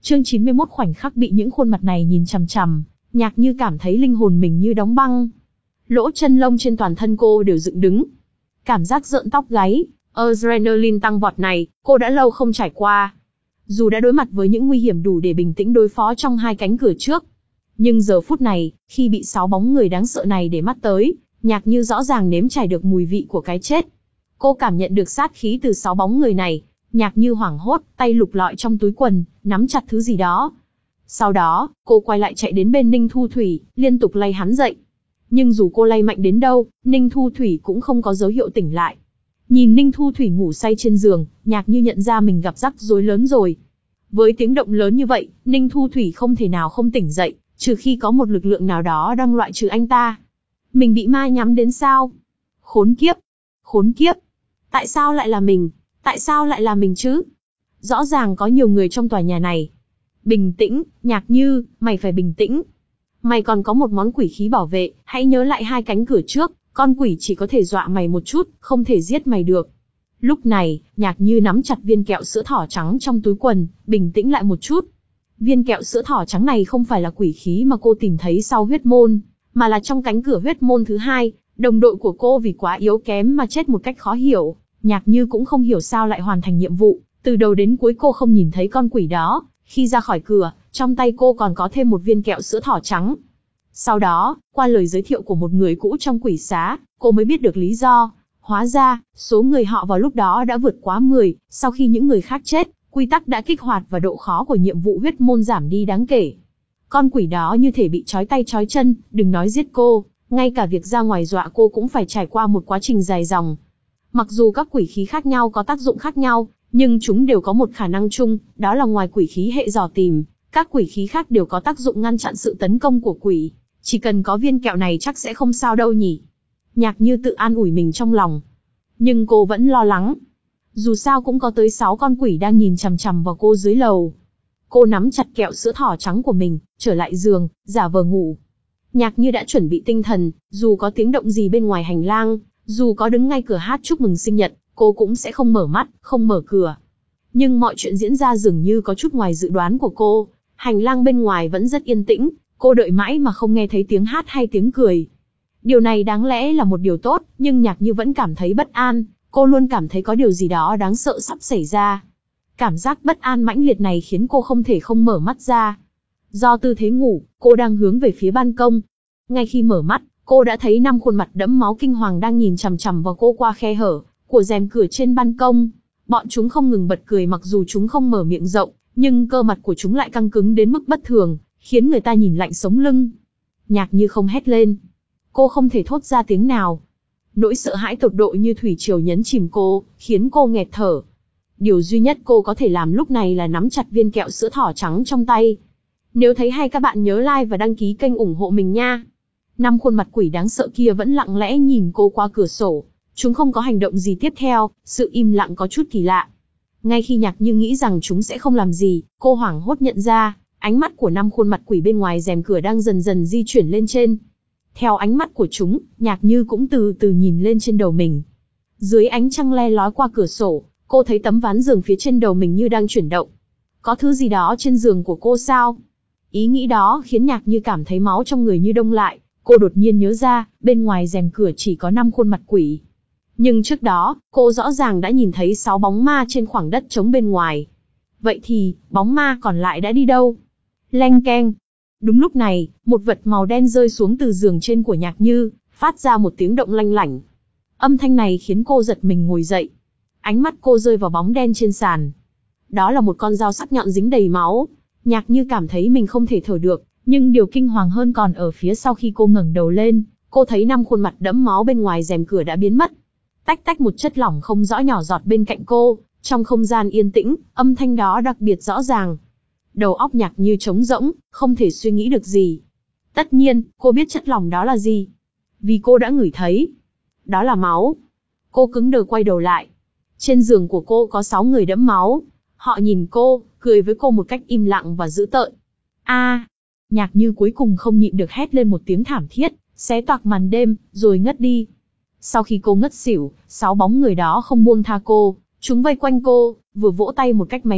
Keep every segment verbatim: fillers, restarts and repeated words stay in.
Chương chín mươi mốt khoảnh khắc bị những khuôn mặt này nhìn chằm chằm, Nhạc Như cảm thấy linh hồn mình như đóng băng. Lỗ chân lông trên toàn thân cô đều dựng đứng. Cảm giác rợn tóc gáy, adrenaline tăng vọt này, cô đã lâu không trải qua. Dù đã đối mặt với những nguy hiểm đủ để bình tĩnh đối phó trong hai cánh cửa trước, nhưng giờ phút này, khi bị sáu bóng người đáng sợ này để mắt tới, Nhạc Như rõ ràng nếm trải được mùi vị của cái chết. Cô cảm nhận được sát khí từ sáu bóng người này, Nhạc Như hoảng hốt, tay lục lọi trong túi quần, nắm chặt thứ gì đó. Sau đó, cô quay lại chạy đến bên Ninh Thu Thủy, liên tục lay hắn dậy. Nhưng dù cô lay mạnh đến đâu, Ninh Thu Thủy cũng không có dấu hiệu tỉnh lại. Nhìn Ninh Thu Thủy ngủ say trên giường, Nhạc Như nhận ra mình gặp rắc rối lớn rồi. Với tiếng động lớn như vậy, Ninh Thu Thủy không thể nào không tỉnh dậy, trừ khi có một lực lượng nào đó đang loại trừ anh ta. Mình bị ma nhắm đến sao? Khốn kiếp! Khốn kiếp! Tại sao lại là mình? Tại sao lại là mình chứ? Rõ ràng có nhiều người trong tòa nhà này. Bình tĩnh, Nhạc Như, mày phải bình tĩnh. Mày còn có một món quỷ khí bảo vệ, hãy nhớ lại hai cánh cửa trước, con quỷ chỉ có thể dọa mày một chút, không thể giết mày được. Lúc này, Nhạc Như nắm chặt viên kẹo sữa thỏ trắng trong túi quần, bình tĩnh lại một chút. Viên kẹo sữa thỏ trắng này không phải là quỷ khí mà cô tìm thấy sau huyết môn, mà là trong cánh cửa huyết môn thứ hai, đồng đội của cô vì quá yếu kém mà chết một cách khó hiểu. Nhạc Như cũng không hiểu sao lại hoàn thành nhiệm vụ, từ đầu đến cuối cô không nhìn thấy con quỷ đó. Khi ra khỏi cửa, trong tay cô còn có thêm một viên kẹo sữa thỏ trắng. Sau đó, qua lời giới thiệu của một người cũ trong quỷ xá, cô mới biết được lý do. Hóa ra, số người họ vào lúc đó đã vượt quá mười, sau khi những người khác chết, quy tắc đã kích hoạt và độ khó của nhiệm vụ huyết môn giảm đi đáng kể. Con quỷ đó như thể bị trói tay trói chân, đừng nói giết cô, ngay cả việc ra ngoài dọa cô cũng phải trải qua một quá trình dài dòng. Mặc dù các quỷ khí khác nhau có tác dụng khác nhau, nhưng chúng đều có một khả năng chung, đó là ngoài quỷ khí hệ dò tìm, các quỷ khí khác đều có tác dụng ngăn chặn sự tấn công của quỷ. Chỉ cần có viên kẹo này chắc sẽ không sao đâu nhỉ. Nhạc Như tự an ủi mình trong lòng. Nhưng cô vẫn lo lắng. Dù sao cũng có tới sáu con quỷ đang nhìn chằm chằm vào cô dưới lầu. Cô nắm chặt kẹo sữa thỏ trắng của mình, trở lại giường, giả vờ ngủ. Nhạc Như đã chuẩn bị tinh thần, dù có tiếng động gì bên ngoài hành lang, dù có đứng ngay cửa hát chúc mừng sinh nhật, cô cũng sẽ không mở mắt, không mở cửa. Nhưng mọi chuyện diễn ra dường như có chút ngoài dự đoán của cô. Hành lang bên ngoài vẫn rất yên tĩnh, cô đợi mãi mà không nghe thấy tiếng hát hay tiếng cười. Điều này đáng lẽ là một điều tốt, nhưng Nhạc Như vẫn cảm thấy bất an, cô luôn cảm thấy có điều gì đó đáng sợ sắp xảy ra. Cảm giác bất an mãnh liệt này khiến cô không thể không mở mắt ra. Do tư thế ngủ, cô đang hướng về phía ban công. Ngay khi mở mắt, cô đã thấy năm khuôn mặt đẫm máu kinh hoàng đang nhìn chằm chằm vào cô qua khe hở của rèm cửa trên ban công. Bọn chúng không ngừng bật cười, mặc dù chúng không mở miệng rộng, nhưng cơ mặt của chúng lại căng cứng đến mức bất thường, khiến người ta nhìn lạnh sống lưng. Nhạc Như không hét lên. Cô không thể thốt ra tiếng nào. Nỗi sợ hãi tột độ như thủy triều nhấn chìm cô, khiến cô nghẹt thở. Điều duy nhất cô có thể làm lúc này là nắm chặt viên kẹo sữa thỏ trắng trong tay. Nếu thấy hay các bạn nhớ like và đăng ký kênh ủng hộ mình nha. Năm khuôn mặt quỷ đáng sợ kia vẫn lặng lẽ nhìn cô qua cửa sổ. Chúng không có hành động gì tiếp theo, sự im lặng có chút kỳ lạ. Ngay khi Nhạc Như nghĩ rằng chúng sẽ không làm gì, cô hoảng hốt nhận ra, ánh mắt của năm khuôn mặt quỷ bên ngoài rèm cửa đang dần dần di chuyển lên trên. Theo ánh mắt của chúng, Nhạc Như cũng từ từ nhìn lên trên đầu mình. Dưới ánh trăng le lói qua cửa sổ, cô thấy tấm ván giường phía trên đầu mình như đang chuyển động. Có thứ gì đó trên giường của cô sao? Ý nghĩ đó khiến Nhạc Như cảm thấy máu trong người như đông lại. Cô đột nhiên nhớ ra, bên ngoài rèm cửa chỉ có năm khuôn mặt quỷ. Nhưng trước đó, cô rõ ràng đã nhìn thấy sáu bóng ma trên khoảng đất trống bên ngoài. Vậy thì, bóng ma còn lại đã đi đâu? Leng keng. Đúng lúc này, một vật màu đen rơi xuống từ giường trên của Nhạc Như, phát ra một tiếng động lanh lảnh. Âm thanh này khiến cô giật mình ngồi dậy. Ánh mắt cô rơi vào bóng đen trên sàn. Đó là một con dao sắc nhọn dính đầy máu. Nhạc Như cảm thấy mình không thể thở được, nhưng điều kinh hoàng hơn còn ở phía sau. Khi cô ngẩng đầu lên, cô thấy năm khuôn mặt đẫm máu bên ngoài rèm cửa đã biến mất. Tách tách một chất lỏng không rõ nhỏ giọt bên cạnh cô, trong không gian yên tĩnh, âm thanh đó đặc biệt rõ ràng. Đầu óc Nhạc Như trống rỗng, không thể suy nghĩ được gì. Tất nhiên, cô biết chất lỏng đó là gì. Vì cô đã ngửi thấy. Đó là máu. Cô cứng đờ quay đầu lại. Trên giường của cô có sáu người đẫm máu. Họ nhìn cô, cười với cô một cách im lặng và dữ tợn. A! Nhạc Như cuối cùng không nhịn được hét lên một tiếng thảm thiết, xé toạc màn đêm, rồi ngất đi. Sau khi cô ngất xỉu, sáu bóng người đó không buông tha cô, chúng vây quanh cô, vừa vỗ tay một cách máy móc,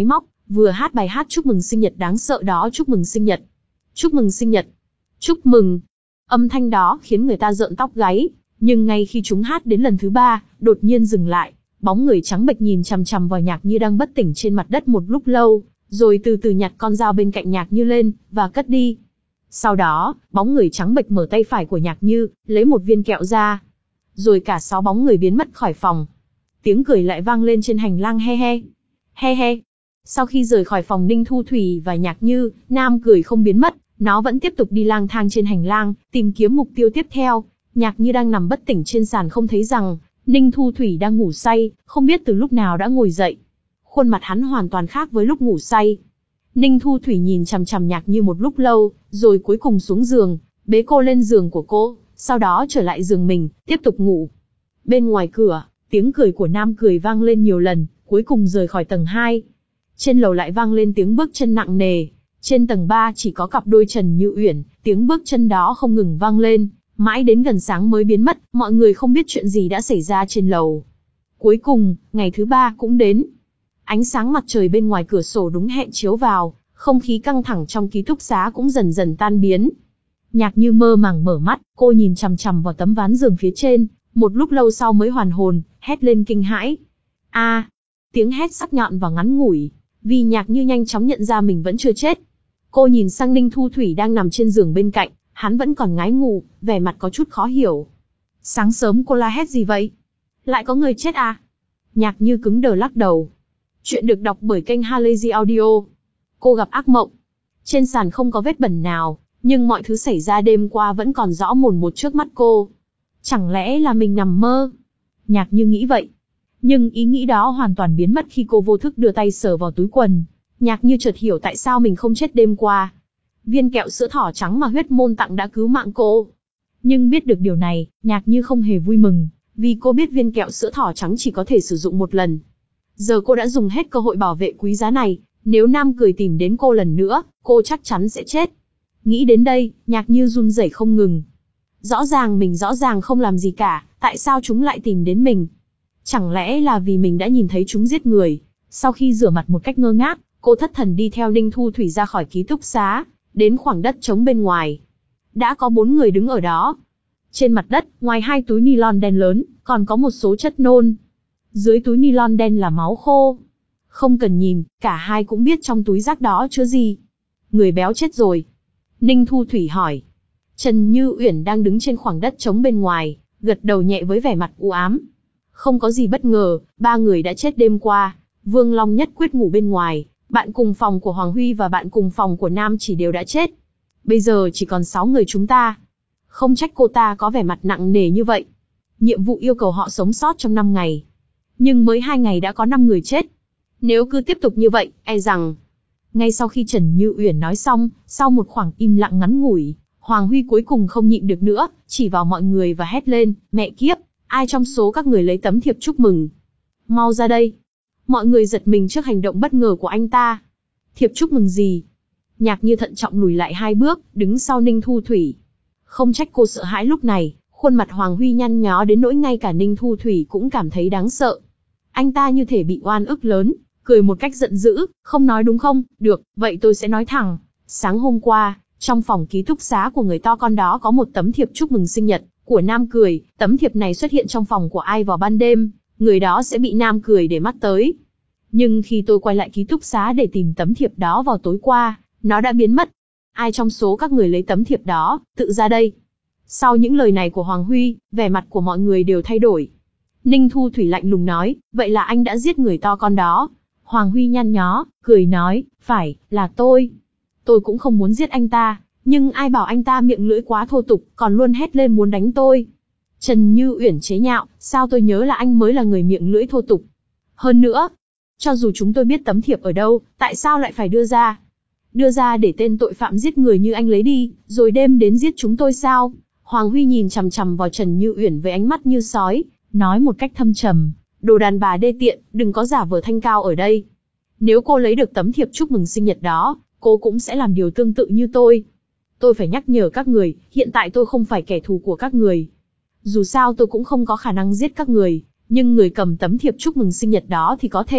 vừa hát bài hát chúc mừng sinh nhật đáng sợ đó. Chúc mừng sinh nhật, chúc mừng sinh nhật, chúc mừng. Âm thanh đó khiến người ta rợn tóc gáy, nhưng ngay khi chúng hát đến lần thứ ba, đột nhiên dừng lại. Bóng người trắng bệch nhìn chằm chằm vào Nhạc Như đang bất tỉnh trên mặt đất một lúc lâu, rồi từ từ nhặt con dao bên cạnh Nhạc Như lên, và cất đi. Sau đó, bóng người trắng bệch mở tay phải của Nhạc Như, lấy một viên kẹo ra. Rồi cả sáu bóng người biến mất khỏi phòng. Tiếng cười lại vang lên trên hành lang he he. He he. Sau khi rời khỏi phòng Ninh Thu Thủy và Nhạc Như, Nam Cười không biến mất, nó vẫn tiếp tục đi lang thang trên hành lang, tìm kiếm mục tiêu tiếp theo. Nhạc Như đang nằm bất tỉnh trên sàn không thấy rằng Ninh Thu Thủy đang ngủ say, không biết từ lúc nào đã ngồi dậy. Khuôn mặt hắn hoàn toàn khác với lúc ngủ say. Ninh Thu Thủy nhìn chằm chằm Nhạc Như một lúc lâu, rồi cuối cùng xuống giường, bế cô lên giường của cô, sau đó trở lại giường mình, tiếp tục ngủ. Bên ngoài cửa, tiếng cười của Nam Cười vang lên nhiều lần, cuối cùng rời khỏi tầng hai. Trên lầu lại vang lên tiếng bước chân nặng nề. Trên tầng ba chỉ có cặp đôi Trần Như Uyển, tiếng bước chân đó không ngừng vang lên, mãi đến gần sáng mới biến mất, mọi người không biết chuyện gì đã xảy ra trên lầu. Cuối cùng, ngày thứ ba cũng đến. Ánh sáng mặt trời bên ngoài cửa sổ đúng hẹn chiếu vào, không khí căng thẳng trong ký túc xá cũng dần dần tan biến. Nhạc Như mơ màng mở mắt, cô nhìn chằm chằm vào tấm ván giường phía trên, một lúc lâu sau mới hoàn hồn, hét lên kinh hãi. A! Tiếng hét sắc nhọn và ngắn ngủi, vì Nhạc Như nhanh chóng nhận ra mình vẫn chưa chết. Cô nhìn sang Ninh Thu Thủy đang nằm trên giường bên cạnh, hắn vẫn còn ngái ngủ, vẻ mặt có chút khó hiểu. Sáng sớm cô la hét gì vậy? Lại có người chết à? Nhạc Như cứng đờ lắc đầu. Chuyện được đọc bởi kênh Halazy Audio. Cô gặp ác mộng. Trên sàn không có vết bẩn nào, nhưng mọi thứ xảy ra đêm qua vẫn còn rõ mồn một trước mắt cô. Chẳng lẽ là mình nằm mơ? Nhạc Như nghĩ vậy. Nhưng ý nghĩ đó hoàn toàn biến mất khi cô vô thức đưa tay sờ vào túi quần. Nhạc Như chợt hiểu tại sao mình không chết đêm qua. Viên kẹo sữa thỏ trắng mà huyết môn tặng đã cứu mạng cô. Nhưng biết được điều này, Nhạc Như không hề vui mừng, vì cô biết viên kẹo sữa thỏ trắng chỉ có thể sử dụng một lần. Giờ cô đã dùng hết cơ hội bảo vệ quý giá này, nếu Nam Cười tìm đến cô lần nữa, cô chắc chắn sẽ chết. Nghĩ đến đây, Nhạc Như run rẩy không ngừng. Rõ ràng mình rõ ràng không làm gì cả, tại sao chúng lại tìm đến mình? Chẳng lẽ là vì mình đã nhìn thấy chúng giết người? Sau khi rửa mặt một cách ngơ ngác, cô thất thần đi theo Ninh Thu Thủy ra khỏi ký túc xá, đến khoảng đất trống bên ngoài. Đã có bốn người đứng ở đó. Trên mặt đất, ngoài hai túi nylon đen lớn, còn có một số chất nôn. Dưới túi nylon đen là máu khô. Không cần nhìn, cả hai cũng biết trong túi rác đó chứa gì. Người béo chết rồi. Ninh Thu Thủy hỏi. Trần Như Uyển đang đứng trên khoảng đất trống bên ngoài, gật đầu nhẹ với vẻ mặt u ám. Không có gì bất ngờ, ba người đã chết đêm qua. Vương Long Nhất Quyết ngủ bên ngoài, bạn cùng phòng của Hoàng Huy và bạn cùng phòng của Nam Chỉ đều đã chết. Bây giờ chỉ còn sáu người chúng ta. Không trách cô ta có vẻ mặt nặng nề như vậy. Nhiệm vụ yêu cầu họ sống sót trong năm ngày. Nhưng mới hai ngày đã có năm người chết. Nếu cứ tiếp tục như vậy, e rằng... Ngay sau khi Trần Như Uyển nói xong, sau một khoảng im lặng ngắn ngủi, Hoàng Huy cuối cùng không nhịn được nữa, chỉ vào mọi người và hét lên, mẹ kiếp, ai trong số các người lấy tấm thiệp chúc mừng? Mau ra đây. Mọi người giật mình trước hành động bất ngờ của anh ta. Thiệp chúc mừng gì? Nhạc Như thận trọng lùi lại hai bước, đứng sau Ninh Thu Thủy. Không trách cô sợ hãi lúc này, khuôn mặt Hoàng Huy nhăn nhó đến nỗi ngay cả Ninh Thu Thủy cũng cảm thấy đáng sợ. Anh ta như thể bị oan ức lớn, cười một cách giận dữ, không nói đúng không? Được, vậy tôi sẽ nói thẳng. Sáng hôm qua, trong phòng ký túc xá của người to con đó có một tấm thiệp chúc mừng sinh nhật của Nam Cười. Tấm thiệp này xuất hiện trong phòng của ai vào ban đêm, người đó sẽ bị Nam Cười để mắt tới. Nhưng khi tôi quay lại ký túc xá để tìm tấm thiệp đó vào tối qua, nó đã biến mất. Ai trong số các người lấy tấm thiệp đó, tự ra đây. Sau những lời này của Hoàng Huy, vẻ mặt của mọi người đều thay đổi. Ninh Thu Thủy lạnh lùng nói, vậy là anh đã giết người to con đó. Hoàng Huy nhăn nhó, cười nói, phải, là tôi. Tôi cũng không muốn giết anh ta, nhưng ai bảo anh ta miệng lưỡi quá thô tục, còn luôn hét lên muốn đánh tôi. Trần Như Uyển chế nhạo, sao tôi nhớ là anh mới là người miệng lưỡi thô tục. Hơn nữa, cho dù chúng tôi biết tấm thiệp ở đâu, tại sao lại phải đưa ra? Đưa ra để tên tội phạm giết người như anh lấy đi, rồi đêm đến giết chúng tôi sao? Hoàng Huy nhìn chằm chằm vào Trần Như Uyển với ánh mắt như sói, nói một cách thâm trầm, đồ đàn bà đê tiện, đừng có giả vờ thanh cao ở đây. Nếu cô lấy được tấm thiệp chúc mừng sinh nhật đó, cô cũng sẽ làm điều tương tự như tôi. Tôi phải nhắc nhở các người, hiện tại tôi không phải kẻ thù của các người. Dù sao tôi cũng không có khả năng giết các người, nhưng người cầm tấm thiệp chúc mừng sinh nhật đó thì có thể.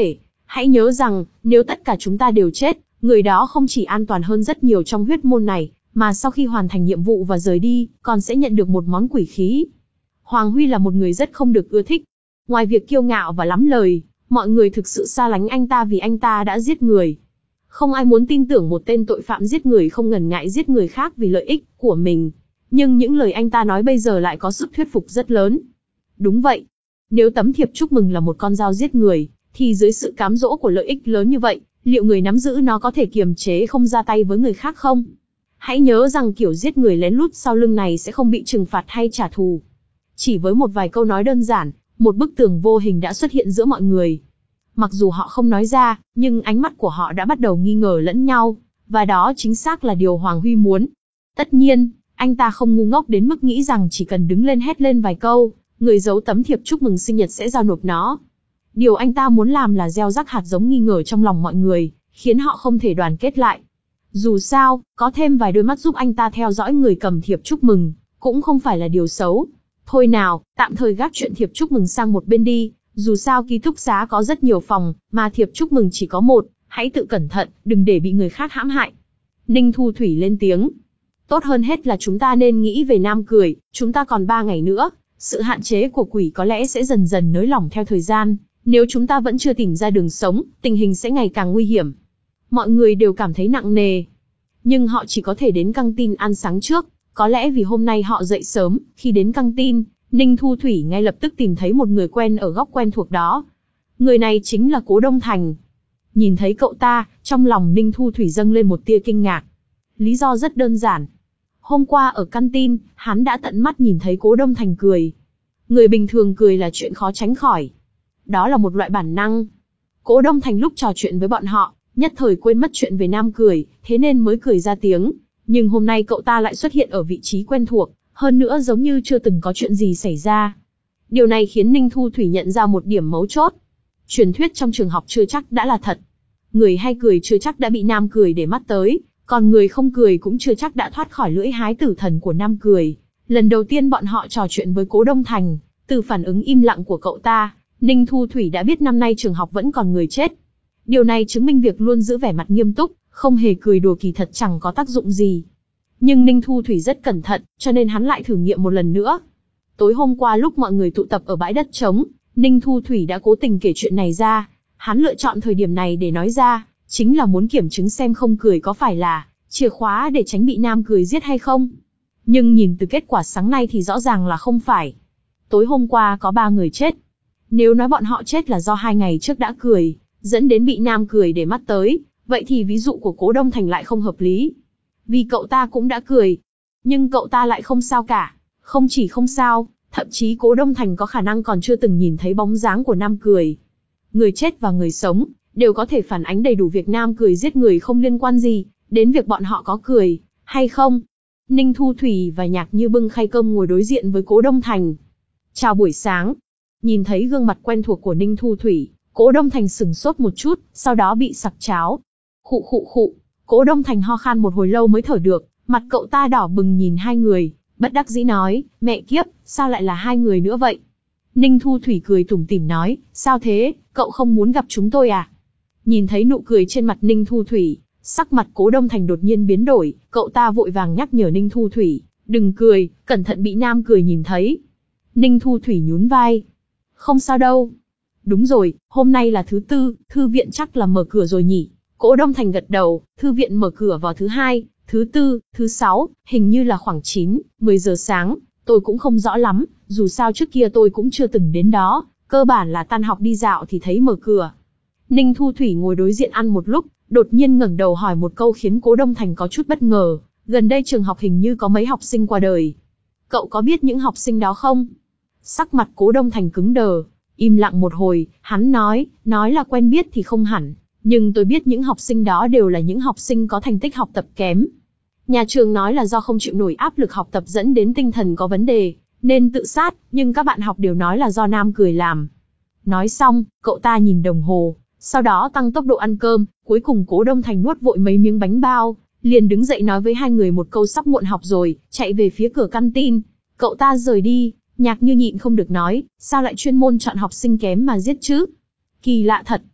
Hãy nhớ rằng, nếu tất cả chúng ta đều chết, người đó không chỉ an toàn hơn rất nhiều trong huyết môn này, mà sau khi hoàn thành nhiệm vụ và rời đi, còn sẽ nhận được một món quỷ khí. Hoàng Huy là một người rất không được ưa thích. Ngoài việc kiêu ngạo và lắm lời, mọi người thực sự xa lánh anh ta vì anh ta đã giết người. Không ai muốn tin tưởng một tên tội phạm giết người không ngần ngại giết người khác vì lợi ích của mình. Nhưng những lời anh ta nói bây giờ lại có sức thuyết phục rất lớn. Đúng vậy. Nếu tấm thiệp chúc mừng là một con dao giết người, thì dưới sự cám dỗ của lợi ích lớn như vậy, liệu người nắm giữ nó có thể kiềm chế không ra tay với người khác không? Hãy nhớ rằng kiểu giết người lén lút sau lưng này sẽ không bị trừng phạt hay trả thù. Chỉ với một vài câu nói đơn giản, một bức tường vô hình đã xuất hiện giữa mọi người. Mặc dù họ không nói ra, nhưng ánh mắt của họ đã bắt đầu nghi ngờ lẫn nhau, và đó chính xác là điều Hoàng Huy muốn. Tất nhiên, anh ta không ngu ngốc đến mức nghĩ rằng chỉ cần đứng lên hét lên vài câu, người giấu tấm thiệp chúc mừng sinh nhật sẽ giao nộp nó. Điều anh ta muốn làm là gieo rắc hạt giống nghi ngờ trong lòng mọi người, khiến họ không thể đoàn kết lại. Dù sao, có thêm vài đôi mắt giúp anh ta theo dõi người cầm thiệp chúc mừng, cũng không phải là điều xấu. Thôi nào, tạm thời gác chuyện thiệp chúc mừng sang một bên đi, dù sao ký túc xá có rất nhiều phòng, mà thiệp chúc mừng chỉ có một, hãy tự cẩn thận, đừng để bị người khác hãm hại. Ninh Thu Thủy lên tiếng. Tốt hơn hết là chúng ta nên nghĩ về Nam Cười, chúng ta còn ba ngày nữa, sự hạn chế của quỷ có lẽ sẽ dần dần nới lỏng theo thời gian, nếu chúng ta vẫn chưa tìm ra đường sống, tình hình sẽ ngày càng nguy hiểm. Mọi người đều cảm thấy nặng nề. Nhưng họ chỉ có thể đến căng tin ăn sáng trước, có lẽ vì hôm nay họ dậy sớm, khi đến căng tin, Ninh Thu Thủy ngay lập tức tìm thấy một người quen ở góc quen thuộc đó. Người này chính là Cố Đông Thành. Nhìn thấy cậu ta, trong lòng Ninh Thu Thủy dâng lên một tia kinh ngạc. Lý do rất đơn giản. Hôm qua ở căng tin, hắn đã tận mắt nhìn thấy Cố Đông Thành cười. Người bình thường cười là chuyện khó tránh khỏi. Đó là một loại bản năng. Cố Đông Thành lúc trò chuyện với bọn họ, nhất thời quên mất chuyện về Nam Cười, thế nên mới cười ra tiếng. Nhưng hôm nay cậu ta lại xuất hiện ở vị trí quen thuộc, hơn nữa giống như chưa từng có chuyện gì xảy ra. Điều này khiến Ninh Thu Thủy nhận ra một điểm mấu chốt. Truyền thuyết trong trường học chưa chắc đã là thật. Người hay cười chưa chắc đã bị Nam Cười để mắt tới, còn người không cười cũng chưa chắc đã thoát khỏi lưỡi hái tử thần của Nam Cười. Lần đầu tiên bọn họ trò chuyện với Cố Đông Thành, từ phản ứng im lặng của cậu ta, Ninh Thu Thủy đã biết năm nay trường học vẫn còn người chết. Điều này chứng minh việc luôn giữ vẻ mặt nghiêm túc, không hề cười đùa kỳ thật chẳng có tác dụng gì. Nhưng Ninh Thu Thủy rất cẩn thận, cho nên hắn lại thử nghiệm một lần nữa. Tối hôm qua lúc mọi người tụ tập ở bãi đất trống, Ninh Thu Thủy đã cố tình kể chuyện này ra. Hắn lựa chọn thời điểm này để nói ra, chính là muốn kiểm chứng xem không cười có phải là chìa khóa để tránh bị Nam Cười giết hay không. Nhưng nhìn từ kết quả sáng nay thì rõ ràng là không phải. Tối hôm qua có ba người chết. Nếu nói bọn họ chết là do hai ngày trước đã cười, dẫn đến bị Nam Cười để mắt tới, vậy thì ví dụ của Cố Đông Thành lại không hợp lý. Vì cậu ta cũng đã cười, nhưng cậu ta lại không sao cả. Không chỉ không sao, thậm chí Cố Đông Thành có khả năng còn chưa từng nhìn thấy bóng dáng của Nam Cười. Người chết và người sống đều có thể phản ánh đầy đủ việc Nam Cười giết người không liên quan gì đến việc bọn họ có cười hay không. Ninh Thu Thủy và Nhạc Như bưng khay cơm ngồi đối diện với Cố Đông Thành. Chào buổi sáng. Nhìn thấy gương mặt quen thuộc của Ninh Thu Thủy, Cố Đông Thành sửng sốt một chút, sau đó bị sặc cháo. Khụ khụ khụ, Cố Đông Thành ho khan một hồi lâu mới thở được, mặt cậu ta đỏ bừng nhìn hai người, bất đắc dĩ nói, mẹ kiếp, sao lại là hai người nữa vậy? Ninh Thu Thủy cười tủm tỉm nói, sao thế, cậu không muốn gặp chúng tôi à? Nhìn thấy nụ cười trên mặt Ninh Thu Thủy, sắc mặt Cố Đông Thành đột nhiên biến đổi, cậu ta vội vàng nhắc nhở Ninh Thu Thủy, đừng cười, cẩn thận bị Nam Cười nhìn thấy. Ninh Thu Thủy nhún vai. Không sao đâu. Đúng rồi, hôm nay là thứ tư, thư viện chắc là mở cửa rồi nhỉ? Cố Đông Thành gật đầu, thư viện mở cửa vào thứ hai, thứ tư, thứ sáu, hình như là khoảng chín, mười giờ sáng, tôi cũng không rõ lắm, dù sao trước kia tôi cũng chưa từng đến đó, cơ bản là tan học đi dạo thì thấy mở cửa. Ninh Thu Thủy ngồi đối diện ăn một lúc, đột nhiên ngẩng đầu hỏi một câu khiến Cố Đông Thành có chút bất ngờ, gần đây trường học hình như có mấy học sinh qua đời. Cậu có biết những học sinh đó không? Sắc mặt Cố Đông Thành cứng đờ, im lặng một hồi, hắn nói, nói là quen biết thì không hẳn, nhưng tôi biết những học sinh đó đều là những học sinh có thành tích học tập kém. Nhà trường nói là do không chịu nổi áp lực học tập dẫn đến tinh thần có vấn đề, nên tự sát, nhưng các bạn học đều nói là do Nam Cười làm. Nói xong, cậu ta nhìn đồng hồ, sau đó tăng tốc độ ăn cơm, cuối cùng Cố Đông Thành nuốt vội mấy miếng bánh bao, liền đứng dậy nói với hai người một câu sắp muộn học rồi, chạy về phía cửa căn tin. Cậu ta rời đi, Nhạc Như nhịn không được nói, sao lại chuyên môn chọn học sinh kém mà giết chứ? Kỳ lạ thật.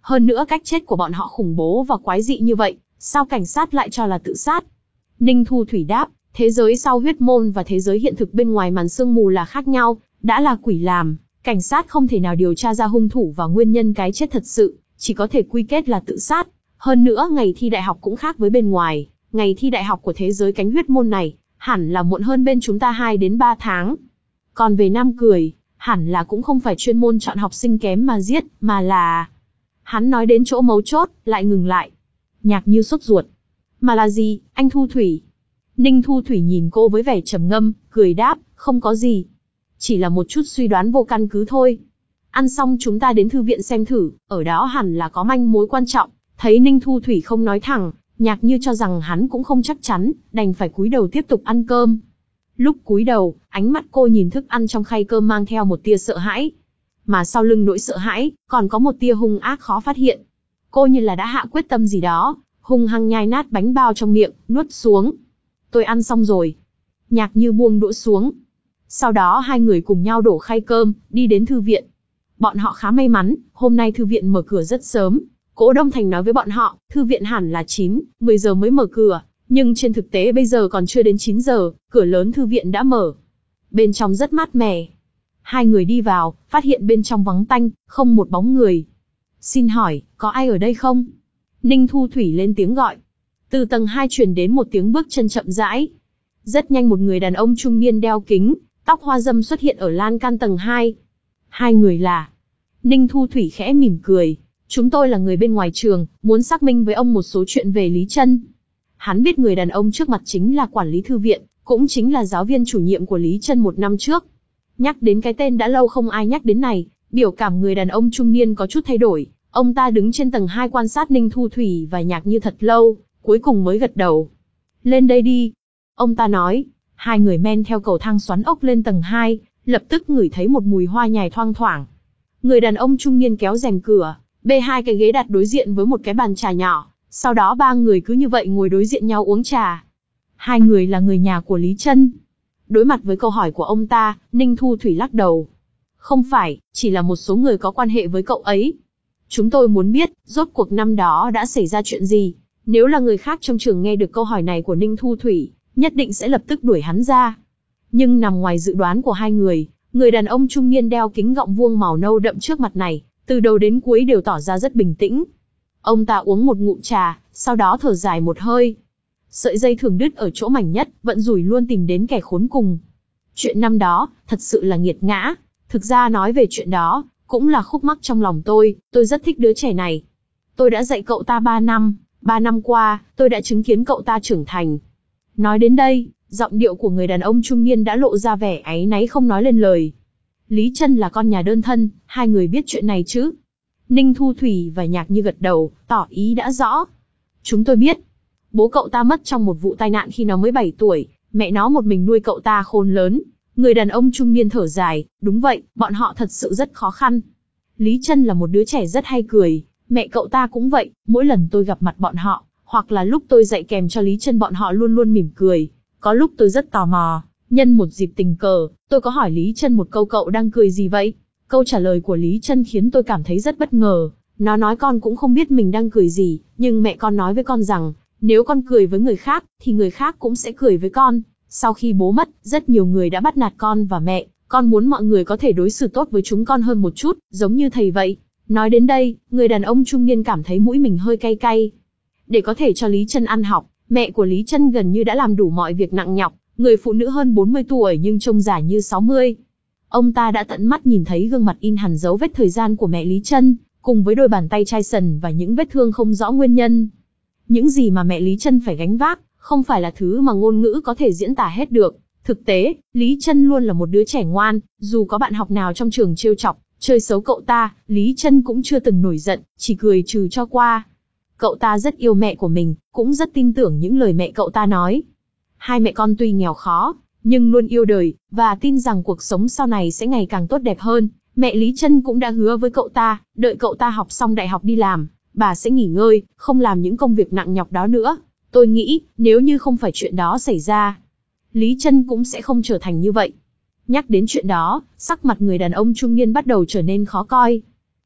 Hơn nữa cách chết của bọn họ khủng bố và quái dị như vậy, sao cảnh sát lại cho là tự sát? Ninh Thu Thủy đáp, thế giới sau huyết môn và thế giới hiện thực bên ngoài màn sương mù là khác nhau, đã là quỷ làm, cảnh sát không thể nào điều tra ra hung thủ và nguyên nhân cái chết thật sự, chỉ có thể quy kết là tự sát. Hơn nữa ngày thi đại học cũng khác với bên ngoài, ngày thi đại học của thế giới cánh huyết môn này, hẳn là muộn hơn bên chúng ta hai đến ba tháng. Còn về Nam Cười, hẳn là cũng không phải chuyên môn chọn học sinh kém mà giết, mà là... Hắn nói đến chỗ mấu chốt, lại ngừng lại. Nhạc Như sốt ruột. Mà là gì, anh Thu Thủy? Ninh Thu Thủy nhìn cô với vẻ trầm ngâm, cười đáp, không có gì. Chỉ là một chút suy đoán vô căn cứ thôi. Ăn xong chúng ta đến thư viện xem thử, ở đó hẳn là có manh mối quan trọng. Thấy Ninh Thu Thủy không nói thẳng, Nhạc Như cho rằng hắn cũng không chắc chắn, đành phải cúi đầu tiếp tục ăn cơm. Lúc cúi đầu, ánh mắt cô nhìn thức ăn trong khay cơm mang theo một tia sợ hãi. Mà sau lưng nỗi sợ hãi, còn có một tia hung ác khó phát hiện. Cô như là đã hạ quyết tâm gì đó, hung hăng nhai nát bánh bao trong miệng, nuốt xuống. Tôi ăn xong rồi. Nhạc Như buông đũa xuống. Sau đó hai người cùng nhau đổ khay cơm, đi đến thư viện. Bọn họ khá may mắn, hôm nay thư viện mở cửa rất sớm. Cố Đông Thành nói với bọn họ, thư viện hẳn là chín, mười giờ mới mở cửa. Nhưng trên thực tế bây giờ còn chưa đến chín giờ, cửa lớn thư viện đã mở. Bên trong rất mát mẻ. Hai người đi vào, phát hiện bên trong vắng tanh, không một bóng người. Xin hỏi, có ai ở đây không? Ninh Thu Thủy lên tiếng gọi. Từ tầng hai truyền đến một tiếng bước chân chậm rãi. Rất nhanh một người đàn ông trung niên đeo kính, tóc hoa râm xuất hiện ở lan can tầng hai. Hai người là... Ninh Thu Thủy khẽ mỉm cười. Chúng tôi là người bên ngoài trường, muốn xác minh với ông một số chuyện về Lý Trân. Hắn biết người đàn ông trước mặt chính là quản lý thư viện, cũng chính là giáo viên chủ nhiệm của Lý Trân một năm trước. Nhắc đến cái tên đã lâu không ai nhắc đến này, biểu cảm người đàn ông trung niên có chút thay đổi. Ông ta đứng trên tầng hai quan sát Ninh Thu Thủy và Nhạc Như thật lâu, cuối cùng mới gật đầu. Lên đây đi. Ông ta nói. Hai người men theo cầu thang xoắn ốc lên tầng hai, lập tức ngửi thấy một mùi hoa nhài thoang thoảng. Người đàn ông trung niên kéo rèm cửa, bê hai cái ghế đặt đối diện với một cái bàn trà nhỏ. Sau đó ba người cứ như vậy ngồi đối diện nhau uống trà. Hai người là người nhà của Lý Trân. Đối mặt với câu hỏi của ông ta, Ninh Thu Thủy lắc đầu. Không phải, chỉ là một số người có quan hệ với cậu ấy. Chúng tôi muốn biết, rốt cuộc năm đó đã xảy ra chuyện gì. Nếu là người khác trong trường nghe được câu hỏi này của Ninh Thu Thủy, nhất định sẽ lập tức đuổi hắn ra. Nhưng nằm ngoài dự đoán của hai người, người đàn ông trung niên đeo kính gọng vuông màu nâu đậm trước mặt này, từ đầu đến cuối đều tỏ ra rất bình tĩnh. Ông ta uống một ngụm trà, sau đó thở dài một hơi. Sợi dây thường đứt ở chỗ mảnh nhất, vận rủi luôn tìm đến kẻ khốn cùng. Chuyện năm đó, thật sự là nghiệt ngã. Thực ra nói về chuyện đó, cũng là khúc mắc trong lòng tôi, tôi rất thích đứa trẻ này. Tôi đã dạy cậu ta ba năm, ba năm qua, tôi đã chứng kiến cậu ta trưởng thành. Nói đến đây, giọng điệu của người đàn ông trung niên đã lộ ra vẻ áy náy không nói lên lời. Lý Trân là con nhà đơn thân, hai người biết chuyện này chứ? Ninh Thu Thủy và Nhạc Như gật đầu, tỏ ý đã rõ. Chúng tôi biết. Bố cậu ta mất trong một vụ tai nạn khi nó mới bảy tuổi, mẹ nó một mình nuôi cậu ta khôn lớn. Người đàn ông trung niên thở dài, đúng vậy, bọn họ thật sự rất khó khăn. Lý Trân là một đứa trẻ rất hay cười, mẹ cậu ta cũng vậy, mỗi lần tôi gặp mặt bọn họ, hoặc là lúc tôi dạy kèm cho Lý Trân bọn họ luôn luôn mỉm cười. Có lúc tôi rất tò mò, nhân một dịp tình cờ, tôi có hỏi Lý Trân một câu cậu đang cười gì vậy? Câu trả lời của Lý Trân khiến tôi cảm thấy rất bất ngờ. Nó nói con cũng không biết mình đang cười gì, nhưng mẹ con nói với con rằng, nếu con cười với người khác, thì người khác cũng sẽ cười với con. Sau khi bố mất, rất nhiều người đã bắt nạt con và mẹ, con muốn mọi người có thể đối xử tốt với chúng con hơn một chút, giống như thầy vậy. Nói đến đây, người đàn ông trung niên cảm thấy mũi mình hơi cay cay. Để có thể cho Lý Trân ăn học, mẹ của Lý Trân gần như đã làm đủ mọi việc nặng nhọc, người phụ nữ hơn bốn mươi tuổi nhưng trông già như sáu mươi. Ông ta đã tận mắt nhìn thấy gương mặt in hằn dấu vết thời gian của mẹ Lý Trân, cùng với đôi bàn tay chai sần và những vết thương không rõ nguyên nhân. Những gì mà mẹ Lý Trân phải gánh vác, không phải là thứ mà ngôn ngữ có thể diễn tả hết được. Thực tế, Lý Trân luôn là một đứa trẻ ngoan, dù có bạn học nào trong trường trêu chọc, chơi xấu cậu ta, Lý Trân cũng chưa từng nổi giận, chỉ cười trừ cho qua. Cậu ta rất yêu mẹ của mình, cũng rất tin tưởng những lời mẹ cậu ta nói. Hai mẹ con tuy nghèo khó, nhưng luôn yêu đời, và tin rằng cuộc sống sau này sẽ ngày càng tốt đẹp hơn. Mẹ Lý Trân cũng đã hứa với cậu ta, đợi cậu ta học xong đại học đi làm, bà sẽ nghỉ ngơi, không làm những công việc nặng nhọc đó nữa. Tôi nghĩ, nếu như không phải chuyện đó xảy ra, Lý Trân cũng sẽ không trở thành như vậy. Nhắc đến chuyện đó, sắc mặt người đàn ông trung niên bắt đầu trở nên khó coi.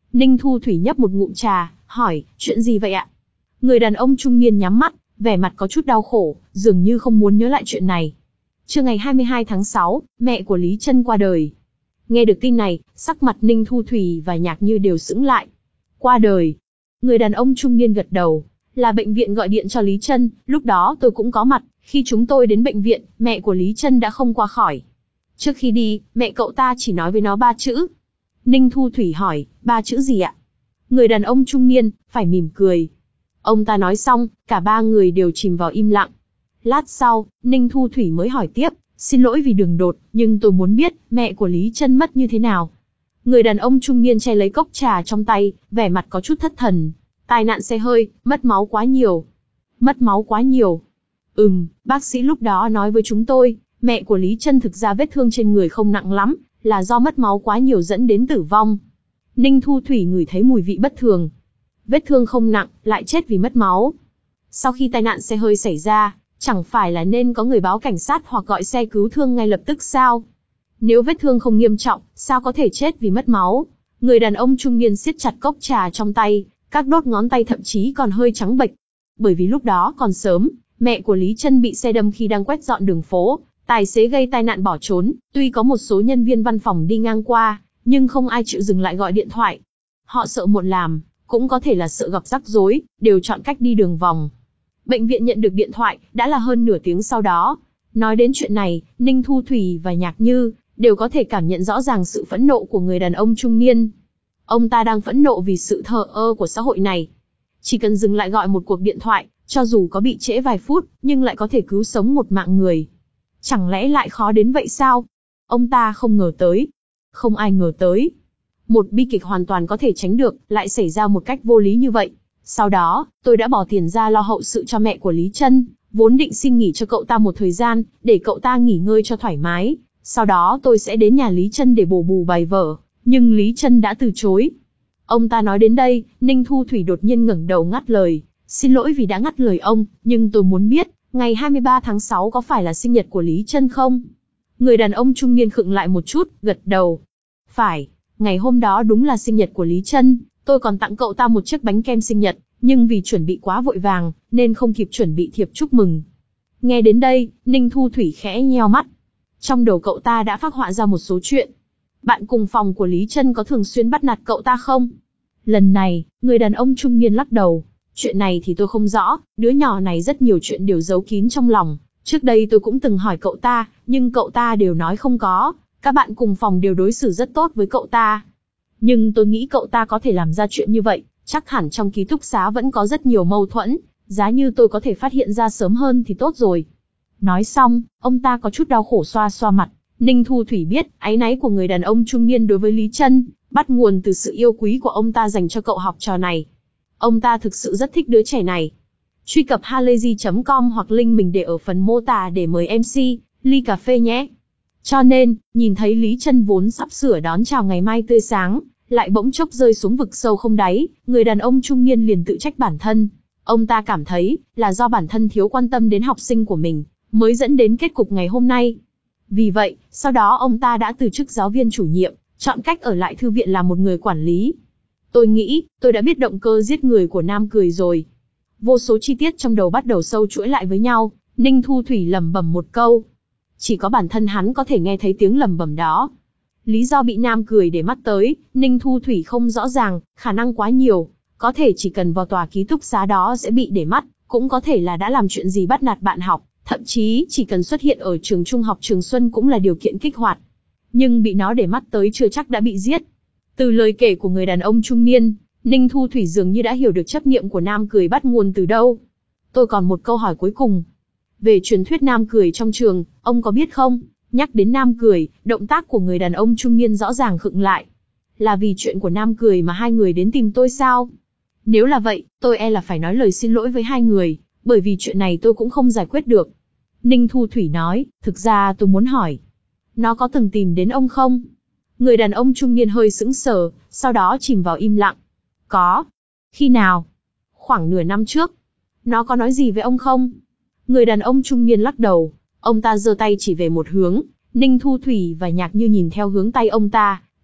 Ninh Thu Thủy nhấp một ngụm trà, hỏi, chuyện gì vậy ạ? Người đàn ông trung niên nhắm mắt, vẻ mặt có chút đau khổ, dường như không muốn nhớ lại chuyện này. Trưa ngày hai mươi hai tháng sáu, mẹ của Lý Trân qua đời. Nghe được tin này, sắc mặt Ninh Thu Thủy và Nhạc Như đều sững lại. Qua đời. Người đàn ông trung niên gật đầu. Là bệnh viện gọi điện cho Lý Trân, lúc đó tôi cũng có mặt. Khi chúng tôi đến bệnh viện, mẹ của Lý Trân đã không qua khỏi. Trước khi đi, mẹ cậu ta chỉ nói với nó ba chữ. Ninh Thu Thủy hỏi, ba chữ gì ạ? Người đàn ông trung niên, phải mỉm cười. Ông ta nói xong, cả ba người đều chìm vào im lặng. Lát sau, Ninh Thu Thủy mới hỏi tiếp, xin lỗi vì đường đột, nhưng tôi muốn biết, mẹ của Lý Trân mất như thế nào? Người đàn ông trung niên che lấy cốc trà trong tay, vẻ mặt có chút thất thần. Tai nạn xe hơi, mất máu quá nhiều. Mất máu quá nhiều. Ừm, bác sĩ lúc đó nói với chúng tôi, mẹ của Lý Trân thực ra vết thương trên người không nặng lắm, là do mất máu quá nhiều dẫn đến tử vong. Ninh Thu Thủy ngửi thấy mùi vị bất thường. Vết thương không nặng, lại chết vì mất máu. Sau khi tai nạn xe hơi xảy ra, chẳng phải là nên có người báo cảnh sát hoặc gọi xe cứu thương ngay lập tức sao? Nếu vết thương không nghiêm trọng, sao có thể chết vì mất máu? Người đàn ông trung niên siết chặt cốc trà trong tay, các đốt ngón tay thậm chí còn hơi trắng bệch. Bởi vì lúc đó còn sớm, mẹ của Lý Trân bị xe đâm khi đang quét dọn đường phố, tài xế gây tai nạn bỏ trốn, tuy có một số nhân viên văn phòng đi ngang qua, nhưng không ai chịu dừng lại gọi điện thoại. Họ sợ muộn làm, cũng có thể là sợ gặp rắc rối, đều chọn cách đi đường vòng. Bệnh viện nhận được điện thoại, đã là hơn nửa tiếng sau đó. Nói đến chuyện này, Ninh Thu Thủy và Nhạc Như đều có thể cảm nhận rõ ràng sự phẫn nộ của người đàn ông trung niên. Ông ta đang phẫn nộ vì sự thờ ơ của xã hội này. Chỉ cần dừng lại gọi một cuộc điện thoại, cho dù có bị trễ vài phút, nhưng lại có thể cứu sống một mạng người. Chẳng lẽ lại khó đến vậy sao? Ông ta không ngờ tới. Không ai ngờ tới. Một bi kịch hoàn toàn có thể tránh được, lại xảy ra một cách vô lý như vậy. Sau đó, tôi đã bỏ tiền ra lo hậu sự cho mẹ của Lý Trân, vốn định xin nghỉ cho cậu ta một thời gian, để cậu ta nghỉ ngơi cho thoải mái. Sau đó tôi sẽ đến nhà Lý Trân để bổ bù bài vở, nhưng Lý Trân đã từ chối. Ông ta nói đến đây, Ninh Thu Thủy đột nhiên ngẩng đầu ngắt lời. Xin lỗi vì đã ngắt lời ông, nhưng tôi muốn biết, ngày hai mươi ba tháng sáu có phải là sinh nhật của Lý Trân không? Người đàn ông trung niên khựng lại một chút, gật đầu. Phải, ngày hôm đó đúng là sinh nhật của Lý Trân, tôi còn tặng cậu ta một chiếc bánh kem sinh nhật, nhưng vì chuẩn bị quá vội vàng, nên không kịp chuẩn bị thiệp chúc mừng. Nghe đến đây, Ninh Thu Thủy khẽ nheo mắt. Trong đầu cậu ta đã phác họa ra một số chuyện. Bạn cùng phòng của Lý Trân có thường xuyên bắt nạt cậu ta không? Lần này, người đàn ông trung niên lắc đầu. Chuyện này thì tôi không rõ, đứa nhỏ này rất nhiều chuyện đều giấu kín trong lòng. Trước đây tôi cũng từng hỏi cậu ta, nhưng cậu ta đều nói không có. Các bạn cùng phòng đều đối xử rất tốt với cậu ta. Nhưng tôi nghĩ cậu ta có thể làm ra chuyện như vậy, chắc hẳn trong ký túc xá vẫn có rất nhiều mâu thuẫn. Giá như tôi có thể phát hiện ra sớm hơn thì tốt rồi. Nói xong, ông ta có chút đau khổ xoa xoa mặt. Ninh Thu Thủy biết, áy náy của người đàn ông trung niên đối với Lý Trân, bắt nguồn từ sự yêu quý của ông ta dành cho cậu học trò này. Ông ta thực sự rất thích đứa trẻ này. Truy cập halayzi chấm com hoặc link mình để ở phần mô tả để mời em xê, ly cà phê nhé. Cho nên, nhìn thấy Lý Trân vốn sắp sửa đón chào ngày mai tươi sáng, lại bỗng chốc rơi xuống vực sâu không đáy, người đàn ông trung niên liền tự trách bản thân. Ông ta cảm thấy, là do bản thân thiếu quan tâm đến học sinh của mình, mới dẫn đến kết cục ngày hôm nay. Vì vậy, sau đó ông ta đã từ chức giáo viên chủ nhiệm, chọn cách ở lại thư viện làm một người quản lý. Tôi nghĩ, tôi đã biết động cơ giết người của Nam Cười rồi. Vô số chi tiết trong đầu bắt đầu sâu chuỗi lại với nhau, Ninh Thu Thủy lẩm bẩm một câu. Chỉ có bản thân hắn có thể nghe thấy tiếng lẩm bẩm đó. Lý do bị Nam Cười để mắt tới, Ninh Thu Thủy không rõ ràng, khả năng quá nhiều. Có thể chỉ cần vào tòa ký túc xá đó sẽ bị để mắt, cũng có thể là đã làm chuyện gì bắt nạt bạn học, thậm chí chỉ cần xuất hiện ở trường trung học Trường Xuân cũng là điều kiện kích hoạt. Nhưng bị nó để mắt tới chưa chắc đã bị giết. Từ lời kể của người đàn ông trung niên, Ninh Thu Thủy dường như đã hiểu được chấp niệm của Nam Cười bắt nguồn từ đâu. Tôi còn một câu hỏi cuối cùng. Về truyền thuyết Nam Cười trong trường, ông có biết không? Nhắc đến Nam Cười, động tác của người đàn ông trung niên rõ ràng khựng lại. Là vì chuyện của Nam Cười mà hai người đến tìm tôi sao? Nếu là vậy, tôi e là phải nói lời xin lỗi với hai người, bởi vì chuyện này tôi cũng không giải quyết được. Ninh Thu Thủy nói, thực ra tôi muốn hỏi. Nó có từng tìm đến ông không? Người đàn ông trung niên hơi sững sờ, sau đó chìm vào im lặng. Có. Khi nào? Khoảng nửa năm trước. Nó có nói gì với ông không? Người đàn ông trung niên lắc đầu. Ông ta giơ tay chỉ về một hướng. Ninh Thu Thủy và Nhạc Như nhìn theo hướng tay ông ta,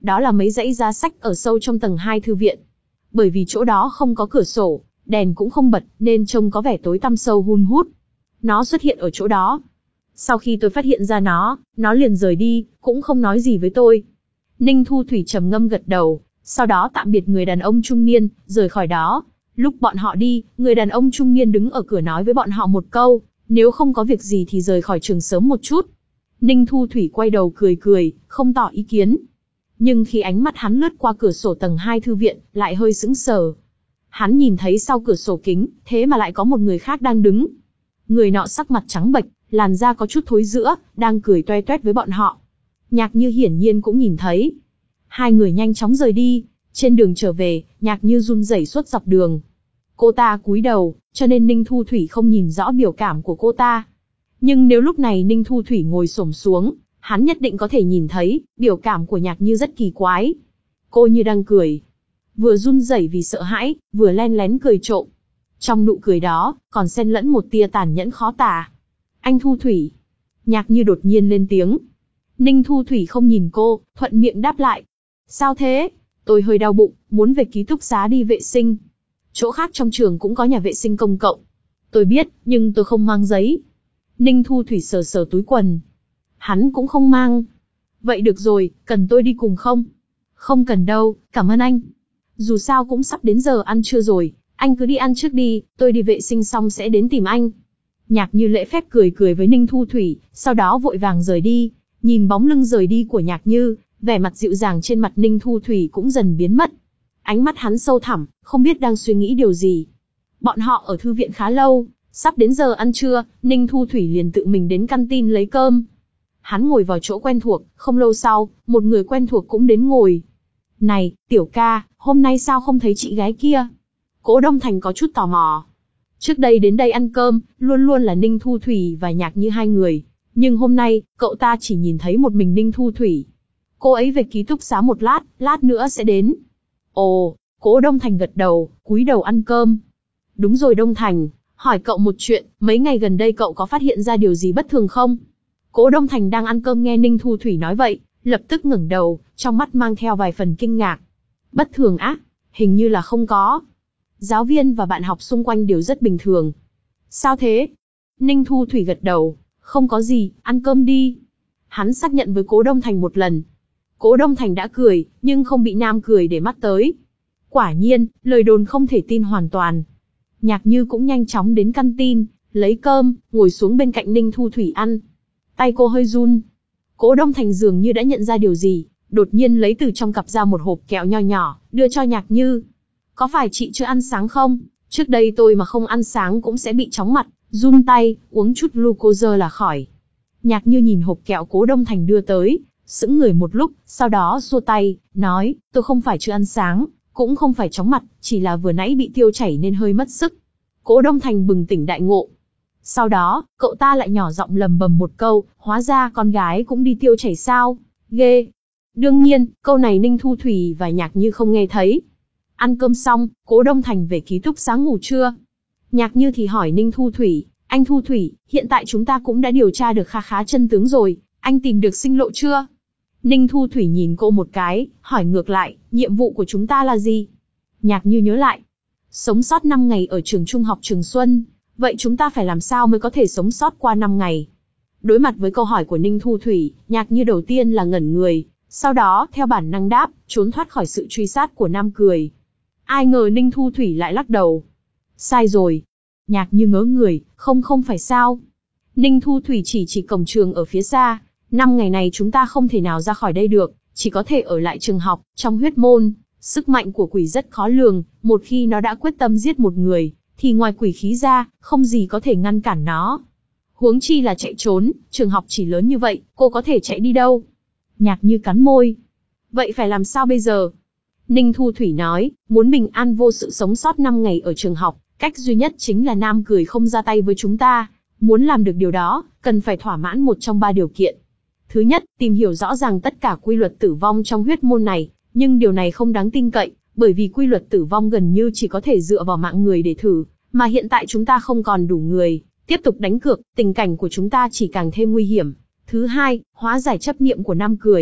đó là mấy dãy giá sách ở sâu trong tầng hai thư viện. Bởi vì chỗ đó không có cửa sổ, đèn cũng không bật, nên trông có vẻ tối tăm sâu hun hút. Nó xuất hiện ở chỗ đó. Sau khi tôi phát hiện ra nó, nó liền rời đi, cũng không nói gì với tôi. Ninh Thu Thủy trầm ngâm gật đầu, sau đó tạm biệt người đàn ông trung niên, rời khỏi đó. Lúc bọn họ đi, người đàn ông trung niên đứng ở cửa nói với bọn họ một câu, nếu không có việc gì thì rời khỏi trường sớm một chút. Ninh Thu Thủy quay đầu cười cười, không tỏ ý kiến. Nhưng khi ánh mắt hắn lướt qua cửa sổ tầng hai thư viện, lại hơi sững sờ. Hắn nhìn thấy sau cửa sổ kính, thế mà lại có một người khác đang đứng. Người nọ sắc mặt trắng bệch, làn da có chút thối rữa, đang cười toe toét với bọn họ. Nhạc Như hiển nhiên cũng nhìn thấy. Hai người nhanh chóng rời đi. Trên đường trở về, Nhạc Như run rẩy suốt dọc đường. Cô ta cúi đầu, cho nên Ninh Thu Thủy không nhìn rõ biểu cảm của cô ta. Nhưng nếu lúc này Ninh Thu Thủy ngồi xổm xuống, hắn nhất định có thể nhìn thấy, biểu cảm của Nhạc Như rất kỳ quái. Cô như đang cười. Vừa run rẩy vì sợ hãi, vừa len lén cười trộm. Trong nụ cười đó, còn xen lẫn một tia tàn nhẫn khó tả. Anh Thu Thủy. Nhạc Như đột nhiên lên tiếng. Ninh Thu Thủy không nhìn cô, thuận miệng đáp lại. Sao thế? Tôi hơi đau bụng, muốn về ký túc xá đi vệ sinh. Chỗ khác trong trường cũng có nhà vệ sinh công cộng. Tôi biết, nhưng tôi không mang giấy. Ninh Thu Thủy sờ sờ túi quần. Hắn cũng không mang. Vậy được rồi, cần tôi đi cùng không? Không cần đâu, cảm ơn anh. Dù sao cũng sắp đến giờ ăn trưa rồi, anh cứ đi ăn trước đi, tôi đi vệ sinh xong sẽ đến tìm anh. Nhạc Như lễ phép cười cười với Ninh Thu Thủy, sau đó vội vàng rời đi. Nhìn bóng lưng rời đi của Nhạc Như, vẻ mặt dịu dàng trên mặt Ninh Thu Thủy cũng dần biến mất. Ánh mắt hắn sâu thẳm, không biết đang suy nghĩ điều gì. Bọn họ ở thư viện khá lâu, sắp đến giờ ăn trưa, Ninh Thu Thủy liền tự mình đến căn tin lấy cơm. Hắn ngồi vào chỗ quen thuộc, không lâu sau, một người quen thuộc cũng đến ngồi. Này, Tiểu ca, hôm nay sao không thấy chị gái kia? Cố Đông Thành có chút tò mò. Trước đây đến đây ăn cơm, luôn luôn là Ninh Thu Thủy và Nhạc Như hai người. Nhưng hôm nay, cậu ta chỉ nhìn thấy một mình Ninh Thu Thủy. Cô ấy về ký túc xá một lát, lát nữa sẽ đến. Ồ, Cố Đông Thành gật đầu, cúi đầu ăn cơm. Đúng rồi Đông Thành, hỏi cậu một chuyện, mấy ngày gần đây cậu có phát hiện ra điều gì bất thường không? Cố Đông Thành đang ăn cơm nghe Ninh Thu Thủy nói vậy, lập tức ngẩng đầu, trong mắt mang theo vài phần kinh ngạc. Bất thường á? Hình như là không có. Giáo viên và bạn học xung quanh đều rất bình thường. Sao thế? Ninh Thu Thủy gật đầu, không có gì, ăn cơm đi. Hắn xác nhận với Cố Đông Thành một lần. Cố Đông Thành đã cười, nhưng không bị Nam cười để mắt tới. Quả nhiên, lời đồn không thể tin hoàn toàn. Nhạc Như cũng nhanh chóng đến căn tin, lấy cơm, ngồi xuống bên cạnh Ninh Thu Thủy ăn. Tay cô hơi run. Cố Đông Thành dường như đã nhận ra điều gì, đột nhiên lấy từ trong cặp ra một hộp kẹo nho nhỏ, đưa cho Nhạc Như. Có phải chị chưa ăn sáng không? Trước đây tôi mà không ăn sáng cũng sẽ bị chóng mặt, run tay, uống chút glucose là khỏi. Nhạc Như nhìn hộp kẹo Cố Đông Thành đưa tới, sững người một lúc, sau đó xua tay, nói, tôi không phải chưa ăn sáng, cũng không phải chóng mặt, chỉ là vừa nãy bị tiêu chảy nên hơi mất sức. Cố Đông Thành bừng tỉnh đại ngộ. Sau đó, cậu ta lại nhỏ giọng lầm bầm một câu, hóa ra con gái cũng đi tiêu chảy sao? Ghê. Đương nhiên, câu này Ninh Thu Thủy và Nhạc Như không nghe thấy. Ăn cơm xong, Cố Đông Thành về ký túc xá ngủ trưa. Nhạc Như thì hỏi Ninh Thu Thủy, anh Thu Thủy, hiện tại chúng ta cũng đã điều tra được khá khá chân tướng rồi, anh tìm được sinh lộ chưa? Ninh Thu Thủy nhìn cô một cái, hỏi ngược lại, nhiệm vụ của chúng ta là gì? Nhạc Như nhớ lại. Sống sót năm ngày ở trường trung học Trường Xuân, vậy chúng ta phải làm sao mới có thể sống sót qua năm ngày? Đối mặt với câu hỏi của Ninh Thu Thủy, Nhạc Như đầu tiên là ngẩn người, sau đó theo bản năng đáp, trốn thoát khỏi sự truy sát của Nam Cười. Ai ngờ Ninh Thu Thủy lại lắc đầu. Sai rồi. Nhạc Như ngớ người, không không phải sao? Ninh Thu Thủy chỉ chỉ cổng trường ở phía xa. Năm ngày này chúng ta không thể nào ra khỏi đây được, chỉ có thể ở lại trường học. Trong huyết môn, sức mạnh của quỷ rất khó lường, một khi nó đã quyết tâm giết một người, thì ngoài quỷ khí ra, không gì có thể ngăn cản nó. Huống chi là chạy trốn, trường học chỉ lớn như vậy, cô có thể chạy đi đâu? Nhạc Như cắn môi. Vậy phải làm sao bây giờ? Ninh Thu Thủy nói, muốn bình an vô sự sống sót năm ngày ở trường học, cách duy nhất chính là Nam Cười không ra tay với chúng ta. Muốn làm được điều đó, cần phải thỏa mãn một trong ba điều kiện. Thứ nhất, tìm hiểu rõ ràng tất cả quy luật tử vong trong huyết môn này, nhưng điều này không đáng tin cậy, bởi vì quy luật tử vong gần như chỉ có thể dựa vào mạng người để thử, mà hiện tại chúng ta không còn đủ người, tiếp tục đánh cược, tình cảnh của chúng ta chỉ càng thêm nguy hiểm. Thứ hai, hóa giải chấp niệm của Nam Cười,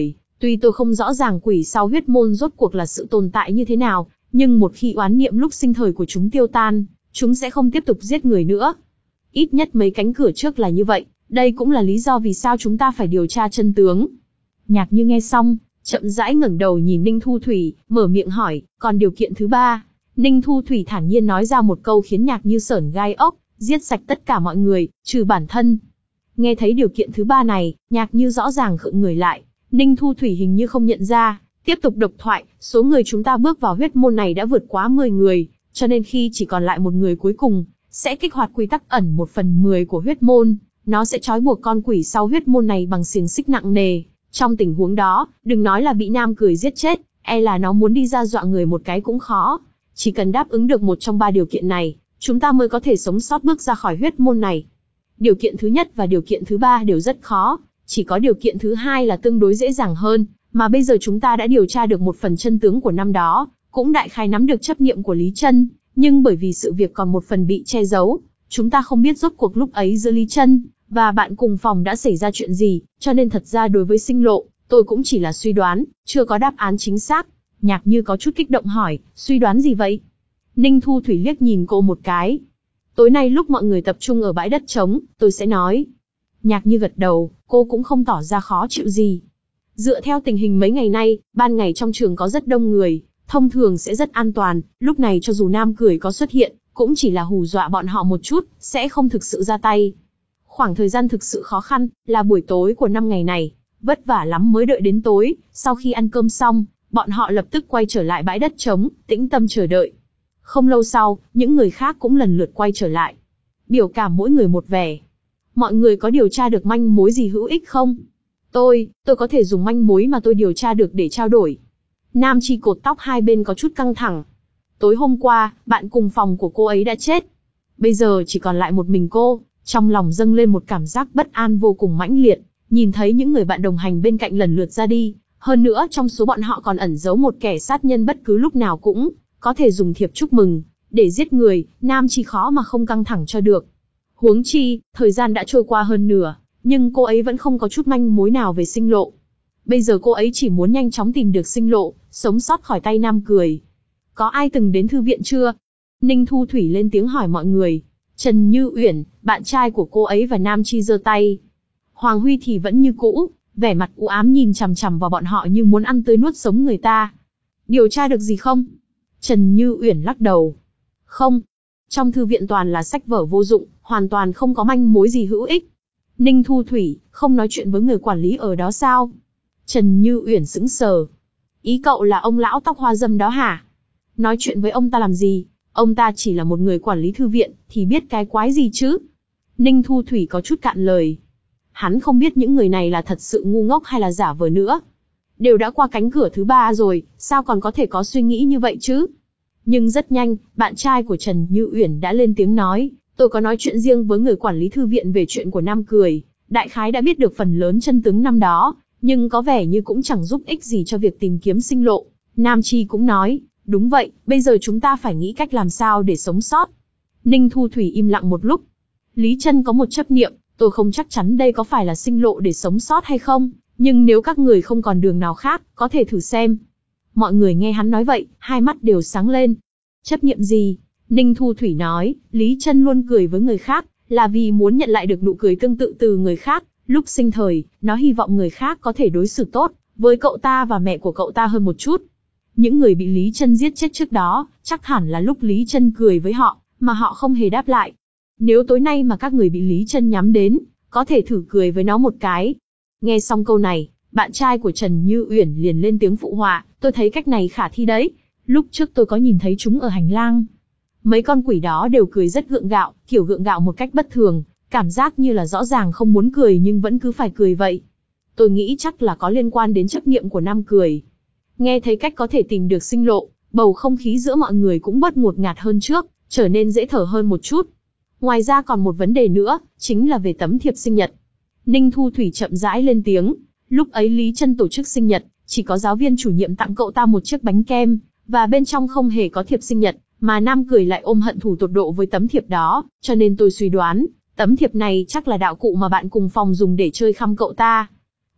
Tuy tôi không rõ ràng quỷ sau huyết môn rốt cuộc là sự tồn tại như thế nào, nhưng một khi oán niệm lúc sinh thời của chúng tiêu tan, chúng sẽ không tiếp tục giết người nữa. Ít nhất mấy cánh cửa trước là như vậy, đây cũng là lý do vì sao chúng ta phải điều tra chân tướng. Nhạc Như nghe xong, chậm rãi ngẩng đầu nhìn Ninh Thu Thủy, mở miệng hỏi, còn điều kiện thứ ba? Ninh Thu Thủy thản nhiên nói ra một câu khiến Nhạc Như sởn gai ốc, giết sạch tất cả mọi người, trừ bản thân. Nghe thấy điều kiện thứ ba này, Nhạc Như rõ ràng khựng người lại, Ninh Thu Thủy hình như không nhận ra, tiếp tục độc thoại, số người chúng ta bước vào huyết môn này đã vượt quá mười người, cho nên khi chỉ còn lại một người cuối cùng, sẽ kích hoạt quy tắc ẩn một phần mười của huyết môn, nó sẽ trói buộc con quỷ sau huyết môn này bằng xiềng xích nặng nề. Trong tình huống đó, đừng nói là bị Nam Cười giết chết, e là nó muốn đi ra dọa người một cái cũng khó. Chỉ cần đáp ứng được một trong ba điều kiện này, chúng ta mới có thể sống sót bước ra khỏi huyết môn này. Điều kiện thứ nhất và điều kiện thứ ba đều rất khó, chỉ có điều kiện thứ hai là tương đối dễ dàng hơn, mà bây giờ chúng ta đã điều tra được một phần chân tướng của năm đó, cũng đại khái nắm được chấp niệm của Lý Chân, nhưng bởi vì sự việc còn một phần bị che giấu, chúng ta không biết rốt cuộc lúc ấy giữa Lý Chân và bạn cùng phòng đã xảy ra chuyện gì, cho nên thật ra đối với sinh lộ, tôi cũng chỉ là suy đoán, chưa có đáp án chính xác. Nhạc Như có chút kích động hỏi, suy đoán gì vậy? Ninh Thu Thủy liếc nhìn cô một cái. Tối nay lúc mọi người tập trung ở bãi đất trống, tôi sẽ nói. Nhạc Như gật đầu, cô cũng không tỏ ra khó chịu gì. Dựa theo tình hình mấy ngày nay, ban ngày trong trường có rất đông người, thông thường sẽ rất an toàn, lúc này cho dù Nam Cười có xuất hiện, cũng chỉ là hù dọa bọn họ một chút, sẽ không thực sự ra tay. Khoảng thời gian thực sự khó khăn, là buổi tối của năm ngày này, vất vả lắm mới đợi đến tối, sau khi ăn cơm xong, bọn họ lập tức quay trở lại bãi đất trống, tĩnh tâm chờ đợi. Không lâu sau, những người khác cũng lần lượt quay trở lại. Biểu cảm mỗi người một vẻ. Mọi người có điều tra được manh mối gì hữu ích không? Tôi, tôi có thể dùng manh mối mà tôi điều tra được để trao đổi. Nam Chi cột tóc hai bên có chút căng thẳng. Tối hôm qua, bạn cùng phòng của cô ấy đã chết. Bây giờ chỉ còn lại một mình cô, trong lòng dâng lên một cảm giác bất an vô cùng mãnh liệt, nhìn thấy những người bạn đồng hành bên cạnh lần lượt ra đi, hơn nữa trong số bọn họ còn ẩn giấu một kẻ sát nhân bất cứ lúc nào cũng có thể dùng thiệp chúc mừng để giết người, Nam Chi khó mà không căng thẳng cho được. Huống chi, thời gian đã trôi qua hơn nửa, nhưng cô ấy vẫn không có chút manh mối nào về sinh lộ. Bây giờ cô ấy chỉ muốn nhanh chóng tìm được sinh lộ, sống sót khỏi tay Nam Cười. Có ai từng đến thư viện chưa? Ninh Thu Thủy lên tiếng hỏi mọi người. Trần Như Uyển, bạn trai của cô ấy và Nam Chi giơ tay. Hoàng Huy thì vẫn như cũ, vẻ mặt u ám nhìn chằm chằm vào bọn họ như muốn ăn tươi nuốt sống người ta. Điều tra được gì không? Trần Như Uyển lắc đầu. Không. Trong thư viện toàn là sách vở vô dụng, hoàn toàn không có manh mối gì hữu ích. Ninh Thu Thủy, không nói chuyện với người quản lý ở đó sao? Trần Như Uyển sững sờ. Ý cậu là ông lão tóc hoa râm đó hả? Nói chuyện với ông ta làm gì? Ông ta chỉ là một người quản lý thư viện, thì biết cái quái gì chứ? Ninh Thu Thủy có chút cạn lời. Hắn không biết những người này là thật sự ngu ngốc hay là giả vờ nữa. Đều đã qua cánh cửa thứ ba rồi, sao còn có thể có suy nghĩ như vậy chứ? Nhưng rất nhanh, bạn trai của Trần Như Uyển đã lên tiếng nói, tôi có nói chuyện riêng với người quản lý thư viện về chuyện của Nam Cười, đại khái đã biết được phần lớn chân tướng năm đó, nhưng có vẻ như cũng chẳng giúp ích gì cho việc tìm kiếm sinh lộ. Nam Chi cũng nói, đúng vậy, bây giờ chúng ta phải nghĩ cách làm sao để sống sót. Ninh Thu Thủy im lặng một lúc. Lý Chân có một chấp niệm, tôi không chắc chắn đây có phải là sinh lộ để sống sót hay không, nhưng nếu các người không còn đường nào khác, có thể thử xem. Mọi người nghe hắn nói vậy, hai mắt đều sáng lên. Chấp niệm gì? Ninh Thu Thủy nói, Lý Chân luôn cười với người khác, là vì muốn nhận lại được nụ cười tương tự từ người khác. Lúc sinh thời, nó hy vọng người khác có thể đối xử tốt với cậu ta và mẹ của cậu ta hơn một chút. Những người bị Lý Chân giết chết trước đó, chắc hẳn là lúc Lý Chân cười với họ, mà họ không hề đáp lại. Nếu tối nay mà các người bị Lý Chân nhắm đến, có thể thử cười với nó một cái. Nghe xong câu này, bạn trai của Trần Như Uyển liền lên tiếng phụ họa, tôi thấy cách này khả thi đấy. Lúc trước tôi có nhìn thấy chúng ở hành lang. Mấy con quỷ đó đều cười rất gượng gạo, kiểu gượng gạo một cách bất thường, cảm giác như là rõ ràng không muốn cười nhưng vẫn cứ phải cười vậy. Tôi nghĩ chắc là có liên quan đến chấp niệm của Nam Cười. Nghe thấy cách có thể tìm được sinh lộ, bầu không khí giữa mọi người cũng bớt ngột ngạt hơn trước, trở nên dễ thở hơn một chút. Ngoài ra còn một vấn đề nữa, chính là về tấm thiệp sinh nhật. Ninh Thu Thủy chậm rãi lên tiếng, lúc ấy Lý Chân tổ chức sinh nhật, chỉ có giáo viên chủ nhiệm tặng cậu ta một chiếc bánh kem, và bên trong không hề có thiệp sinh nhật, mà Nam Cười lại ôm hận thù tột độ với tấm thiệp đó, cho nên tôi suy đoán, tấm thiệp này chắc là đạo cụ mà bạn cùng phòng dùng để chơi khăm cậu ta.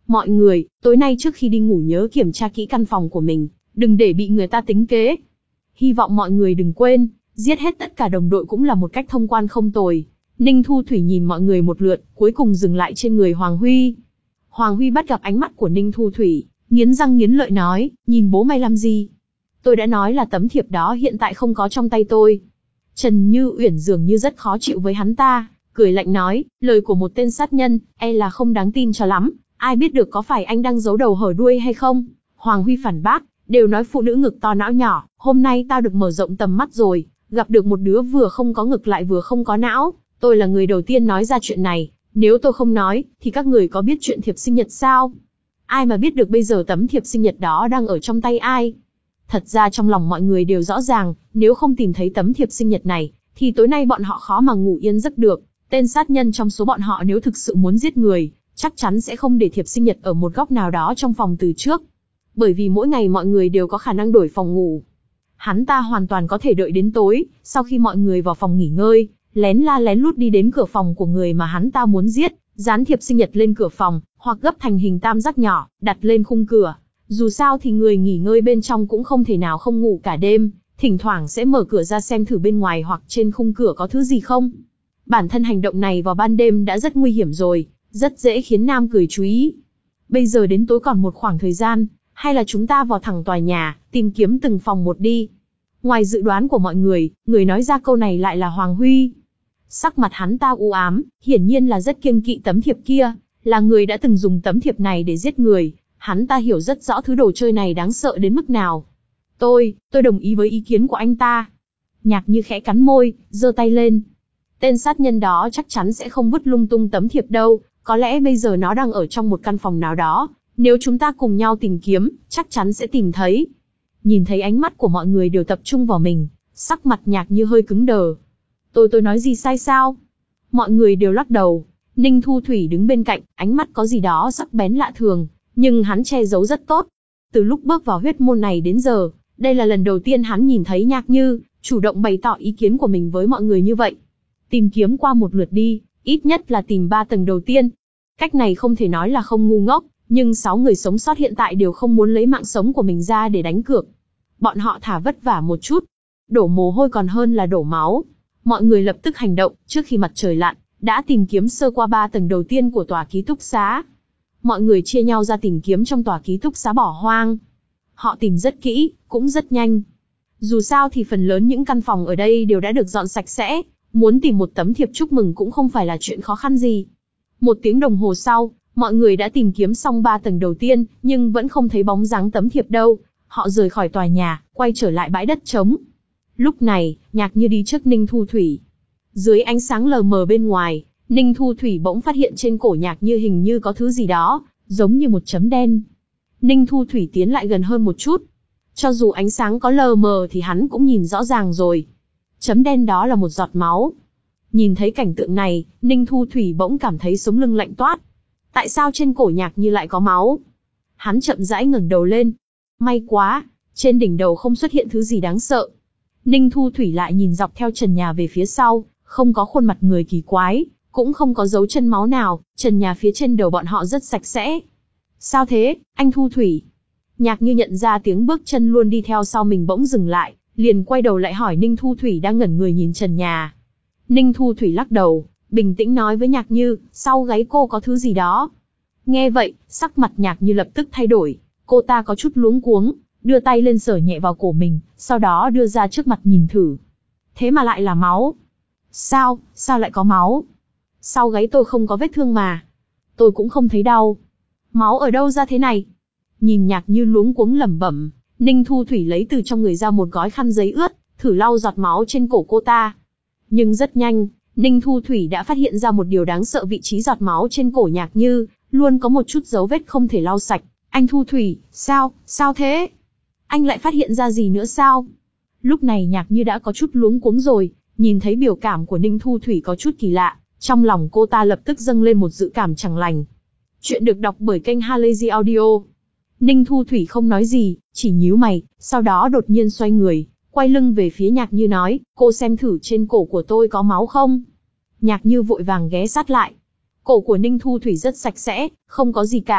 Mọi người, tối nay trước khi đi ngủ nhớ kiểm tra kỹ căn phòng của mình, đừng để bị người ta tính kế. Hy vọng mọi người đừng quên, giết hết tất cả đồng đội cũng là một cách thông quan không tồi. Ninh Thu Thủy nhìn mọi người một lượt, cuối cùng dừng lại trên người Hoàng Huy. Hoàng Huy bắt gặp ánh mắt của Ninh Thu Thủy, nghiến răng nghiến lợi nói, nhìn bố mày làm gì? Tôi đã nói là tấm thiệp đó hiện tại không có trong tay tôi. Trần Như Uyển dường như rất khó chịu với hắn ta, cười lạnh nói, lời của một tên sát nhân, e là không đáng tin cho lắm, ai biết được có phải anh đang giấu đầu hở đuôi hay không? Hoàng Huy phản bác, đều nói phụ nữ ngực to não nhỏ, hôm nay tao được mở rộng tầm mắt rồi, gặp được một đứa vừa không có ngực lại vừa không có não, tôi là người đầu tiên nói ra chuyện này, nếu tôi không nói, thì các người có biết chuyện thiệp sinh nhật sao? Ai mà biết được bây giờ tấm thiệp sinh nhật đó đang ở trong tay ai? Thật ra trong lòng mọi người đều rõ ràng, nếu không tìm thấy tấm thiệp sinh nhật này, thì tối nay bọn họ khó mà ngủ yên giấc được. Tên sát nhân trong số bọn họ nếu thực sự muốn giết người, chắc chắn sẽ không để thiệp sinh nhật ở một góc nào đó trong phòng từ trước. Bởi vì mỗi ngày mọi người đều có khả năng đổi phòng ngủ. Hắn ta hoàn toàn có thể đợi đến tối, sau khi mọi người vào phòng nghỉ ngơi, lén la lén lút đi đến cửa phòng của người mà hắn ta muốn giết, dán thiệp sinh nhật lên cửa phòng, hoặc gấp thành hình tam giác nhỏ, đặt lên khung cửa. Dù sao thì người nghỉ ngơi bên trong cũng không thể nào không ngủ cả đêm, thỉnh thoảng sẽ mở cửa ra xem thử bên ngoài hoặc trên khung cửa có thứ gì không. Bản thân hành động này vào ban đêm đã rất nguy hiểm rồi, rất dễ khiến Nam Cười chú ý. Bây giờ đến tối còn một khoảng thời gian, hay là chúng ta vào thẳng tòa nhà, tìm kiếm từng phòng một đi. Ngoài dự đoán của mọi người, người nói ra câu này lại là Hoàng Huy. Sắc mặt hắn ta u ám, hiển nhiên là rất kiêng kỵ tấm thiệp kia, là người đã từng dùng tấm thiệp này để giết người. Hắn ta hiểu rất rõ thứ đồ chơi này đáng sợ đến mức nào. Tôi, tôi đồng ý với ý kiến của anh ta. Nhạc Như khẽ cắn môi, giơ tay lên. Tên sát nhân đó chắc chắn sẽ không vứt lung tung tấm thiệp đâu, có lẽ bây giờ nó đang ở trong một căn phòng nào đó. Nếu chúng ta cùng nhau tìm kiếm, chắc chắn sẽ tìm thấy. Nhìn thấy ánh mắt của mọi người đều tập trung vào mình, sắc mặt Nhạc Như hơi cứng đờ. Tôi tôi nói gì sai sao? Mọi người đều lắc đầu. Ninh Thu Thủy đứng bên cạnh, ánh mắt có gì đó sắc bén lạ thường, nhưng hắn che giấu rất tốt. Từ lúc bước vào huyết môn này đến giờ, đây là lần đầu tiên hắn nhìn thấy Nhạc Như chủ động bày tỏ ý kiến của mình với mọi người như vậy. Tìm kiếm qua một lượt đi, ít nhất là tìm ba tầng đầu tiên. Cách này không thể nói là không ngu ngốc, nhưng sáu người sống sót hiện tại đều không muốn lấy mạng sống của mình ra để đánh cược. Bọn họ thả vất vả một chút, đổ mồ hôi còn hơn là đổ máu. Mọi người lập tức hành động, trước khi mặt trời lặn, đã tìm kiếm sơ qua ba tầng đầu tiên của tòa ký túc xá. Mọi người chia nhau ra tìm kiếm trong tòa ký túc xá bỏ hoang. Họ tìm rất kỹ, cũng rất nhanh. Dù sao thì phần lớn những căn phòng ở đây đều đã được dọn sạch sẽ, muốn tìm một tấm thiệp chúc mừng cũng không phải là chuyện khó khăn gì. Một tiếng đồng hồ sau, mọi người đã tìm kiếm xong ba tầng đầu tiên, nhưng vẫn không thấy bóng dáng tấm thiệp đâu. Họ rời khỏi tòa nhà, quay trở lại bãi đất trống. Lúc này, Nhạc Như đi trước Ninh Thu Thủy. Dưới ánh sáng lờ mờ bên ngoài, Ninh Thu Thủy bỗng phát hiện trên cổ Nhạc Như hình như có thứ gì đó, giống như một chấm đen. Ninh Thu Thủy tiến lại gần hơn một chút. Cho dù ánh sáng có lờ mờ thì hắn cũng nhìn rõ ràng rồi. Chấm đen đó là một giọt máu. Nhìn thấy cảnh tượng này, Ninh Thu Thủy bỗng cảm thấy sống lưng lạnh toát. Tại sao trên cổ Nhạc Như lại có máu? Hắn chậm rãi ngẩng đầu lên. May quá, trên đỉnh đầu không xuất hiện thứ gì đáng sợ. Ninh Thu Thủy lại nhìn dọc theo trần nhà về phía sau, không có khuôn mặt người kỳ quái, cũng không có dấu chân máu nào, trần nhà phía trên đầu bọn họ rất sạch sẽ. Sao thế, anh Thu Thủy? Nhạc Như nhận ra tiếng bước chân luôn đi theo sau mình bỗng dừng lại, liền quay đầu lại hỏi Ninh Thu Thủy đang ngẩn người nhìn trần nhà. Ninh Thu Thủy lắc đầu, bình tĩnh nói với Nhạc Như, sau gáy cô có thứ gì đó. Nghe vậy, sắc mặt Nhạc Như lập tức thay đổi, cô ta có chút luống cuống, đưa tay lên sờ nhẹ vào cổ mình, sau đó đưa ra trước mặt nhìn thử. Thế mà lại là máu. Sao, sao lại có máu? Sau gáy tôi không có vết thương mà. Tôi cũng không thấy đau. Máu ở đâu ra thế này? Nhìn Nhạc Như luống cuống lẩm bẩm, Ninh Thu Thủy lấy từ trong người ra một gói khăn giấy ướt, thử lau giọt máu trên cổ cô ta. Nhưng rất nhanh, Ninh Thu Thủy đã phát hiện ra một điều đáng sợ, vị trí giọt máu trên cổ Nhạc Như, luôn có một chút dấu vết không thể lau sạch. Anh Thu Thủy, sao, sao thế? Anh lại phát hiện ra gì nữa sao? Lúc này Nhạc Như đã có chút luống cuống rồi, nhìn thấy biểu cảm của Ninh Thu Thủy có chút kỳ lạ, trong lòng cô ta lập tức dâng lên một dự cảm chẳng lành. Chuyện được đọc bởi kênh Halazy Audio. Ninh Thu Thủy không nói gì, chỉ nhíu mày, sau đó đột nhiên xoay người, quay lưng về phía Nhạc Như nói, cô xem thử trên cổ của tôi có máu không? Nhạc Như vội vàng ghé sát lại. Cổ của Ninh Thu Thủy rất sạch sẽ, không có gì cả,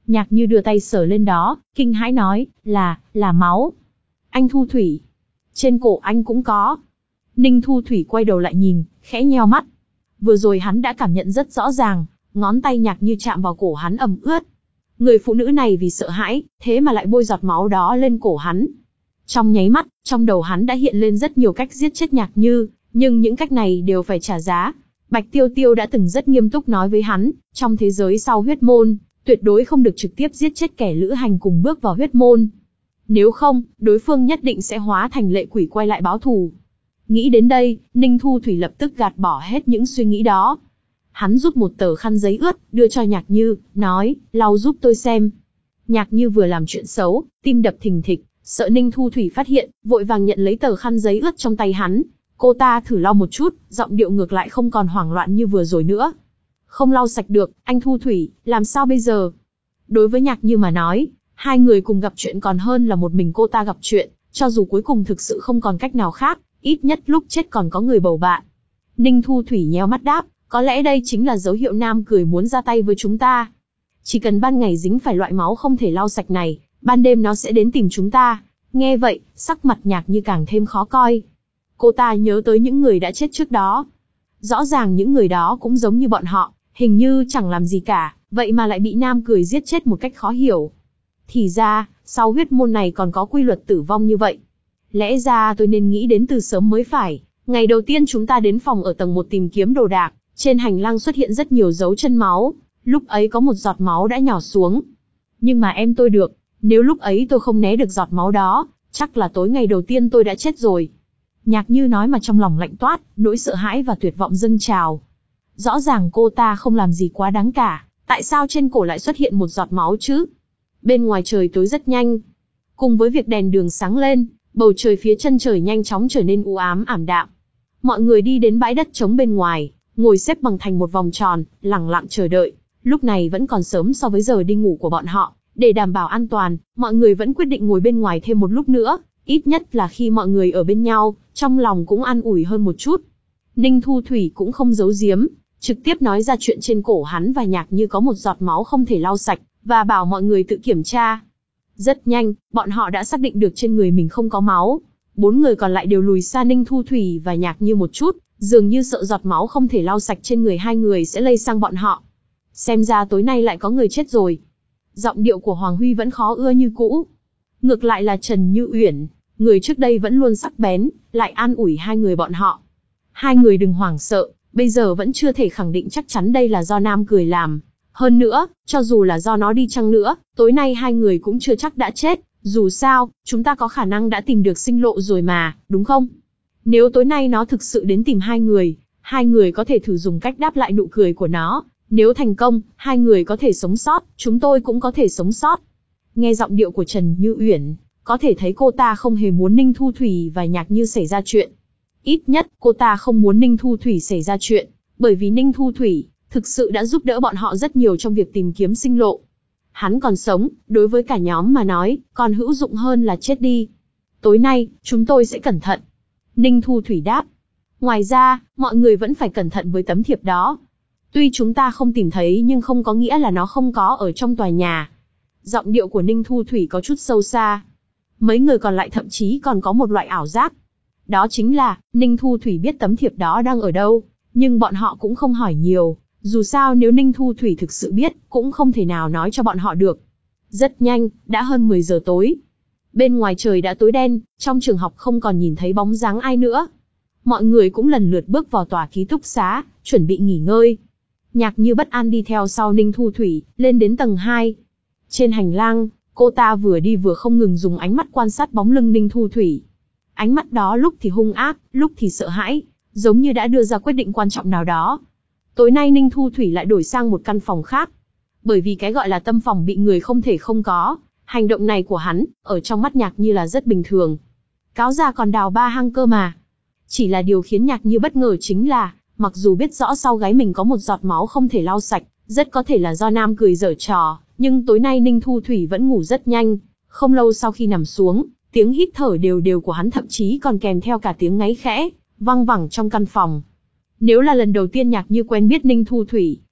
Nhạc Như đưa tay sờ lên đó, kinh hãi nói, là, là máu. Anh Thu Thủy. Trên cổ anh cũng có. Ninh Thu Thủy quay đầu lại nhìn, khẽ nheo mắt. Vừa rồi hắn đã cảm nhận rất rõ ràng, ngón tay Nhạc Như chạm vào cổ hắn ẩm ướt. Người phụ nữ này vì sợ hãi, thế mà lại bôi giọt máu đó lên cổ hắn. Trong nháy mắt, trong đầu hắn đã hiện lên rất nhiều cách giết chết Nhạc Như, nhưng những cách này đều phải trả giá. Bạch Tiêu Tiêu đã từng rất nghiêm túc nói với hắn, trong thế giới sau huyết môn, tuyệt đối không được trực tiếp giết chết kẻ lữ hành cùng bước vào huyết môn. Nếu không, đối phương nhất định sẽ hóa thành lệ quỷ quay lại báo thù. Nghĩ đến đây, Ninh Thu Thủy lập tức gạt bỏ hết những suy nghĩ đó. Hắn rút một tờ khăn giấy ướt, đưa cho Nhạc Như, nói, lau giúp tôi xem. Nhạc Như vừa làm chuyện xấu, tim đập thình thịch, sợ Ninh Thu Thủy phát hiện, vội vàng nhận lấy tờ khăn giấy ướt trong tay hắn. Cô ta thử lau một chút, giọng điệu ngược lại không còn hoảng loạn như vừa rồi nữa. Không lau sạch được, anh Thu Thủy, làm sao bây giờ? Đối với Nhạc Như mà nói, hai người cùng gặp chuyện còn hơn là một mình cô ta gặp chuyện, cho dù cuối cùng thực sự không còn cách nào khác, ít nhất lúc chết còn có người bầu bạn. Ninh Thu Thủy nheo mắt đáp, có lẽ đây chính là dấu hiệu Nam Cười muốn ra tay với chúng ta. Chỉ cần ban ngày dính phải loại máu không thể lau sạch này, ban đêm nó sẽ đến tìm chúng ta. Nghe vậy, sắc mặt Nhạc Như càng thêm khó coi. Cô ta nhớ tới những người đã chết trước đó. Rõ ràng những người đó cũng giống như bọn họ, hình như chẳng làm gì cả, vậy mà lại bị Nam Cười giết chết một cách khó hiểu. Thì ra, sau huyết môn này còn có quy luật tử vong như vậy. Lẽ ra tôi nên nghĩ đến từ sớm mới phải. Ngày đầu tiên chúng ta đến phòng ở tầng một tìm kiếm đồ đạc, trên hành lang xuất hiện rất nhiều dấu chân máu, lúc ấy có một giọt máu đã nhỏ xuống. Nhưng mà em tôi được, nếu lúc ấy tôi không né được giọt máu đó, chắc là tối ngày đầu tiên tôi đã chết rồi. Nhạc Như nói mà trong lòng lạnh toát, nỗi sợ hãi và tuyệt vọng dâng trào. Rõ ràng cô ta không làm gì quá đáng cả, tại sao trên cổ lại xuất hiện một giọt máu chứ? Bên ngoài trời tối rất nhanh. Cùng với việc đèn đường sáng lên, bầu trời phía chân trời nhanh chóng trở nên u ám ảm đạm. Mọi người đi đến bãi đất trống bên ngoài, ngồi xếp bằng thành một vòng tròn, lặng lặng chờ đợi. Lúc này vẫn còn sớm so với giờ đi ngủ của bọn họ, để đảm bảo an toàn, mọi người vẫn quyết định ngồi bên ngoài thêm một lúc nữa, ít nhất là khi mọi người ở bên nhau, trong lòng cũng an ủi hơn một chút. Ninh Thu Thủy cũng không giấu giếm, trực tiếp nói ra chuyện trên cổ hắn và Nhạc Như có một giọt máu không thể lau sạch, và bảo mọi người tự kiểm tra. Rất nhanh, bọn họ đã xác định được trên người mình không có máu. Bốn người còn lại đều lùi xa Ninh Thu Thủy và Nhạc Như một chút, dường như sợ giọt máu không thể lau sạch trên người hai người sẽ lây sang bọn họ. Xem ra tối nay lại có người chết rồi. Giọng điệu của Hoàng Huy vẫn khó ưa như cũ. Ngược lại là Trần Như Uyển, người trước đây vẫn luôn sắc bén, lại an ủi hai người bọn họ. Hai người đừng hoảng sợ, bây giờ vẫn chưa thể khẳng định chắc chắn đây là do Nam Cười làm. Hơn nữa, cho dù là do nó đi chăng nữa, tối nay hai người cũng chưa chắc đã chết. Dù sao, chúng ta có khả năng đã tìm được sinh lộ rồi mà, đúng không? Nếu tối nay nó thực sự đến tìm hai người, hai người có thể thử dùng cách đáp lại nụ cười của nó. Nếu thành công, hai người có thể sống sót, chúng tôi cũng có thể sống sót. Nghe giọng điệu của Trần Như Uyển, có thể thấy cô ta không hề muốn Ninh Thu Thủy và Nhạc Như xảy ra chuyện. Ít nhất, cô ta không muốn Ninh Thu Thủy xảy ra chuyện, bởi vì Ninh Thu Thủy thực sự đã giúp đỡ bọn họ rất nhiều trong việc tìm kiếm sinh lộ. Hắn còn sống, đối với cả nhóm mà nói, còn hữu dụng hơn là chết đi. Tối nay, chúng tôi sẽ cẩn thận. Ninh Thu Thủy đáp. Ngoài ra, mọi người vẫn phải cẩn thận với tấm thiệp đó. Tuy chúng ta không tìm thấy nhưng không có nghĩa là nó không có ở trong tòa nhà. Giọng điệu của Ninh Thu Thủy có chút sâu xa. Mấy người còn lại thậm chí còn có một loại ảo giác. Đó chính là, Ninh Thu Thủy biết tấm thiệp đó đang ở đâu, nhưng bọn họ cũng không hỏi nhiều. Dù sao nếu Ninh Thu Thủy thực sự biết, cũng không thể nào nói cho bọn họ được. Rất nhanh, đã hơn mười giờ tối. Bên ngoài trời đã tối đen, trong trường học không còn nhìn thấy bóng dáng ai nữa. Mọi người cũng lần lượt bước vào tòa ký túc xá, chuẩn bị nghỉ ngơi. Nhạc Như bất an đi theo sau Ninh Thu Thủy, lên đến tầng hai. Trên hành lang, cô ta vừa đi vừa không ngừng dùng ánh mắt quan sát bóng lưng Ninh Thu Thủy. Ánh mắt đó lúc thì hung ác, lúc thì sợ hãi, giống như đã đưa ra quyết định quan trọng nào đó. Tối nay Ninh Thu Thủy lại đổi sang một căn phòng khác. Bởi vì cái gọi là tâm phòng bị người không thể không có, hành động này của hắn, ở trong mắt Nhạc Như là rất bình thường. Cáo già còn đào ba hang cơ mà. Chỉ là điều khiến Nhạc Như bất ngờ chính là, mặc dù biết rõ sau gáy mình có một giọt máu không thể lau sạch, rất có thể là do Nam Cười giở trò, nhưng tối nay Ninh Thu Thủy vẫn ngủ rất nhanh. Không lâu sau khi nằm xuống, tiếng hít thở đều đều của hắn thậm chí còn kèm theo cả tiếng ngáy khẽ, văng vẳng trong căn phòng. Nếu là lần đầu tiên Nhạc Như quen biết Ninh Thu Thủy,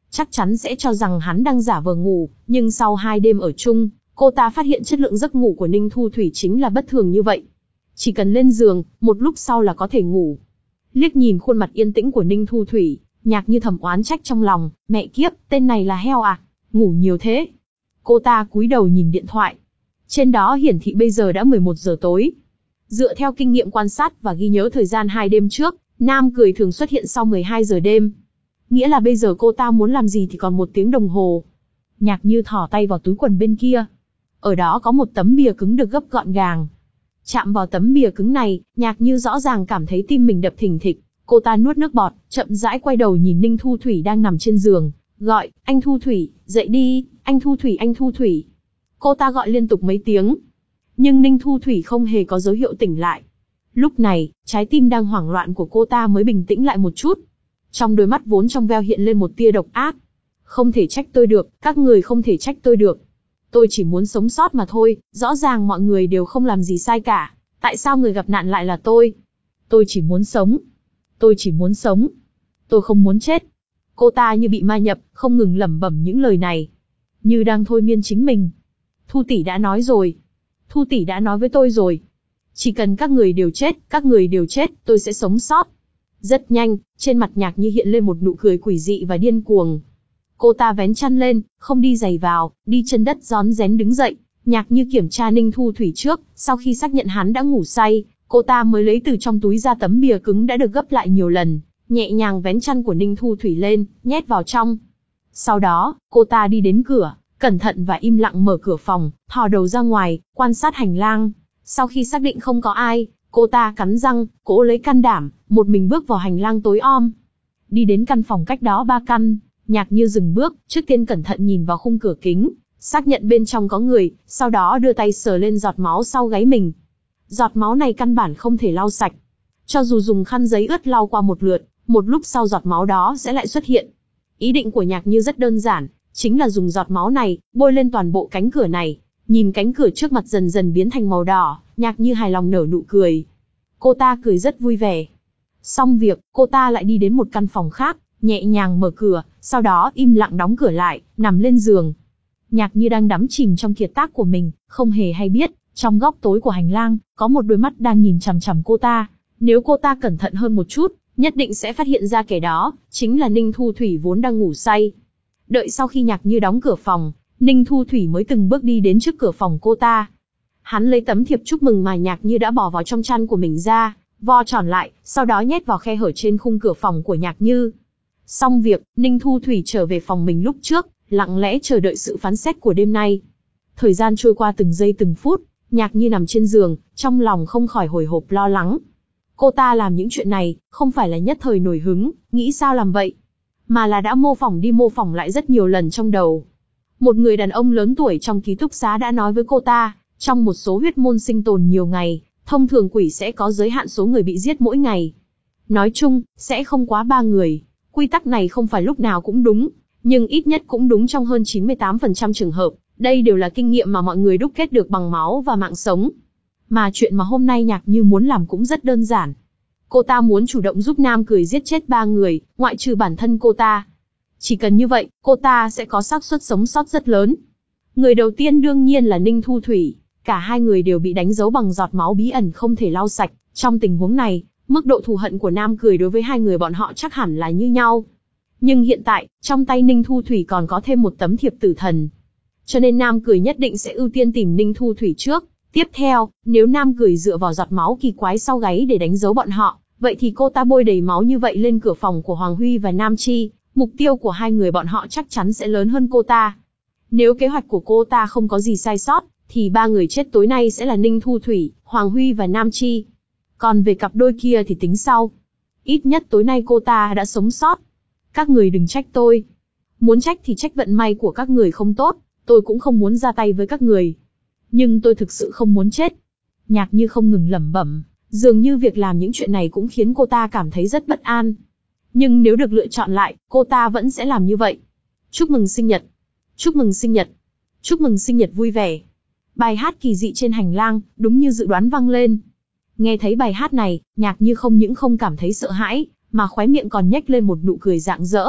chắc chắn sẽ cho rằng hắn đang giả vờ ngủ, nhưng sau hai đêm ở chung, cô ta phát hiện chất lượng giấc ngủ của Ninh Thu Thủy chính là bất thường như vậy. Chỉ cần lên giường, một lúc sau là có thể ngủ. Liếc nhìn khuôn mặt yên tĩnh của Ninh Thu Thủy, Nhạc Như thầm oán trách trong lòng, mẹ kiếp, tên này là heo à, ngủ nhiều thế. Cô ta cúi đầu nhìn điện thoại. Trên đó hiển thị bây giờ đã mười một giờ tối. Dựa theo kinh nghiệm quan sát và ghi nhớ thời gian hai đêm trước, Nam Cười thường xuất hiện sau mười hai giờ đêm. Nghĩa là bây giờ cô ta muốn làm gì thì còn một tiếng đồng hồ. Nhạc Như thò tay vào túi quần bên kia. Ở đó có một tấm bìa cứng được gấp gọn gàng. Chạm vào tấm bìa cứng này, Nhạc Như rõ ràng cảm thấy tim mình đập thình thịch. Cô ta nuốt nước bọt, chậm rãi quay đầu nhìn Ninh Thu Thủy đang nằm trên giường, gọi, anh Thu Thủy, dậy đi, anh Thu Thủy, anh Thu Thủy. Cô ta gọi liên tục mấy tiếng. Nhưng Ninh Thu Thủy không hề có dấu hiệu tỉnh lại. Lúc này, trái tim đang hoảng loạn của cô ta mới bình tĩnh lại một chút. Trong đôi mắt vốn trong veo hiện lên một tia độc ác. Không thể trách tôi được, các người không thể trách tôi được. Tôi chỉ muốn sống sót mà thôi, rõ ràng mọi người đều không làm gì sai cả. Tại sao người gặp nạn lại là tôi? Tôi chỉ muốn sống. Tôi chỉ muốn sống. Tôi không muốn chết. Cô ta như bị ma nhập, không ngừng lẩm bẩm những lời này. Như đang thôi miên chính mình. Thu tỷ đã nói rồi. Thu tỷ đã nói với tôi rồi. Chỉ cần các người đều chết, các người đều chết, tôi sẽ sống sót. Rất nhanh, trên mặt Nhạc Như hiện lên một nụ cười quỷ dị và điên cuồng. Cô ta vén chăn lên, không đi giày vào, đi chân đất rón rén đứng dậy. Nhạc Như kiểm tra Ninh Thu Thủy trước, sau khi xác nhận hắn đã ngủ say, cô ta mới lấy từ trong túi ra tấm bìa cứng đã được gấp lại nhiều lần, nhẹ nhàng vén chăn của Ninh Thu Thủy lên, nhét vào trong. Sau đó, cô ta đi đến cửa, cẩn thận và im lặng mở cửa phòng, thò đầu ra ngoài, quan sát hành lang. Sau khi xác định không có ai, cô ta cắn răng, cố lấy can đảm, một mình bước vào hành lang tối om. Đi đến căn phòng cách đó ba căn, Nhạc Như dừng bước, trước tiên cẩn thận nhìn vào khung cửa kính, xác nhận bên trong có người, sau đó đưa tay sờ lên giọt máu sau gáy mình. Giọt máu này căn bản không thể lau sạch. Cho dù dùng khăn giấy ướt lau qua một lượt, một lúc sau giọt máu đó sẽ lại xuất hiện. Ý định của Nhạc Như rất đơn giản, chính là dùng giọt máu này, bôi lên toàn bộ cánh cửa này. Nhìn cánh cửa trước mặt dần dần biến thành màu đỏ, Nhạc Như hài lòng nở nụ cười. Cô ta cười rất vui vẻ. Xong việc, cô ta lại đi đến một căn phòng khác, nhẹ nhàng mở cửa, sau đó im lặng đóng cửa lại, nằm lên giường. Nhạc Như đang đắm chìm trong kiệt tác của mình, không hề hay biết, trong góc tối của hành lang, có một đôi mắt đang nhìn chằm chằm cô ta. Nếu cô ta cẩn thận hơn một chút, nhất định sẽ phát hiện ra kẻ đó, chính là Ninh Thu Thủy vốn đang ngủ say. Đợi sau khi Nhạc Như đóng cửa phòng, Ninh Thu Thủy mới từng bước đi đến trước cửa phòng cô ta. Hắn lấy tấm thiệp chúc mừng mà Nhạc Như đã bỏ vào trong chăn của mình ra, vo tròn lại, sau đó nhét vào khe hở trên khung cửa phòng của Nhạc Như. Xong việc, Ninh Thu Thủy trở về phòng mình lúc trước, lặng lẽ chờ đợi sự phán xét của đêm nay. Thời gian trôi qua từng giây từng phút, Nhạc Như nằm trên giường, trong lòng không khỏi hồi hộp lo lắng. Cô ta làm những chuyện này, không phải là nhất thời nổi hứng, nghĩ sao làm vậy, mà là đã mô phỏng đi mô phỏng lại rất nhiều lần trong đầu. Một người đàn ông lớn tuổi trong ký túc xá đã nói với cô ta, trong một số huyết môn sinh tồn nhiều ngày, thông thường quỷ sẽ có giới hạn số người bị giết mỗi ngày. Nói chung, sẽ không quá ba người. Quy tắc này không phải lúc nào cũng đúng, nhưng ít nhất cũng đúng trong hơn chín mươi tám phần trăm trường hợp. Đây đều là kinh nghiệm mà mọi người đúc kết được bằng máu và mạng sống. Mà chuyện mà hôm nay Nhạc Như muốn làm cũng rất đơn giản. Cô ta muốn chủ động giúp Nam Cười giết chết ba người, ngoại trừ bản thân cô ta. Chỉ cần như vậy, cô ta sẽ có xác suất sống sót rất lớn. Người đầu tiên đương nhiên là Ninh Thu Thủy. Cả hai người đều bị đánh dấu bằng giọt máu bí ẩn không thể lau sạch. Trong tình huống này, mức độ thù hận của Nam Cười đối với hai người bọn họ chắc hẳn là như nhau. Nhưng hiện tại, trong tay Ninh Thu Thủy còn có thêm một tấm thiệp tử thần. Cho nên Nam Cười nhất định sẽ ưu tiên tìm Ninh Thu Thủy trước. Tiếp theo, nếu Nam Cười dựa vào giọt máu kỳ quái sau gáy để đánh dấu bọn họ, vậy thì cô ta bôi đầy máu như vậy lên cửa phòng của Hoàng Huy và Nam Chi. Mục tiêu của hai người bọn họ chắc chắn sẽ lớn hơn cô ta. Nếu kế hoạch của cô ta không có gì sai sót, thì ba người chết tối nay sẽ là Ninh Thu Thủy, Hoàng Huy và Nam Chi. Còn về cặp đôi kia thì tính sau. Ít nhất tối nay cô ta đã sống sót. Các người đừng trách tôi. Muốn trách thì trách vận may của các người không tốt, tôi cũng không muốn ra tay với các người. Nhưng tôi thực sự không muốn chết. Nhạc Như không ngừng lẩm bẩm, dường như việc làm những chuyện này cũng khiến cô ta cảm thấy rất bất an. Nhưng nếu được lựa chọn lại, cô ta vẫn sẽ làm như vậy. Chúc mừng sinh nhật. Chúc mừng sinh nhật. Chúc mừng sinh nhật vui vẻ. Bài hát kỳ dị trên hành lang, đúng như dự đoán vang lên. Nghe thấy bài hát này, Nhạc Như không những không cảm thấy sợ hãi, mà khóe miệng còn nhếch lên một nụ cười rạng rỡ.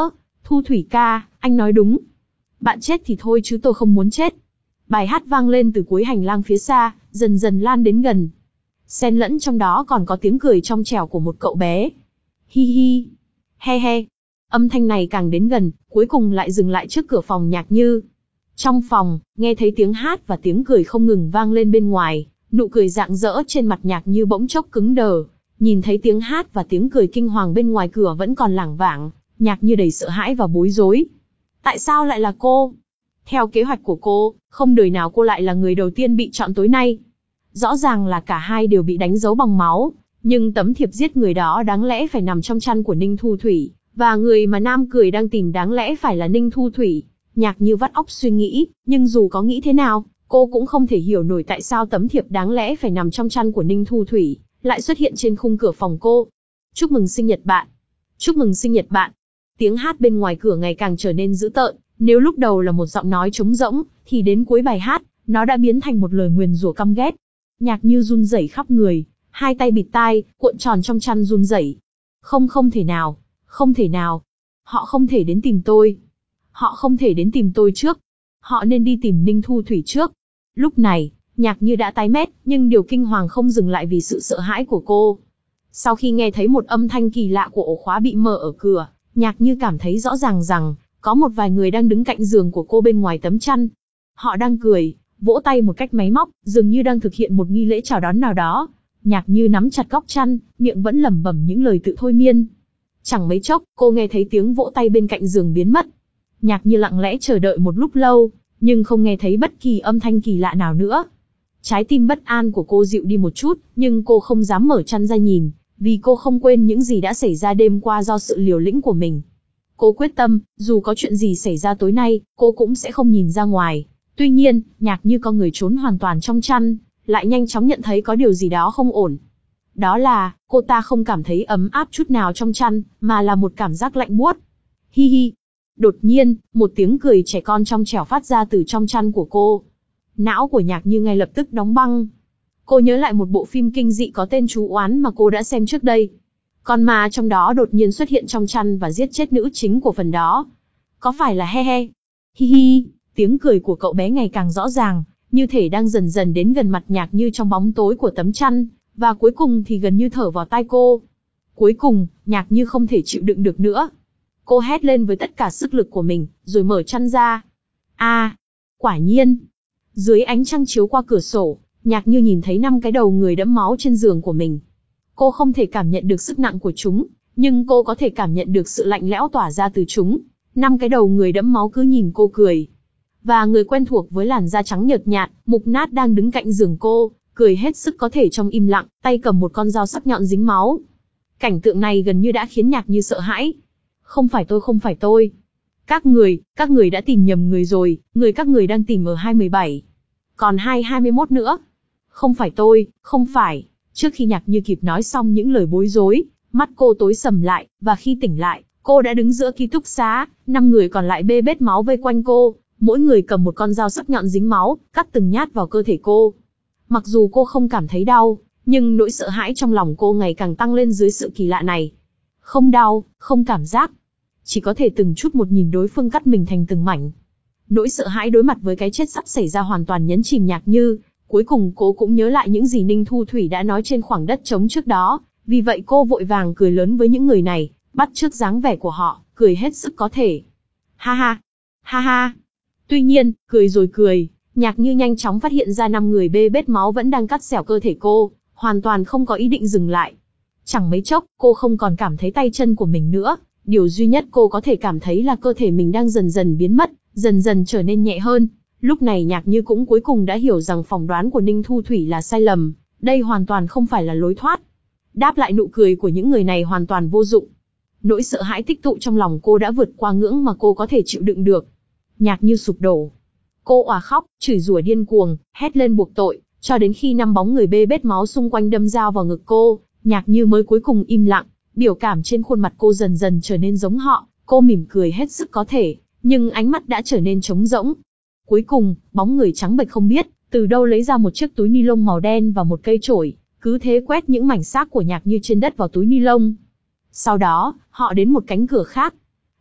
Thu Thủy ca, anh nói đúng. Bạn chết thì thôi chứ tôi không muốn chết. Bài hát vang lên từ cuối hành lang phía xa, dần dần lan đến gần. Xen lẫn trong đó còn có tiếng cười trong trẻo của một cậu bé. Hi hi. He he. Âm thanh này càng đến gần, cuối cùng lại dừng lại trước cửa phòng Nhạc Như. Trong phòng, nghe thấy tiếng hát và tiếng cười không ngừng vang lên bên ngoài, nụ cười rạng rỡ trên mặt Nhạc Như bỗng chốc cứng đờ. Nhìn thấy tiếng hát và tiếng cười kinh hoàng bên ngoài cửa vẫn còn lảng vảng, Nhạc Như đầy sợ hãi và bối rối. Tại sao lại là cô? Theo kế hoạch của cô, không đời nào cô lại là người đầu tiên bị chọn tối nay. Rõ ràng là cả hai đều bị đánh dấu bằng máu, nhưng tấm thiệp giết người đó đáng lẽ phải nằm trong chăn của Ninh Thu Thủy, và người mà Nam Cười đang tìm đáng lẽ phải là Ninh Thu Thủy. Nhạc Như vắt óc suy nghĩ, nhưng dù có nghĩ thế nào, cô cũng không thể hiểu nổi tại sao tấm thiệp đáng lẽ phải nằm trong chăn của Ninh Thu Thủy lại xuất hiện trên khung cửa phòng cô. Chúc mừng sinh nhật bạn. Chúc mừng sinh nhật bạn. Tiếng hát bên ngoài cửa ngày càng trở nên dữ tợn, nếu lúc đầu là một giọng nói trống rỗng, thì đến cuối bài hát, nó đã biến thành một lời nguyền rủa căm ghét. Nhạc Như run rẩy khắp người, hai tay bịt tai, cuộn tròn trong chăn run rẩy. Không không thể nào, không thể nào. Họ không thể đến tìm tôi. Họ không thể đến tìm tôi trước. Họ nên đi tìm Ninh Thu Thủy trước. Lúc này, Nhạc Như đã tái mét, nhưng điều kinh hoàng không dừng lại vì sự sợ hãi của cô. Sau khi nghe thấy một âm thanh kỳ lạ của ổ khóa bị mở ở cửa, Nhạc Như cảm thấy rõ ràng rằng, có một vài người đang đứng cạnh giường của cô bên ngoài tấm chăn. Họ đang cười, vỗ tay một cách máy móc, dường như đang thực hiện một nghi lễ chào đón nào đó. Nhạc Như nắm chặt góc chăn, miệng vẫn lẩm bẩm những lời tự thôi miên. Chẳng mấy chốc, cô nghe thấy tiếng vỗ tay bên cạnh giường biến mất. Nhạc Như lặng lẽ chờ đợi một lúc lâu, nhưng không nghe thấy bất kỳ âm thanh kỳ lạ nào nữa. Trái tim bất an của cô dịu đi một chút, nhưng cô không dám mở chăn ra nhìn, vì cô không quên những gì đã xảy ra đêm qua do sự liều lĩnh của mình. Cô quyết tâm, dù có chuyện gì xảy ra tối nay, cô cũng sẽ không nhìn ra ngoài. Tuy nhiên, Nhạc Như con người trốn hoàn toàn trong chăn, lại nhanh chóng nhận thấy có điều gì đó không ổn. Đó là, cô ta không cảm thấy ấm áp chút nào trong chăn, mà là một cảm giác lạnh buốt. Hi hi. Đột nhiên, một tiếng cười trẻ con trong trẻo phát ra từ trong chăn của cô. Não của Nhạc Như ngay lập tức đóng băng. Cô nhớ lại một bộ phim kinh dị có tên Chú Oán mà cô đã xem trước đây. Con ma trong đó đột nhiên xuất hiện trong chăn và giết chết nữ chính của phần đó. Có phải là he he? Hi hi. Tiếng cười của cậu bé ngày càng rõ ràng, như thể đang dần dần đến gần mặt Nhạc Như trong bóng tối của tấm chăn, và cuối cùng thì gần như thở vào tai cô. Cuối cùng, Nhạc Như không thể chịu đựng được nữa. Cô hét lên với tất cả sức lực của mình, rồi mở chăn ra. A, à, quả nhiên, dưới ánh trăng chiếu qua cửa sổ, Nhạc Như nhìn thấy năm cái đầu người đẫm máu trên giường của mình. Cô không thể cảm nhận được sức nặng của chúng, nhưng cô có thể cảm nhận được sự lạnh lẽo tỏa ra từ chúng. Năm cái đầu người đẫm máu cứ nhìn cô cười. Và người quen thuộc với làn da trắng nhợt nhạt, mục nát đang đứng cạnh giường cô, cười hết sức có thể trong im lặng, tay cầm một con dao sắc nhọn dính máu. Cảnh tượng này gần như đã khiến Nhạc Như sợ hãi. Không phải tôi, không phải tôi. Các người, các người đã tìm nhầm người rồi, người các người đang tìm ở hai một bảy. Còn hai hai mươi mốt nữa. Không phải tôi, không phải. Trước khi Nhạc Như kịp nói xong những lời bối rối, mắt cô tối sầm lại, và khi tỉnh lại, cô đã đứng giữa ký túc xá, năm người còn lại bê bết máu vây quanh cô, mỗi người cầm một con dao sắc nhọn dính máu, cắt từng nhát vào cơ thể cô. Mặc dù cô không cảm thấy đau, nhưng nỗi sợ hãi trong lòng cô ngày càng tăng lên dưới sự kỳ lạ này. Không đau, không cảm giác. Chỉ có thể từng chút một nhìn đối phương cắt mình thành từng mảnh. Nỗi sợ hãi đối mặt với cái chết sắp xảy ra hoàn toàn nhấn chìm Nhạc Như. Cuối cùng cô cũng nhớ lại những gì Ninh Thu Thủy đã nói trên khoảng đất trống trước đó. Vì vậy cô vội vàng cười lớn với những người này, bắt chước dáng vẻ của họ, cười hết sức có thể. Ha ha, ha ha. Tuy nhiên, cười rồi cười, Nhạc Như nhanh chóng phát hiện ra năm người bê bết máu vẫn đang cắt xẻo cơ thể cô, hoàn toàn không có ý định dừng lại. Chẳng mấy chốc, cô không còn cảm thấy tay chân của mình nữa. Điều duy nhất cô có thể cảm thấy là cơ thể mình đang dần dần biến mất, dần dần trở nên nhẹ hơn. Lúc này Nhạc Như cũng cuối cùng đã hiểu rằng phỏng đoán của Ninh Thu Thủy là sai lầm, đây hoàn toàn không phải là lối thoát. Đáp lại nụ cười của những người này hoàn toàn vô dụng. Nỗi sợ hãi tích tụ trong lòng cô đã vượt qua ngưỡng mà cô có thể chịu đựng được. Nhạc Như sụp đổ. Cô òa khóc, chửi rủa điên cuồng, hét lên buộc tội, cho đến khi năm bóng người bê bết máu xung quanh đâm dao vào ngực cô, Nhạc Như mới cuối cùng im lặng. Biểu cảm trên khuôn mặt cô dần dần trở nên giống họ, cô mỉm cười hết sức có thể, nhưng ánh mắt đã trở nên trống rỗng. Cuối cùng, bóng người trắng bệch không biết từ đâu lấy ra một chiếc túi ni lông màu đen và một cây chổi, cứ thế quét những mảnh xác của Nhạc Như trên đất vào túi ni lông. Sau đó, họ đến một cánh cửa khác.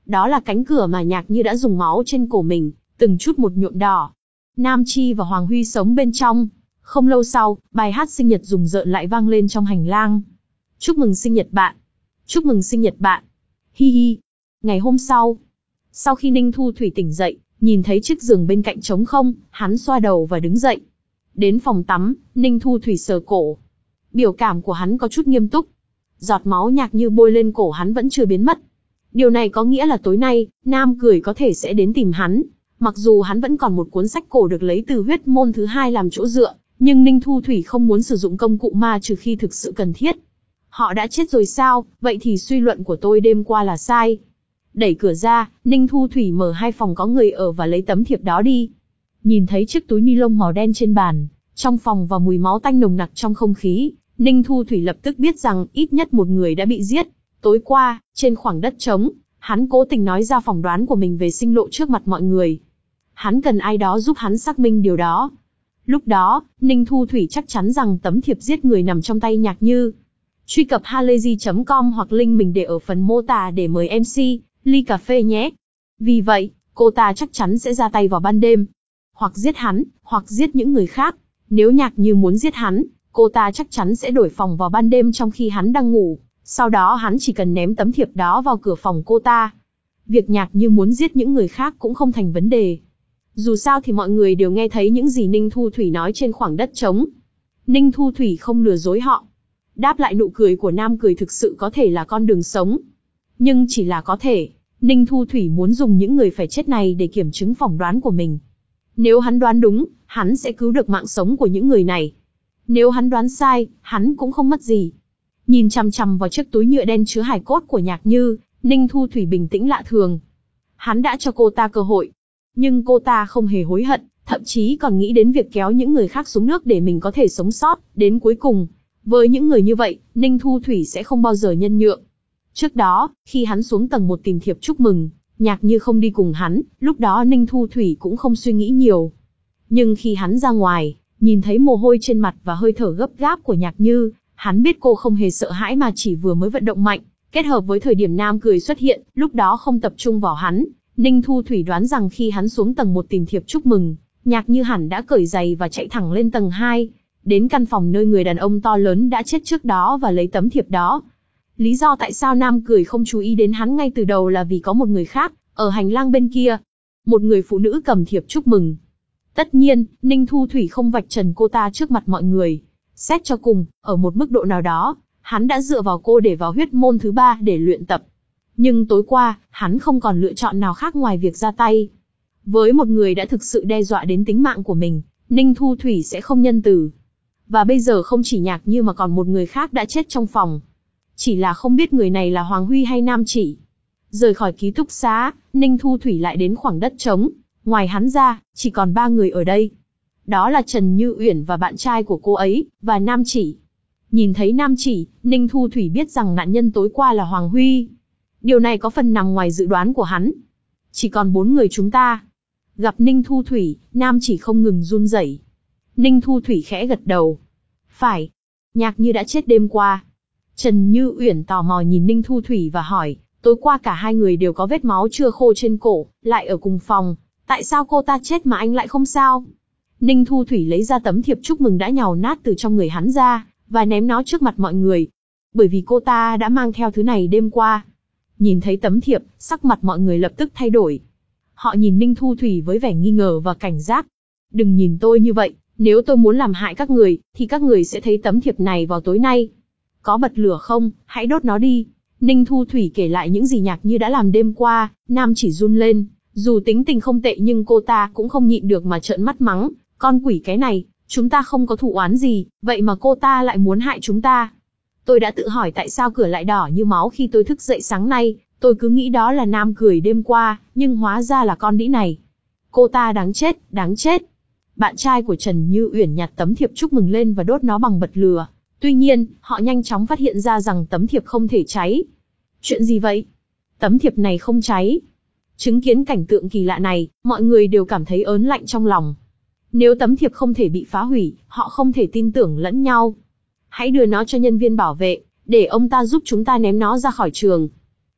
Đó là cánh cửa mà Nhạc Như đã dùng máu trên cổ mình, từng chút một nhuộm đỏ. Nam Chi và Hoàng Huy sống bên trong. Không lâu sau, bài hát sinh nhật rùng rợn lại vang lên trong hành lang. Chúc mừng sinh nhật bạn. Chúc mừng sinh nhật bạn. Hi hi. Ngày hôm sau, sau khi Ninh Thu Thủy tỉnh dậy, nhìn thấy chiếc giường bên cạnh trống không, hắn xoa đầu và đứng dậy. Đến phòng tắm, Ninh Thu Thủy sờ cổ. Biểu cảm của hắn có chút nghiêm túc. Giọt máu Nhạc Như bôi lên cổ hắn vẫn chưa biến mất. Điều này có nghĩa là tối nay, Nam Cười có thể sẽ đến tìm hắn. Mặc dù hắn vẫn còn một cuốn sách cổ được lấy từ huyết môn thứ hai làm chỗ dựa, nhưng Ninh Thu Thủy không muốn sử dụng công cụ ma trừ khi thực sự cần thiết. Họ đã chết rồi sao, vậy thì suy luận của tôi đêm qua là sai. Đẩy cửa ra, Ninh Thu Thủy mở hai phòng có người ở và lấy tấm thiệp đó đi. Nhìn thấy chiếc túi ni lông màu đen trên bàn, trong phòng và mùi máu tanh nồng nặc trong không khí, Ninh Thu Thủy lập tức biết rằng ít nhất một người đã bị giết. Tối qua, trên khoảng đất trống, hắn cố tình nói ra phỏng đoán của mình về sinh lộ trước mặt mọi người. Hắn cần ai đó giúp hắn xác minh điều đó. Lúc đó, Ninh Thu Thủy chắc chắn rằng tấm thiệp giết người nằm trong tay Nhạc Như. Truy cập halayzi chấm com hoặc link mình để ở phần mô tả để mời em xê, ly cà phê nhé. Vì vậy, cô ta chắc chắn sẽ ra tay vào ban đêm. Hoặc giết hắn, hoặc giết những người khác. Nếu Nhạc Như muốn giết hắn, cô ta chắc chắn sẽ đổi phòng vào ban đêm trong khi hắn đang ngủ. Sau đó hắn chỉ cần ném tấm thiệp đó vào cửa phòng cô ta. Việc Nhạc Như muốn giết những người khác cũng không thành vấn đề. Dù sao thì mọi người đều nghe thấy những gì Ninh Thu Thủy nói trên khoảng đất trống. Ninh Thu Thủy không lừa dối họ. Đáp lại nụ cười của Nam Cười thực sự có thể là con đường sống. Nhưng chỉ là có thể, Ninh Thu Thủy muốn dùng những người phải chết này để kiểm chứng phỏng đoán của mình. Nếu hắn đoán đúng, hắn sẽ cứu được mạng sống của những người này. Nếu hắn đoán sai, hắn cũng không mất gì. Nhìn chằm chằm vào chiếc túi nhựa đen chứa hài cốt của Nhạc Như, Ninh Thu Thủy bình tĩnh lạ thường. Hắn đã cho cô ta cơ hội. Nhưng cô ta không hề hối hận, thậm chí còn nghĩ đến việc kéo những người khác xuống nước để mình có thể sống sót, đến cuối cùng. Với những người như vậy, Ninh Thu Thủy sẽ không bao giờ nhân nhượng. Trước đó, khi hắn xuống tầng một tìm thiệp chúc mừng, Nhạc Như không đi cùng hắn, lúc đó Ninh Thu Thủy cũng không suy nghĩ nhiều. Nhưng khi hắn ra ngoài, nhìn thấy mồ hôi trên mặt và hơi thở gấp gáp của Nhạc Như, hắn biết cô không hề sợ hãi mà chỉ vừa mới vận động mạnh, kết hợp với thời điểm Nam Cười xuất hiện, lúc đó không tập trung vào hắn. Ninh Thu Thủy đoán rằng khi hắn xuống tầng một tìm thiệp chúc mừng, Nhạc Như hẳn đã cởi giày và chạy thẳng lên tầng hai, đến căn phòng nơi người đàn ông to lớn đã chết trước đó và lấy tấm thiệp đó. Lý do tại sao Nam Cười không chú ý đến hắn ngay từ đầu là vì có một người khác, ở hành lang bên kia. Một người phụ nữ cầm thiệp chúc mừng. Tất nhiên, Ninh Thu Thủy không vạch trần cô ta trước mặt mọi người. Xét cho cùng, ở một mức độ nào đó, hắn đã dựa vào cô để vào huyết môn thứ ba để luyện tập. Nhưng tối qua, hắn không còn lựa chọn nào khác ngoài việc ra tay. Với một người đã thực sự đe dọa đến tính mạng của mình, Ninh Thu Thủy sẽ không nhân từ. Và bây giờ không chỉ Nhạc Như mà còn một người khác đã chết trong phòng. Chỉ là không biết người này là Hoàng Huy hay Nam Chỉ. Rời khỏi ký túc xá, Ninh Thu Thủy lại đến khoảng đất trống. Ngoài hắn ra, chỉ còn ba người ở đây. Đó là Trần Như Uyển và bạn trai của cô ấy, và Nam Chỉ. Nhìn thấy Nam Chỉ, Ninh Thu Thủy biết rằng nạn nhân tối qua là Hoàng Huy. Điều này có phần nằm ngoài dự đoán của hắn. Chỉ còn bốn người chúng ta. Gặp Ninh Thu Thủy, Nam Chỉ không ngừng run rẩy. Ninh Thu Thủy khẽ gật đầu. Phải. Nhạc Như đã chết đêm qua. Trần Như Uyển tò mò nhìn Ninh Thu Thủy và hỏi, tối qua cả hai người đều có vết máu chưa khô trên cổ, lại ở cùng phòng. Tại sao cô ta chết mà anh lại không sao? Ninh Thu Thủy lấy ra tấm thiệp chúc mừng đã nhàu nát từ trong người hắn ra, và ném nó trước mặt mọi người. Bởi vì cô ta đã mang theo thứ này đêm qua. Nhìn thấy tấm thiệp, sắc mặt mọi người lập tức thay đổi. Họ nhìn Ninh Thu Thủy với vẻ nghi ngờ và cảnh giác. Đừng nhìn tôi như vậy, nếu tôi muốn làm hại các người, thì các người sẽ thấy tấm thiệp này vào tối nay. Có bật lửa không, hãy đốt nó đi. Ninh Thu Thủy kể lại những gì Nhạc Như đã làm đêm qua, Nam Chỉ run lên. Dù tính tình không tệ nhưng cô ta cũng không nhịn được mà trợn mắt mắng. Con quỷ cái này, chúng ta không có thù oán gì, vậy mà cô ta lại muốn hại chúng ta. Tôi đã tự hỏi tại sao cửa lại đỏ như máu khi tôi thức dậy sáng nay, tôi cứ nghĩ đó là Nam Cười đêm qua, nhưng hóa ra là con đĩ này. Cô ta đáng chết, đáng chết. Bạn trai của Trần Như Uyển nhặt tấm thiệp chúc mừng lên và đốt nó bằng bật lửa. Tuy nhiên, họ nhanh chóng phát hiện ra rằng tấm thiệp không thể cháy. Chuyện gì vậy? Tấm thiệp này không cháy. Chứng kiến cảnh tượng kỳ lạ này, mọi người đều cảm thấy ớn lạnh trong lòng. Nếu tấm thiệp không thể bị phá hủy, họ không thể tin tưởng lẫn nhau. Hãy đưa nó cho nhân viên bảo vệ, để ông ta giúp chúng ta ném nó ra khỏi trường.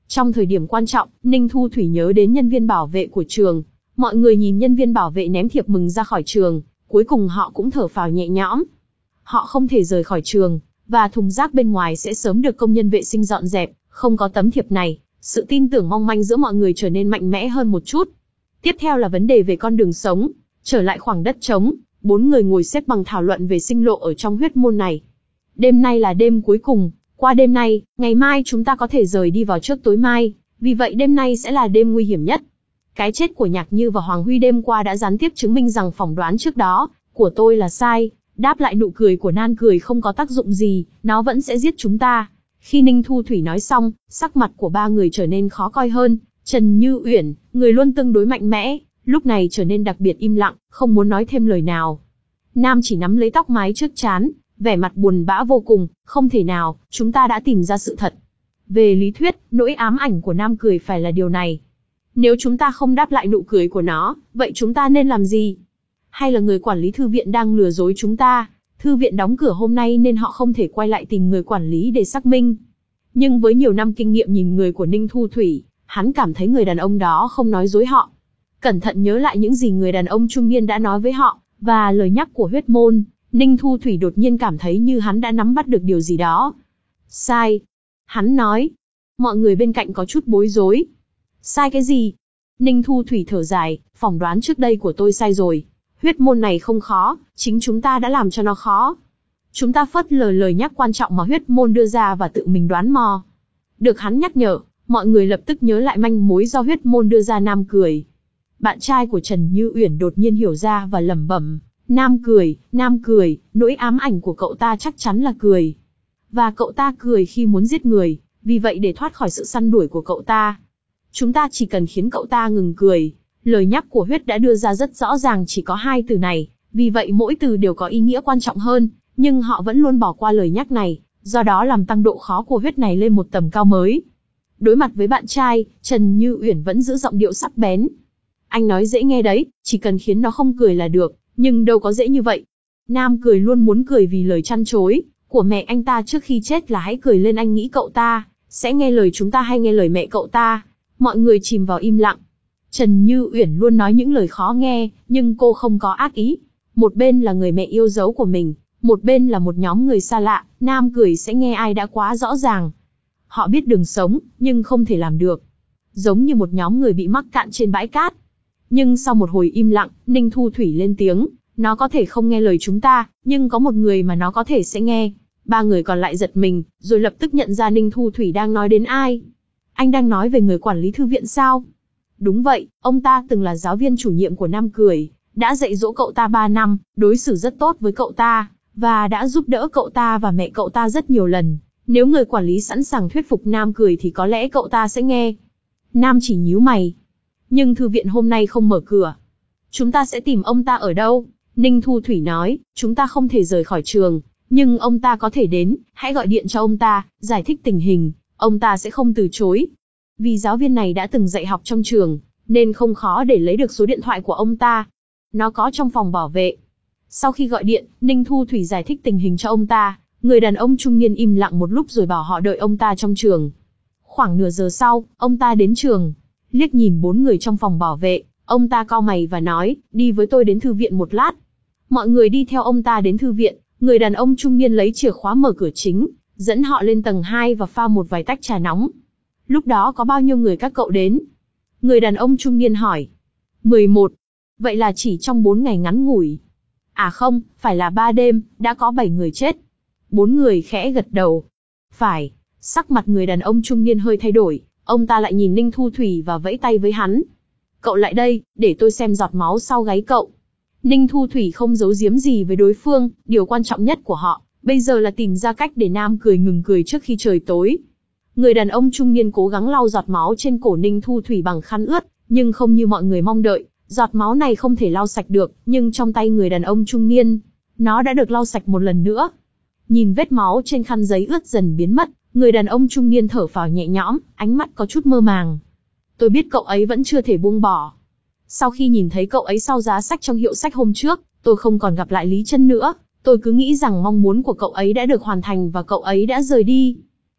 Trong thời điểm quan trọng, Ninh Thu Thủy nhớ đến nhân viên bảo vệ của trường. Mọi người nhìn nhân viên bảo vệ ném thiệp mừng ra khỏi trường, cuối cùng họ cũng thở phào nhẹ nhõm. Họ không thể rời khỏi trường, và thùng rác bên ngoài sẽ sớm được công nhân vệ sinh dọn dẹp. Không có tấm thiệp này, sự tin tưởng mong manh giữa mọi người trở nên mạnh mẽ hơn một chút. Tiếp theo là vấn đề về con đường sống. Trở lại khoảng đất trống, bốn người ngồi xếp bằng thảo luận về sinh lộ ở trong huyết môn này. Đêm nay là đêm cuối cùng, qua đêm nay, ngày mai chúng ta có thể rời đi vào trước tối mai, vì vậy đêm nay sẽ là đêm nguy hiểm nhất. Cái chết của Nhạc Như và Hoàng Huy đêm qua đã gián tiếp chứng minh rằng phỏng đoán trước đó của tôi là sai. Đáp lại nụ cười của Nan Cười không có tác dụng gì, nó vẫn sẽ giết chúng ta. Khi Ninh Thu Thủy nói xong, sắc mặt của ba người trở nên khó coi hơn. Trần Như Uyển, người luôn tương đối mạnh mẽ, lúc này trở nên đặc biệt im lặng, không muốn nói thêm lời nào. Nam chỉ nắm lấy tóc mái trước trán, vẻ mặt buồn bã vô cùng. Không thể nào, chúng ta đã tìm ra sự thật. Về lý thuyết, nỗi ám ảnh của Nam Cười phải là điều này. Nếu chúng ta không đáp lại nụ cười của nó, vậy chúng ta nên làm gì? Hay là người quản lý thư viện đang lừa dối chúng ta? Thư viện đóng cửa hôm nay nên họ không thể quay lại tìm người quản lý để xác minh. Nhưng với nhiều năm kinh nghiệm nhìn người của Ninh Thu Thủy, hắn cảm thấy người đàn ông đó không nói dối họ. Cẩn thận nhớ lại những gì người đàn ông trung niên đã nói với họ, và lời nhắc của huyết môn, Ninh Thu Thủy đột nhiên cảm thấy như hắn đã nắm bắt được điều gì đó. Sai. Hắn nói. Mọi người bên cạnh có chút bối rối. Sai cái gì? Ninh Thu Thủy thở dài, phỏng đoán trước đây của tôi sai rồi. Huyết môn này không khó, chính chúng ta đã làm cho nó khó. Chúng ta phớt lờ lời nhắc quan trọng mà huyết môn đưa ra và tự mình đoán mò. Được hắn nhắc nhở, mọi người lập tức nhớ lại manh mối do huyết môn đưa ra. Nam Cười, bạn trai của Trần Như Uyển, đột nhiên hiểu ra và lẩm bẩm. Nam Cười, Nam Cười, nỗi ám ảnh của cậu ta chắc chắn là cười. Và cậu ta cười khi muốn giết người, vì vậy để thoát khỏi sự săn đuổi của cậu ta, chúng ta chỉ cần khiến cậu ta ngừng cười. Lời nhắc của huyết đã đưa ra rất rõ ràng chỉ có hai từ này, vì vậy mỗi từ đều có ý nghĩa quan trọng hơn, nhưng họ vẫn luôn bỏ qua lời nhắc này, do đó làm tăng độ khó của huyết này lên một tầm cao mới. Đối mặt với bạn trai, Trần Như Uyển vẫn giữ giọng điệu sắc bén. Anh nói dễ nghe đấy, chỉ cần khiến nó không cười là được, nhưng đâu có dễ như vậy. Nam Cười luôn muốn cười vì lời chăn chối của mẹ anh ta trước khi chết là hãy cười lên, anh nghĩ cậu ta sẽ nghe lời chúng ta hay nghe lời mẹ cậu ta. Mọi người chìm vào im lặng. Trần Như Uyển luôn nói những lời khó nghe, nhưng cô không có ác ý. Một bên là người mẹ yêu dấu của mình, một bên là một nhóm người xa lạ, Nam Cười sẽ nghe ai đã quá rõ ràng. Họ biết đường sống, nhưng không thể làm được. Giống như một nhóm người bị mắc cạn trên bãi cát. Nhưng sau một hồi im lặng, Ninh Thu Thủy lên tiếng, nó có thể không nghe lời chúng ta, nhưng có một người mà nó có thể sẽ nghe. Ba người còn lại giật mình, rồi lập tức nhận ra Ninh Thu Thủy đang nói đến ai. Anh đang nói về người quản lý thư viện sao? Đúng vậy, ông ta từng là giáo viên chủ nhiệm của Nam Cười, đã dạy dỗ cậu ta ba năm, đối xử rất tốt với cậu ta, và đã giúp đỡ cậu ta và mẹ cậu ta rất nhiều lần. Nếu người quản lý sẵn sàng thuyết phục Nam Cười thì có lẽ cậu ta sẽ nghe. Nam chỉ nhíu mày. Nhưng thư viện hôm nay không mở cửa. Chúng ta sẽ tìm ông ta ở đâu? Ninh Thu Thủy nói, chúng ta không thể rời khỏi trường, nhưng ông ta có thể đến, hãy gọi điện cho ông ta, giải thích tình hình, ông ta sẽ không từ chối. Vì giáo viên này đã từng dạy học trong trường, nên không khó để lấy được số điện thoại của ông ta. Nó có trong phòng bảo vệ. Sau khi gọi điện, Ninh Thu Thủy giải thích tình hình cho ông ta. Người đàn ông trung niên im lặng một lúc rồi bảo họ đợi ông ta trong trường. Khoảng nửa giờ sau, ông ta đến trường. Liếc nhìn bốn người trong phòng bảo vệ, ông ta cau mày và nói, đi với tôi đến thư viện một lát. Mọi người đi theo ông ta đến thư viện. Người đàn ông trung niên lấy chìa khóa mở cửa chính, dẫn họ lên tầng hai và pha một vài tách trà nóng. Lúc đó có bao nhiêu người các cậu đến? Người đàn ông trung niên hỏi. mười một. Vậy là chỉ trong bốn ngày ngắn ngủi. À không, phải là ba đêm, đã có bảy người chết. Bốn người khẽ gật đầu. Phải. Sắc mặt người đàn ông trung niên hơi thay đổi, ông ta lại nhìn Ninh Thu Thủy và vẫy tay với hắn. Cậu lại đây, để tôi xem giọt máu sau gáy cậu. Ninh Thu Thủy không giấu giếm gì với đối phương, điều quan trọng nhất của họ, bây giờ là tìm ra cách để Nam Cười ngừng cười trước khi trời tối. Người đàn ông trung niên cố gắng lau giọt máu trên cổ Ninh Thu Thủy bằng khăn ướt, nhưng không như mọi người mong đợi, giọt máu này không thể lau sạch được, nhưng trong tay người đàn ông trung niên, nó đã được lau sạch một lần nữa. Nhìn vết máu trên khăn giấy ướt dần biến mất, người đàn ông trung niên thở phào nhẹ nhõm, ánh mắt có chút mơ màng. Tôi biết cậu ấy vẫn chưa thể buông bỏ. Sau khi nhìn thấy cậu ấy sau giá sách trong hiệu sách hôm trước, tôi không còn gặp lại Lý Chân nữa, tôi cứ nghĩ rằng mong muốn của cậu ấy đã được hoàn thành và cậu ấy đã rời đi.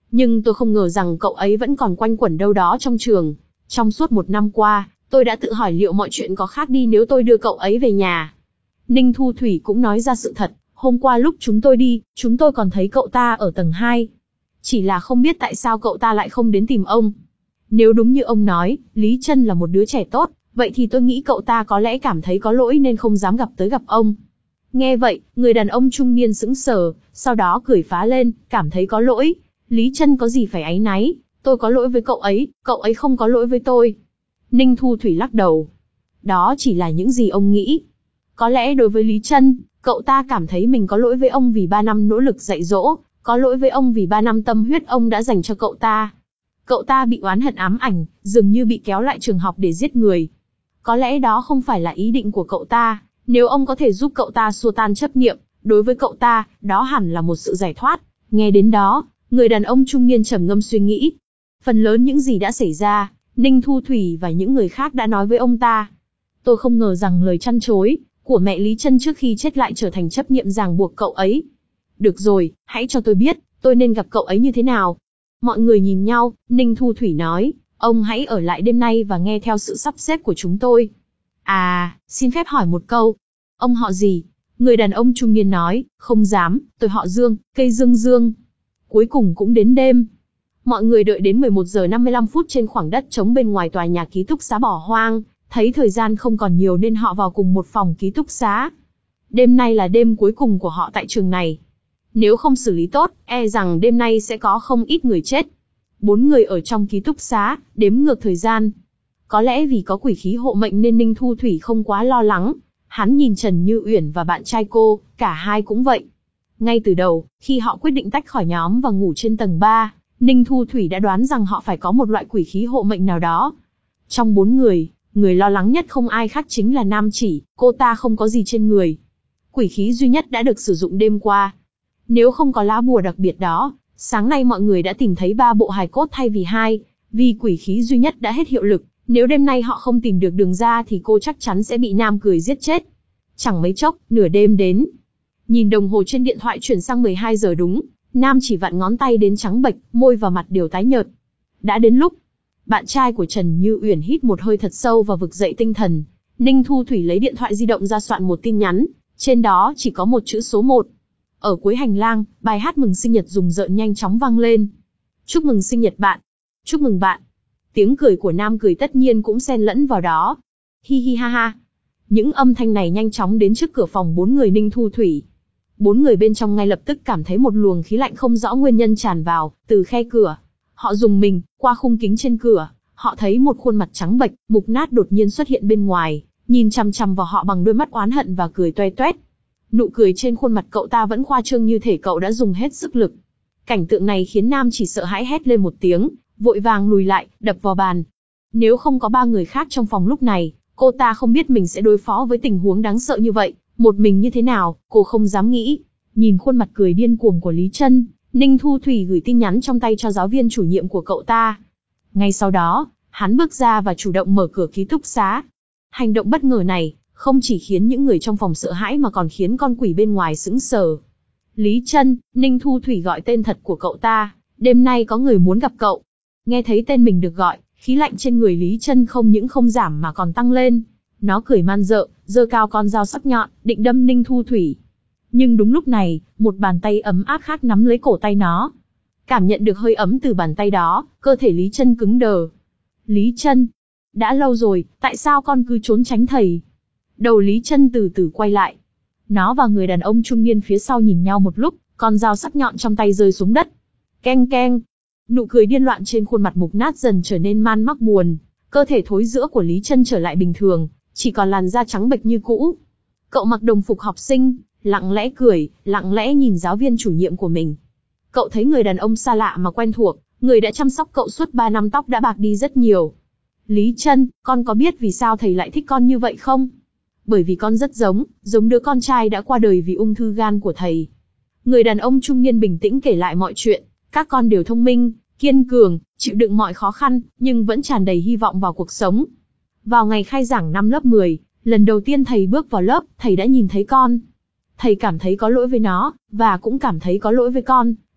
Nhưng tôi không ngờ rằng cậu ấy vẫn còn quanh quẩn đâu đó trong trường. Trong suốt một năm qua, tôi đã tự hỏi liệu mọi chuyện có khác đi nếu tôi đưa cậu ấy về nhà. Ninh Thu Thủy cũng nói ra sự thật, hôm qua lúc chúng tôi đi, chúng tôi còn thấy cậu ta ở tầng hai. Chỉ là không biết tại sao cậu ta lại không đến tìm ông. Nếu đúng như ông nói, Lý Trân là một đứa trẻ tốt, vậy thì tôi nghĩ cậu ta có lẽ cảm thấy có lỗi nên không dám gặp tới gặp ông. Nghe vậy, người đàn ông trung niên sững sờ, sau đó cười phá lên, cảm thấy có lỗi. Lý Trân có gì phải áy náy, tôi có lỗi với cậu ấy, cậu ấy không có lỗi với tôi. Ninh Thu Thủy lắc đầu. Đó chỉ là những gì ông nghĩ. Có lẽ đối với Lý Trân, cậu ta cảm thấy mình có lỗi với ông vì ba năm nỗ lực dạy dỗ, có lỗi với ông vì ba năm tâm huyết ông đã dành cho cậu ta. Cậu ta bị oán hận ám ảnh, dường như bị kéo lại trường học để giết người. Có lẽ đó không phải là ý định của cậu ta, nếu ông có thể giúp cậu ta xua tan chấp niệm, đối với cậu ta, đó hẳn là một sự giải thoát. Nghe đến đó, người đàn ông trung niên trầm ngâm suy nghĩ. Phần lớn những gì đã xảy ra, Ninh Thu Thủy và những người khác đã nói với ông ta. Tôi không ngờ rằng lời chăn chối của mẹ Lý Trân trước khi chết lại trở thành chấp niệm ràng buộc cậu ấy. Được rồi, hãy cho tôi biết, tôi nên gặp cậu ấy như thế nào. Mọi người nhìn nhau, Ninh Thu Thủy nói, ông hãy ở lại đêm nay và nghe theo sự sắp xếp của chúng tôi. À, xin phép hỏi một câu. Ông họ gì? Người đàn ông trung niên nói, không dám, tôi họ Dương, cây dương dương. Cuối cùng cũng đến đêm. Mọi người đợi đến mười một giờ năm mươi lăm phút trên khoảng đất trống bên ngoài tòa nhà ký túc xá bỏ hoang, thấy thời gian không còn nhiều nên họ vào cùng một phòng ký túc xá. Đêm nay là đêm cuối cùng của họ tại trường này. Nếu không xử lý tốt, e rằng đêm nay sẽ có không ít người chết. Bốn người ở trong ký túc xá, đếm ngược thời gian. Có lẽ vì có quỷ khí hộ mệnh nên Ninh Thu Thủy không quá lo lắng. Hắn nhìn Trần Như Uyển và bạn trai cô, cả hai cũng vậy. Ngay từ đầu, khi họ quyết định tách khỏi nhóm và ngủ trên tầng ba, Ninh Thu Thủy đã đoán rằng họ phải có một loại quỷ khí hộ mệnh nào đó. Trong bốn người, người lo lắng nhất không ai khác chính là Nam Chỉ, cô ta không có gì trên người. Quỷ khí duy nhất đã được sử dụng đêm qua. Nếu không có lá bùa đặc biệt đó, sáng nay mọi người đã tìm thấy ba bộ hài cốt thay vì hai, vì quỷ khí duy nhất đã hết hiệu lực. Nếu đêm nay họ không tìm được đường ra thì cô chắc chắn sẽ bị Nam Cười giết chết. Chẳng mấy chốc, nửa đêm đến. Nhìn đồng hồ trên điện thoại chuyển sang mười hai giờ đúng, Nam Chỉ vặn ngón tay đến trắng bệch, môi và mặt đều tái nhợt. Đã đến lúc. Bạn trai của Trần Như Uyển hít một hơi thật sâu và vực dậy tinh thần. Ninh Thu Thủy lấy điện thoại di động ra soạn một tin nhắn, trên đó chỉ có một chữ số một. Ở cuối hành lang, bài hát mừng sinh nhật rùng rợn nhanh chóng vang lên. Chúc mừng sinh nhật bạn. Chúc mừng bạn. Tiếng cười của Nam Cười tất nhiên cũng xen lẫn vào đó. Hi hi ha ha. Những âm thanh này nhanh chóng đến trước cửa phòng bốn người Ninh Thu Thủy. Bốn người bên trong ngay lập tức cảm thấy một luồng khí lạnh không rõ nguyên nhân tràn vào, từ khe cửa. Họ rùng mình, qua khung kính trên cửa, họ thấy một khuôn mặt trắng bệch, mục nát đột nhiên xuất hiện bên ngoài, nhìn chằm chằm vào họ bằng đôi mắt oán hận và cười toe toét. Nụ cười trên khuôn mặt cậu ta vẫn khoa trương như thể cậu đã dùng hết sức lực. Cảnh tượng này khiến Nam Chỉ sợ hãi hét lên một tiếng, vội vàng lùi lại, đập vào bàn. Nếu không có ba người khác trong phòng lúc này, cô ta không biết mình sẽ đối phó với tình huống đáng sợ như vậy, một mình như thế nào, cô không dám nghĩ. Nhìn khuôn mặt cười điên cuồng của Lý Trân, Ninh Thu Thủy gửi tin nhắn trong tay cho giáo viên chủ nhiệm của cậu ta. Ngay sau đó, hắn bước ra và chủ động mở cửa ký túc xá. Hành động bất ngờ này, không chỉ khiến những người trong phòng sợ hãi mà còn khiến con quỷ bên ngoài sững sờ. Lý Trân, Ninh Thu Thủy gọi tên thật của cậu ta, đêm nay có người muốn gặp cậu. Nghe thấy tên mình được gọi, khí lạnh trên người Lý Trân không những không giảm mà còn tăng lên. Nó cười man rợ, giơ cao con dao sắc nhọn, định đâm Ninh Thu Thủy. Nhưng đúng lúc này, một bàn tay ấm áp khác nắm lấy cổ tay nó. Cảm nhận được hơi ấm từ bàn tay đó, cơ thể Lý Trân cứng đờ. Lý Trân, đã lâu rồi, tại sao con cứ trốn tránh thầy? Đầu Lý Trân từ từ quay lại. Nó và người đàn ông trung niên phía sau nhìn nhau một lúc, con dao sắc nhọn trong tay rơi xuống đất. Keng keng. Nụ cười điên loạn trên khuôn mặt mục nát dần trở nên man mác buồn. Cơ thể thối rữa của Lý Trân trở lại bình thường, chỉ còn làn da trắng bệch như cũ. Cậu mặc đồng phục học sinh, lặng lẽ cười, lặng lẽ nhìn giáo viên chủ nhiệm của mình. Cậu thấy người đàn ông xa lạ mà quen thuộc, người đã chăm sóc cậu suốt ba năm tóc đã bạc đi rất nhiều. Lý Trân, con có biết vì sao thầy lại thích con như vậy không? Bởi vì con rất giống, giống đứa con trai đã qua đời vì ung thư gan của thầy. Người đàn ông trung niên bình tĩnh kể lại mọi chuyện. Các con đều thông minh, kiên cường, chịu đựng mọi khó khăn, nhưng vẫn tràn đầy hy vọng vào cuộc sống. Vào ngày khai giảng năm lớp mười, lần đầu tiên thầy bước vào lớp, thầy đã nhìn thấy con. Thầy cảm thấy có lỗi với nó, và cũng cảm thấy có lỗi với con.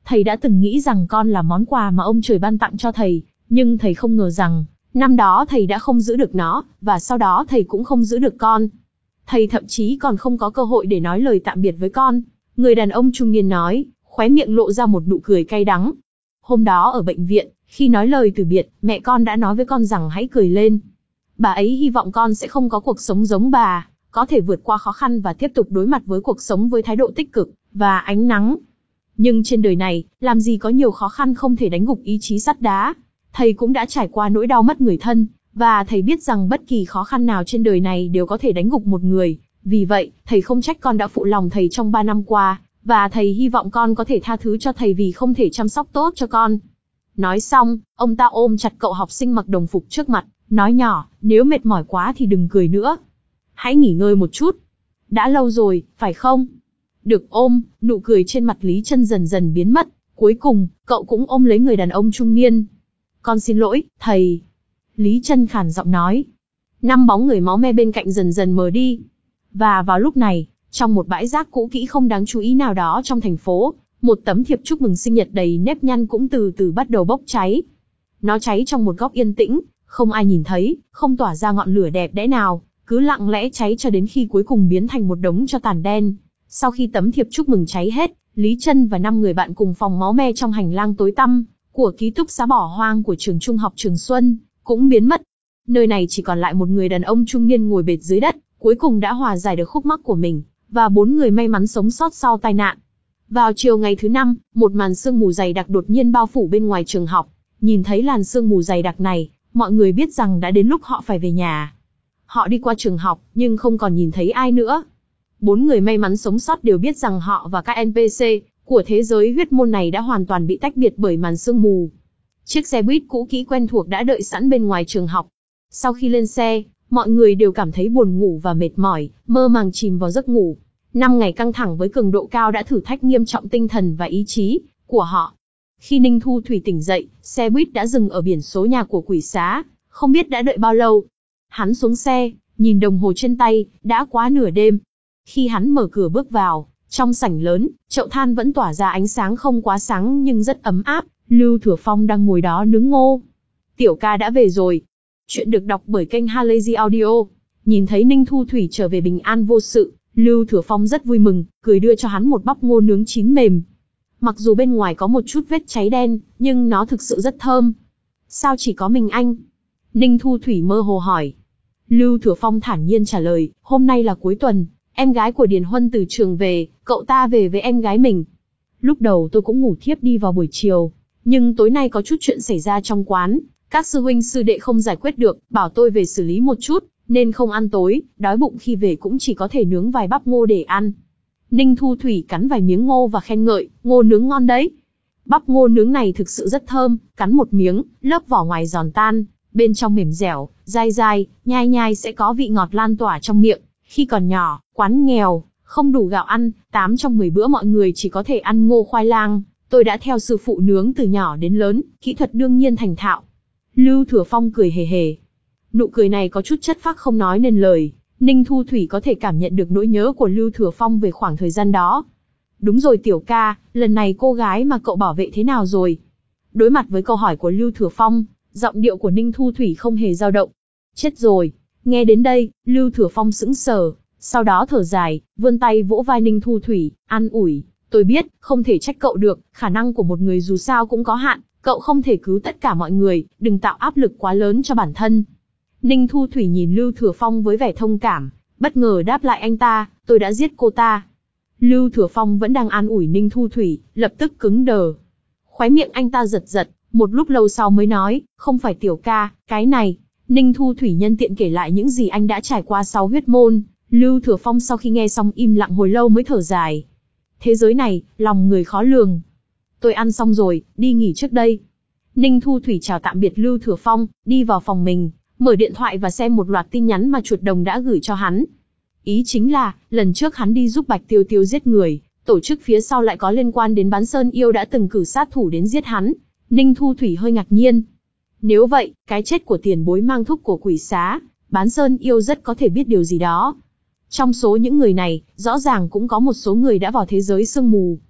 thầy đã từng nghĩ rằng con là món quà mà ông trời ban tặng cho thầy, nhưng thầy không ngờ rằng, năm đó thầy đã không giữ được nó, và sau đó thầy cũng không giữ được con. Thầy thậm chí còn không có cơ hội để nói lời tạm biệt với con. Người đàn ông trung niên nói, khóe miệng lộ ra một nụ cười cay đắng. Hôm đó ở bệnh viện, khi nói lời từ biệt, mẹ con đã nói với con rằng hãy cười lên. Bà ấy hy vọng con sẽ không có cuộc sống giống bà, có thể vượt qua khó khăn và tiếp tục đối mặt với cuộc sống với thái độ tích cực và ánh nắng. Nhưng trên đời này, làm gì có nhiều khó khăn không thể đánh gục ý chí sắt đá. Thầy cũng đã trải qua nỗi đau mất người thân, và thầy biết rằng bất kỳ khó khăn nào trên đời này đều có thể đánh gục một người. Vì vậy, thầy không trách con đã phụ lòng thầy trong ba năm qua, và thầy hy vọng con có thể tha thứ cho thầy vì không thể chăm sóc tốt cho con. Nói xong, ông ta ôm chặt cậu học sinh mặc đồng phục trước mặt, nói nhỏ, nếu mệt mỏi quá thì đừng cười nữa. Hãy nghỉ ngơi một chút. Đã lâu rồi, phải không? Được ôm, nụ cười trên mặt Lý Trân dần dần biến mất. Cuối cùng, cậu cũng ôm lấy người đàn ông trung niên. Con xin lỗi, thầy. Lý Trân khàn giọng nói. Năm bóng người máu me bên cạnh dần dần mờ đi. Và vào lúc này, trong một bãi rác cũ kỹ không đáng chú ý nào đó trong thành phố, một tấm thiệp chúc mừng sinh nhật đầy nếp nhăn cũng từ từ bắt đầu bốc cháy. Nó cháy trong một góc yên tĩnh, không ai nhìn thấy, không tỏa ra ngọn lửa đẹp đẽ nào, cứ lặng lẽ cháy cho đến khi cuối cùng biến thành một đống tro tàn đen. Sau khi tấm thiệp chúc mừng cháy hết, Lý Trân và năm người bạn cùng phòng máu me trong hành lang tối tăm của ký túc xá bỏ hoang của trường trung học Trường Xuân cũng biến mất. Nơi này chỉ còn lại một người đàn ông trung niên ngồi bệt dưới đất, cuối cùng đã hòa giải được khúc mắc của mình, và bốn người may mắn sống sót sau tai nạn. Vào chiều ngày thứ năm, một màn sương mù dày đặc đột nhiên bao phủ bên ngoài trường học. Nhìn thấy làn sương mù dày đặc này, mọi người biết rằng đã đến lúc họ phải về nhà. Họ đi qua trường học, nhưng không còn nhìn thấy ai nữa. Bốn người may mắn sống sót đều biết rằng họ và các en pê xê của thế giới huyết môn này đã hoàn toàn bị tách biệt bởi màn sương mù. Chiếc xe buýt cũ kỹ quen thuộc đã đợi sẵn bên ngoài trường học. Sau khi lên xe, mọi người đều cảm thấy buồn ngủ và mệt mỏi, mơ màng chìm vào giấc ngủ. Năm ngày căng thẳng với cường độ cao đã thử thách nghiêm trọng tinh thần và ý chí của họ. Khi Ninh Thu Thủy tỉnh dậy, xe buýt đã dừng ở biển số nhà của quỷ xá, không biết đã đợi bao lâu. Hắn xuống xe, nhìn đồng hồ trên tay, đã quá nửa đêm. Khi hắn mở cửa bước vào, trong sảnh lớn, chậu than vẫn tỏa ra ánh sáng không quá sáng nhưng rất ấm áp. Lưu Thừa Phong đang ngồi đó nướng ngô. Tiểu ca đã về rồi. Chuyện được đọc bởi kênh Halazy Audio. Nhìn thấy Ninh Thu Thủy trở về bình an vô sự, Lưu Thừa Phong rất vui mừng, cười đưa cho hắn một bắp ngô nướng chín mềm. Mặc dù bên ngoài có một chút vết cháy đen, nhưng nó thực sự rất thơm. Sao chỉ có mình anh? Ninh Thu Thủy mơ hồ hỏi. Lưu Thừa Phong thản nhiên trả lời, hôm nay là cuối tuần, em gái của Điền Huân từ trường về, cậu ta về với em gái mình. Lúc đầu tôi cũng ngủ thiếp đi vào buổi chiều, nhưng tối nay có chút chuyện xảy ra trong quán, các sư huynh sư đệ không giải quyết được, bảo tôi về xử lý một chút, nên không ăn tối, đói bụng khi về cũng chỉ có thể nướng vài bắp ngô để ăn. Ninh Thu Thủy cắn vài miếng ngô và khen ngợi, ngô nướng ngon đấy. Bắp ngô nướng này thực sự rất thơm, cắn một miếng, lớp vỏ ngoài giòn tan, bên trong mềm dẻo, dai dai, nhai nhai sẽ có vị ngọt lan tỏa trong miệng. Khi còn nhỏ, quán nghèo, không đủ gạo ăn, tám trong mười bữa mọi người chỉ có thể ăn ngô khoai lang. Tôi đã theo sư phụ nướng từ nhỏ đến lớn, kỹ thuật đương nhiên thành thạo. Lưu Thừa Phong cười hề hề. Nụ cười này có chút chất phác không nói nên lời. Ninh Thu Thủy có thể cảm nhận được nỗi nhớ của Lưu Thừa Phong về khoảng thời gian đó. Đúng rồi tiểu ca, lần này cô gái mà cậu bảo vệ thế nào rồi? Đối mặt với câu hỏi của Lưu Thừa Phong, giọng điệu của Ninh Thu Thủy không hề dao động. Chết rồi. Nghe đến đây, Lưu Thừa Phong sững sờ, sau đó thở dài, vươn tay vỗ vai Ninh Thu Thủy, an ủi. Tôi biết, không thể trách cậu được, khả năng của một người dù sao cũng có hạn, cậu không thể cứu tất cả mọi người, đừng tạo áp lực quá lớn cho bản thân. Ninh Thu Thủy nhìn Lưu Thừa Phong với vẻ thông cảm, bất ngờ đáp lại anh ta, tôi đã giết cô ta. Lưu Thừa Phong vẫn đang an ủi Ninh Thu Thủy, lập tức cứng đờ. Khóe miệng anh ta giật giật, một lúc lâu sau mới nói, không phải tiểu ca, cái này. Ninh Thu Thủy nhân tiện kể lại những gì anh đã trải qua sau huyết môn. Lưu Thừa Phong sau khi nghe xong im lặng hồi lâu mới thở dài. Thế giới này, lòng người khó lường. Tôi ăn xong rồi, đi nghỉ trước đây. Ninh Thu Thủy chào tạm biệt Lưu Thừa Phong, đi vào phòng mình, mở điện thoại và xem một loạt tin nhắn mà chuột đồng đã gửi cho hắn. Ý chính là, lần trước hắn đi giúp Bạch Tiêu Tiêu giết người, tổ chức phía sau lại có liên quan đến Bán Sơn Yêu đã từng cử sát thủ đến giết hắn. Ninh Thu Thủy hơi ngạc nhiên. Nếu vậy, cái chết của tiền bối mang thúc của quỷ xá, Bán Sơn Yêu rất có thể biết điều gì đó. Trong số những người này, rõ ràng cũng có một số người đã vào thế giới sương mù.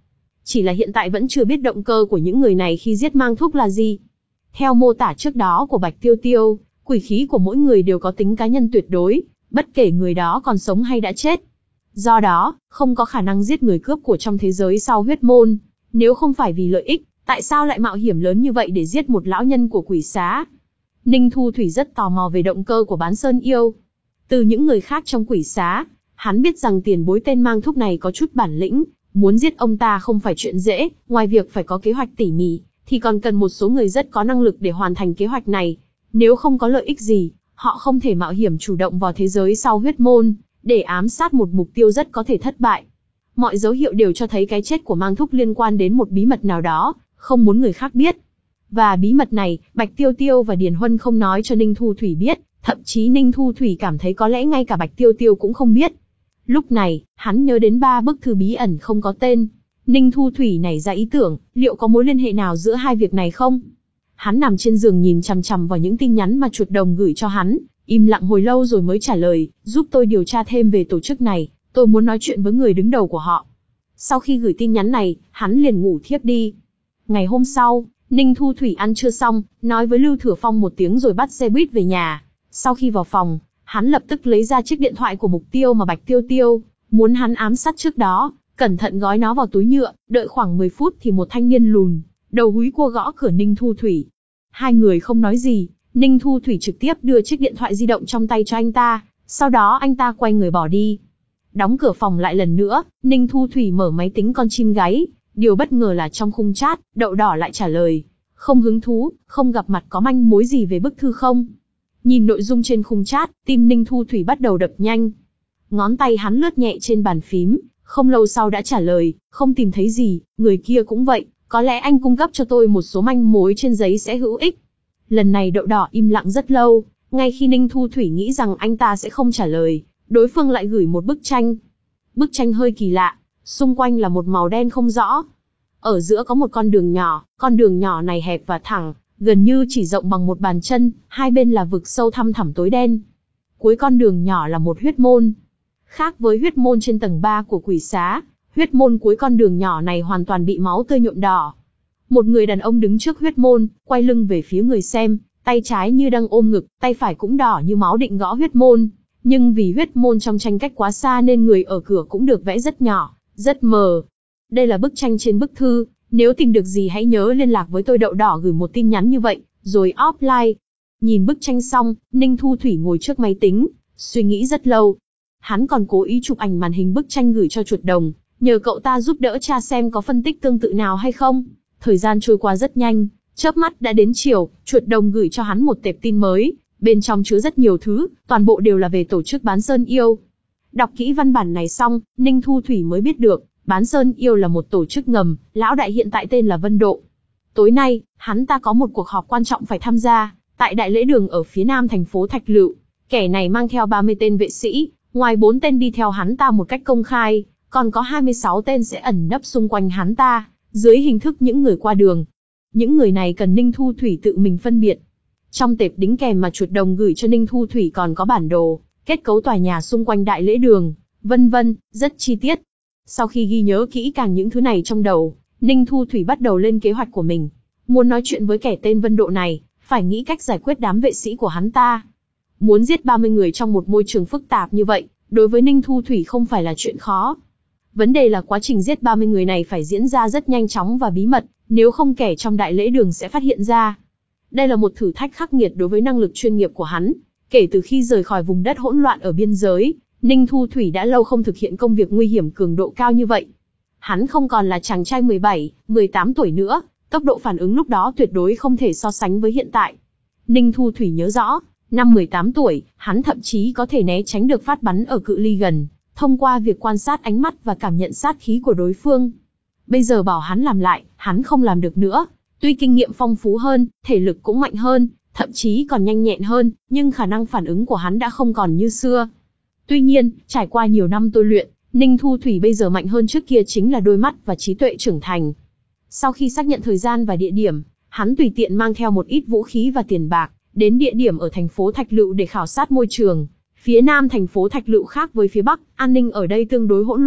Chỉ là hiện tại vẫn chưa biết động cơ của những người này khi giết Mang Thúc là gì. Theo mô tả trước đó của Bạch Tiêu Tiêu, quỷ khí của mỗi người đều có tính cá nhân tuyệt đối, bất kể người đó còn sống hay đã chết. Do đó, không có khả năng giết người cướp của trong thế giới sau huyết môn. Nếu không phải vì lợi ích, tại sao lại mạo hiểm lớn như vậy để giết một lão nhân của quỷ xá? Ninh Thu Thủy rất tò mò về động cơ của Bán Sơn Yêu. Từ những người khác trong quỷ xá, hắn biết rằng tiền bối tên Mang Thúc này có chút bản lĩnh, muốn giết ông ta không phải chuyện dễ, ngoài việc phải có kế hoạch tỉ mỉ, thì còn cần một số người rất có năng lực để hoàn thành kế hoạch này. Nếu không có lợi ích gì, họ không thể mạo hiểm chủ động vào thế giới sau huyết môn, để ám sát một mục tiêu rất có thể thất bại. Mọi dấu hiệu đều cho thấy cái chết của Mang Thúc liên quan đến một bí mật nào đó, không muốn người khác biết. Và bí mật này, Bạch Tiêu Tiêu và Điền Huân không nói cho Ninh Thu Thủy biết, thậm chí Ninh Thu Thủy cảm thấy có lẽ ngay cả Bạch Tiêu Tiêu cũng không biết. Lúc này, hắn nhớ đến ba bức thư bí ẩn không có tên. Ninh Thu Thủy nảy ra ý tưởng, liệu có mối liên hệ nào giữa hai việc này không? Hắn nằm trên giường nhìn chằm chằm vào những tin nhắn mà chuột đồng gửi cho hắn, im lặng hồi lâu rồi mới trả lời, giúp tôi điều tra thêm về tổ chức này, tôi muốn nói chuyện với người đứng đầu của họ. Sau khi gửi tin nhắn này, hắn liền ngủ thiếp đi. Ngày hôm sau, Ninh Thu Thủy ăn trưa xong, nói với Lưu Thừa Phong một tiếng rồi bắt xe buýt về nhà. Sau khi vào phòng, hắn lập tức lấy ra chiếc điện thoại của mục tiêu mà Bạch Tiêu Tiêu muốn hắn ám sát trước đó, cẩn thận gói nó vào túi nhựa, đợi khoảng mười phút thì một thanh niên lùn, đầu húi cua gõ cửa Ninh Thu Thủy. Hai người không nói gì, Ninh Thu Thủy trực tiếp đưa chiếc điện thoại di động trong tay cho anh ta, sau đó anh ta quay người bỏ đi. Đóng cửa phòng lại lần nữa, Ninh Thu Thủy mở máy tính con chim gáy, điều bất ngờ là trong khung chat, Đậu Đỏ lại trả lời, không hứng thú, không gặp mặt, có manh mối gì về bức thư không? Nhìn nội dung trên khung chat, tim Ninh Thu Thủy bắt đầu đập nhanh. Ngón tay hắn lướt nhẹ trên bàn phím, không lâu sau đã trả lời, không tìm thấy gì, người kia cũng vậy, có lẽ anh cung cấp cho tôi một số manh mối trên giấy sẽ hữu ích. Lần này Đậu Đỏ im lặng rất lâu, ngay khi Ninh Thu Thủy nghĩ rằng anh ta sẽ không trả lời, đối phương lại gửi một bức tranh. Bức tranh hơi kỳ lạ, xung quanh là một màu đen không rõ. Ở giữa có một con đường nhỏ, con đường nhỏ này hẹp và thẳng, gần như chỉ rộng bằng một bàn chân, hai bên là vực sâu thăm thẳm tối đen. Cuối con đường nhỏ là một huyết môn. Khác với huyết môn trên tầng ba của quỷ xá, huyết môn cuối con đường nhỏ này hoàn toàn bị máu tươi nhuộm đỏ. Một người đàn ông đứng trước huyết môn, quay lưng về phía người xem, tay trái như đang ôm ngực, tay phải cũng đỏ như máu định gõ huyết môn. Nhưng vì huyết môn trong tranh cách quá xa nên người ở cửa cũng được vẽ rất nhỏ, rất mờ. Đây là bức tranh trên bức thư, nếu tìm được gì hãy nhớ liên lạc với tôi. Đậu Đỏ gửi một tin nhắn như vậy, rồi offline. Nhìn bức tranh xong, Ninh Thu Thủy ngồi trước máy tính, suy nghĩ rất lâu. Hắn còn cố ý chụp ảnh màn hình bức tranh gửi cho chuột đồng, nhờ cậu ta giúp đỡ tra xem có phân tích tương tự nào hay không. Thời gian trôi qua rất nhanh, chớp mắt đã đến chiều, chuột đồng gửi cho hắn một tệp tin mới, bên trong chứa rất nhiều thứ, toàn bộ đều là về tổ chức Bán Sơn Yêu. Đọc kỹ văn bản này xong, Ninh Thu Thủy mới biết được, Bán Sơn Yêu là một tổ chức ngầm, lão đại hiện tại tên là Vân Độ. Tối nay, hắn ta có một cuộc họp quan trọng phải tham gia, tại đại lễ đường ở phía nam thành phố Thạch Lựu. Kẻ này mang theo ba mươi tên vệ sĩ, ngoài bốn tên đi theo hắn ta một cách công khai, còn có hai mươi sáu tên sẽ ẩn nấp xung quanh hắn ta, dưới hình thức những người qua đường. Những người này cần Ninh Thu Thủy tự mình phân biệt. Trong tệp đính kèm mà chuột đồng gửi cho Ninh Thu Thủy còn có bản đồ, kết cấu tòa nhà xung quanh đại lễ đường, vân vân, rất chi tiết. Sau khi ghi nhớ kỹ càng những thứ này trong đầu, Ninh Thu Thủy bắt đầu lên kế hoạch của mình. Muốn nói chuyện với kẻ tên Vân Độ này, phải nghĩ cách giải quyết đám vệ sĩ của hắn ta. Muốn giết ba mươi người trong một môi trường phức tạp như vậy, đối với Ninh Thu Thủy không phải là chuyện khó. Vấn đề là quá trình giết ba mươi người này phải diễn ra rất nhanh chóng và bí mật, nếu không kẻ trong đại lễ đường sẽ phát hiện ra. Đây là một thử thách khắc nghiệt đối với năng lực chuyên nghiệp của hắn. Kể từ khi rời khỏi vùng đất hỗn loạn ở biên giới, Ninh Thu Thủy đã lâu không thực hiện công việc nguy hiểm cường độ cao như vậy. Hắn không còn là chàng trai mười bảy, mười tám tuổi nữa, tốc độ phản ứng lúc đó tuyệt đối không thể so sánh với hiện tại. Ninh Thu Thủy nhớ rõ, năm mười tám tuổi, hắn thậm chí có thể né tránh được phát bắn ở cự ly gần, thông qua việc quan sát ánh mắt và cảm nhận sát khí của đối phương. Bây giờ bảo hắn làm lại, hắn không làm được nữa. Tuy kinh nghiệm phong phú hơn, thể lực cũng mạnh hơn, thậm chí còn nhanh nhẹn hơn, nhưng khả năng phản ứng của hắn đã không còn như xưa. Tuy nhiên, trải qua nhiều năm tôi luyện, Ninh Thu Thủy bây giờ mạnh hơn trước kia chính là đôi mắt và trí tuệ trưởng thành. Sau khi xác nhận thời gian và địa điểm, hắn tùy tiện mang theo một ít vũ khí và tiền bạc, đến địa điểm ở thành phố Thạch Lựu để khảo sát môi trường. Phía nam thành phố Thạch Lựu khác với phía bắc, an ninh ở đây tương đối hỗn loạn,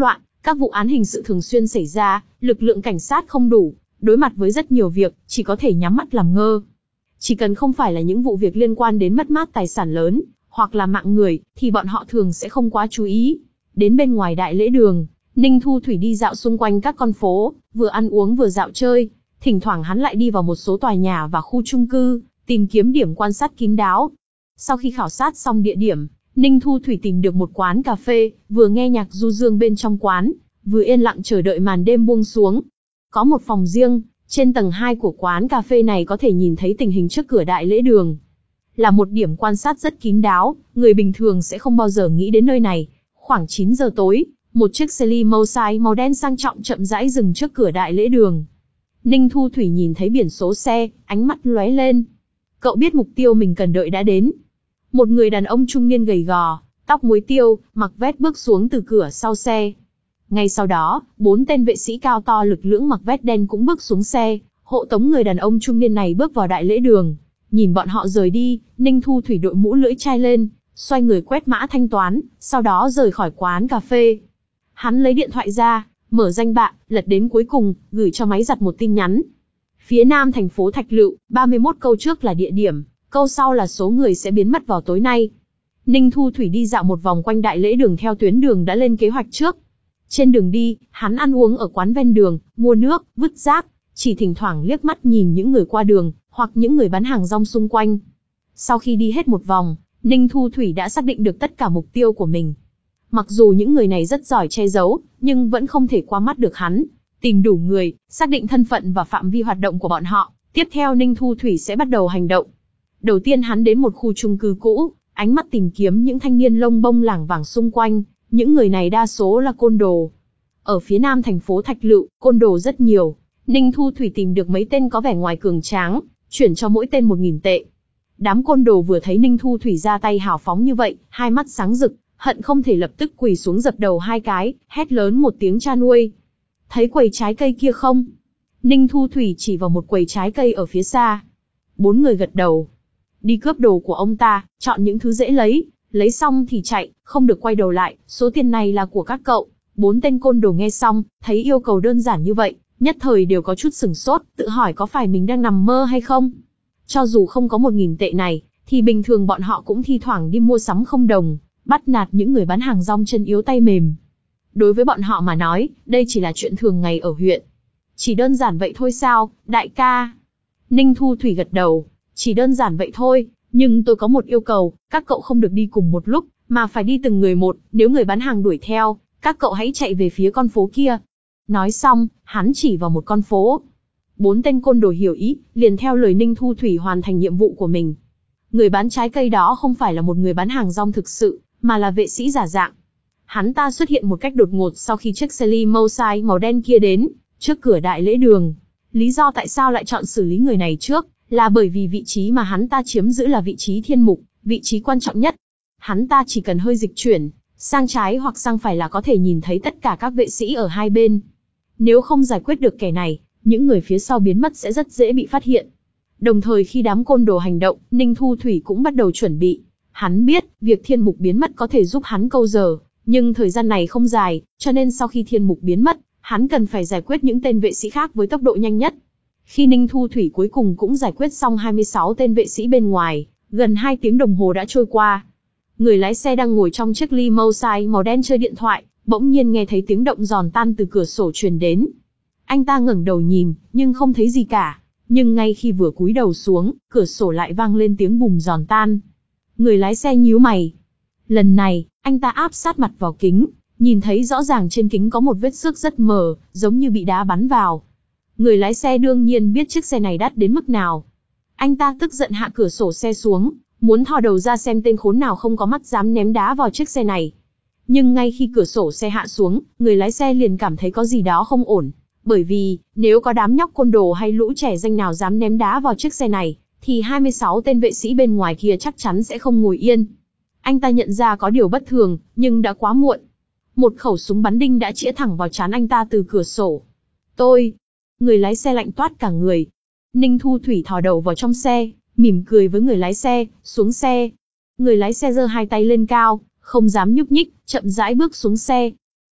Các vụ án hình sự thường xuyên xảy ra, lực lượng cảnh sát không đủ, đối mặt với rất nhiều việc, chỉ có thể nhắm mắt làm ngơ. Chỉ cần không phải là những vụ việc liên quan đến mất mát tài sản lớn, hoặc là mạng người, thì bọn họ thường sẽ không quá chú ý. Đến bên ngoài đại lễ đường, Ninh Thu Thủy đi dạo xung quanh các con phố, vừa ăn uống vừa dạo chơi. Thỉnh thoảng hắn lại đi vào một số tòa nhà và khu chung cư, tìm kiếm điểm quan sát kín đáo. Sau khi khảo sát xong địa điểm, Ninh Thu Thủy tìm được một quán cà phê, vừa nghe nhạc du dương bên trong quán, vừa yên lặng chờ đợi màn đêm buông xuống. Có một phòng riêng, trên tầng hai của quán cà phê này có thể nhìn thấy tình hình trước cửa đại lễ đường. Là một điểm quan sát rất kín đáo, người bình thường sẽ không bao giờ nghĩ đến nơi này. Khoảng chín giờ tối, một chiếc xe limousine màu đen sang trọng chậm rãi dừng trước cửa đại lễ đường. Ninh Thu Thủy nhìn thấy biển số xe, ánh mắt lóe lên. Cậu biết mục tiêu mình cần đợi đã đến. Một người đàn ông trung niên gầy gò, tóc muối tiêu, mặc vest bước xuống từ cửa sau xe. Ngay sau đó, bốn tên vệ sĩ cao to lực lưỡng mặc vest đen cũng bước xuống xe, hộ tống người đàn ông trung niên này bước vào đại lễ đường. Nhìn bọn họ rời đi, Ninh Thu Thủy đội mũ lưỡi chai lên, xoay người quét mã thanh toán, sau đó rời khỏi quán cà phê. Hắn lấy điện thoại ra, mở danh bạ, lật đến cuối cùng, gửi cho máy giặt một tin nhắn. Phía nam thành phố Thạch Lựu, ba mươi mốt câu trước là địa điểm, câu sau là số người sẽ biến mất vào tối nay. Ninh Thu Thủy đi dạo một vòng quanh đại lễ đường theo tuyến đường đã lên kế hoạch trước. Trên đường đi, hắn ăn uống ở quán ven đường, mua nước, vứt rác, chỉ thỉnh thoảng liếc mắt nhìn những người qua đường, hoặc những người bán hàng rong xung quanh. Sau khi đi hết một vòng, Ninh Thu Thủy đã xác định được tất cả mục tiêu của mình. Mặc dù những người này rất giỏi che giấu, nhưng vẫn không thể qua mắt được hắn. Tìm đủ người, xác định thân phận và phạm vi hoạt động của bọn họ, tiếp theo Ninh Thu Thủy sẽ bắt đầu hành động. Đầu tiên hắn đến một khu chung cư cũ, ánh mắt tìm kiếm những thanh niên lông bông lảng vảng xung quanh, những người này đa số là côn đồ. Ở phía nam thành phố Thạch Lựu, côn đồ rất nhiều. Ninh Thu Thủy tìm được mấy tên có vẻ ngoài cường tráng, chuyển cho mỗi tên một nghìn tệ. Đám côn đồ vừa thấy Ninh Thu Thủy ra tay hào phóng như vậy, hai mắt sáng rực, hận không thể lập tức quỳ xuống dập đầu hai cái, hét lớn một tiếng cha nuôi. Thấy quầy trái cây kia không? Ninh Thu Thủy chỉ vào một quầy trái cây ở phía xa. Bốn người gật đầu. Đi cướp đồ của ông ta, chọn những thứ dễ lấy, lấy xong thì chạy, không được quay đầu lại, số tiền này là của các cậu. Bốn tên côn đồ nghe xong, thấy yêu cầu đơn giản như vậy, nhất thời đều có chút sửng sốt, tự hỏi có phải mình đang nằm mơ hay không. Cho dù không có một nghìn tệ này, thì bình thường bọn họ cũng thi thoảng đi mua sắm không đồng, bắt nạt những người bán hàng rong chân yếu tay mềm. Đối với bọn họ mà nói, đây chỉ là chuyện thường ngày ở huyện. Chỉ đơn giản vậy thôi sao, đại ca? Ninh Thu Thủy gật đầu, chỉ đơn giản vậy thôi, nhưng tôi có một yêu cầu, các cậu không được đi cùng một lúc, mà phải đi từng người một, nếu người bán hàng đuổi theo, các cậu hãy chạy về phía con phố kia. Nói xong, hắn chỉ vào một con phố. Bốn tên côn đồ hiểu ý, liền theo lời Ninh Thu Thủy hoàn thành nhiệm vụ của mình. Người bán trái cây đó không phải là một người bán hàng rong thực sự, mà là vệ sĩ giả dạng. Hắn ta xuất hiện một cách đột ngột sau khi chiếc xe limousine màu đen kia đến, trước cửa đại lễ đường. Lý do tại sao lại chọn xử lý người này trước, là bởi vì vị trí mà hắn ta chiếm giữ là vị trí thiên mục, vị trí quan trọng nhất. Hắn ta chỉ cần hơi dịch chuyển, sang trái hoặc sang phải là có thể nhìn thấy tất cả các vệ sĩ ở hai bên. Nếu không giải quyết được kẻ này, những người phía sau biến mất sẽ rất dễ bị phát hiện. Đồng thời khi đám côn đồ hành động, Ninh Thu Thủy cũng bắt đầu chuẩn bị. Hắn biết, việc thiên mục biến mất có thể giúp hắn câu giờ, nhưng thời gian này không dài, cho nên sau khi thiên mục biến mất, hắn cần phải giải quyết những tên vệ sĩ khác với tốc độ nhanh nhất. Khi Ninh Thu Thủy cuối cùng cũng giải quyết xong hai mươi sáu tên vệ sĩ bên ngoài, gần hai tiếng đồng hồ đã trôi qua. Người lái xe đang ngồi trong chiếc limousine màu đen chơi điện thoại, bỗng nhiên nghe thấy tiếng động giòn tan từ cửa sổ truyền đến. Anh ta ngẩng đầu nhìn, nhưng không thấy gì cả. Nhưng ngay khi vừa cúi đầu xuống, cửa sổ lại vang lên tiếng bùm giòn tan. Người lái xe nhíu mày. Lần này, anh ta áp sát mặt vào kính, nhìn thấy rõ ràng trên kính có một vết xước rất mờ, giống như bị đá bắn vào. Người lái xe đương nhiên biết chiếc xe này đắt đến mức nào. Anh ta tức giận hạ cửa sổ xe xuống, muốn thò đầu ra xem tên khốn nào không có mắt dám ném đá vào chiếc xe này. Nhưng ngay khi cửa sổ xe hạ xuống, người lái xe liền cảm thấy có gì đó không ổn. Bởi vì, nếu có đám nhóc côn đồ hay lũ trẻ danh nào dám ném đá vào chiếc xe này, thì hai mươi sáu tên vệ sĩ bên ngoài kia chắc chắn sẽ không ngồi yên. Anh ta nhận ra có điều bất thường, nhưng đã quá muộn. Một khẩu súng bắn đinh đã chĩa thẳng vào trán anh ta từ cửa sổ. Tôi... Người lái xe lạnh toát cả người. Ninh Thu Thủy thò đầu vào trong xe, mỉm cười với người lái xe, xuống xe. Người lái xe giơ hai tay lên cao, không dám nhúc nhích, chậm rãi bước xuống xe.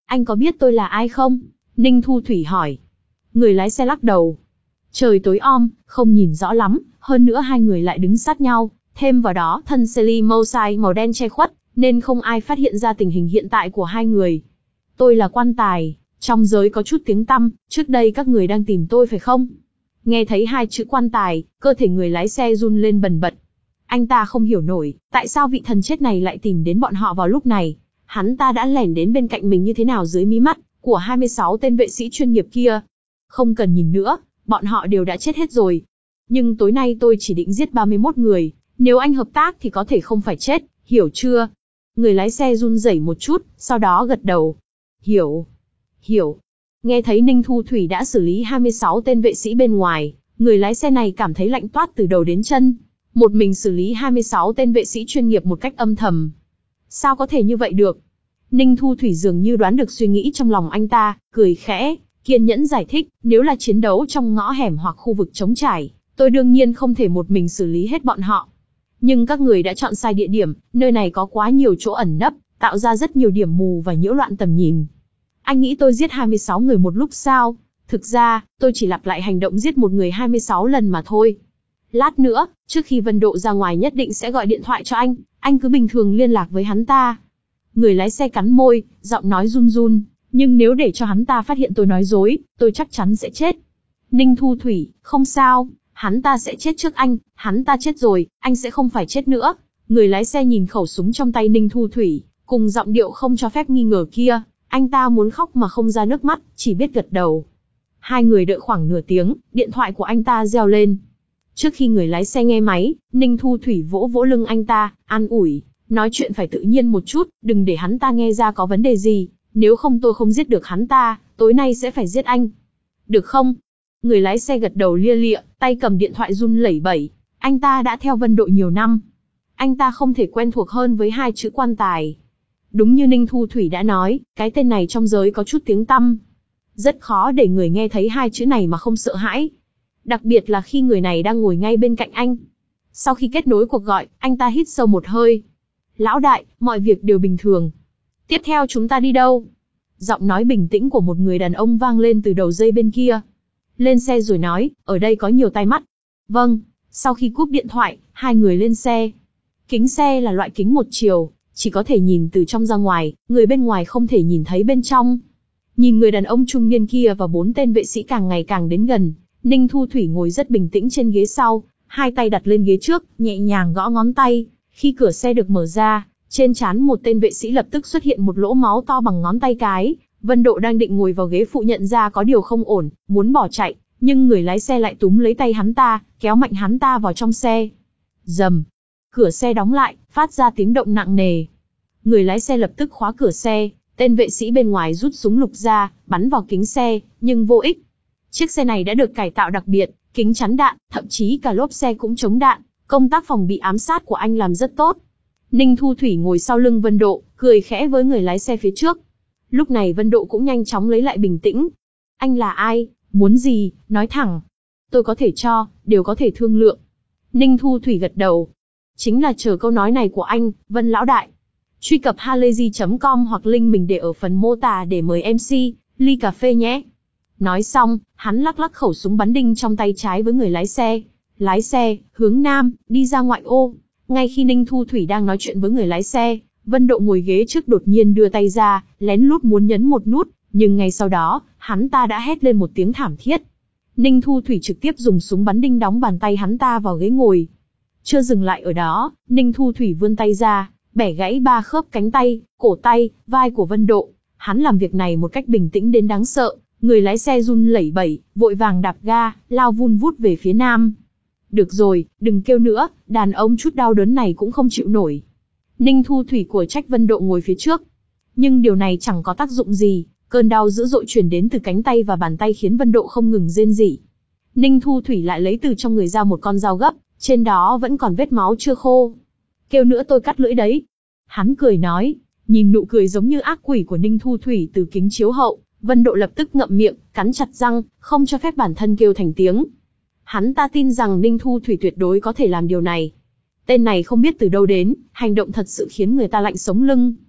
Anh có biết tôi là ai không? Ninh Thu Thủy hỏi. Người lái xe lắc đầu. Trời tối om, không nhìn rõ lắm, hơn nữa hai người lại đứng sát nhau, thêm vào đó thân xe limousine màu đen che khuất, nên không ai phát hiện ra tình hình hiện tại của hai người. Tôi là quan tài, trong giới có chút tiếng tăm, trước đây các người đang tìm tôi phải không? Nghe thấy hai chữ quan tài, cơ thể người lái xe run lên bần bật. Anh ta không hiểu nổi, tại sao vị thần chết này lại tìm đến bọn họ vào lúc này. Hắn ta đã lẻn đến bên cạnh mình như thế nào dưới mí mắt của hai mươi sáu tên vệ sĩ chuyên nghiệp kia. Không cần nhìn nữa, bọn họ đều đã chết hết rồi. Nhưng tối nay tôi chỉ định giết ba mươi mốt người, nếu anh hợp tác thì có thể không phải chết, hiểu chưa? Người lái xe run rẩy một chút, sau đó gật đầu. Hiểu. Hiểu. Nghe thấy Ninh Thu Thủy đã xử lý hai mươi sáu tên vệ sĩ bên ngoài, người lái xe này cảm thấy lạnh toát từ đầu đến chân. Một mình xử lý hai mươi sáu tên vệ sĩ chuyên nghiệp một cách âm thầm. Sao có thể như vậy được? Ninh Thu Thủy dường như đoán được suy nghĩ trong lòng anh ta, cười khẽ, kiên nhẫn giải thích, nếu là chiến đấu trong ngõ hẻm hoặc khu vực trống trải, tôi đương nhiên không thể một mình xử lý hết bọn họ. Nhưng các người đã chọn sai địa điểm, nơi này có quá nhiều chỗ ẩn nấp, tạo ra rất nhiều điểm mù và nhiễu loạn tầm nhìn. Anh nghĩ tôi giết hai mươi sáu người một lúc sao? Thực ra, tôi chỉ lặp lại hành động giết một người hai mươi sáu lần mà thôi. Lát nữa, trước khi Vân Độ ra ngoài nhất định sẽ gọi điện thoại cho anh, anh cứ bình thường liên lạc với hắn ta. Người lái xe cắn môi, giọng nói run run, nhưng nếu để cho hắn ta phát hiện tôi nói dối, tôi chắc chắn sẽ chết. Ninh Thu Thủy, không sao, hắn ta sẽ chết trước anh, hắn ta chết rồi, anh sẽ không phải chết nữa. Người lái xe nhìn khẩu súng trong tay Ninh Thu Thủy, cùng giọng điệu không cho phép nghi ngờ kia, anh ta muốn khóc mà không ra nước mắt, chỉ biết gật đầu. Hai người đợi khoảng nửa tiếng, điện thoại của anh ta reo lên. Trước khi người lái xe nghe máy, Ninh Thu Thủy vỗ vỗ lưng anh ta, an ủi, nói chuyện phải tự nhiên một chút, đừng để hắn ta nghe ra có vấn đề gì, nếu không tôi không giết được hắn ta, tối nay sẽ phải giết anh. Được không? Người lái xe gật đầu lia lịa, tay cầm điện thoại run lẩy bẩy, anh ta đã theo Vân Độ nhiều năm. Anh ta không thể quen thuộc hơn với hai chữ quan tài. Đúng như Ninh Thu Thủy đã nói, cái tên này trong giới có chút tiếng tăm. Rất khó để người nghe thấy hai chữ này mà không sợ hãi. Đặc biệt là khi người này đang ngồi ngay bên cạnh anh. Sau khi kết nối cuộc gọi, anh ta hít sâu một hơi. Lão đại, mọi việc đều bình thường. Tiếp theo chúng ta đi đâu? Giọng nói bình tĩnh của một người đàn ông vang lên từ đầu dây bên kia. Lên xe rồi nói, ở đây có nhiều tai mắt. Vâng, sau khi cúp điện thoại, hai người lên xe. Kính xe là loại kính một chiều, chỉ có thể nhìn từ trong ra ngoài, người bên ngoài không thể nhìn thấy bên trong. Nhìn người đàn ông trung niên kia và bốn tên vệ sĩ càng ngày càng đến gần, Ninh Thu Thủy ngồi rất bình tĩnh trên ghế sau, hai tay đặt lên ghế trước, nhẹ nhàng gõ ngón tay. Khi cửa xe được mở ra, trên trán một tên vệ sĩ lập tức xuất hiện một lỗ máu to bằng ngón tay cái. Vân Độ đang định ngồi vào ghế phụ nhận ra có điều không ổn, muốn bỏ chạy, nhưng người lái xe lại túm lấy tay hắn ta, kéo mạnh hắn ta vào trong xe. Rầm, cửa xe đóng lại, phát ra tiếng động nặng nề. Người lái xe lập tức khóa cửa xe, tên vệ sĩ bên ngoài rút súng lục ra, bắn vào kính xe, nhưng vô ích. Chiếc xe này đã được cải tạo đặc biệt, kính chắn đạn, thậm chí cả lốp xe cũng chống đạn, công tác phòng bị ám sát của anh làm rất tốt. Ninh Thu Thủy ngồi sau lưng Vân Độ, cười khẽ với người lái xe phía trước. Lúc này Vân Độ cũng nhanh chóng lấy lại bình tĩnh. Anh là ai, muốn gì, nói thẳng. Tôi có thể cho, đều có thể thương lượng. Ninh Thu Thủy gật đầu. Chính là chờ câu nói này của anh, Vân lão đại. Truy cập halayzi chấm com hoặc link mình để ở phần mô tả để mời em xê, ly cà phê nhé. Nói xong, hắn lắc lắc khẩu súng bắn đinh trong tay trái với người lái xe. Lái xe, hướng nam, đi ra ngoại ô. Ngay khi Ninh Thu Thủy đang nói chuyện với người lái xe, Vân Độ ngồi ghế trước đột nhiên đưa tay ra, lén lút muốn nhấn một nút, nhưng ngay sau đó, hắn ta đã hét lên một tiếng thảm thiết. Ninh Thu Thủy trực tiếp dùng súng bắn đinh đóng bàn tay hắn ta vào ghế ngồi. Chưa dừng lại ở đó, Ninh Thu Thủy vươn tay ra, bẻ gãy ba khớp cánh tay, cổ tay, vai của Vân Độ. Hắn làm việc này một cách bình tĩnh đến đáng sợ, người lái xe run lẩy bẩy, vội vàng đạp ga, lao vun vút về phía nam. Được rồi, đừng kêu nữa, đàn ông chút đau đớn này cũng không chịu nổi. Ninh Thu Thủy của trách Vân Độ ngồi phía trước. Nhưng điều này chẳng có tác dụng gì, cơn đau dữ dội truyền đến từ cánh tay và bàn tay khiến Vân Độ không ngừng rên rỉ. Ninh Thu Thủy lại lấy từ trong người ra một con dao gấp, trên đó vẫn còn vết máu chưa khô. Kêu nữa tôi cắt lưỡi đấy. Hắn cười nói, nhìn nụ cười giống như ác quỷ của Ninh Thu Thủy từ kính chiếu hậu, Vân Độ lập tức ngậm miệng, cắn chặt răng, không cho phép bản thân kêu thành tiếng. Hắn ta tin rằng Ninh Thu Thủy tuyệt đối có thể làm điều này. Tên này không biết từ đâu đến, hành động thật sự khiến người ta lạnh sống lưng.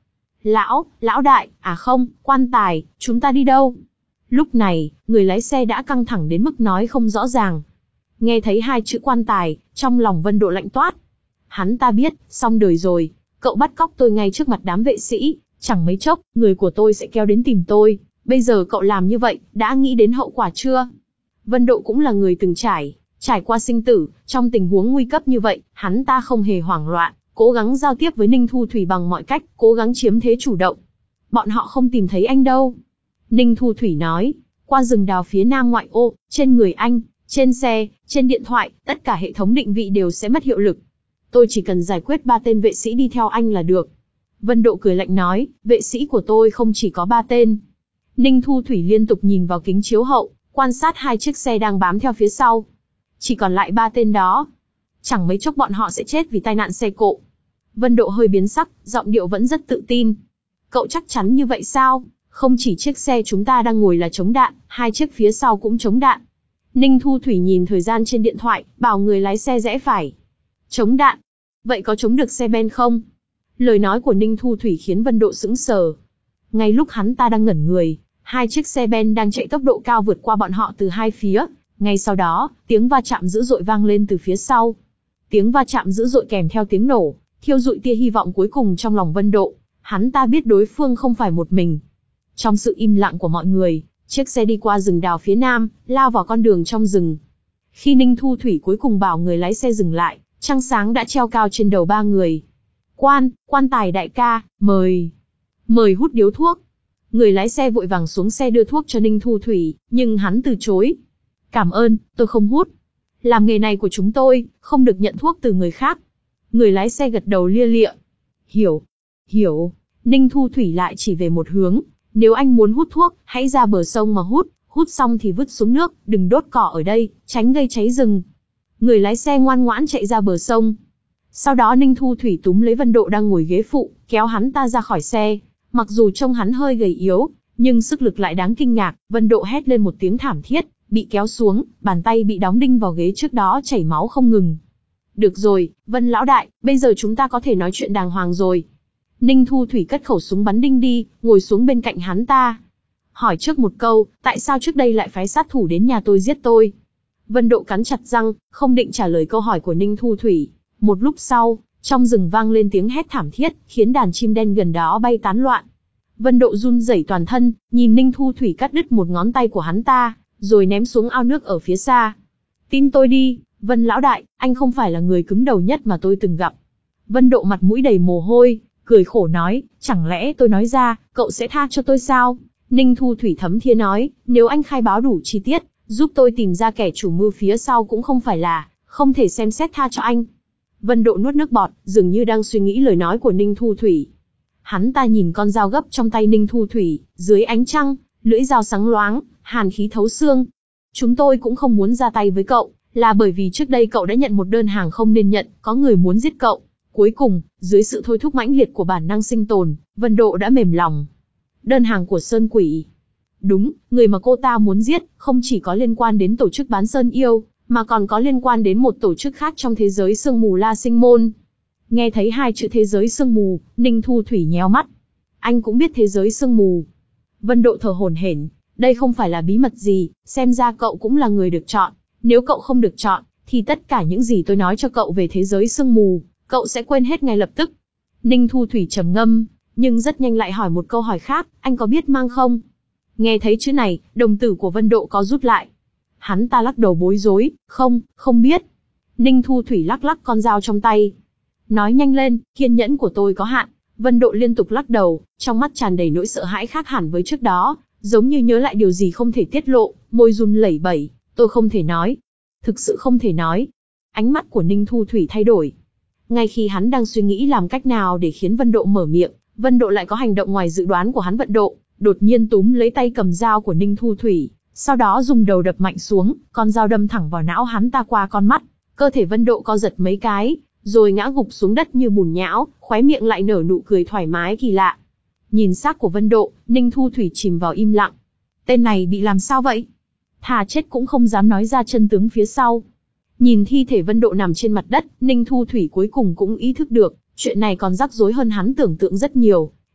Lão, lão đại, à không, quan tài, chúng ta đi đâu? Lúc này, người lái xe đã căng thẳng đến mức nói không rõ ràng. Nghe thấy hai chữ quan tài, trong lòng Vân Độ lạnh toát. Hắn ta biết, xong đời rồi, cậu bắt cóc tôi ngay trước mặt đám vệ sĩ, chẳng mấy chốc, người của tôi sẽ kéo đến tìm tôi. Bây giờ cậu làm như vậy, đã nghĩ đến hậu quả chưa? Vân Độ cũng là người từng trải, trải qua sinh tử, trong tình huống nguy cấp như vậy, hắn ta không hề hoảng loạn, cố gắng giao tiếp với Ninh Thu Thủy bằng mọi cách, cố gắng chiếm thế chủ động. Bọn họ không tìm thấy anh đâu. Ninh Thu Thủy nói, qua rừng đào phía nam ngoại ô, trên người anh, trên xe, trên điện thoại, tất cả hệ thống định vị đều sẽ mất hiệu lực. Tôi chỉ cần giải quyết ba tên vệ sĩ đi theo anh là được. Vân Độ cười lạnh nói, vệ sĩ của tôi không chỉ có ba tên. Ninh Thu Thủy liên tục nhìn vào kính chiếu hậu, quan sát hai chiếc xe đang bám theo phía sau. Chỉ còn lại ba tên đó. Chẳng mấy chốc bọn họ sẽ chết vì tai nạn xe cộ. Vân Độ hơi biến sắc, giọng điệu vẫn rất tự tin. Cậu chắc chắn như vậy sao? Không chỉ chiếc xe chúng ta đang ngồi là chống đạn, hai chiếc phía sau cũng chống đạn. Ninh Thu Thủy nhìn thời gian trên điện thoại, bảo người lái xe rẽ phải. Chống đạn? Vậy có chống được xe Ben không? Lời nói của Ninh Thu Thủy khiến Vân Độ sững sờ. Ngay lúc hắn ta đang ngẩn người, hai chiếc xe Ben đang chạy tốc độ cao vượt qua bọn họ từ hai phía. Ngay sau đó, tiếng va chạm dữ dội vang lên từ phía sau. Tiếng va chạm dữ dội kèm theo tiếng nổ, thiêu dụi tia hy vọng cuối cùng trong lòng Vân Độ. Hắn ta biết đối phương không phải một mình. Trong sự im lặng của mọi người, chiếc xe đi qua rừng đào phía nam, lao vào con đường trong rừng. Khi Ninh Thu Thủy cuối cùng bảo người lái xe dừng lại, trăng sáng đã treo cao trên đầu ba người. Quan, quan tài đại ca, mời. Mời hút điếu thuốc. Người lái xe vội vàng xuống xe đưa thuốc cho Ninh Thu Thủy, nhưng hắn từ chối. Cảm ơn, tôi không hút. Làm nghề này của chúng tôi, không được nhận thuốc từ người khác. Người lái xe gật đầu lia lịa. Hiểu, hiểu. Ninh Thu Thủy lại chỉ về một hướng. Nếu anh muốn hút thuốc, hãy ra bờ sông mà hút, hút xong thì vứt xuống nước, đừng đốt cỏ ở đây, tránh gây cháy rừng. Người lái xe ngoan ngoãn chạy ra bờ sông. Sau đó Ninh Thu Thủy túm lấy Vân Độ đang ngồi ghế phụ, kéo hắn ta ra khỏi xe. Mặc dù trông hắn hơi gầy yếu, nhưng sức lực lại đáng kinh ngạc. Vân Độ hét lên một tiếng thảm thiết, bị kéo xuống, bàn tay bị đóng đinh vào ghế trước đó chảy máu không ngừng. Được rồi, Vân lão đại, bây giờ chúng ta có thể nói chuyện đàng hoàng rồi. Ninh Thu Thủy cất khẩu súng bắn đinh đi, ngồi xuống bên cạnh hắn ta. Hỏi trước một câu, tại sao trước đây lại phái sát thủ đến nhà tôi giết tôi? Vân Độ cắn chặt răng, không định trả lời câu hỏi của Ninh Thu Thủy. Một lúc sau, trong rừng vang lên tiếng hét thảm thiết, khiến đàn chim đen gần đó bay tán loạn. Vân Độ run rẩy toàn thân, nhìn Ninh Thu Thủy cắt đứt một ngón tay của hắn ta, rồi ném xuống ao nước ở phía xa. Tin tôi đi, Vân lão đại, anh không phải là người cứng đầu nhất mà tôi từng gặp. Vân Độ mặt mũi đầy mồ hôi, cười khổ nói, chẳng lẽ tôi nói ra, cậu sẽ tha cho tôi sao? Ninh Thu Thủy thấm thía nói, nếu anh khai báo đủ chi tiết, giúp tôi tìm ra kẻ chủ mưu phía sau cũng không phải là, không thể xem xét tha cho anh. Vân Độ nuốt nước bọt, dường như đang suy nghĩ lời nói của Ninh Thu Thủy. Hắn ta nhìn con dao gấp trong tay Ninh Thu Thủy, dưới ánh trăng, lưỡi dao sáng loáng, hàn khí thấu xương. Chúng tôi cũng không muốn ra tay với cậu, là bởi vì trước đây cậu đã nhận một đơn hàng không nên nhận, có người muốn giết cậu. Cuối cùng, dưới sự thôi thúc mãnh liệt của bản năng sinh tồn, Vân Độ đã mềm lòng. Đơn hàng của Sơn Quỷ. Đúng, người mà cô ta muốn giết, không chỉ có liên quan đến tổ chức bán Sơn Yêu, mà còn có liên quan đến một tổ chức khác trong thế giới sương mù La Sinh Môn. Nghe thấy hai chữ thế giới sương mù, Ninh Thu Thủy nhéo mắt. Anh cũng biết thế giới sương mù. Vân Độ thở hổn hển, đây không phải là bí mật gì, xem ra cậu cũng là người được chọn. Nếu cậu không được chọn, thì tất cả những gì tôi nói cho cậu về thế giới sương mù, cậu sẽ quên hết ngay lập tức. Ninh Thu Thủy trầm ngâm, nhưng rất nhanh lại hỏi một câu hỏi khác, anh có biết mang không? Nghe thấy chữ này, đồng tử của Vân Độ có rút lại. Hắn ta lắc đầu bối rối, không, không biết. Ninh Thu Thủy lắc lắc con dao trong tay. Nói nhanh lên, kiên nhẫn của tôi có hạn. Vân Độ liên tục lắc đầu, trong mắt tràn đầy nỗi sợ hãi khác hẳn với trước đó, giống như nhớ lại điều gì không thể tiết lộ, môi run lẩy bẩy, tôi không thể nói. Thực sự không thể nói. Ánh mắt của Ninh Thu Thủy thay đổi. Ngay khi hắn đang suy nghĩ làm cách nào để khiến Vân Độ mở miệng, Vân Độ lại có hành động ngoài dự đoán của hắn. Vân Độ đột nhiên túm lấy tay cầm dao của Ninh Thu Thủy, sau đó dùng đầu đập mạnh xuống, con dao đâm thẳng vào não hắn ta qua con mắt. Cơ thể Vân Độ co giật mấy cái, rồi ngã gục xuống đất như bùn nhão, khóe miệng lại nở nụ cười thoải mái kỳ lạ. Nhìn xác của Vân Độ, Ninh Thu Thủy chìm vào im lặng. Tên này bị làm sao vậy? Thà chết cũng không dám nói ra chân tướng phía sau. Nhìn thi thể Vân Độ nằm trên mặt đất, Ninh Thu Thủy cuối cùng cũng ý thức được, chuyện này còn rắc rối hơn hắn tưởng tượng rất nhiều.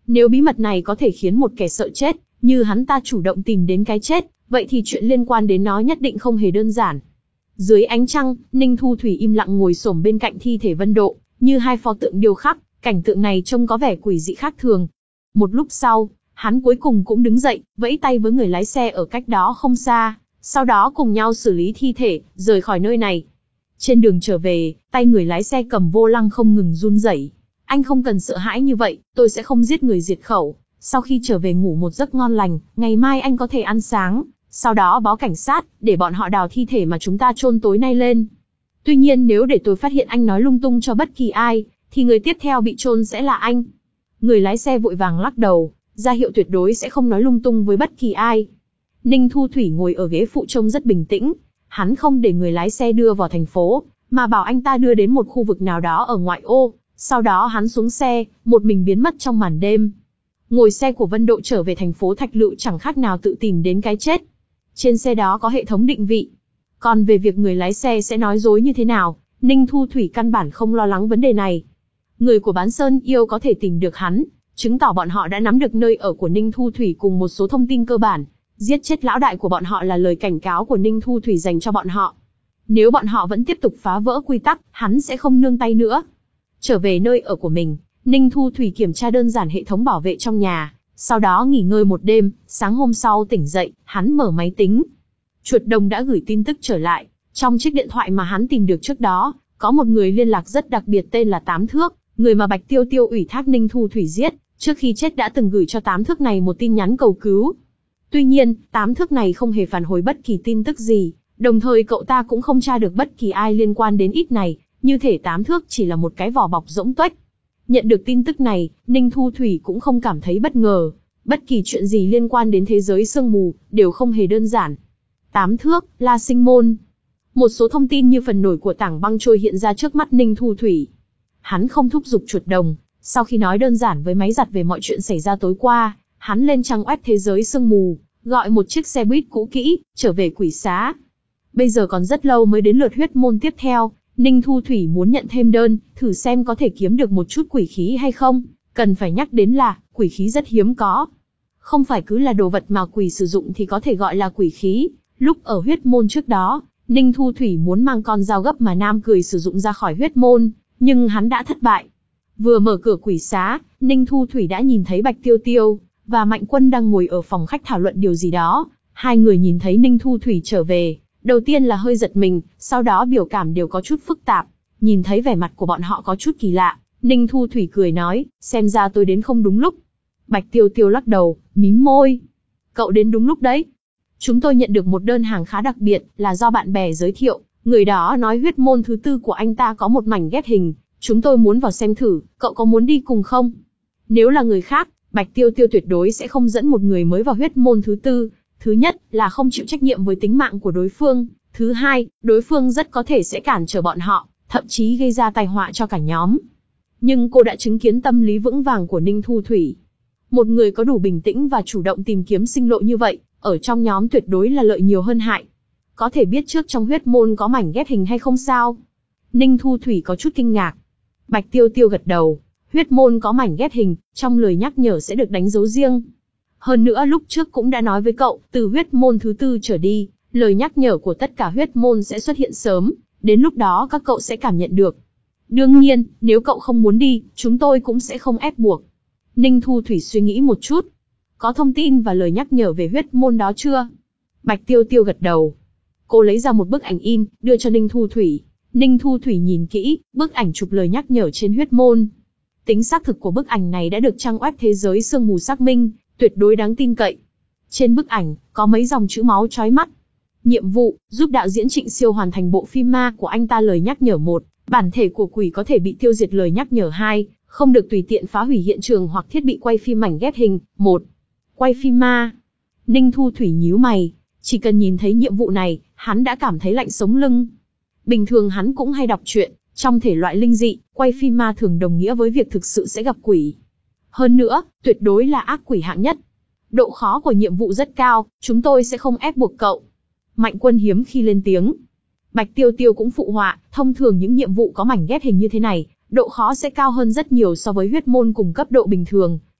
Nếu bí mật này có thể khiến một kẻ sợ chết, như hắn ta chủ động tìm đến cái chết, vậy thì chuyện liên quan đến nó nhất định không hề đơn giản. Dưới ánh trăng, Ninh Thu Thủy im lặng ngồi xổm bên cạnh thi thể Vân Độ, như hai pho tượng điêu khắc, cảnh tượng này trông có vẻ quỷ dị khác thường. Một lúc sau, hắn cuối cùng cũng đứng dậy, vẫy tay với người lái xe ở cách đó không xa, sau đó cùng nhau xử lý thi thể, rời khỏi nơi này. Trên đường trở về, tay người lái xe cầm vô lăng không ngừng run rẩy. Anh không cần sợ hãi như vậy, tôi sẽ không giết người diệt khẩu. Sau khi trở về ngủ một giấc ngon lành, ngày mai anh có thể ăn sáng, sau đó báo cảnh sát, để bọn họ đào thi thể mà chúng ta chôn tối nay lên. Tuy nhiên nếu để tôi phát hiện anh nói lung tung cho bất kỳ ai, thì người tiếp theo bị chôn sẽ là anh. Người lái xe vội vàng lắc đầu, ra hiệu tuyệt đối sẽ không nói lung tung với bất kỳ ai. Ninh Thu Thủy ngồi ở ghế phụ trông rất bình tĩnh, hắn không để người lái xe đưa vào thành phố, mà bảo anh ta đưa đến một khu vực nào đó ở ngoại ô, sau đó hắn xuống xe, một mình biến mất trong màn đêm. Ngồi xe của Vân Độ trở về thành phố Thạch Lựu chẳng khác nào tự tìm đến cái chết. Trên xe đó có hệ thống định vị. Còn về việc người lái xe sẽ nói dối như thế nào, Ninh Thu Thủy căn bản không lo lắng vấn đề này. Người của Bán Sơn Yêu có thể tìm được hắn, chứng tỏ bọn họ đã nắm được nơi ở của Ninh Thu Thủy cùng một số thông tin cơ bản. Giết chết lão đại của bọn họ là lời cảnh cáo của Ninh Thu Thủy dành cho bọn họ. Nếu bọn họ vẫn tiếp tục phá vỡ quy tắc, hắn sẽ không nương tay nữa. Trở về nơi ở của mình, Ninh Thu Thủy kiểm tra đơn giản hệ thống bảo vệ trong nhà, sau đó nghỉ ngơi một đêm, sáng hôm sau tỉnh dậy, hắn mở máy tính. Chuột đồng đã gửi tin tức trở lại, trong chiếc điện thoại mà hắn tìm được trước đó, có một người liên lạc rất đặc biệt tên là Tám Thước, người mà Bạch Tiêu Tiêu ủy thác Ninh Thu Thủy giết, trước khi chết đã từng gửi cho Tám Thước này một tin nhắn cầu cứu. Tuy nhiên, Tám Thước này không hề phản hồi bất kỳ tin tức gì, đồng thời cậu ta cũng không tra được bất kỳ ai liên quan đến ít này, như thể Tám Thước chỉ là một cái vỏ bọc rỗng tuếch. Nhận được tin tức này, Ninh Thu Thủy cũng không cảm thấy bất ngờ, bất kỳ chuyện gì liên quan đến thế giới sương mù, đều không hề đơn giản. Tám Thước, La Sinh Môn. Một số thông tin như phần nổi của tảng băng trôi hiện ra trước mắt Ninh Thu Thủy. Hắn không thúc giục chuột đồng, sau khi nói đơn giản với máy giặt về mọi chuyện xảy ra tối qua, hắn lên trang web thế giới sương mù, gọi một chiếc xe buýt cũ kỹ, trở về quỷ xá. Bây giờ còn rất lâu mới đến lượt huyết môn tiếp theo, Ninh Thu Thủy muốn nhận thêm đơn, thử xem có thể kiếm được một chút quỷ khí hay không. Cần phải nhắc đến là, quỷ khí rất hiếm có. Không phải cứ là đồ vật mà quỷ sử dụng thì có thể gọi là quỷ khí. Lúc ở huyết môn trước đó, Ninh Thu Thủy muốn mang con dao gấp mà Nam Cười sử dụng ra khỏi huyết môn, nhưng hắn đã thất bại. Vừa mở cửa quỷ xá, Ninh Thu Thủy đã nhìn thấy Bạch Tiêu Tiêu và Mạnh Quân đang ngồi ở phòng khách thảo luận điều gì đó. Hai người nhìn thấy Ninh Thu Thủy trở về, đầu tiên là hơi giật mình, sau đó biểu cảm đều có chút phức tạp. Nhìn thấy vẻ mặt của bọn họ có chút kỳ lạ, Ninh Thu Thủy cười nói, xem ra tôi đến không đúng lúc. Bạch Tiêu Tiêu lắc đầu, mím môi. Cậu đến đúng lúc đấy. Chúng tôi nhận được một đơn hàng khá đặc biệt, là do bạn bè giới thiệu. Người đó nói huyết môn thứ tư của anh ta có một mảnh ghép hình. Chúng tôi muốn vào xem thử, cậu có muốn đi cùng không? Nếu là người khác, Bạch Tiêu Tiêu tuyệt đối sẽ không dẫn một người mới vào huyết môn thứ tư. Thứ nhất, là không chịu trách nhiệm với tính mạng của đối phương. Thứ hai, đối phương rất có thể sẽ cản trở bọn họ, thậm chí gây ra tai họa cho cả nhóm. Nhưng cô đã chứng kiến tâm lý vững vàng của Ninh Thu Thủy. Một người có đủ bình tĩnh và chủ động tìm kiếm sinh lộ như vậy, ở trong nhóm tuyệt đối là lợi nhiều hơn hại. Có thể biết trước trong huyết môn có mảnh ghép hình hay không sao? Ninh Thu Thủy có chút kinh ngạc. Bạch Tiêu Tiêu gật đầu. Huyết môn có mảnh ghép hình, trong lời nhắc nhở sẽ được đánh dấu riêng. Hơn nữa lúc trước cũng đã nói với cậu, từ huyết môn thứ tư trở đi, lời nhắc nhở của tất cả huyết môn sẽ xuất hiện sớm, đến lúc đó các cậu sẽ cảm nhận được. Đương nhiên, nếu cậu không muốn đi, chúng tôi cũng sẽ không ép buộc. Ninh Thu Thủy suy nghĩ một chút. Có thông tin và lời nhắc nhở về huyết môn đó chưa? Bạch Tiêu Tiêu gật đầu. Cô lấy ra một bức ảnh in, đưa cho Ninh Thu Thủy. Ninh Thu Thủy nhìn kỹ, bức ảnh chụp lời nhắc nhở trên huyết môn. Tính xác thực của bức ảnh này đã được trang web thế giới sương mù xác minh, tuyệt đối đáng tin cậy. Trên bức ảnh, có mấy dòng chữ máu chói mắt. Nhiệm vụ, giúp đạo diễn Trịnh Siêu hoàn thành bộ phim ma của anh ta lời nhắc nhở một, bản thể của quỷ có thể bị tiêu diệt lời nhắc nhở hai, không được tùy tiện phá hủy hiện trường hoặc thiết bị quay phim mảnh ghép hình, một. Quay phim ma. Ninh Thu Thủy nhíu mày, chỉ cần nhìn thấy nhiệm vụ này, hắn đã cảm thấy lạnh sống lưng. Bình thường hắn cũng hay đọc truyện, trong thể loại linh dị, quay phim ma thường đồng nghĩa với việc thực sự sẽ gặp quỷ. Hơn nữa, tuyệt đối là ác quỷ hạng nhất. Độ khó của nhiệm vụ rất cao, chúng tôi sẽ không ép buộc cậu. Mạnh Quân hiếm khi lên tiếng. Bạch Tiêu Tiêu cũng phụ họa, thông thường những nhiệm vụ có mảnh ghép hình như thế này, độ khó sẽ cao hơn rất nhiều so với huyết môn cùng cấp độ bình thường.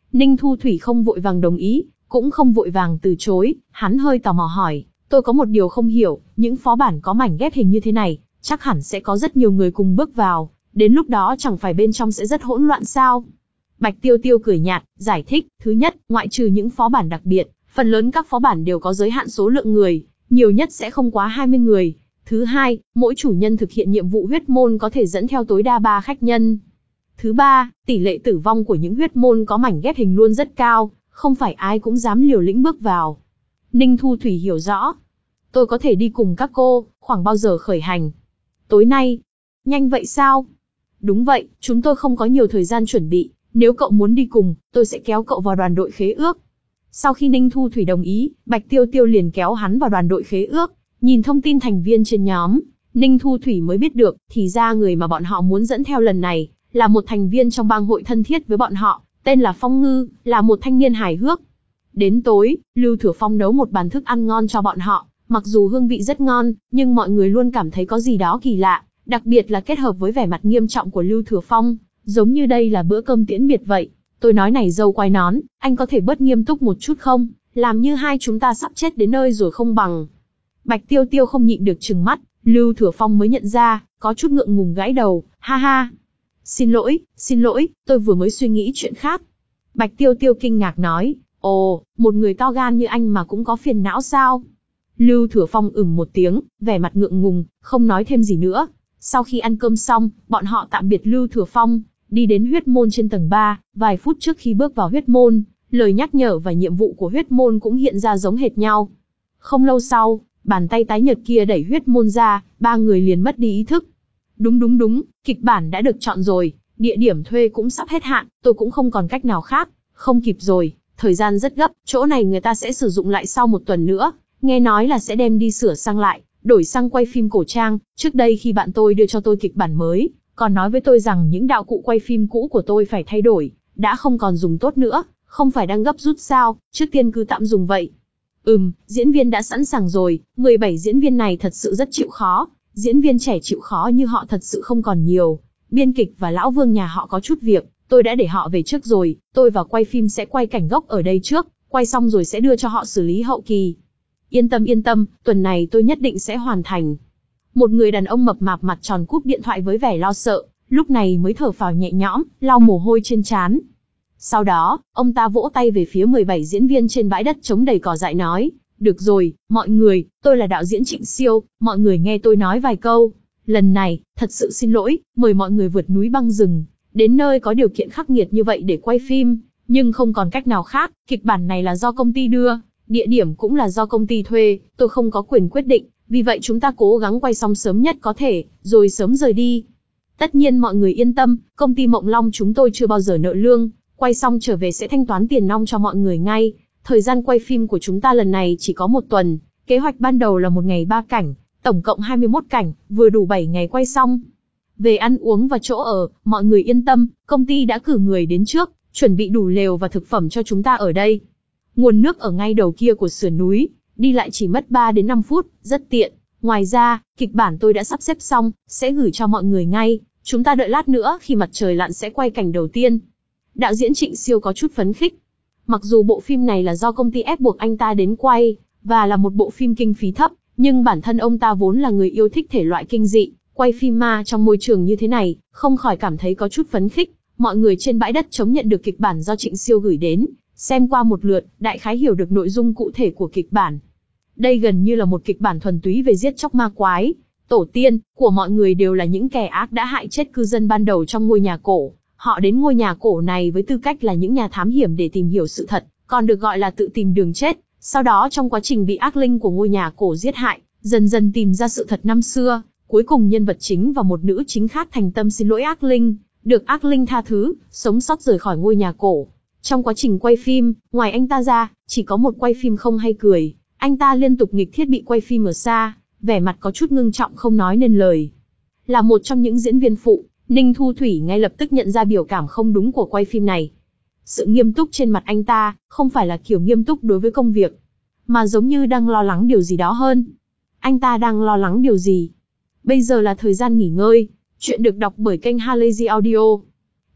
Ninh Thu Thủy không vội vàng đồng ý, cũng không vội vàng từ chối, hắn hơi tò mò hỏi, tôi có một điều không hiểu, những phó bản có mảnh ghép hình như thế này, chắc hẳn sẽ có rất nhiều người cùng bước vào, đến lúc đó chẳng phải bên trong sẽ rất hỗn loạn sao? Bạch Tiêu Tiêu cười nhạt, giải thích, thứ nhất, ngoại trừ những phó bản đặc biệt, phần lớn các phó bản đều có giới hạn số lượng người, nhiều nhất sẽ không quá hai mươi người. Thứ hai, mỗi chủ nhân thực hiện nhiệm vụ huyết môn có thể dẫn theo tối đa ba khách nhân. Thứ ba, tỷ lệ tử vong của những huyết môn có mảnh ghép hình luôn rất cao, không phải ai cũng dám liều lĩnh bước vào. Ninh Thu Thủy hiểu rõ. Tôi có thể đi cùng các cô, khoảng bao giờ khởi hành? Tối nay. Nhanh vậy sao? Đúng vậy, chúng tôi không có nhiều thời gian chuẩn bị, nếu cậu muốn đi cùng, tôi sẽ kéo cậu vào đoàn đội khế ước. Sau khi Ninh Thu Thủy đồng ý, Bạch Tiêu Tiêu liền kéo hắn vào đoàn đội khế ước, nhìn thông tin thành viên trên nhóm, Ninh Thu Thủy mới biết được, thì ra người mà bọn họ muốn dẫn theo lần này, là một thành viên trong bang hội thân thiết với bọn họ, tên là Phong Ngư, là một thanh niên hài hước. Đến tối, Lưu Thừa Phong nấu một bàn thức ăn ngon cho bọn họ, mặc dù hương vị rất ngon, nhưng mọi người luôn cảm thấy có gì đó kỳ lạ, đặc biệt là kết hợp với vẻ mặt nghiêm trọng của Lưu Thừa Phong, giống như đây là bữa cơm tiễn biệt vậy. Tôi nói này dâu quai nón, anh có thể bớt nghiêm túc một chút không? Làm như hai chúng ta sắp chết đến nơi rồi không bằng. Bạch Tiêu Tiêu không nhịn được trừng mắt, Lưu Thừa Phong mới nhận ra, có chút ngượng ngùng gãi đầu, ha ha. Xin lỗi, xin lỗi, tôi vừa mới suy nghĩ chuyện khác. Bạch Tiêu Tiêu kinh ngạc nói, ồ, một người to gan như anh mà cũng có phiền não sao? Lưu Thừa Phong ừm một tiếng, vẻ mặt ngượng ngùng, không nói thêm gì nữa. Sau khi ăn cơm xong, bọn họ tạm biệt Lưu Thừa Phong, đi đến huyết môn trên tầng ba, vài phút trước khi bước vào huyết môn, lời nhắc nhở và nhiệm vụ của huyết môn cũng hiện ra giống hệt nhau. Không lâu sau, bàn tay tái nhợt kia đẩy huyết môn ra, ba người liền mất đi ý thức. Đúng đúng đúng, kịch bản đã được chọn rồi, địa điểm thuê cũng sắp hết hạn, tôi cũng không còn cách nào khác, không kịp rồi, thời gian rất gấp, chỗ này người ta sẽ sử dụng lại sau một tuần nữa, nghe nói là sẽ đem đi sửa sang lại, đổi sang quay phim cổ trang, trước đây khi bạn tôi đưa cho tôi kịch bản mới, còn nói với tôi rằng những đạo cụ quay phim cũ của tôi phải thay đổi, đã không còn dùng tốt nữa, không phải đang gấp rút sao, trước tiên cứ tạm dùng vậy. Ừm, diễn viên đã sẵn sàng rồi, mười bảy diễn viên này thật sự rất chịu khó, diễn viên trẻ chịu khó như họ thật sự không còn nhiều. Biên kịch và lão Vương nhà họ có chút việc, tôi đã để họ về trước rồi, tôi và quay phim sẽ quay cảnh gốc ở đây trước, quay xong rồi sẽ đưa cho họ xử lý hậu kỳ. Yên tâm yên tâm, tuần này tôi nhất định sẽ hoàn thành. Một người đàn ông mập mạp mặt tròn cúp điện thoại với vẻ lo sợ, lúc này mới thở phào nhẹ nhõm, lau mồ hôi trên trán. Sau đó, ông ta vỗ tay về phía mười bảy diễn viên trên bãi đất trống đầy cỏ dại nói, được rồi, mọi người, tôi là đạo diễn Trịnh Siêu, mọi người nghe tôi nói vài câu. Lần này, thật sự xin lỗi, mời mọi người vượt núi băng rừng, đến nơi có điều kiện khắc nghiệt như vậy để quay phim, nhưng không còn cách nào khác, kịch bản này là do công ty đưa, địa điểm cũng là do công ty thuê, tôi không có quyền quyết định, vì vậy chúng ta cố gắng quay xong sớm nhất có thể, rồi sớm rời đi. Tất nhiên mọi người yên tâm, công ty Mộng Long chúng tôi chưa bao giờ nợ lương, quay xong trở về sẽ thanh toán tiền nong cho mọi người ngay. Thời gian quay phim của chúng ta lần này chỉ có một tuần, kế hoạch ban đầu là một ngày ba cảnh, tổng cộng hai mươi mốt cảnh, vừa đủ bảy ngày quay xong. Về ăn uống và chỗ ở, mọi người yên tâm, công ty đã cử người đến trước, chuẩn bị đủ lều và thực phẩm cho chúng ta ở đây. Nguồn nước ở ngay đầu kia của sườn núi, đi lại chỉ mất ba đến năm phút, rất tiện. Ngoài ra, kịch bản tôi đã sắp xếp xong, sẽ gửi cho mọi người ngay, chúng ta đợi lát nữa khi mặt trời lặn sẽ quay cảnh đầu tiên. Đạo diễn Trịnh Siêu có chút phấn khích. Mặc dù bộ phim này là do công ty ép buộc anh ta đến quay, và là một bộ phim kinh phí thấp, nhưng bản thân ông ta vốn là người yêu thích thể loại kinh dị, quay phim ma trong môi trường như thế này, không khỏi cảm thấy có chút phấn khích. Mọi người trên bãi đất trống nhận được kịch bản do Trịnh Siêu gửi đến, xem qua một lượt, đại khái hiểu được nội dung cụ thể của kịch bản. Đây gần như là một kịch bản thuần túy về giết chóc ma quái. Tổ tiên của mọi người đều là những kẻ ác đã hại chết cư dân ban đầu trong ngôi nhà cổ. Họ đến ngôi nhà cổ này với tư cách là những nhà thám hiểm để tìm hiểu sự thật, còn được gọi là tự tìm đường chết. Sau đó trong quá trình bị ác linh của ngôi nhà cổ giết hại, dần dần tìm ra sự thật năm xưa. Cuối cùng nhân vật chính và một nữ chính khác thành tâm xin lỗi ác linh, được ác linh tha thứ, sống sót rời khỏi ngôi nhà cổ. Trong quá trình quay phim, ngoài anh ta ra, chỉ có một quay phim không hay cười. Anh ta liên tục nghịch thiết bị quay phim ở xa, vẻ mặt có chút ngưng trọng không nói nên lời. Là một trong những diễn viên phụ, Ninh Thu Thủy ngay lập tức nhận ra biểu cảm không đúng của quay phim này. Sự nghiêm túc trên mặt anh ta, không phải là kiểu nghiêm túc đối với công việc, mà giống như đang lo lắng điều gì đó hơn. Anh ta đang lo lắng điều gì? Bây giờ là thời gian nghỉ ngơi. Chuyện được đọc bởi kênh Halazy Audio.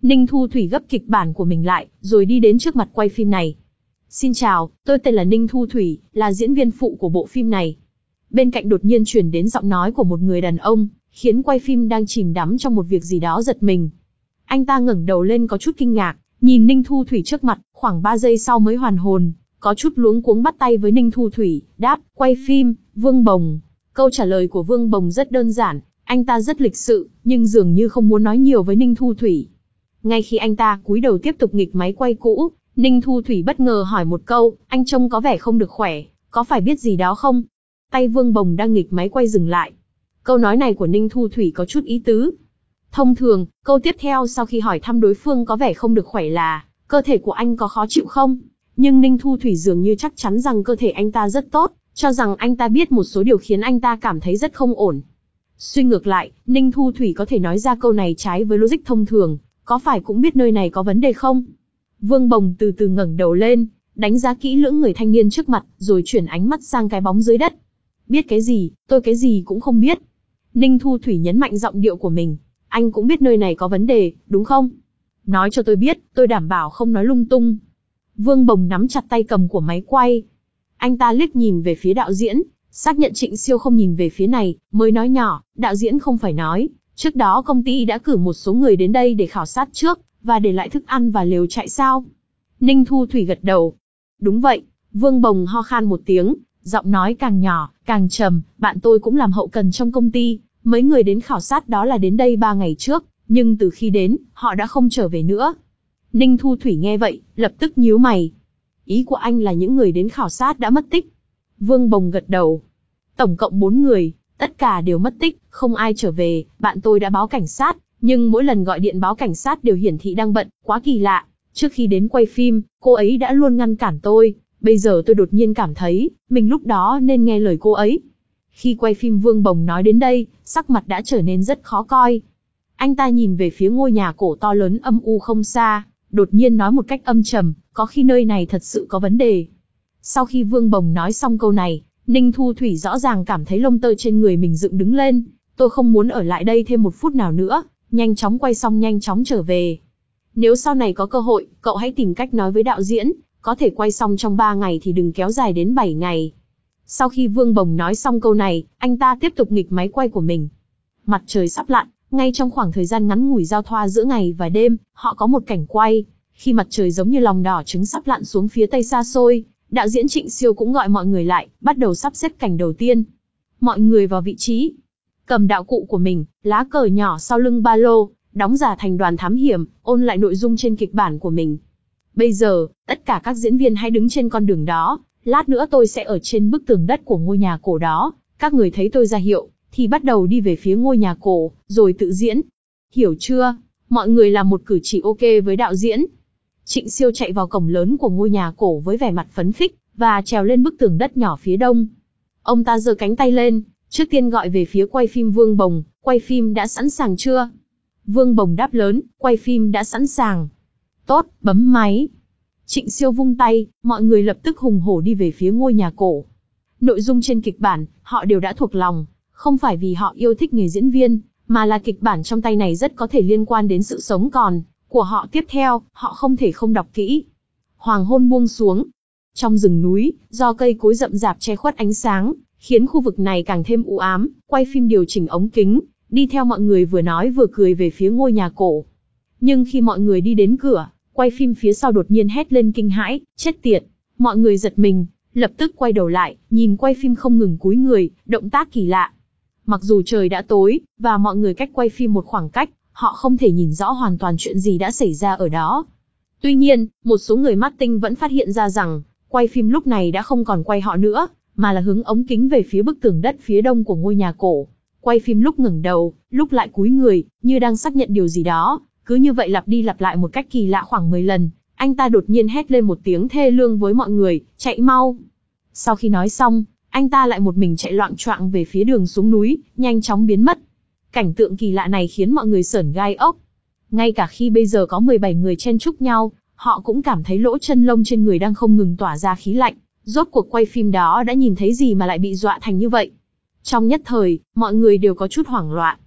Ninh Thu Thủy gấp kịch bản của mình lại, rồi đi đến trước mặt quay phim này. Xin chào, tôi tên là Ninh Thu Thủy, là diễn viên phụ của bộ phim này. Bên cạnh đột nhiên truyền đến giọng nói của một người đàn ông, khiến quay phim đang chìm đắm trong một việc gì đó giật mình. Anh ta ngẩng đầu lên có chút kinh ngạc, nhìn Ninh Thu Thủy trước mặt, khoảng ba giây sau mới hoàn hồn, có chút luống cuống bắt tay với Ninh Thu Thủy, đáp, quay phim, Vương Bồng. Câu trả lời của Vương Bồng rất đơn giản, anh ta rất lịch sự, nhưng dường như không muốn nói nhiều với Ninh Thu Thủy. Ngay khi anh ta cúi đầu tiếp tục nghịch máy quay cũ, Ninh Thu Thủy bất ngờ hỏi một câu, anh trông có vẻ không được khỏe, có phải biết gì đó không? Tay Vương Bồng đang nghịch máy quay dừng lại. Câu nói này của Ninh Thu Thủy có chút ý tứ. Thông thường, câu tiếp theo sau khi hỏi thăm đối phương có vẻ không được khỏe là, cơ thể của anh có khó chịu không? Nhưng Ninh Thu Thủy dường như chắc chắn rằng cơ thể anh ta rất tốt, cho rằng anh ta biết một số điều khiến anh ta cảm thấy rất không ổn. Suy ngược lại, Ninh Thu Thủy có thể nói ra câu này trái với logic thông thường, có phải cũng biết nơi này có vấn đề không? Vương Bồng từ từ ngẩng đầu lên, đánh giá kỹ lưỡng người thanh niên trước mặt, rồi chuyển ánh mắt sang cái bóng dưới đất. Biết cái gì, tôi cái gì cũng không biết. Ninh Thu Thủy nhấn mạnh giọng điệu của mình. Anh cũng biết nơi này có vấn đề, đúng không? Nói cho tôi biết, tôi đảm bảo không nói lung tung. Vương Bồng nắm chặt tay cầm của máy quay. Anh ta liếc nhìn về phía đạo diễn, xác nhận Trịnh Siêu không nhìn về phía này, mới nói nhỏ, đạo diễn không phải nói, trước đó công ty đã cử một số người đến đây để khảo sát trước, và để lại thức ăn và lều trại sao? Ninh Thu Thủy gật đầu. Đúng vậy, Vương Bồng ho khan một tiếng, giọng nói càng nhỏ, càng trầm, bạn tôi cũng làm hậu cần trong công ty, mấy người đến khảo sát đó là đến đây ba ngày trước, nhưng từ khi đến, họ đã không trở về nữa. Ninh Thu Thủy nghe vậy, lập tức nhíu mày. Ý của anh là những người đến khảo sát đã mất tích. Vương Bồng gật đầu. Tổng cộng bốn người, tất cả đều mất tích, không ai trở về, bạn tôi đã báo cảnh sát, nhưng mỗi lần gọi điện báo cảnh sát đều hiển thị đang bận, quá kỳ lạ. Trước khi đến quay phim, cô ấy đã luôn ngăn cản tôi, bây giờ tôi đột nhiên cảm thấy, mình lúc đó nên nghe lời cô ấy. Khi quay phim Vương Bồng nói đến đây, sắc mặt đã trở nên rất khó coi. Anh ta nhìn về phía ngôi nhà cổ to lớn âm u không xa, đột nhiên nói một cách âm trầm, có khi nơi này thật sự có vấn đề. Sau khi Vương Bồng nói xong câu này, Ninh Thu Thủy rõ ràng cảm thấy lông tơ trên người mình dựng đứng lên. Tôi không muốn ở lại đây thêm một phút nào nữa, nhanh chóng quay xong nhanh chóng trở về. Nếu sau này có cơ hội, cậu hãy tìm cách nói với đạo diễn, có thể quay xong trong ba ngày thì đừng kéo dài đến bảy ngày. Sau khi Vương Bồng nói xong câu này, anh ta tiếp tục nghịch máy quay của mình. Mặt trời sắp lặn, ngay trong khoảng thời gian ngắn ngủi giao thoa giữa ngày và đêm, họ có một cảnh quay. Khi mặt trời giống như lòng đỏ trứng sắp lặn xuống phía tây xa xôi, đạo diễn Trịnh Siêu cũng gọi mọi người lại, bắt đầu sắp xếp cảnh đầu tiên. Mọi người vào vị trí, cầm đạo cụ của mình, lá cờ nhỏ sau lưng ba lô, đóng giả thành đoàn thám hiểm, ôn lại nội dung trên kịch bản của mình. Bây giờ, tất cả các diễn viên hãy đứng trên con đường đó, lát nữa tôi sẽ ở trên bức tường đất của ngôi nhà cổ đó, các người thấy tôi ra hiệu, thì bắt đầu đi về phía ngôi nhà cổ, rồi tự diễn. Hiểu chưa? Mọi người làm một cử chỉ ok với đạo diễn. Trịnh Siêu chạy vào cổng lớn của ngôi nhà cổ với vẻ mặt phấn khích, và trèo lên bức tường đất nhỏ phía đông. Ông ta giơ cánh tay lên, trước tiên gọi về phía quay phim Vương Bồng, quay phim đã sẵn sàng chưa? Vương Bồng đáp lớn, quay phim đã sẵn sàng. Tốt, bấm máy. Trịnh Siêu vung tay, mọi người lập tức hùng hổ đi về phía ngôi nhà cổ. Nội dung trên kịch bản, họ đều đã thuộc lòng, không phải vì họ yêu thích nghề diễn viên, mà là kịch bản trong tay này rất có thể liên quan đến sự sống còn của họ tiếp theo, họ không thể không đọc kỹ. Hoàng hôn buông xuống. Trong rừng núi, do cây cối rậm rạp che khuất ánh sáng, khiến khu vực này càng thêm u ám, quay phim điều chỉnh ống kính, đi theo mọi người vừa nói vừa cười về phía ngôi nhà cổ. Nhưng khi mọi người đi đến cửa, quay phim phía sau đột nhiên hét lên kinh hãi, chết tiệt. Mọi người giật mình, lập tức quay đầu lại, nhìn quay phim không ngừng cúi người, động tác kỳ lạ. Mặc dù trời đã tối, và mọi người cách quay phim một khoảng cách, họ không thể nhìn rõ hoàn toàn chuyện gì đã xảy ra ở đó. Tuy nhiên, một số người mắt tinh vẫn phát hiện ra rằng, quay phim lúc này đã không còn quay họ nữa, mà là hướng ống kính về phía bức tường đất phía đông của ngôi nhà cổ. Quay phim lúc ngẩng đầu, lúc lại cúi người, như đang xác nhận điều gì đó, cứ như vậy lặp đi lặp lại một cách kỳ lạ khoảng mười lần. Anh ta đột nhiên hét lên một tiếng thê lương với mọi người, chạy mau. Sau khi nói xong, anh ta lại một mình chạy loạng choạng về phía đường xuống núi, nhanh chóng biến mất. Cảnh tượng kỳ lạ này khiến mọi người sởn gai ốc. Ngay cả khi bây giờ có mười bảy người chen chúc nhau, họ cũng cảm thấy lỗ chân lông trên người đang không ngừng tỏa ra khí lạnh. Rốt cuộc quay phim đó đã nhìn thấy gì mà lại bị dọa thành như vậy? Trong nhất thời, mọi người đều có chút hoảng loạn.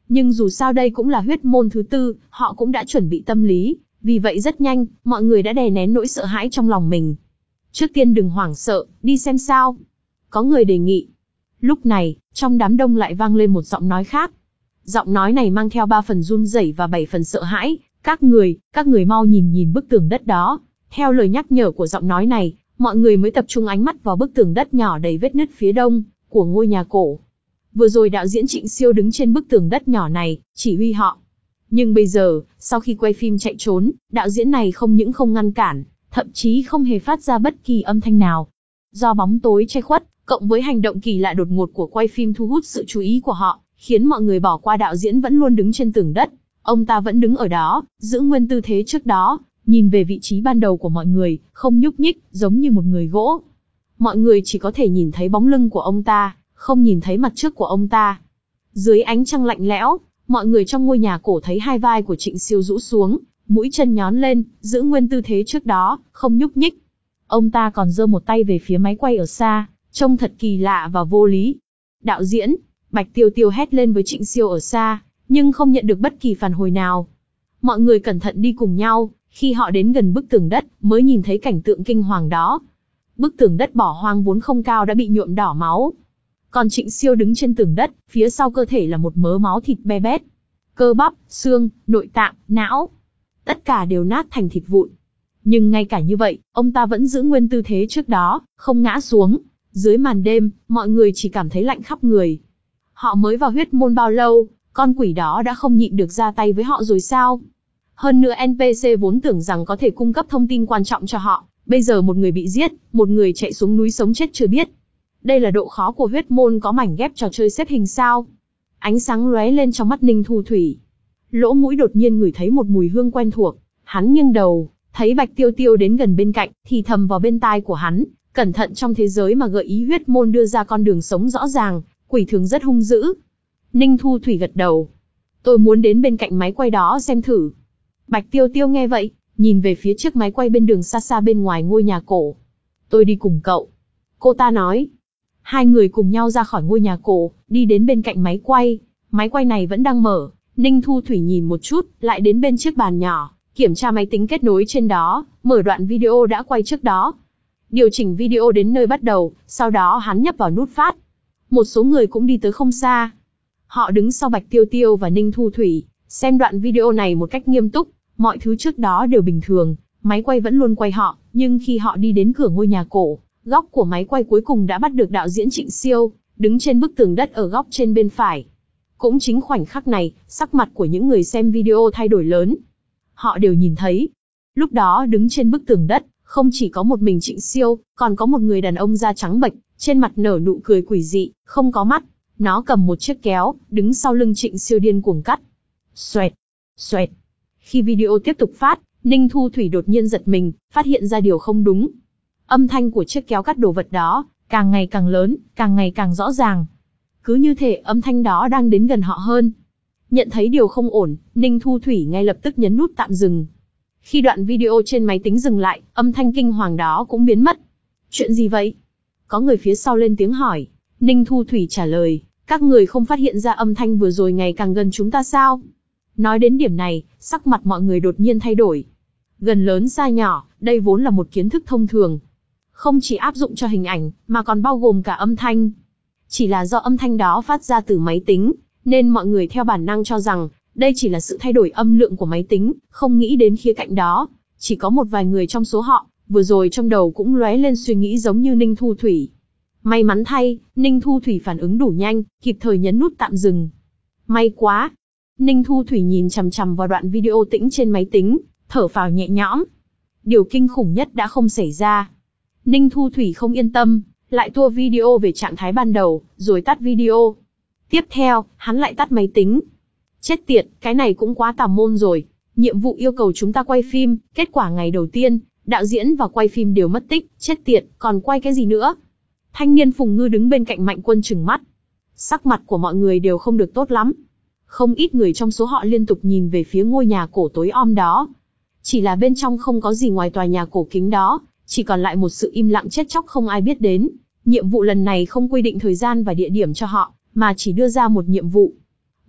Nhưng dù sao đây cũng là huyết môn thứ tư, họ cũng đã chuẩn bị tâm lý, vì vậy rất nhanh, mọi người đã đè nén nỗi sợ hãi trong lòng mình. Trước tiên đừng hoảng sợ, đi xem sao. Có người đề nghị. Lúc này, trong đám đông lại vang lên một giọng nói khác. Giọng nói này mang theo ba phần run rẩy và bảy phần sợ hãi. Các người, các người mau nhìn nhìn bức tường đất đó. Theo lời nhắc nhở của giọng nói này, mọi người mới tập trung ánh mắt vào bức tường đất nhỏ đầy vết nứt phía đông của ngôi nhà cổ. Vừa rồi đạo diễn Trịnh Siêu đứng trên bức tường đất nhỏ này, chỉ huy họ. Nhưng bây giờ, sau khi quay phim chạy trốn, đạo diễn này không những không ngăn cản, thậm chí không hề phát ra bất kỳ âm thanh nào. Do bóng tối che khuất, cộng với hành động kỳ lạ đột ngột của quay phim thu hút sự chú ý của họ, khiến mọi người bỏ qua đạo diễn vẫn luôn đứng trên tường đất. Ông ta vẫn đứng ở đó, giữ nguyên tư thế trước đó, nhìn về vị trí ban đầu của mọi người, không nhúc nhích, giống như một người gỗ. Mọi người chỉ có thể nhìn thấy bóng lưng của ông ta, không nhìn thấy mặt trước của ông ta. Dưới ánh trăng lạnh lẽo, mọi người trong ngôi nhà cổ thấy hai vai của Trịnh Siêu rũ xuống, mũi chân nhón lên, giữ nguyên tư thế trước đó, không nhúc nhích. Ông ta còn giơ một tay về phía máy quay ở xa, trông thật kỳ lạ và vô lý. Đạo diễn, Bạch Tiêu Tiêu hét lên với Trịnh Siêu ở xa, nhưng không nhận được bất kỳ phản hồi nào. Mọi người cẩn thận đi cùng nhau, khi họ đến gần bức tường đất, mới nhìn thấy cảnh tượng kinh hoàng đó. Bức tường đất bỏ hoang vốn không cao đã bị nhuộm đỏ máu. Còn Trịnh Siêu đứng trên tường đất, phía sau cơ thể là một mớ máu thịt be bét. Cơ bắp, xương, nội tạng, não. Tất cả đều nát thành thịt vụn. Nhưng ngay cả như vậy, ông ta vẫn giữ nguyên tư thế trước đó, không ngã xuống. Dưới màn đêm, mọi người chỉ cảm thấy lạnh khắp người. Họ mới vào huyết môn bao lâu, con quỷ đó đã không nhịn được ra tay với họ rồi sao? Hơn nữa en pê xê vốn tưởng rằng có thể cung cấp thông tin quan trọng cho họ. Bây giờ một người bị giết, một người chạy xuống núi sống chết chưa biết. Đây là độ khó của huyết môn có mảnh ghép trò chơi xếp hình sao? Ánh sáng lóe lên trong mắt Ninh Thu Thủy. Lỗ mũi đột nhiên ngửi thấy một mùi hương quen thuộc. Hắn nghiêng đầu, thấy Bạch Tiêu Tiêu đến gần bên cạnh, thì thầm vào bên tai của hắn. Cẩn thận, trong thế giới mà gợi ý huyết môn đưa ra con đường sống rõ ràng, quỷ thường rất hung dữ. Ninh Thu Thủy gật đầu. Tôi muốn đến bên cạnh máy quay đó xem thử. Bạch Tiêu Tiêu nghe vậy, nhìn về phía chiếc máy quay bên đường xa xa bên ngoài ngôi nhà cổ. Tôi đi cùng cậu. Cô ta nói. Hai người cùng nhau ra khỏi ngôi nhà cổ, đi đến bên cạnh máy quay. Máy quay này vẫn đang mở. Ninh Thu Thủy nhìn một chút, lại đến bên chiếc bàn nhỏ, kiểm tra máy tính kết nối trên đó, mở đoạn video đã quay trước đó. Điều chỉnh video đến nơi bắt đầu, sau đó hắn nhấp vào nút phát. Một số người cũng đi tới không xa. Họ đứng sau Bạch Tiêu Tiêu và Ninh Thu Thủy, xem đoạn video này một cách nghiêm túc. Mọi thứ trước đó đều bình thường, máy quay vẫn luôn quay họ, nhưng khi họ đi đến cửa ngôi nhà cổ, góc của máy quay cuối cùng đã bắt được đạo diễn Trịnh Siêu, đứng trên bức tường đất ở góc trên bên phải. Cũng chính khoảnh khắc này, sắc mặt của những người xem video thay đổi lớn. Họ đều nhìn thấy. Lúc đó đứng trên bức tường đất, không chỉ có một mình Trịnh Siêu, còn có một người đàn ông da trắng bệch, trên mặt nở nụ cười quỷ dị, không có mắt. Nó cầm một chiếc kéo, đứng sau lưng Trịnh Siêu điên cuồng cắt. Xoẹt, xoẹt. Khi video tiếp tục phát, Ninh Thu Thủy đột nhiên giật mình, phát hiện ra điều không đúng. Âm thanh của chiếc kéo cắt đồ vật đó, càng ngày càng lớn, càng ngày càng rõ ràng. Cứ như thể âm thanh đó đang đến gần họ hơn. Nhận thấy điều không ổn, Ninh Thu Thủy ngay lập tức nhấn nút tạm dừng. Khi đoạn video trên máy tính dừng lại, âm thanh kinh hoàng đó cũng biến mất. Chuyện gì vậy? Có người phía sau lên tiếng hỏi. Ninh Thu Thủy trả lời, các người không phát hiện ra âm thanh vừa rồi ngày càng gần chúng ta sao? Nói đến điểm này, sắc mặt mọi người đột nhiên thay đổi. Gần lớn xa nhỏ, đây vốn là một kiến thức thông thường. Không chỉ áp dụng cho hình ảnh, mà còn bao gồm cả âm thanh. Chỉ là do âm thanh đó phát ra từ máy tính, nên mọi người theo bản năng cho rằng, đây chỉ là sự thay đổi âm lượng của máy tính, không nghĩ đến khía cạnh đó. Chỉ có một vài người trong số họ, vừa rồi trong đầu cũng lóe lên suy nghĩ giống như Ninh Thu Thủy. May mắn thay, Ninh Thu Thủy phản ứng đủ nhanh, kịp thời nhấn nút tạm dừng. May quá! Ninh Thu Thủy nhìn chằm chằm vào đoạn video tĩnh trên máy tính, thở phào nhẹ nhõm. Điều kinh khủng nhất đã không xảy ra. Ninh Thu Thủy không yên tâm, lại tua video về trạng thái ban đầu, rồi tắt video. Tiếp theo, hắn lại tắt máy tính. Chết tiệt, cái này cũng quá tà môn rồi. Nhiệm vụ yêu cầu chúng ta quay phim, kết quả ngày đầu tiên, đạo diễn và quay phim đều mất tích, chết tiệt, còn quay cái gì nữa? Thanh niên Phùng Ngư đứng bên cạnh Mạnh Quân trừng mắt. Sắc mặt của mọi người đều không được tốt lắm. Không ít người trong số họ liên tục nhìn về phía ngôi nhà cổ tối om đó. Chỉ là bên trong không có gì ngoài tòa nhà cổ kính đó, chỉ còn lại một sự im lặng chết chóc không ai biết đến. Nhiệm vụ lần này không quy định thời gian và địa điểm cho họ, mà chỉ đưa ra một nhiệm vụ.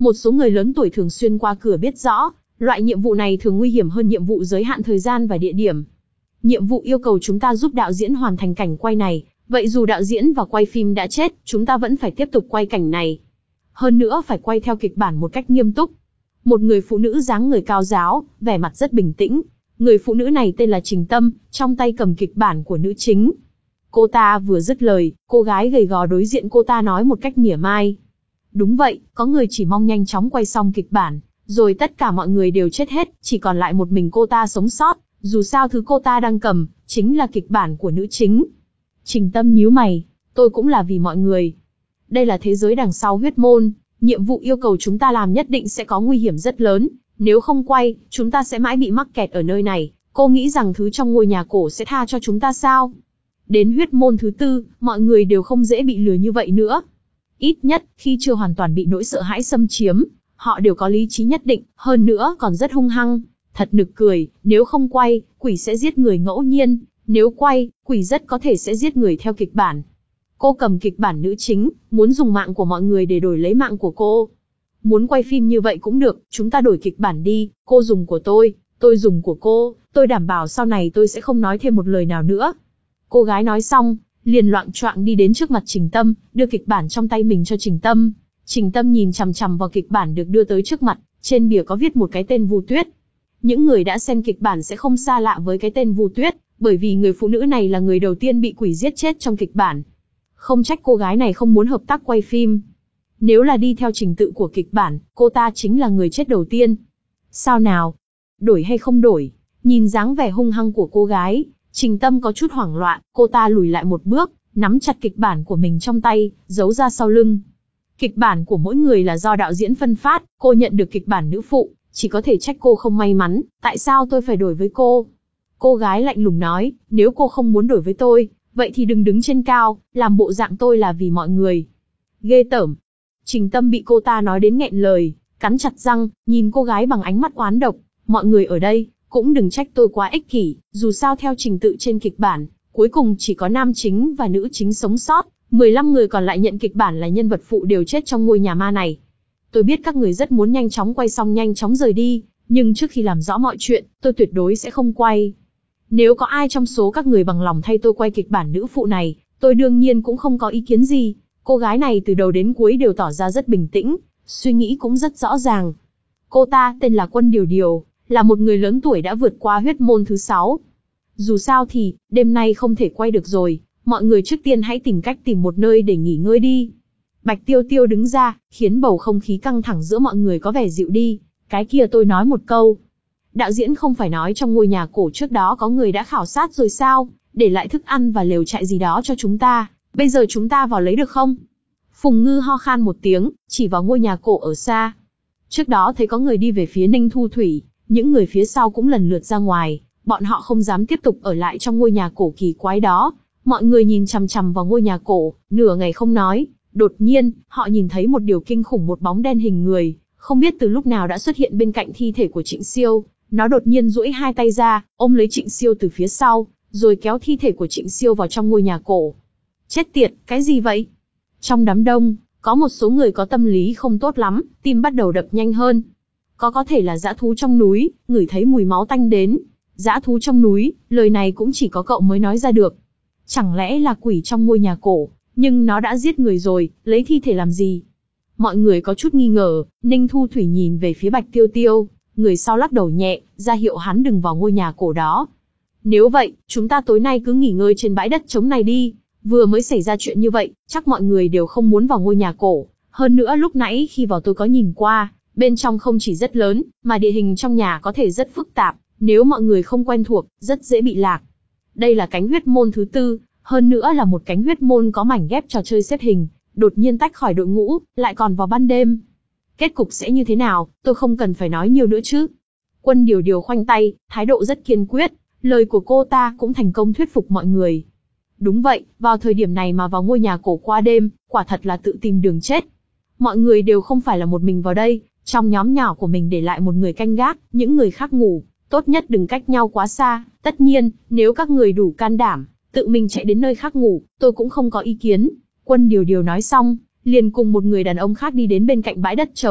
Một số người lớn tuổi thường xuyên qua cửa biết rõ, loại nhiệm vụ này thường nguy hiểm hơn nhiệm vụ giới hạn thời gian và địa điểm. Nhiệm vụ yêu cầu chúng ta giúp đạo diễn hoàn thành cảnh quay này, vậy dù đạo diễn và quay phim đã chết, chúng ta vẫn phải tiếp tục quay cảnh này. Hơn nữa phải quay theo kịch bản một cách nghiêm túc. Một người phụ nữ dáng người cao ráo, vẻ mặt rất bình tĩnh. Người phụ nữ này tên là Trình Tâm, trong tay cầm kịch bản của nữ chính. Cô ta vừa dứt lời, cô gái gầy gò đối diện cô ta nói một cách mỉa mai. Đúng vậy, có người chỉ mong nhanh chóng quay xong kịch bản, rồi tất cả mọi người đều chết hết, chỉ còn lại một mình cô ta sống sót, dù sao thứ cô ta đang cầm, chính là kịch bản của nữ chính. Trình Tâm nhíu mày, tôi cũng là vì mọi người. Đây là thế giới đằng sau huyết môn, nhiệm vụ yêu cầu chúng ta làm nhất định sẽ có nguy hiểm rất lớn, nếu không quay, chúng ta sẽ mãi bị mắc kẹt ở nơi này, cô nghĩ rằng thứ trong ngôi nhà cổ sẽ tha cho chúng ta sao? Đến huyết môn thứ tư, mọi người đều không dễ bị lừa như vậy nữa. Ít nhất, khi chưa hoàn toàn bị nỗi sợ hãi xâm chiếm, họ đều có lý trí nhất định, hơn nữa còn rất hung hăng. Thật nực cười, nếu không quay, quỷ sẽ giết người ngẫu nhiên, nếu quay, quỷ rất có thể sẽ giết người theo kịch bản. Cô cầm kịch bản nữ chính, muốn dùng mạng của mọi người để đổi lấy mạng của cô. Muốn quay phim như vậy cũng được, chúng ta đổi kịch bản đi, cô dùng của tôi, tôi dùng của cô, tôi đảm bảo sau này tôi sẽ không nói thêm một lời nào nữa. Cô gái nói xong, liền loạng choạng đi đến trước mặt Trình Tâm, đưa kịch bản trong tay mình cho Trình Tâm. Trình Tâm nhìn chằm chằm vào kịch bản được đưa tới trước mặt, trên bìa có viết một cái tên Vu Tuyết. Những người đã xem kịch bản sẽ không xa lạ với cái tên Vu Tuyết, bởi vì người phụ nữ này là người đầu tiên bị quỷ giết chết trong kịch bản. Không trách cô gái này không muốn hợp tác quay phim. Nếu là đi theo trình tự của kịch bản, cô ta chính là người chết đầu tiên. Sao nào? Đổi hay không đổi? Nhìn dáng vẻ hung hăng của cô gái, Trình Tâm có chút hoảng loạn, cô ta lùi lại một bước, nắm chặt kịch bản của mình trong tay, giấu ra sau lưng. Kịch bản của mỗi người là do đạo diễn phân phát, cô nhận được kịch bản nữ phụ, chỉ có thể trách cô không may mắn, tại sao tôi phải đổi với cô? Cô gái lạnh lùng nói, nếu cô không muốn đổi với tôi, vậy thì đừng đứng trên cao, làm bộ dạng tôi là vì mọi người. Ghê tởm. Trình Tâm bị cô ta nói đến nghẹn lời, cắn chặt răng, nhìn cô gái bằng ánh mắt oán độc. Mọi người ở đây, cũng đừng trách tôi quá ích kỷ, dù sao theo trình tự trên kịch bản, cuối cùng chỉ có nam chính và nữ chính sống sót, mười lăm người còn lại nhận kịch bản là nhân vật phụ đều chết trong ngôi nhà ma này. Tôi biết các người rất muốn nhanh chóng quay xong nhanh chóng rời đi, nhưng trước khi làm rõ mọi chuyện, tôi tuyệt đối sẽ không quay. Nếu có ai trong số các người bằng lòng thay tôi quay kịch bản nữ phụ này, tôi đương nhiên cũng không có ý kiến gì. Cô gái này từ đầu đến cuối đều tỏ ra rất bình tĩnh, suy nghĩ cũng rất rõ ràng. Cô ta tên là Quân Điều Điều, là một người lớn tuổi đã vượt qua huyết môn thứ sáu. Dù sao thì, đêm nay không thể quay được rồi, mọi người trước tiên hãy tìm cách tìm một nơi để nghỉ ngơi đi. Bạch Tiêu Tiêu đứng ra, khiến bầu không khí căng thẳng giữa mọi người có vẻ dịu đi. Cái kia tôi nói một câu. Đạo diễn không phải nói trong ngôi nhà cổ trước đó có người đã khảo sát rồi sao, để lại thức ăn và lều trại gì đó cho chúng ta, bây giờ chúng ta vào lấy được không? Phùng Ngư ho khan một tiếng, chỉ vào ngôi nhà cổ ở xa. Trước đó thấy có người đi về phía Ninh Thu Thủy, những người phía sau cũng lần lượt ra ngoài, bọn họ không dám tiếp tục ở lại trong ngôi nhà cổ kỳ quái đó. Mọi người nhìn chằm chằm vào ngôi nhà cổ, nửa ngày không nói, đột nhiên, họ nhìn thấy một điều kinh khủng, một bóng đen hình người, không biết từ lúc nào đã xuất hiện bên cạnh thi thể của Trịnh Siêu. Nó đột nhiên duỗi hai tay ra, ôm lấy Trịnh Siêu từ phía sau, rồi kéo thi thể của Trịnh Siêu vào trong ngôi nhà cổ. Chết tiệt, cái gì vậy? Trong đám đông, có một số người có tâm lý không tốt lắm, tim bắt đầu đập nhanh hơn. Có có thể là dã thú trong núi, ngửi thấy mùi máu tanh đến. Dã thú trong núi, lời này cũng chỉ có cậu mới nói ra được. Chẳng lẽ là quỷ trong ngôi nhà cổ, nhưng nó đã giết người rồi, lấy thi thể làm gì? Mọi người có chút nghi ngờ, Ninh Thu Thủy nhìn về phía Bạch Tiêu Tiêu, người sau lắc đầu nhẹ, ra hiệu hắn đừng vào ngôi nhà cổ đó. Nếu vậy, chúng ta tối nay cứ nghỉ ngơi trên bãi đất trống này đi. Vừa mới xảy ra chuyện như vậy, chắc mọi người đều không muốn vào ngôi nhà cổ. Hơn nữa lúc nãy khi vào tôi có nhìn qua, bên trong không chỉ rất lớn, mà địa hình trong nhà có thể rất phức tạp. Nếu mọi người không quen thuộc, rất dễ bị lạc. Đây là cánh huyết môn thứ tư, hơn nữa là một cánh huyết môn có mảnh ghép trò chơi xếp hình, đột nhiên tách khỏi đội ngũ, lại còn vào ban đêm. Kết cục sẽ như thế nào, tôi không cần phải nói nhiều nữa chứ. Quân Điều Điều khoanh tay, thái độ rất kiên quyết, lời của cô ta cũng thành công thuyết phục mọi người. Đúng vậy, vào thời điểm này mà vào ngôi nhà cổ qua đêm, quả thật là tự tìm đường chết. Mọi người đều không phải là một mình vào đây, trong nhóm nhỏ của mình để lại một người canh gác, những người khác ngủ, tốt nhất đừng cách nhau quá xa. Tất nhiên, nếu các người đủ can đảm, tự mình chạy đến nơi khác ngủ, tôi cũng không có ý kiến. Quân Điều Điều nói xong, liền cùng một người đàn ông khác đi đến bên cạnh bãi đất trống,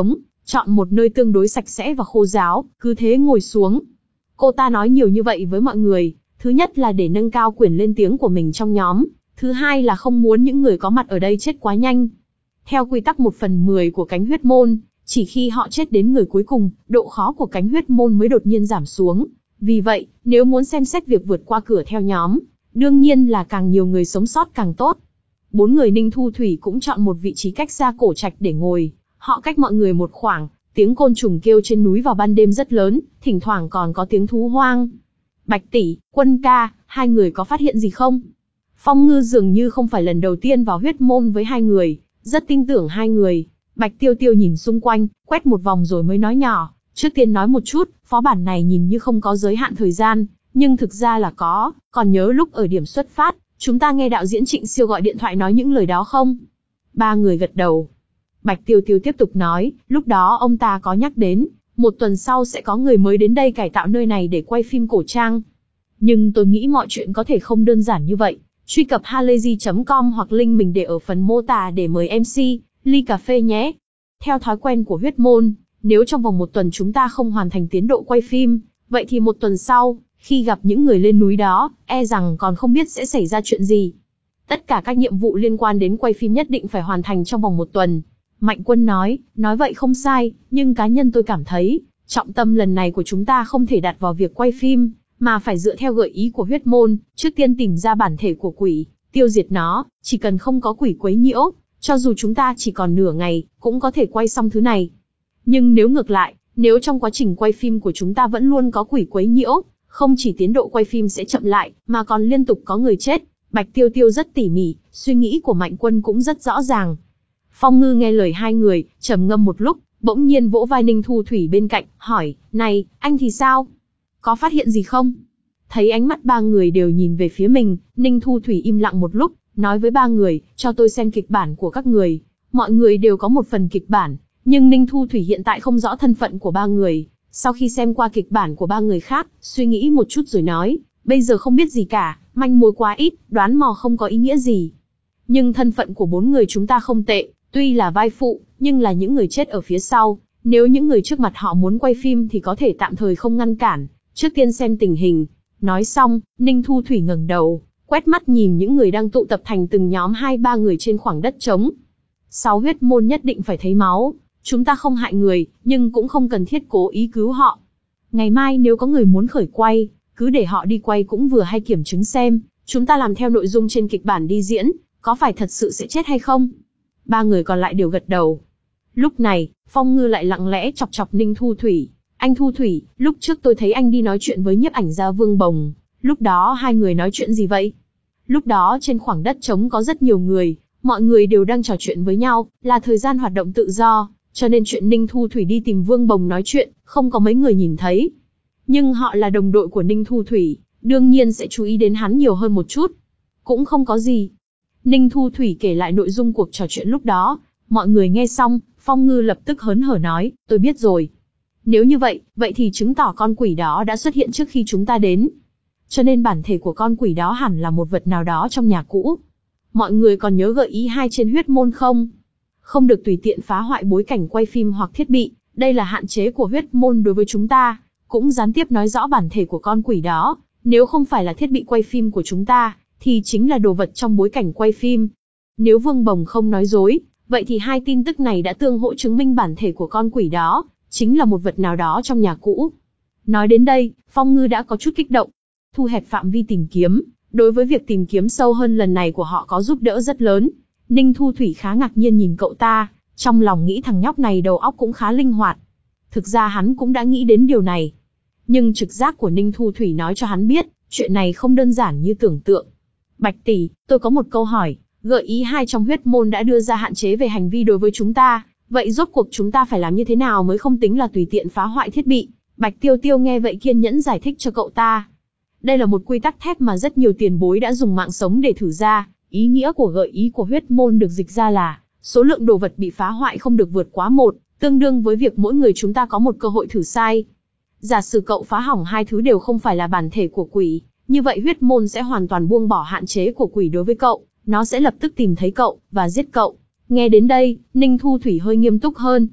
chọn một nơi tương đối sạch sẽ và khô ráo, cứ thế ngồi xuống. Cô ta nói nhiều như vậy với mọi người, thứ nhất là để nâng cao quyền lên tiếng của mình trong nhóm, thứ hai là không muốn những người có mặt ở đây chết quá nhanh. Theo quy tắc một phần mười của cánh huyết môn, chỉ khi họ chết đến người cuối cùng, độ khó của cánh huyết môn mới đột nhiên giảm xuống. Vì vậy, nếu muốn xem xét việc vượt qua cửa theo nhóm, đương nhiên là càng nhiều người sống sót càng tốt. Bốn người Ninh Thu Thủy cũng chọn một vị trí cách xa cổ trạch để ngồi, họ cách mọi người một khoảng, tiếng côn trùng kêu trên núi vào ban đêm rất lớn, thỉnh thoảng còn có tiếng thú hoang. Bạch tỷ, Quân ca, hai người có phát hiện gì không? Phong Ngư dường như không phải lần đầu tiên vào huyết môn với hai người, rất tin tưởng hai người. Bạch Tiêu Tiêu nhìn xung quanh, quét một vòng rồi mới nói nhỏ, trước tiên nói một chút, phó bản này nhìn như không có giới hạn thời gian, nhưng thực ra là có, còn nhớ lúc ở điểm xuất phát, chúng ta nghe đạo diễn Trịnh Siêu gọi điện thoại nói những lời đó không? Ba người gật đầu. Bạch Tiêu Tiêu tiếp tục nói, lúc đó ông ta có nhắc đến, một tuần sau sẽ có người mới đến đây cải tạo nơi này để quay phim cổ trang. Nhưng tôi nghĩ mọi chuyện có thể không đơn giản như vậy. Truy cập halayzi chấm com hoặc link mình để ở phần mô tả để mời em xê, ly cà phê nhé. Theo thói quen của huyết môn, nếu trong vòng một tuần chúng ta không hoàn thành tiến độ quay phim, vậy thì một tuần sau, khi gặp những người lên núi đó, e rằng còn không biết sẽ xảy ra chuyện gì. Tất cả các nhiệm vụ liên quan đến quay phim nhất định phải hoàn thành trong vòng một tuần. Mạnh Quân nói, nói vậy không sai, nhưng cá nhân tôi cảm thấy, trọng tâm lần này của chúng ta không thể đặt vào việc quay phim, mà phải dựa theo gợi ý của huyết môn, trước tiên tìm ra bản thể của quỷ, tiêu diệt nó, chỉ cần không có quỷ quấy nhiễu, cho dù chúng ta chỉ còn nửa ngày, cũng có thể quay xong thứ này. Nhưng nếu ngược lại, nếu trong quá trình quay phim của chúng ta vẫn luôn có quỷ quấy nhiễu, không chỉ tiến độ quay phim sẽ chậm lại, mà còn liên tục có người chết. Bạch Tiêu Tiêu rất tỉ mỉ, suy nghĩ của Mạnh Quân cũng rất rõ ràng. Phong Ngư nghe lời hai người, trầm ngâm một lúc, bỗng nhiên vỗ vai Ninh Thu Thủy bên cạnh, hỏi, này, anh thì sao? Có phát hiện gì không? Thấy ánh mắt ba người đều nhìn về phía mình, Ninh Thu Thủy im lặng một lúc, nói với ba người, cho tôi xem kịch bản của các người. Mọi người đều có một phần kịch bản, nhưng Ninh Thu Thủy hiện tại không rõ thân phận của ba người. Sau khi xem qua kịch bản của ba người khác, suy nghĩ một chút rồi nói, bây giờ không biết gì cả, manh mối quá ít, đoán mò không có ý nghĩa gì. Nhưng thân phận của bốn người chúng ta không tệ, tuy là vai phụ, nhưng là những người chết ở phía sau. Nếu những người trước mặt họ muốn quay phim thì có thể tạm thời không ngăn cản, trước tiên xem tình hình. Nói xong, Ninh Thu Thủy ngẩng đầu, quét mắt nhìn những người đang tụ tập thành từng nhóm hai ba người trên khoảng đất trống. Sáu huyết môn nhất định phải thấy máu, chúng ta không hại người, nhưng cũng không cần thiết cố ý cứu họ. Ngày mai nếu có người muốn khởi quay, cứ để họ đi quay cũng vừa hay kiểm chứng xem, chúng ta làm theo nội dung trên kịch bản đi diễn, có phải thật sự sẽ chết hay không? Ba người còn lại đều gật đầu. Lúc này, Phong Ngư lại lặng lẽ chọc chọc Ninh Thu Thủy. Anh Thu Thủy, lúc trước tôi thấy anh đi nói chuyện với nhiếp ảnh gia Vương Bồng, lúc đó hai người nói chuyện gì vậy? Lúc đó trên khoảng đất trống có rất nhiều người, mọi người đều đang trò chuyện với nhau, là thời gian hoạt động tự do, cho nên chuyện Ninh Thu Thủy đi tìm Vương Bồng nói chuyện, không có mấy người nhìn thấy. Nhưng họ là đồng đội của Ninh Thu Thủy, đương nhiên sẽ chú ý đến hắn nhiều hơn một chút. Cũng không có gì. Ninh Thu Thủy kể lại nội dung cuộc trò chuyện lúc đó, mọi người nghe xong, Phong Ngư lập tức hớn hở nói, tôi biết rồi. Nếu như vậy, vậy thì chứng tỏ con quỷ đó đã xuất hiện trước khi chúng ta đến. Cho nên bản thể của con quỷ đó hẳn là một vật nào đó trong nhà cũ. Mọi người còn nhớ gợi ý hai trên huyết môn không? Không được tùy tiện phá hoại bối cảnh quay phim hoặc thiết bị, đây là hạn chế của huyết môn đối với chúng ta. Cũng gián tiếp nói rõ bản thể của con quỷ đó, nếu không phải là thiết bị quay phim của chúng ta, thì chính là đồ vật trong bối cảnh quay phim. Nếu Vương Bồng không nói dối, vậy thì hai tin tức này đã tương hỗ chứng minh bản thể của con quỷ đó chính là một vật nào đó trong nhà cũ. Nói đến đây, Phong Ngư đã có chút kích động. Thu hẹp phạm vi tìm kiếm, đối với việc tìm kiếm sâu hơn lần này của họ có giúp đỡ rất lớn. Ninh Thu Thủy khá ngạc nhiên nhìn cậu ta, trong lòng nghĩ thằng nhóc này đầu óc cũng khá linh hoạt. Thực ra hắn cũng đã nghĩ đến điều này. Nhưng trực giác của Ninh Thu Thủy nói cho hắn biết, chuyện này không đơn giản như tưởng tượng. Bạch tỷ, tôi có một câu hỏi, gợi ý hai trong huyết môn đã đưa ra hạn chế về hành vi đối với chúng ta, vậy rốt cuộc chúng ta phải làm như thế nào mới không tính là tùy tiện phá hoại thiết bị? Bạch Tiêu Tiêu nghe vậy kiên nhẫn giải thích cho cậu ta. Đây là một quy tắc thép mà rất nhiều tiền bối đã dùng mạng sống để thử ra, ý nghĩa của gợi ý của huyết môn được dịch ra là, số lượng đồ vật bị phá hoại không được vượt quá một, tương đương với việc mỗi người chúng ta có một cơ hội thử sai. Giả sử cậu phá hỏng hai thứ đều không phải là bản thể của quỷ, như vậy huyết môn sẽ hoàn toàn buông bỏ hạn chế của quỷ đối với cậu, nó sẽ lập tức tìm thấy cậu, và giết cậu. Nghe đến đây, Ninh Thu Thủy hơi nghiêm túc hơn.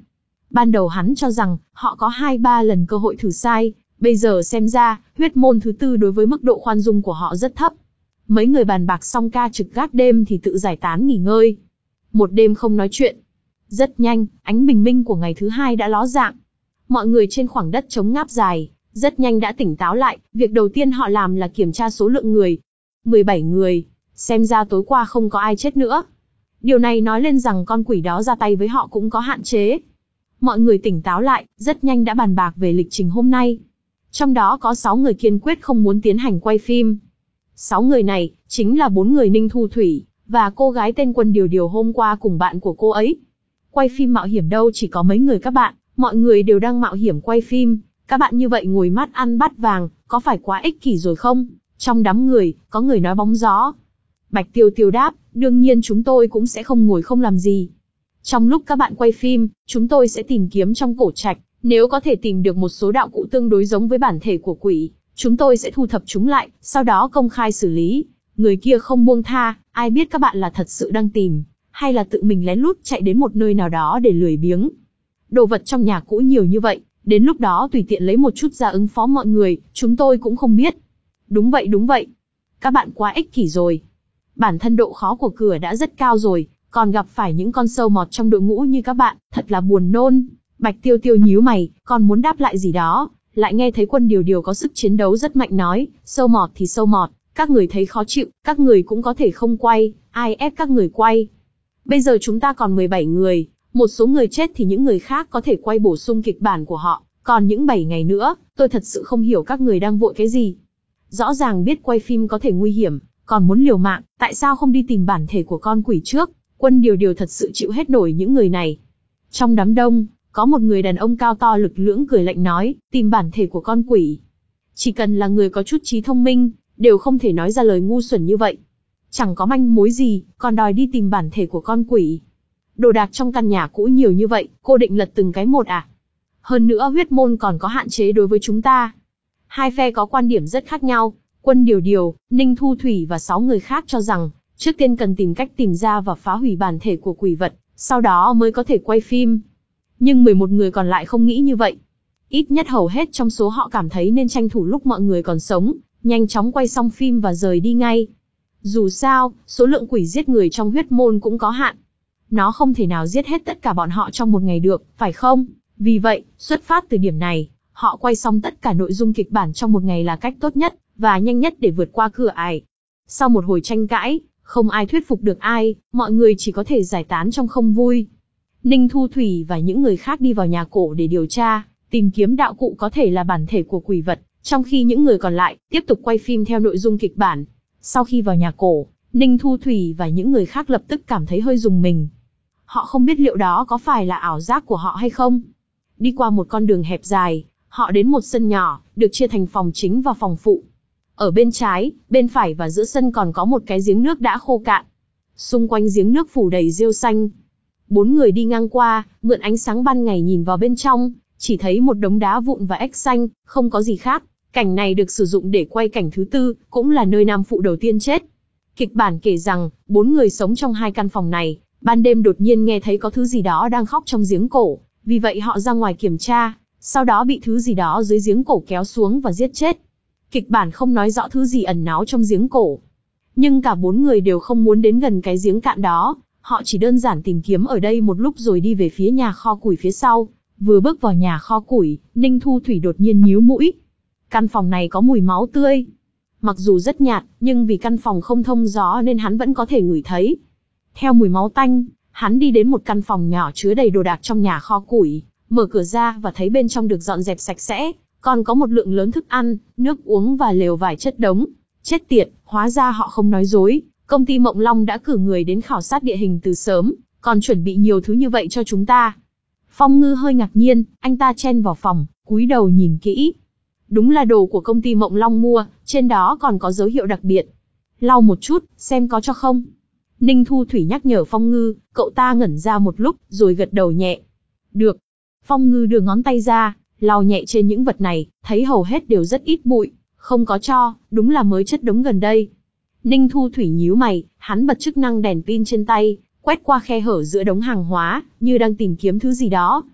Ban đầu hắn cho rằng, họ có hai ba lần cơ hội thử sai, bây giờ xem ra, huyết môn thứ tư đối với mức độ khoan dung của họ rất thấp. Mấy người bàn bạc xong ca trực gác đêm thì tự giải tán nghỉ ngơi. Một đêm không nói chuyện. Rất nhanh, ánh bình minh của ngày thứ hai đã ló dạng. Mọi người trên khoảng đất trống ngáp dài, rất nhanh đã tỉnh táo lại, việc đầu tiên họ làm là kiểm tra số lượng người. mười bảy người, xem ra tối qua không có ai chết nữa. Điều này nói lên rằng con quỷ đó ra tay với họ cũng có hạn chế. Mọi người tỉnh táo lại, rất nhanh đã bàn bạc về lịch trình hôm nay. Trong đó có sáu người kiên quyết không muốn tiến hành quay phim. Sáu người này, chính là bốn người Ninh Thu Thủy, và cô gái tên Quân Điều Điều hôm qua cùng bạn của cô ấy. Quay phim mạo hiểm đâu chỉ có mấy người các bạn, mọi người đều đang mạo hiểm quay phim. Các bạn như vậy ngồi mắt ăn bát vàng, có phải quá ích kỷ rồi không? Trong đám người, có người nói bóng gió. Bạch Tiêu Tiêu đáp, đương nhiên chúng tôi cũng sẽ không ngồi không làm gì. Trong lúc các bạn quay phim, chúng tôi sẽ tìm kiếm trong cổ trạch, nếu có thể tìm được một số đạo cụ tương đối giống với bản thể của quỷ, chúng tôi sẽ thu thập chúng lại, sau đó công khai xử lý. Người kia không buông tha, ai biết các bạn là thật sự đang tìm, hay là tự mình lén lút chạy đến một nơi nào đó để lười biếng. Đồ vật trong nhà cũ nhiều như vậy, đến lúc đó tùy tiện lấy một chút ra ứng phó mọi người, chúng tôi cũng không biết. Đúng vậy đúng vậy. Các bạn quá ích kỷ rồi. Bản thân độ khó của cửa đã rất cao rồi, còn gặp phải những con sâu mọt trong đội ngũ như các bạn, thật là buồn nôn. Bạch Tiêu Tiêu nhíu mày, còn muốn đáp lại gì đó, lại nghe thấy Quân Điều Điều có sức chiến đấu rất mạnh nói, sâu mọt thì sâu mọt, các người thấy khó chịu, các người cũng có thể không quay, ai ép các người quay. Bây giờ chúng ta còn mười bảy người, một số người chết thì những người khác có thể quay bổ sung kịch bản của họ, còn những bảy ngày nữa, tôi thật sự không hiểu các người đang vội cái gì. Rõ ràng biết quay phim có thể nguy hiểm, còn muốn liều mạng, tại sao không đi tìm bản thể của con quỷ trước? Quân Điều Điều thật sự chịu hết nổi những người này. Trong đám đông, có một người đàn ông cao to lực lưỡng cười lạnh nói, tìm bản thể của con quỷ. Chỉ cần là người có chút trí thông minh, đều không thể nói ra lời ngu xuẩn như vậy. Chẳng có manh mối gì, còn đòi đi tìm bản thể của con quỷ. Đồ đạc trong căn nhà cũ nhiều như vậy, cô định lật từng cái một à? Hơn nữa huyết môn còn có hạn chế đối với chúng ta. Hai phe có quan điểm rất khác nhau. Quân Điều Điều, Ninh Thu Thủy và sáu người khác cho rằng, trước tiên cần tìm cách tìm ra và phá hủy bản thể của quỷ vật, sau đó mới có thể quay phim. Nhưng mười một người còn lại không nghĩ như vậy. Ít nhất hầu hết trong số họ cảm thấy nên tranh thủ lúc mọi người còn sống, nhanh chóng quay xong phim và rời đi ngay. Dù sao, số lượng quỷ giết người trong huyết môn cũng có hạn. Nó không thể nào giết hết tất cả bọn họ trong một ngày được, phải không? Vì vậy, xuất phát từ điểm này, họ quay xong tất cả nội dung kịch bản trong một ngày là cách tốt nhất, và nhanh nhất để vượt qua cửa ải. Sau một hồi tranh cãi, không ai thuyết phục được ai, mọi người chỉ có thể giải tán trong không vui. Ninh Thu Thủy và những người khác đi vào nhà cổ để điều tra, tìm kiếm đạo cụ có thể là bản thể của quỷ vật, trong khi những người còn lại tiếp tục quay phim theo nội dung kịch bản. Sau khi vào nhà cổ, Ninh Thu Thủy và những người khác lập tức cảm thấy hơi rùng mình. Họ không biết liệu đó có phải là ảo giác của họ hay không. Đi qua một con đường hẹp dài, họ đến một sân nhỏ, được chia thành phòng chính và phòng phụ. Ở bên trái, bên phải và giữa sân còn có một cái giếng nước đã khô cạn. Xung quanh giếng nước phủ đầy rêu xanh. Bốn người đi ngang qua, mượn ánh sáng ban ngày nhìn vào bên trong, chỉ thấy một đống đá vụn và ếch xanh, không có gì khác. Cảnh này được sử dụng để quay cảnh thứ tư, cũng là nơi nam phụ đầu tiên chết. Kịch bản kể rằng, bốn người sống trong hai căn phòng này, ban đêm đột nhiên nghe thấy có thứ gì đó đang khóc trong giếng cổ, vì vậy họ ra ngoài kiểm tra, sau đó bị thứ gì đó dưới giếng cổ kéo xuống và giết chết. Kịch bản không nói rõ thứ gì ẩn náu trong giếng cổ. Nhưng cả bốn người đều không muốn đến gần cái giếng cạn đó, họ chỉ đơn giản tìm kiếm ở đây một lúc rồi đi về phía nhà kho củi phía sau. Vừa bước vào nhà kho củi, Ninh Thu Thủy đột nhiên nhíu mũi. Căn phòng này có mùi máu tươi. Mặc dù rất nhạt, nhưng vì căn phòng không thông gió nên hắn vẫn có thể ngửi thấy. Theo mùi máu tanh, hắn đi đến một căn phòng nhỏ chứa đầy đồ đạc trong nhà kho củi, mở cửa ra và thấy bên trong được dọn dẹp sạch sẽ, còn có một lượng lớn thức ăn, nước uống và lều vải chất đống. Chết tiệt, hóa ra họ không nói dối, công ty Mộng Long đã cử người đến khảo sát địa hình từ sớm, còn chuẩn bị nhiều thứ như vậy cho chúng ta. Phong Ngư hơi ngạc nhiên, anh ta chen vào phòng, cúi đầu nhìn kỹ. Đúng là đồ của công ty Mộng Long mua, trên đó còn có dấu hiệu đặc biệt. Lau một chút, xem có cho không. Ninh Thu Thủy nhắc nhở Phong Ngư, cậu ta ngẩn ra một lúc, rồi gật đầu nhẹ. Được. Phong Ngư đưa ngón tay ra, lau nhẹ trên những vật này, thấy hầu hết đều rất ít bụi, không có tro, đúng là mới chất đống gần đây. Ninh Thu Thủy nhíu mày, hắn bật chức năng đèn pin trên tay, quét qua khe hở giữa đống hàng hóa, như đang tìm kiếm thứ gì đó.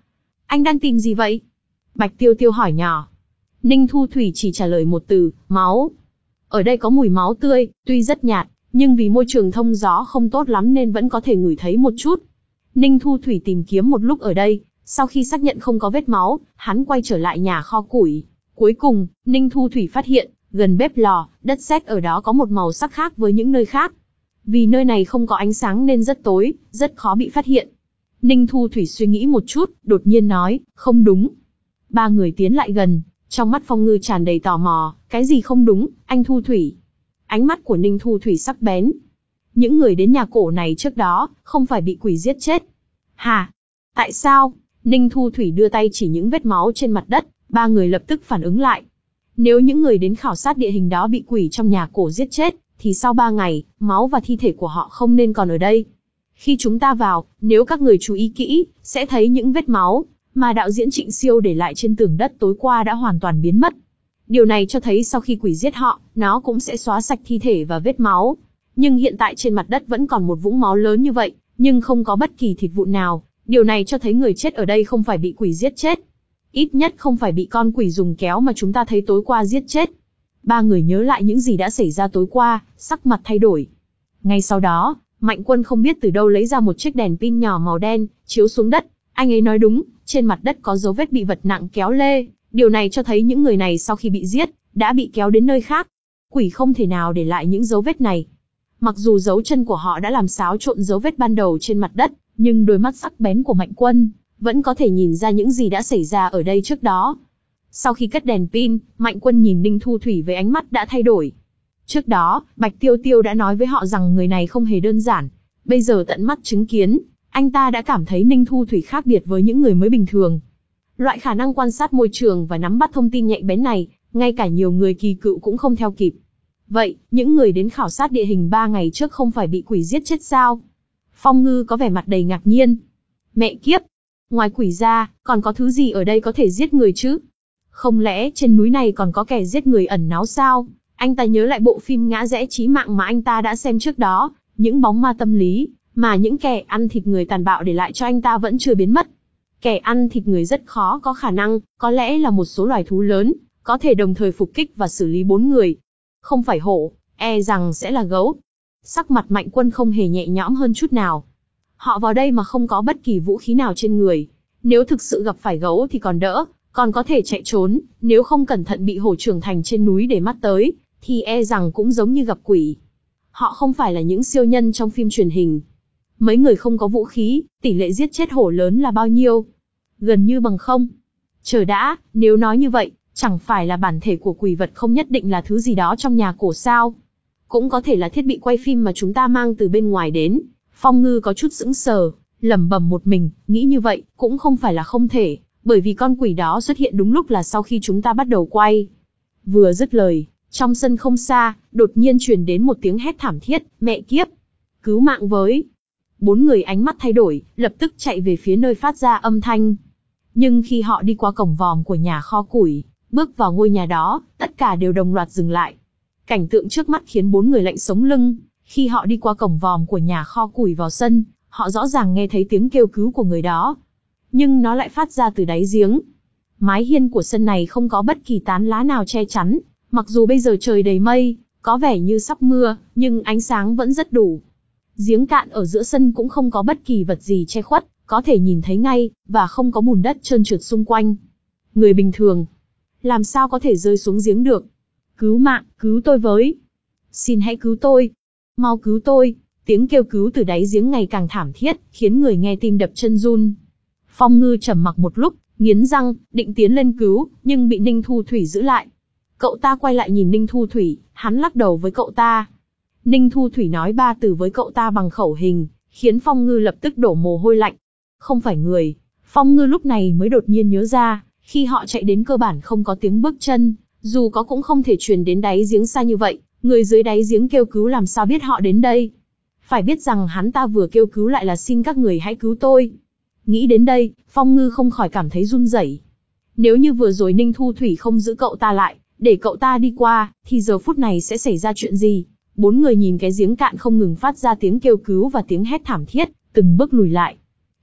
Anh đang tìm gì vậy? Bạch Tiêu Tiêu hỏi nhỏ. Ninh Thu Thủy chỉ trả lời một từ, máu. Ở đây có mùi máu tươi, tuy rất nhạt, nhưng vì môi trường thông gió không tốt lắm nên vẫn có thể ngửi thấy một chút. Ninh Thu Thủy tìm kiếm một lúc ở đây, sau khi xác nhận không có vết máu, hắn quay trở lại nhà kho củi. Cuối cùng, Ninh Thu Thủy phát hiện, gần bếp lò, đất sét ở đó có một màu sắc khác với những nơi khác. Vì nơi này không có ánh sáng nên rất tối, rất khó bị phát hiện. Ninh Thu Thủy suy nghĩ một chút, đột nhiên nói, không đúng. Ba người tiến lại gần, trong mắt Phong Ngư tràn đầy tò mò, cái gì không đúng, anh Thu Thủy? Ánh mắt của Ninh Thu Thủy sắc bén. Những người đến nhà cổ này trước đó, không phải bị quỷ giết chết. Hả? Tại sao? Ninh Thu Thủy đưa tay chỉ những vết máu trên mặt đất, ba người lập tức phản ứng lại. Nếu những người đến khảo sát địa hình đó bị quỷ trong nhà cổ giết chết, thì sau ba ngày, máu và thi thể của họ không nên còn ở đây. Khi chúng ta vào, nếu các người chú ý kỹ, sẽ thấy những vết máu mà đạo diễn Trịnh Siêu để lại trên tường đất tối qua đã hoàn toàn biến mất. Điều này cho thấy sau khi quỷ giết họ, nó cũng sẽ xóa sạch thi thể và vết máu. Nhưng hiện tại trên mặt đất vẫn còn một vũng máu lớn như vậy, nhưng không có bất kỳ thịt vụn nào. Điều này cho thấy người chết ở đây không phải bị quỷ giết chết. Ít nhất không phải bị con quỷ dùng kéo mà chúng ta thấy tối qua giết chết. Ba người nhớ lại những gì đã xảy ra tối qua, sắc mặt thay đổi. Ngay sau đó, Mạnh Quân không biết từ đâu lấy ra một chiếc đèn pin nhỏ màu đen, chiếu xuống đất. Anh ấy nói đúng, trên mặt đất có dấu vết bị vật nặng kéo lê. Điều này cho thấy những người này sau khi bị giết, đã bị kéo đến nơi khác. Quỷ không thể nào để lại những dấu vết này. Mặc dù dấu chân của họ đã làm xáo trộn dấu vết ban đầu trên mặt đất, nhưng đôi mắt sắc bén của Mạnh Quân vẫn có thể nhìn ra những gì đã xảy ra ở đây trước đó. Sau khi cất đèn pin, Mạnh Quân nhìn Ninh Thu Thủy với ánh mắt đã thay đổi. Trước đó, Bạch Tiêu Tiêu đã nói với họ rằng người này không hề đơn giản. Bây giờ tận mắt chứng kiến, anh ta đã cảm thấy Ninh Thu Thủy khác biệt với những người mới bình thường. Loại khả năng quan sát môi trường và nắm bắt thông tin nhạy bén này, ngay cả nhiều người kỳ cựu cũng không theo kịp. Vậy, những người đến khảo sát địa hình ba ngày trước không phải bị quỷ giết chết sao? Phong Ngư có vẻ mặt đầy ngạc nhiên. Mẹ kiếp! Ngoài quỷ ra, còn có thứ gì ở đây có thể giết người chứ? Không lẽ trên núi này còn có kẻ giết người ẩn náu sao? Anh ta nhớ lại bộ phim Ngã rẽ chí mạng mà anh ta đã xem trước đó, những bóng ma tâm lý, mà những kẻ ăn thịt người tàn bạo để lại cho anh ta vẫn chưa biến mất. Kẻ ăn thịt người rất khó có khả năng, có lẽ là một số loài thú lớn, có thể đồng thời phục kích và xử lý bốn người. Không phải hổ, e rằng sẽ là gấu. Sắc mặt Mạnh Quân không hề nhẹ nhõm hơn chút nào. Họ vào đây mà không có bất kỳ vũ khí nào trên người. Nếu thực sự gặp phải gấu thì còn đỡ, còn có thể chạy trốn, nếu không cẩn thận bị hổ trưởng thành trên núi để mắt tới, thì e rằng cũng giống như gặp quỷ. Họ không phải là những siêu nhân trong phim truyền hình. Mấy người không có vũ khí, tỷ lệ giết chết hổ lớn là bao nhiêu? Gần như bằng không. Chờ đã, nếu nói như vậy, chẳng phải là bản thể của quỷ vật không nhất định là thứ gì đó trong nhà cổ sao? Cũng có thể là thiết bị quay phim mà chúng ta mang từ bên ngoài đến. Phong Ngư có chút sững sờ, lẩm bẩm một mình, nghĩ như vậy, cũng không phải là không thể, bởi vì con quỷ đó xuất hiện đúng lúc là sau khi chúng ta bắt đầu quay. Vừa dứt lời, trong sân không xa, đột nhiên truyền đến một tiếng hét thảm thiết, mẹ kiếp! Cứu mạng với! Bốn người ánh mắt thay đổi, lập tức chạy về phía nơi phát ra âm thanh. Nhưng khi họ đi qua cổng vòm của nhà kho củi, bước vào ngôi nhà đó, tất cả đều đồng loạt dừng lại. Cảnh tượng trước mắt khiến bốn người lạnh sống lưng. Khi họ đi qua cổng vòm của nhà kho củi vào sân, họ rõ ràng nghe thấy tiếng kêu cứu của người đó. Nhưng nó lại phát ra từ đáy giếng. Mái hiên của sân này không có bất kỳ tán lá nào che chắn, mặc dù bây giờ trời đầy mây, có vẻ như sắp mưa, nhưng ánh sáng vẫn rất đủ. Giếng cạn ở giữa sân cũng không có bất kỳ vật gì che khuất, có thể nhìn thấy ngay, và không có bùn đất trơn trượt xung quanh. Người bình thường, làm sao có thể rơi xuống giếng được? Cứu mạng, cứu tôi với! Xin hãy cứu tôi! Mau cứu tôi! Tiếng kêu cứu từ đáy giếng ngày càng thảm thiết, khiến người nghe tim đập chân run. Phong Ngư trầm mặc một lúc, nghiến răng, định tiến lên cứu, nhưng bị Ninh Thu Thủy giữ lại. Cậu ta quay lại nhìn Ninh Thu Thủy, hắn lắc đầu với cậu ta. Ninh Thu Thủy nói ba từ với cậu ta bằng khẩu hình, khiến Phong Ngư lập tức đổ mồ hôi lạnh. Không phải người. Phong Ngư lúc này mới đột nhiên nhớ ra, khi họ chạy đến cơ bản không có tiếng bước chân, dù có cũng không thể truyền đến đáy giếng xa như vậy, người dưới đáy giếng kêu cứu làm sao biết họ đến đây. Phải biết rằng hắn ta vừa kêu cứu lại là xin các người hãy cứu tôi. Nghĩ đến đây, Phong Ngư không khỏi cảm thấy run rẩy. Nếu như vừa rồi Ninh Thu Thủy không giữ cậu ta lại, để cậu ta đi qua, thì giờ phút này sẽ xảy ra chuyện gì? Bốn người nhìn cái giếng cạn không ngừng phát ra tiếng kêu cứu và tiếng hét thảm thiết, từng bước lùi lại.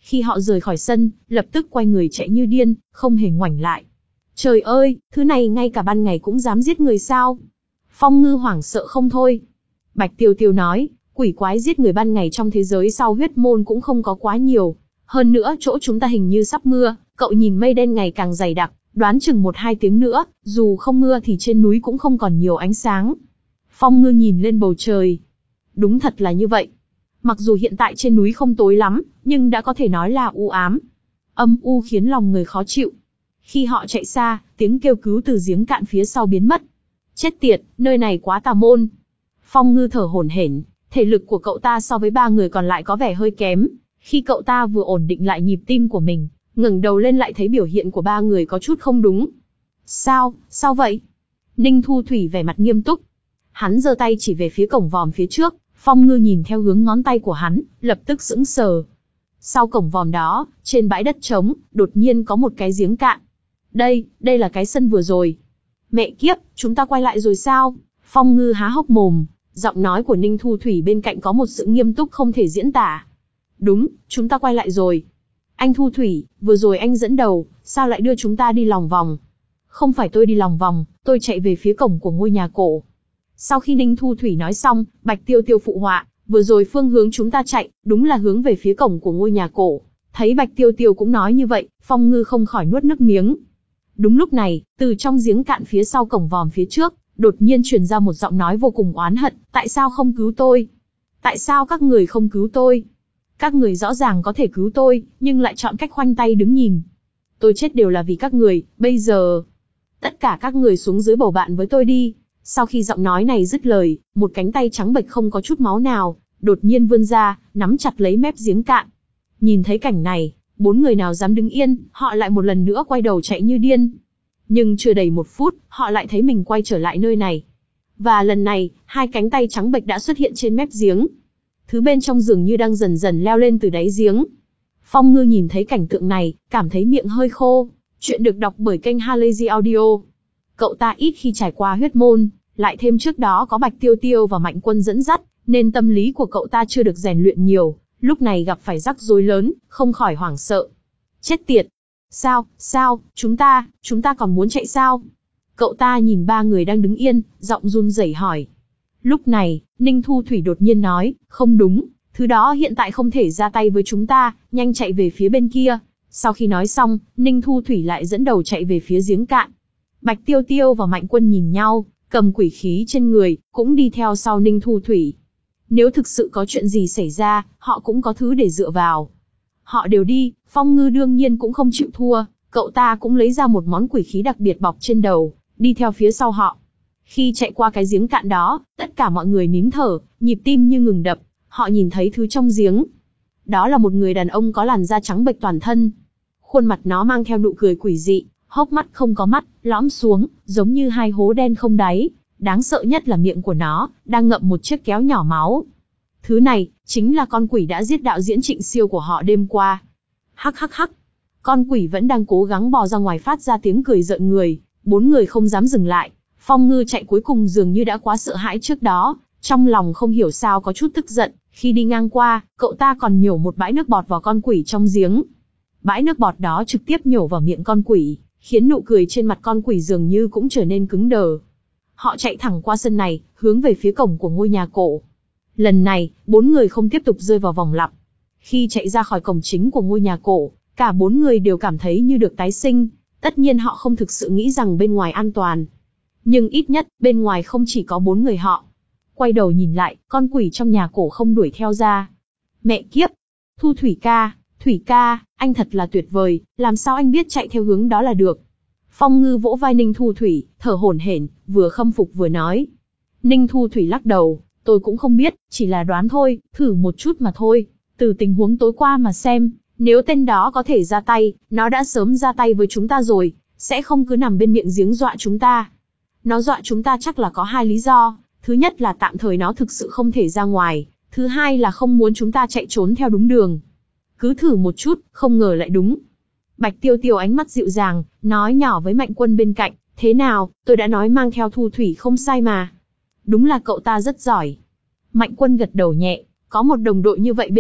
Khi họ rời khỏi sân, lập tức quay người chạy như điên, không hề ngoảnh lại. Trời ơi, thứ này ngay cả ban ngày cũng dám giết người sao? Phong Ngư hoảng sợ không thôi. Bạch Tiêu Tiêu nói, quỷ quái giết người ban ngày trong thế giới sau huyết môn cũng không có quá nhiều. Hơn nữa chỗ chúng ta hình như sắp mưa, cậu nhìn mây đen ngày càng dày đặc, đoán chừng một hai tiếng nữa, dù không mưa thì trên núi cũng không còn nhiều ánh sáng. Phong Ngư nhìn lên bầu trời. Đúng thật là như vậy. Mặc dù hiện tại trên núi không tối lắm, nhưng đã có thể nói là u ám. Âm u khiến lòng người khó chịu. Khi họ chạy xa, tiếng kêu cứu từ giếng cạn phía sau biến mất. Chết tiệt, nơi này quá tà môn. Phong Ngư thở hổn hển, thể lực của cậu ta so với ba người còn lại có vẻ hơi kém. Khi cậu ta vừa ổn định lại nhịp tim của mình, ngẩng đầu lên lại thấy biểu hiện của ba người có chút không đúng. Sao, sao vậy? Ninh Thu Thủy vẻ mặt nghiêm túc. Hắn giơ tay chỉ về phía cổng vòm phía trước, Phong Ngư nhìn theo hướng ngón tay của hắn, lập tức sững sờ. Sau cổng vòm đó, trên bãi đất trống, đột nhiên có một cái giếng cạn. Đây, đây là cái sân vừa rồi. Mẹ kiếp, chúng ta quay lại rồi sao? Phong Ngư há hốc mồm, giọng nói của Ninh Thu Thủy bên cạnh có một sự nghiêm túc không thể diễn tả. Đúng, chúng ta quay lại rồi. Anh Thu Thủy, vừa rồi anh dẫn đầu, sao lại đưa chúng ta đi lòng vòng? Không phải tôi đi lòng vòng, tôi chạy về phía cổng của ngôi nhà cổ. Sau khi Ninh Thu Thủy nói xong, Bạch Tiêu Tiêu phụ họa, vừa rồi phương hướng chúng ta chạy, đúng là hướng về phía cổng của ngôi nhà cổ. Thấy Bạch Tiêu Tiêu cũng nói như vậy, Phong Ngư không khỏi nuốt nước miếng. Đúng lúc này, từ trong giếng cạn phía sau cổng vòm phía trước, đột nhiên truyền ra một giọng nói vô cùng oán hận, tại sao không cứu tôi? Tại sao các người không cứu tôi? Các người rõ ràng có thể cứu tôi, nhưng lại chọn cách khoanh tay đứng nhìn. Tôi chết đều là vì các người, bây giờ... Tất cả các người xuống dưới bầu bạn với tôi đi. Sau khi giọng nói này dứt lời, một cánh tay trắng bệch không có chút máu nào, đột nhiên vươn ra, nắm chặt lấy mép giếng cạn. Nhìn thấy cảnh này, bốn người nào dám đứng yên, họ lại một lần nữa quay đầu chạy như điên. Nhưng chưa đầy một phút, họ lại thấy mình quay trở lại nơi này. Và lần này, hai cánh tay trắng bệch đã xuất hiện trên mép giếng. Thứ bên trong dường như đang dần dần leo lên từ đáy giếng. Phong Ngư nhìn thấy cảnh tượng này, cảm thấy miệng hơi khô. Chuyện được đọc bởi kênh Halazy Audio. Cậu ta ít khi trải qua huyết môn, lại thêm trước đó có Bạch Tiêu Tiêu và Mạnh Quân dẫn dắt, nên tâm lý của cậu ta chưa được rèn luyện nhiều, lúc này gặp phải rắc rối lớn, không khỏi hoảng sợ. Chết tiệt! Sao, sao, chúng ta, chúng ta còn muốn chạy sao? Cậu ta nhìn ba người đang đứng yên, giọng run rẩy hỏi. Lúc này, Ninh Thu Thủy đột nhiên nói, không đúng, thứ đó hiện tại không thể ra tay với chúng ta, nhanh chạy về phía bên kia. Sau khi nói xong, Ninh Thu Thủy lại dẫn đầu chạy về phía giếng cạn. Bạch Tiêu Tiêu và Mạnh Quân nhìn nhau, cầm quỷ khí trên người, cũng đi theo sau Ninh Thu Thủy. Nếu thực sự có chuyện gì xảy ra, họ cũng có thứ để dựa vào. Họ đều đi, Phong Ngư đương nhiên cũng không chịu thua, cậu ta cũng lấy ra một món quỷ khí đặc biệt bọc trên đầu, đi theo phía sau họ. Khi chạy qua cái giếng cạn đó, tất cả mọi người nín thở, nhịp tim như ngừng đập, họ nhìn thấy thứ trong giếng. Đó là một người đàn ông có làn da trắng bệch toàn thân. Khuôn mặt nó mang theo nụ cười quỷ dị, hốc mắt không có mắt, lõm xuống, giống như hai hố đen không đáy. Đáng sợ nhất là miệng của nó, đang ngậm một chiếc kéo nhỏ máu. Thứ này, chính là con quỷ đã giết đạo diễn Trịnh Siêu của họ đêm qua. Hắc hắc hắc. Con quỷ vẫn đang cố gắng bò ra ngoài phát ra tiếng cười rợn người, bốn người không dám dừng lại. Phong Ngư chạy cuối cùng dường như đã quá sợ hãi trước đó, trong lòng không hiểu sao có chút tức giận, khi đi ngang qua, cậu ta còn nhổ một bãi nước bọt vào con quỷ trong giếng. Bãi nước bọt đó trực tiếp nhổ vào miệng con quỷ, khiến nụ cười trên mặt con quỷ dường như cũng trở nên cứng đờ. Họ chạy thẳng qua sân này, hướng về phía cổng của ngôi nhà cổ. Lần này, bốn người không tiếp tục rơi vào vòng lặp. Khi chạy ra khỏi cổng chính của ngôi nhà cổ, cả bốn người đều cảm thấy như được tái sinh. Tất nhiên họ không thực sự nghĩ rằng bên ngoài an toàn. Nhưng ít nhất, bên ngoài không chỉ có bốn người họ. Quay đầu nhìn lại, con quỷ trong nhà cổ không đuổi theo ra. Mẹ kiếp! Thu Thủy ca, Thủy ca, anh thật là tuyệt vời, làm sao anh biết chạy theo hướng đó là được. Phong Ngư vỗ vai Ninh Thu Thủy, thở hổn hển, vừa khâm phục vừa nói. Ninh Thu Thủy lắc đầu, tôi cũng không biết, chỉ là đoán thôi, thử một chút mà thôi. Từ tình huống tối qua mà xem, nếu tên đó có thể ra tay, nó đã sớm ra tay với chúng ta rồi, sẽ không cứ nằm bên miệng giếng dọa chúng ta. Nó dọa chúng ta chắc là có hai lý do, thứ nhất là tạm thời nó thực sự không thể ra ngoài, thứ hai là không muốn chúng ta chạy trốn theo đúng đường. Cứ thử một chút, không ngờ lại đúng. Bạch Tiêu Tiêu ánh mắt dịu dàng, nói nhỏ với Mạnh Quân bên cạnh, thế nào, tôi đã nói mang theo Thu Thủy không sai mà. Đúng là cậu ta rất giỏi. Mạnh Quân gật đầu nhẹ, có một đồng đội như vậy bên cạnh,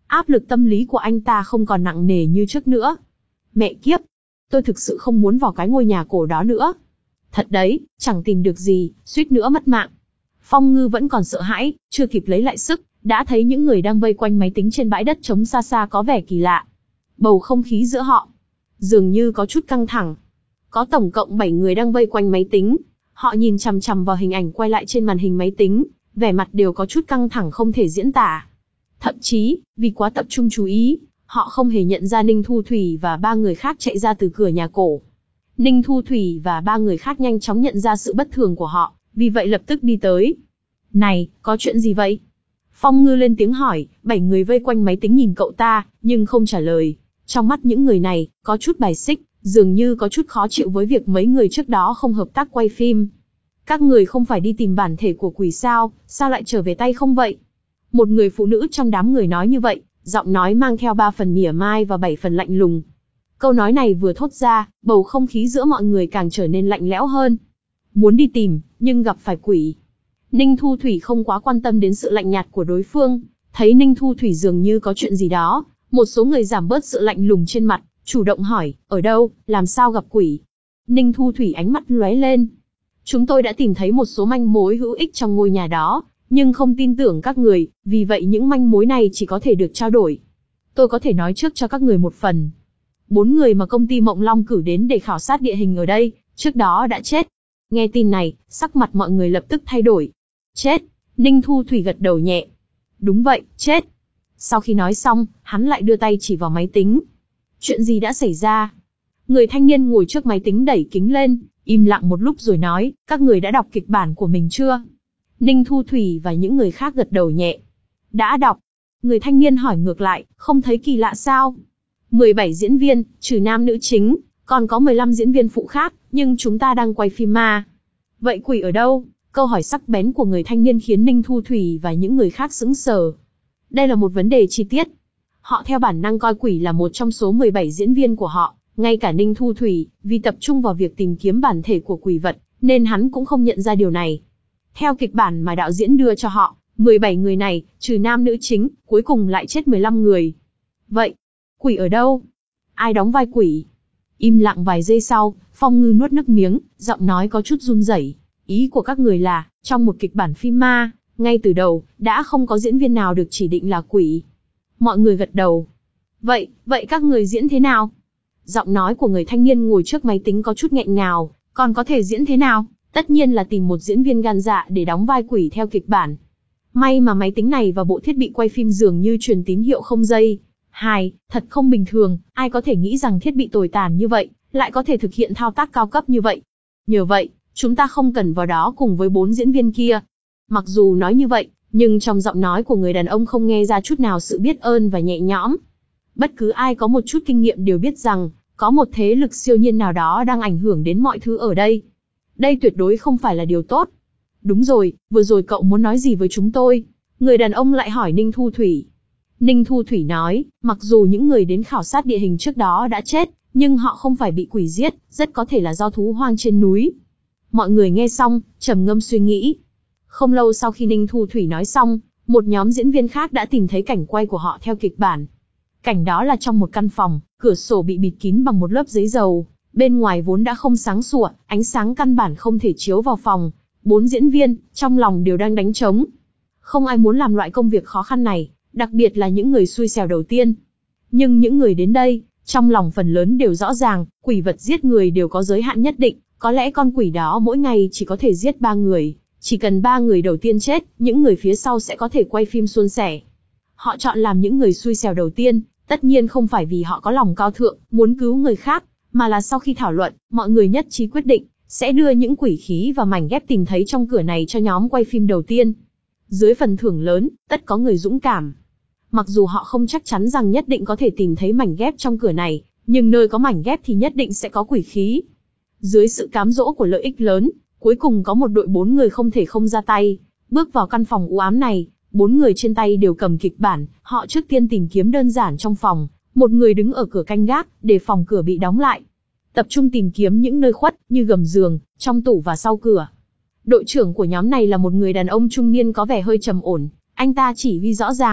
Áp lực tâm lý của anh ta không còn nặng nề như trước nữa. Mẹ kiếp! Tôi thực sự không muốn vào cái ngôi nhà cổ đó nữa. Thật đấy, chẳng tìm được gì, suýt nữa mất mạng. Phong Ngư vẫn còn sợ hãi, chưa kịp lấy lại sức, đã thấy những người đang vây quanh máy tính trên bãi đất trống xa xa có vẻ kỳ lạ. Bầu không khí giữa họ dường như có chút căng thẳng. Có tổng cộng bảy người đang vây quanh máy tính. Họ nhìn chằm chằm vào hình ảnh quay lại trên màn hình máy tính, vẻ mặt đều có chút căng thẳng không thể diễn tả. Thậm chí, vì quá tập trung chú ý, họ không hề nhận ra Ninh Thu Thủy và ba người khác chạy ra từ cửa nhà cổ. Ninh Thu Thủy và ba người khác nhanh chóng nhận ra sự bất thường của họ, vì vậy lập tức đi tới. Này, có chuyện gì vậy? Phong Ngư lên tiếng hỏi, bảy người vây quanh máy tính nhìn cậu ta, nhưng không trả lời. Trong mắt những người này, có chút bài xích, dường như có chút khó chịu với việc mấy người trước đó không hợp tác quay phim. Các người không phải đi tìm bản thể của quỷ sao, sao lại trở về tay không vậy? Một người phụ nữ trong đám người nói như vậy, giọng nói mang theo ba phần mỉa mai và bảy phần lạnh lùng. Câu nói này vừa thốt ra, bầu không khí giữa mọi người càng trở nên lạnh lẽo hơn. Muốn đi tìm, nhưng gặp phải quỷ. Ninh Thu Thủy không quá quan tâm đến sự lạnh nhạt của đối phương, thấy Ninh Thu Thủy dường như có chuyện gì đó, một số người giảm bớt sự lạnh lùng trên mặt, chủ động hỏi, ở đâu, làm sao gặp quỷ? Ninh Thu Thủy ánh mắt lóe lên. Chúng tôi đã tìm thấy một số manh mối hữu ích trong ngôi nhà đó, nhưng không tin tưởng các người, vì vậy những manh mối này chỉ có thể được trao đổi. Tôi có thể nói trước cho các người một phần. Bốn người mà công ty Mộng Long cử đến để khảo sát địa hình ở đây, trước đó đã chết. Nghe tin này, sắc mặt mọi người lập tức thay đổi. Chết? Ninh Thu Thủy gật đầu nhẹ. Đúng vậy, chết. Sau khi nói xong, hắn lại đưa tay chỉ vào máy tính. Chuyện gì đã xảy ra? Người thanh niên ngồi trước máy tính đẩy kính lên, im lặng một lúc rồi nói, các người đã đọc kịch bản của mình chưa? Ninh Thu Thủy và những người khác gật đầu nhẹ. Đã đọc. Người thanh niên hỏi ngược lại, không thấy kỳ lạ sao? mười bảy diễn viên, trừ nam nữ chính, còn có mười lăm diễn viên phụ khác, nhưng chúng ta đang quay phim ma. Vậy quỷ ở đâu? Câu hỏi sắc bén của người thanh niên khiến Ninh Thu Thủy và những người khác sững sờ. Đây là một vấn đề chi tiết. Họ theo bản năng coi quỷ là một trong số mười bảy diễn viên của họ, ngay cả Ninh Thu Thủy, vì tập trung vào việc tìm kiếm bản thể của quỷ vật, nên hắn cũng không nhận ra điều này. Theo kịch bản mà đạo diễn đưa cho họ, mười bảy người này, trừ nam nữ chính, cuối cùng lại chết mười lăm người. Vậy, quỷ ở đâu? Ai đóng vai quỷ? Im lặng vài giây sau, Phong Ngư nuốt nước miếng, giọng nói có chút run rẩy. Ý của các người là, trong một kịch bản phim ma, ngay từ đầu, đã không có diễn viên nào được chỉ định là quỷ. Mọi người gật đầu. Vậy, vậy các người diễn thế nào? Giọng nói của người thanh niên ngồi trước máy tính có chút nghẹn ngào, còn có thể diễn thế nào? Tất nhiên là tìm một diễn viên gan dạ để đóng vai quỷ theo kịch bản. May mà máy tính này và bộ thiết bị quay phim dường như truyền tín hiệu không dây. Hai, thật không bình thường, ai có thể nghĩ rằng thiết bị tồi tàn như vậy, lại có thể thực hiện thao tác cao cấp như vậy. Nhờ vậy, chúng ta không cần vào đó cùng với bốn diễn viên kia. Mặc dù nói như vậy, nhưng trong giọng nói của người đàn ông không nghe ra chút nào sự biết ơn và nhẹ nhõm. Bất cứ ai có một chút kinh nghiệm đều biết rằng, có một thế lực siêu nhiên nào đó đang ảnh hưởng đến mọi thứ ở đây. Đây tuyệt đối không phải là điều tốt. Đúng rồi, vừa rồi cậu muốn nói gì với chúng tôi? Người đàn ông lại hỏi Ninh Thu Thủy. Ninh Thu Thủy nói, mặc dù những người đến khảo sát địa hình trước đó đã chết, nhưng họ không phải bị quỷ giết, rất có thể là do thú hoang trên núi. Mọi người nghe xong, trầm ngâm suy nghĩ. Không lâu sau khi Ninh Thu Thủy nói xong, một nhóm diễn viên khác đã tìm thấy cảnh quay của họ theo kịch bản. Cảnh đó là trong một căn phòng, cửa sổ bị bịt kín bằng một lớp giấy dầu. Bên ngoài vốn đã không sáng sủa, ánh sáng căn bản không thể chiếu vào phòng. Bốn diễn viên, trong lòng đều đang đánh trống. Không ai muốn làm loại công việc khó khăn này, đặc biệt là những người xui xẻo đầu tiên. Nhưng những người đến đây, trong lòng phần lớn đều rõ ràng, quỷ vật giết người đều có giới hạn nhất định. Có lẽ con quỷ đó mỗi ngày chỉ có thể giết ba người. Chỉ cần ba người đầu tiên chết, những người phía sau sẽ có thể quay phim suôn sẻ. Họ chọn làm những người xui xẻo đầu tiên, tất nhiên không phải vì họ có lòng cao thượng, muốn cứu người khác, mà là sau khi thảo luận, mọi người nhất trí quyết định, sẽ đưa những quỷ khí và mảnh ghép tìm thấy trong cửa này cho nhóm quay phim đầu tiên. Dưới phần thưởng lớn, tất có người dũng cảm. Mặc dù họ không chắc chắn rằng nhất định có thể tìm thấy mảnh ghép trong cửa này, nhưng nơi có mảnh ghép thì nhất định sẽ có quỷ khí. Dưới sự cám dỗ của lợi ích lớn, cuối cùng có một đội bốn người không thể không ra tay. Bước vào căn phòng u ám này, bốn người trên tay đều cầm kịch bản, họ trước tiên tìm kiếm đơn giản trong phòng, một người đứng ở cửa canh gác, để phòng cửa bị đóng lại. Tập trung tìm kiếm những nơi khuất, như gầm giường, trong tủ và sau cửa. Đội trưởng của nhóm này là một người đàn ông trung niên có vẻ hơi trầm ổn, anh ta chỉ huy rõ ràng,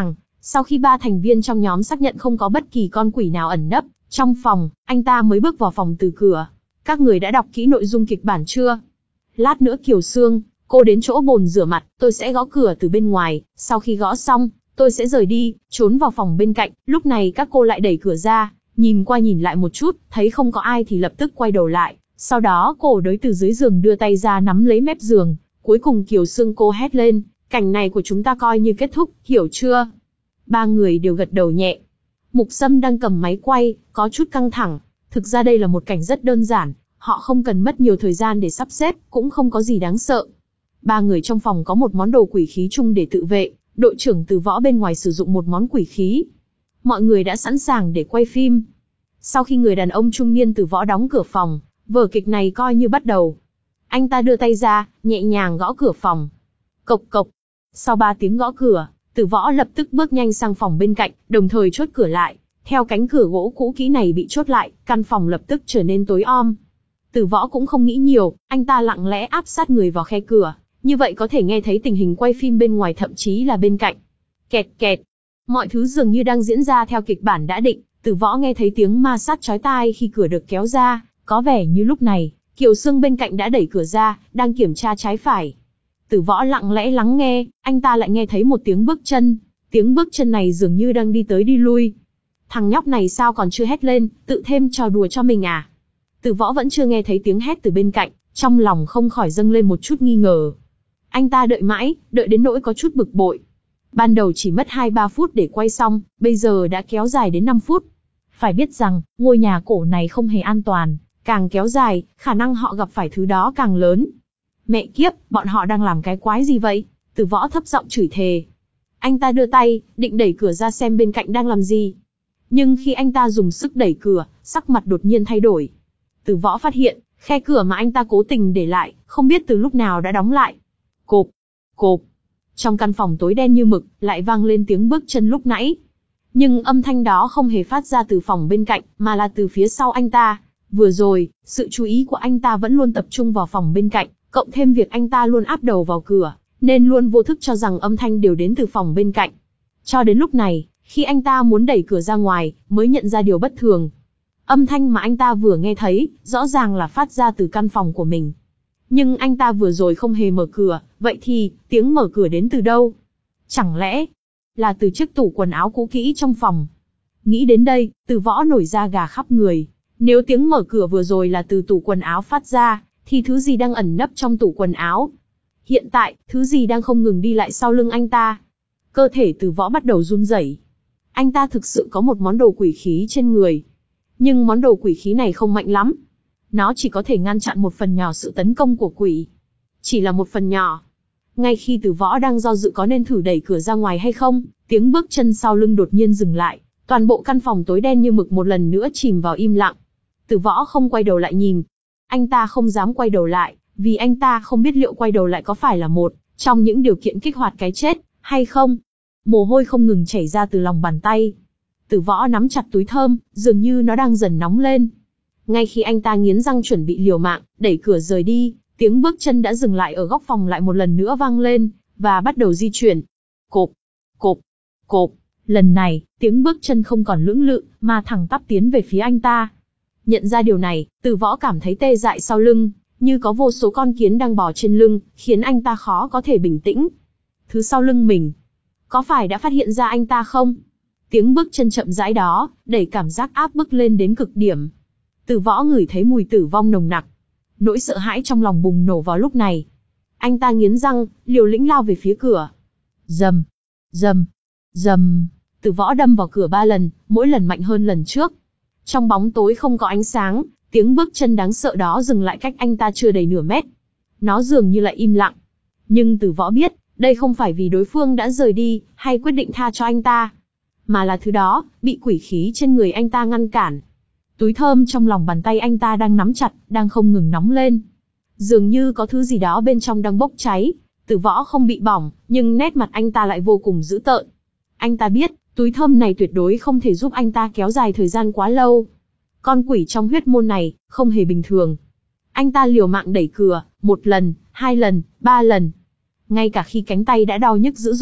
Sau khi ba thành viên trong nhóm xác nhận không có bất kỳ con quỷ nào ẩn nấp trong phòng, anh ta mới bước vào phòng từ cửa. Các người đã đọc kỹ nội dung kịch bản chưa? Lát nữa Kiều Sương, cô đến chỗ bồn rửa mặt, tôi sẽ gõ cửa từ bên ngoài, sau khi gõ xong, tôi sẽ rời đi, trốn vào phòng bên cạnh, lúc này các cô lại đẩy cửa ra, nhìn qua nhìn lại một chút, thấy không có ai thì lập tức quay đầu lại, sau đó cô đới từ dưới giường đưa tay ra nắm lấy mép giường, cuối cùng Kiều Sương cô hét lên, cảnh này của chúng ta coi như kết thúc, hiểu chưa? Ba người đều gật đầu nhẹ. Mục Sâm đang cầm máy quay, có chút căng thẳng, thực ra đây là một cảnh rất đơn giản, họ không cần mất nhiều thời gian để sắp xếp, cũng không có gì đáng sợ. Ba người trong phòng có một món đồ quỷ khí chung để tự vệ, đội trưởng Từ Võ bên ngoài sử dụng một món quỷ khí. Mọi người đã sẵn sàng để quay phim. Sau khi người đàn ông trung niên Từ Võ đóng cửa phòng, vở kịch này coi như bắt đầu. Anh ta đưa tay ra, nhẹ nhàng gõ cửa phòng. Cộc cộc. Sau ba tiếng gõ cửa, Từ Võ lập tức bước nhanh sang phòng bên cạnh, đồng thời chốt cửa lại. Theo cánh cửa gỗ cũ kỹ này bị chốt lại, căn phòng lập tức trở nên tối om. Từ Võ cũng không nghĩ nhiều, anh ta lặng lẽ áp sát người vào khe cửa, như vậy có thể nghe thấy tình hình quay phim bên ngoài thậm chí là bên cạnh. Kẹt kẹt. Mọi thứ dường như đang diễn ra theo kịch bản đã định, Từ Võ nghe thấy tiếng ma sát chói tai khi cửa được kéo ra, có vẻ như lúc này, Kiều Sương bên cạnh đã đẩy cửa ra, đang kiểm tra trái phải. Từ Võ lặng lẽ lắng nghe, anh ta lại nghe thấy một tiếng bước chân, tiếng bước chân này dường như đang đi tới đi lui. Thằng nhóc này sao còn chưa hét lên, tự thêm trò đùa cho mình à? Từ Võ vẫn chưa nghe thấy tiếng hét từ bên cạnh, trong lòng không khỏi dâng lên một chút nghi ngờ. Anh ta đợi mãi, đợi đến nỗi có chút bực bội. Ban đầu chỉ mất hai ba phút để quay xong, bây giờ đã kéo dài đến năm phút. Phải biết rằng, ngôi nhà cổ này không hề an toàn, càng kéo dài, khả năng họ gặp phải thứ đó càng lớn. Mẹ kiếp, bọn họ đang làm cái quái gì vậy? Từ Võ thấp giọng chửi thề. Anh ta đưa tay, định đẩy cửa ra xem bên cạnh đang làm gì. Nhưng khi anh ta dùng sức đẩy cửa, sắc mặt đột nhiên thay đổi. Từ Võ phát hiện, khe cửa mà anh ta cố tình để lại, không biết từ lúc nào đã đóng lại. Cộp, cộp. Trong căn phòng tối đen như mực, lại vang lên tiếng bước chân lúc nãy. Nhưng âm thanh đó không hề phát ra từ phòng bên cạnh, mà là từ phía sau anh ta. Vừa rồi, sự chú ý của anh ta vẫn luôn tập trung vào phòng bên cạnh, cộng thêm việc anh ta luôn áp đầu vào cửa, nên luôn vô thức cho rằng âm thanh đều đến từ phòng bên cạnh. Cho đến lúc này, khi anh ta muốn đẩy cửa ra ngoài, mới nhận ra điều bất thường. Âm thanh mà anh ta vừa nghe thấy, rõ ràng là phát ra từ căn phòng của mình. Nhưng anh ta vừa rồi không hề mở cửa, vậy thì, tiếng mở cửa đến từ đâu? Chẳng lẽ là từ chiếc tủ quần áo cũ kỹ trong phòng? Nghĩ đến đây, Từ Võ nổi da gà khắp người. Nếu tiếng mở cửa vừa rồi là từ tủ quần áo phát ra, thì thứ gì đang ẩn nấp trong tủ quần áo? Hiện tại, thứ gì đang không ngừng đi lại sau lưng anh ta? Cơ thể Từ Võ bắt đầu run rẩy. Anh ta thực sự có một món đồ quỷ khí trên người. Nhưng món đồ quỷ khí này không mạnh lắm. Nó chỉ có thể ngăn chặn một phần nhỏ sự tấn công của quỷ. Chỉ là một phần nhỏ. Ngay khi Từ Võ đang do dự có nên thử đẩy cửa ra ngoài hay không, tiếng bước chân sau lưng đột nhiên dừng lại. Toàn bộ căn phòng tối đen như mực một lần nữa chìm vào im lặng. Từ Võ không quay đầu lại nhìn. Anh ta không dám quay đầu lại, vì anh ta không biết liệu quay đầu lại có phải là một trong những điều kiện kích hoạt cái chết, hay không. Mồ hôi không ngừng chảy ra từ lòng bàn tay. Từ Võ nắm chặt túi thơm, dường như nó đang dần nóng lên. Ngay khi anh ta nghiến răng chuẩn bị liều mạng, đẩy cửa rời đi, tiếng bước chân đã dừng lại ở góc phòng lại một lần nữa vang lên, và bắt đầu di chuyển. Cộp, cộp, cộp. Lần này, tiếng bước chân không còn lưỡng lự, mà thẳng tắp tiến về phía anh ta. Nhận ra điều này, Từ Võ cảm thấy tê dại sau lưng, như có vô số con kiến đang bò trên lưng, khiến anh ta khó có thể bình tĩnh. Thứ sau lưng mình, có phải đã phát hiện ra anh ta không? Tiếng bước chân chậm rãi đó, đẩy cảm giác áp bức lên đến cực điểm. Từ Võ ngửi thấy mùi tử vong nồng nặc. Nỗi sợ hãi trong lòng bùng nổ vào lúc này. Anh ta nghiến răng, liều lĩnh lao về phía cửa. Rầm, rầm, rầm. Từ Võ đâm vào cửa ba lần, mỗi lần mạnh hơn lần trước. Trong bóng tối không có ánh sáng, tiếng bước chân đáng sợ đó dừng lại cách anh ta chưa đầy nửa mét. Nó dường như lại im lặng. Nhưng Từ Võ biết, đây không phải vì đối phương đã rời đi, hay quyết định tha cho anh ta. Mà là thứ đó, bị quỷ khí trên người anh ta ngăn cản. Túi thơm trong lòng bàn tay anh ta đang nắm chặt, đang không ngừng nóng lên. Dường như có thứ gì đó bên trong đang bốc cháy. Từ Võ không bị bỏng, nhưng nét mặt anh ta lại vô cùng dữ tợn. Anh ta biết, túi thơm này tuyệt đối không thể giúp anh ta kéo dài thời gian quá lâu. Con quỷ trong huyết môn này, không hề bình thường. Anh ta liều mạng đẩy cửa, một lần, hai lần, ba lần. Ngay cả khi cánh tay đã đau nhức dữ dội,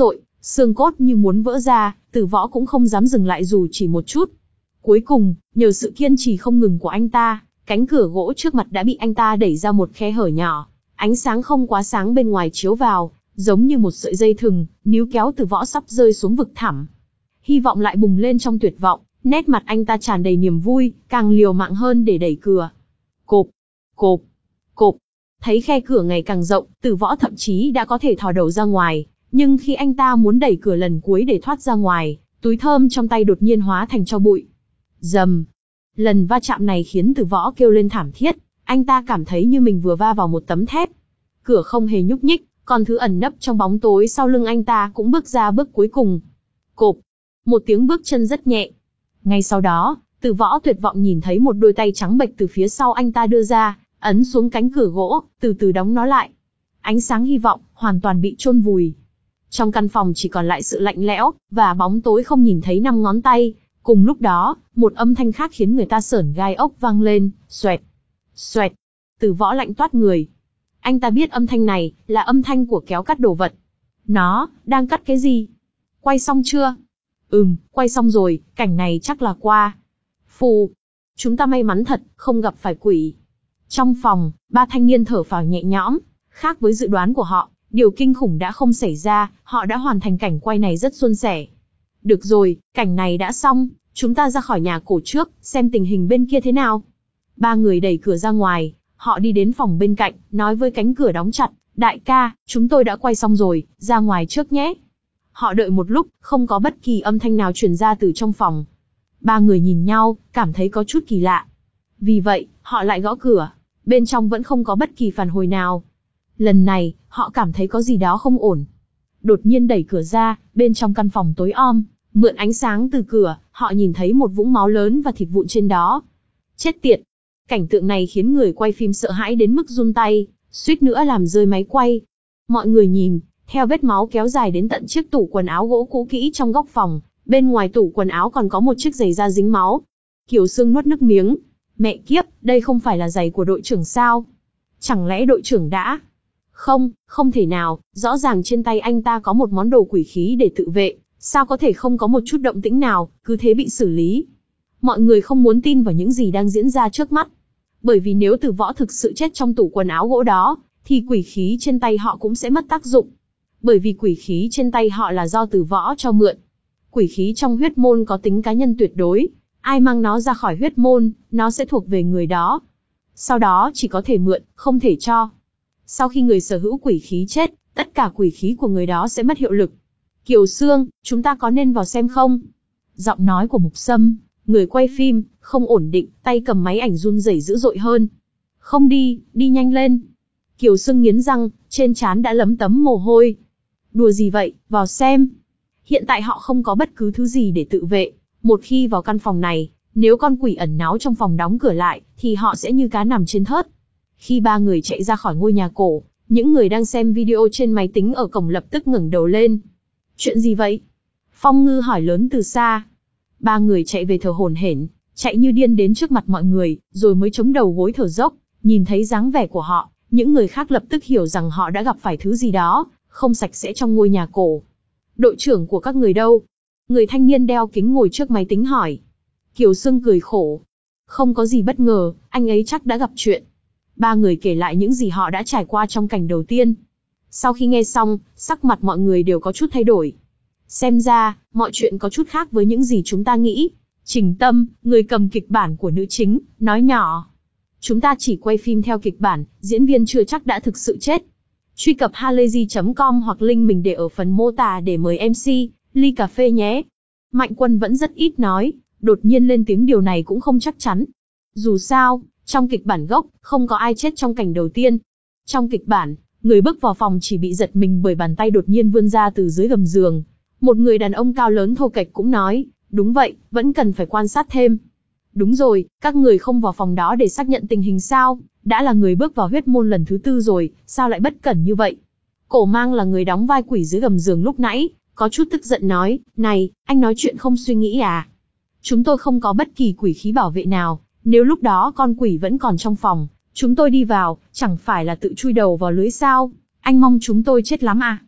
Xương cốt như muốn vỡ ra, Từ Võ cũng không dám dừng lại dù chỉ một chút. Cuối cùng, nhờ sự kiên trì không ngừng của anh ta, cánh cửa gỗ trước mặt đã bị anh ta đẩy ra một khe hở nhỏ. Ánh sáng không quá sáng bên ngoài chiếu vào, giống như một sợi dây thừng, níu kéo Từ Võ sắp rơi xuống vực thẳm. Hy vọng lại bùng lên trong tuyệt vọng, nét mặt anh ta tràn đầy niềm vui, càng liều mạng hơn để đẩy cửa. Cộp, cộp, cộp. Thấy khe cửa ngày càng rộng, Từ Võ thậm chí đã có thể thò đầu ra ngoài, nhưng khi anh ta muốn đẩy cửa lần cuối để thoát ra ngoài, túi thơm trong tay đột nhiên hóa thành tro bụi. Rầm. Lần va chạm này khiến Từ Võ kêu lên thảm thiết, anh ta cảm thấy như mình vừa va vào một tấm thép. Cửa không hề nhúc nhích, còn thứ ẩn nấp trong bóng tối sau lưng anh ta cũng bước ra bước cuối cùng. Cộp. Một tiếng bước chân rất nhẹ. Ngay sau đó, Từ Võ tuyệt vọng nhìn thấy một đôi tay trắng bệch từ phía sau anh ta đưa ra, ấn xuống cánh cửa gỗ, từ từ đóng nó lại. Ánh sáng hy vọng hoàn toàn bị chôn vùi. Trong căn phòng chỉ còn lại sự lạnh lẽo và bóng tối không nhìn thấy năm ngón tay. Cùng lúc đó, một âm thanh khác khiến người ta sởn gai ốc vang lên, xoẹt, xoẹt. Từ Võ lạnh toát người. Anh ta biết âm thanh này là âm thanh của kéo cắt đồ vật. Nó đang cắt cái gì? Quay xong chưa? Ừm, quay xong rồi, cảnh này chắc là qua. Phù, chúng ta may mắn thật, không gặp phải quỷ. Trong phòng, ba thanh niên thở phào nhẹ nhõm. Khác với dự đoán của họ, điều kinh khủng đã không xảy ra, họ đã hoàn thành cảnh quay này rất suôn sẻ. Được rồi, cảnh này đã xong, chúng ta ra khỏi nhà cổ trước, xem tình hình bên kia thế nào. Ba người đẩy cửa ra ngoài, họ đi đến phòng bên cạnh, nói với cánh cửa đóng chặt, đại ca, chúng tôi đã quay xong rồi, ra ngoài trước nhé. Họ đợi một lúc, không có bất kỳ âm thanh nào truyền ra từ trong phòng. Ba người nhìn nhau, cảm thấy có chút kỳ lạ. Vì vậy, họ lại gõ cửa, bên trong vẫn không có bất kỳ phản hồi nào. Lần này, họ cảm thấy có gì đó không ổn. Đột nhiên đẩy cửa ra, bên trong căn phòng tối om, mượn ánh sáng từ cửa, họ nhìn thấy một vũng máu lớn và thịt vụn trên đó. Chết tiệt! Cảnh tượng này khiến người quay phim sợ hãi đến mức run tay, suýt nữa làm rơi máy quay. Mọi người nhìn, theo vết máu kéo dài đến tận chiếc tủ quần áo gỗ cũ kỹ trong góc phòng, bên ngoài tủ quần áo còn có một chiếc giày da dính máu. Kiều Sương nuốt nước miếng. Mẹ kiếp, đây không phải là giày của đội trưởng sao? Chẳng lẽ đội trưởng đã... Không, không thể nào, rõ ràng trên tay anh ta có một món đồ quỷ khí để tự vệ, sao có thể không có một chút động tĩnh nào, cứ thế bị xử lý. Mọi người không muốn tin vào những gì đang diễn ra trước mắt. Bởi vì nếu Từ Võ thực sự chết trong tủ quần áo gỗ đó, thì quỷ khí trên tay họ cũng sẽ mất tác dụng. Bởi vì quỷ khí trên tay họ là do Từ Võ cho mượn. Quỷ khí trong huyết môn có tính cá nhân tuyệt đối, ai mang nó ra khỏi huyết môn, nó sẽ thuộc về người đó. Sau đó chỉ có thể mượn, không thể cho. Sau khi người sở hữu quỷ khí chết, tất cả quỷ khí của người đó sẽ mất hiệu lực. Kiều Sương, chúng ta có nên vào xem không? Giọng nói của Mục Sâm, người quay phim, không ổn định, tay cầm máy ảnh run rẩy dữ dội hơn. Không đi, đi nhanh lên. Kiều Sương nghiến răng, trên trán đã lấm tấm mồ hôi. Đùa gì vậy, vào xem. Hiện tại họ không có bất cứ thứ gì để tự vệ. Một khi vào căn phòng này, nếu con quỷ ẩn náu trong phòng đóng cửa lại, thì họ sẽ như cá nằm trên thớt. Khi ba người chạy ra khỏi ngôi nhà cổ, những người đang xem video trên máy tính ở cổng lập tức ngẩng đầu lên. Chuyện gì vậy? Phong Ngư hỏi lớn từ xa. Ba người chạy về thở hổn hển, chạy như điên đến trước mặt mọi người, rồi mới chống đầu gối thở dốc. Nhìn thấy dáng vẻ của họ, những người khác lập tức hiểu rằng họ đã gặp phải thứ gì đó không sạch sẽ trong ngôi nhà cổ. Đội trưởng của các người đâu? Người thanh niên đeo kính ngồi trước máy tính hỏi. Kiều Sương cười khổ. Không có gì bất ngờ, anh ấy chắc đã gặp chuyện. Ba người kể lại những gì họ đã trải qua trong cảnh đầu tiên. Sau khi nghe xong, sắc mặt mọi người đều có chút thay đổi. Xem ra, mọi chuyện có chút khác với những gì chúng ta nghĩ. Trình Tâm, người cầm kịch bản của nữ chính, nói nhỏ. Chúng ta chỉ quay phim theo kịch bản, diễn viên chưa chắc đã thực sự chết. Truy cập halayzi chấm com hoặc link mình để ở phần mô tả để mời em xê, ly cà phê nhé. Mạnh Quân vẫn rất ít nói, đột nhiên lên tiếng điều này cũng không chắc chắn. Dù sao, trong kịch bản gốc, không có ai chết trong cảnh đầu tiên. Trong kịch bản, người bước vào phòng chỉ bị giật mình bởi bàn tay đột nhiên vươn ra từ dưới gầm giường. Một người đàn ông cao lớn thô kệch cũng nói, đúng vậy, vẫn cần phải quan sát thêm. Đúng rồi, các người không vào phòng đó để xác nhận tình hình sao? Đã là người bước vào huyết môn lần thứ tư rồi, sao lại bất cẩn như vậy? Cổ Mang là người đóng vai quỷ dưới gầm giường lúc nãy, có chút tức giận nói, này, anh nói chuyện không suy nghĩ à? Chúng tôi không có bất kỳ quỷ khí bảo vệ nào, nếu lúc đó con quỷ vẫn còn trong phòng, chúng tôi đi vào, chẳng phải là tự chui đầu vào lưới sao? Anh mong chúng tôi chết lắm à?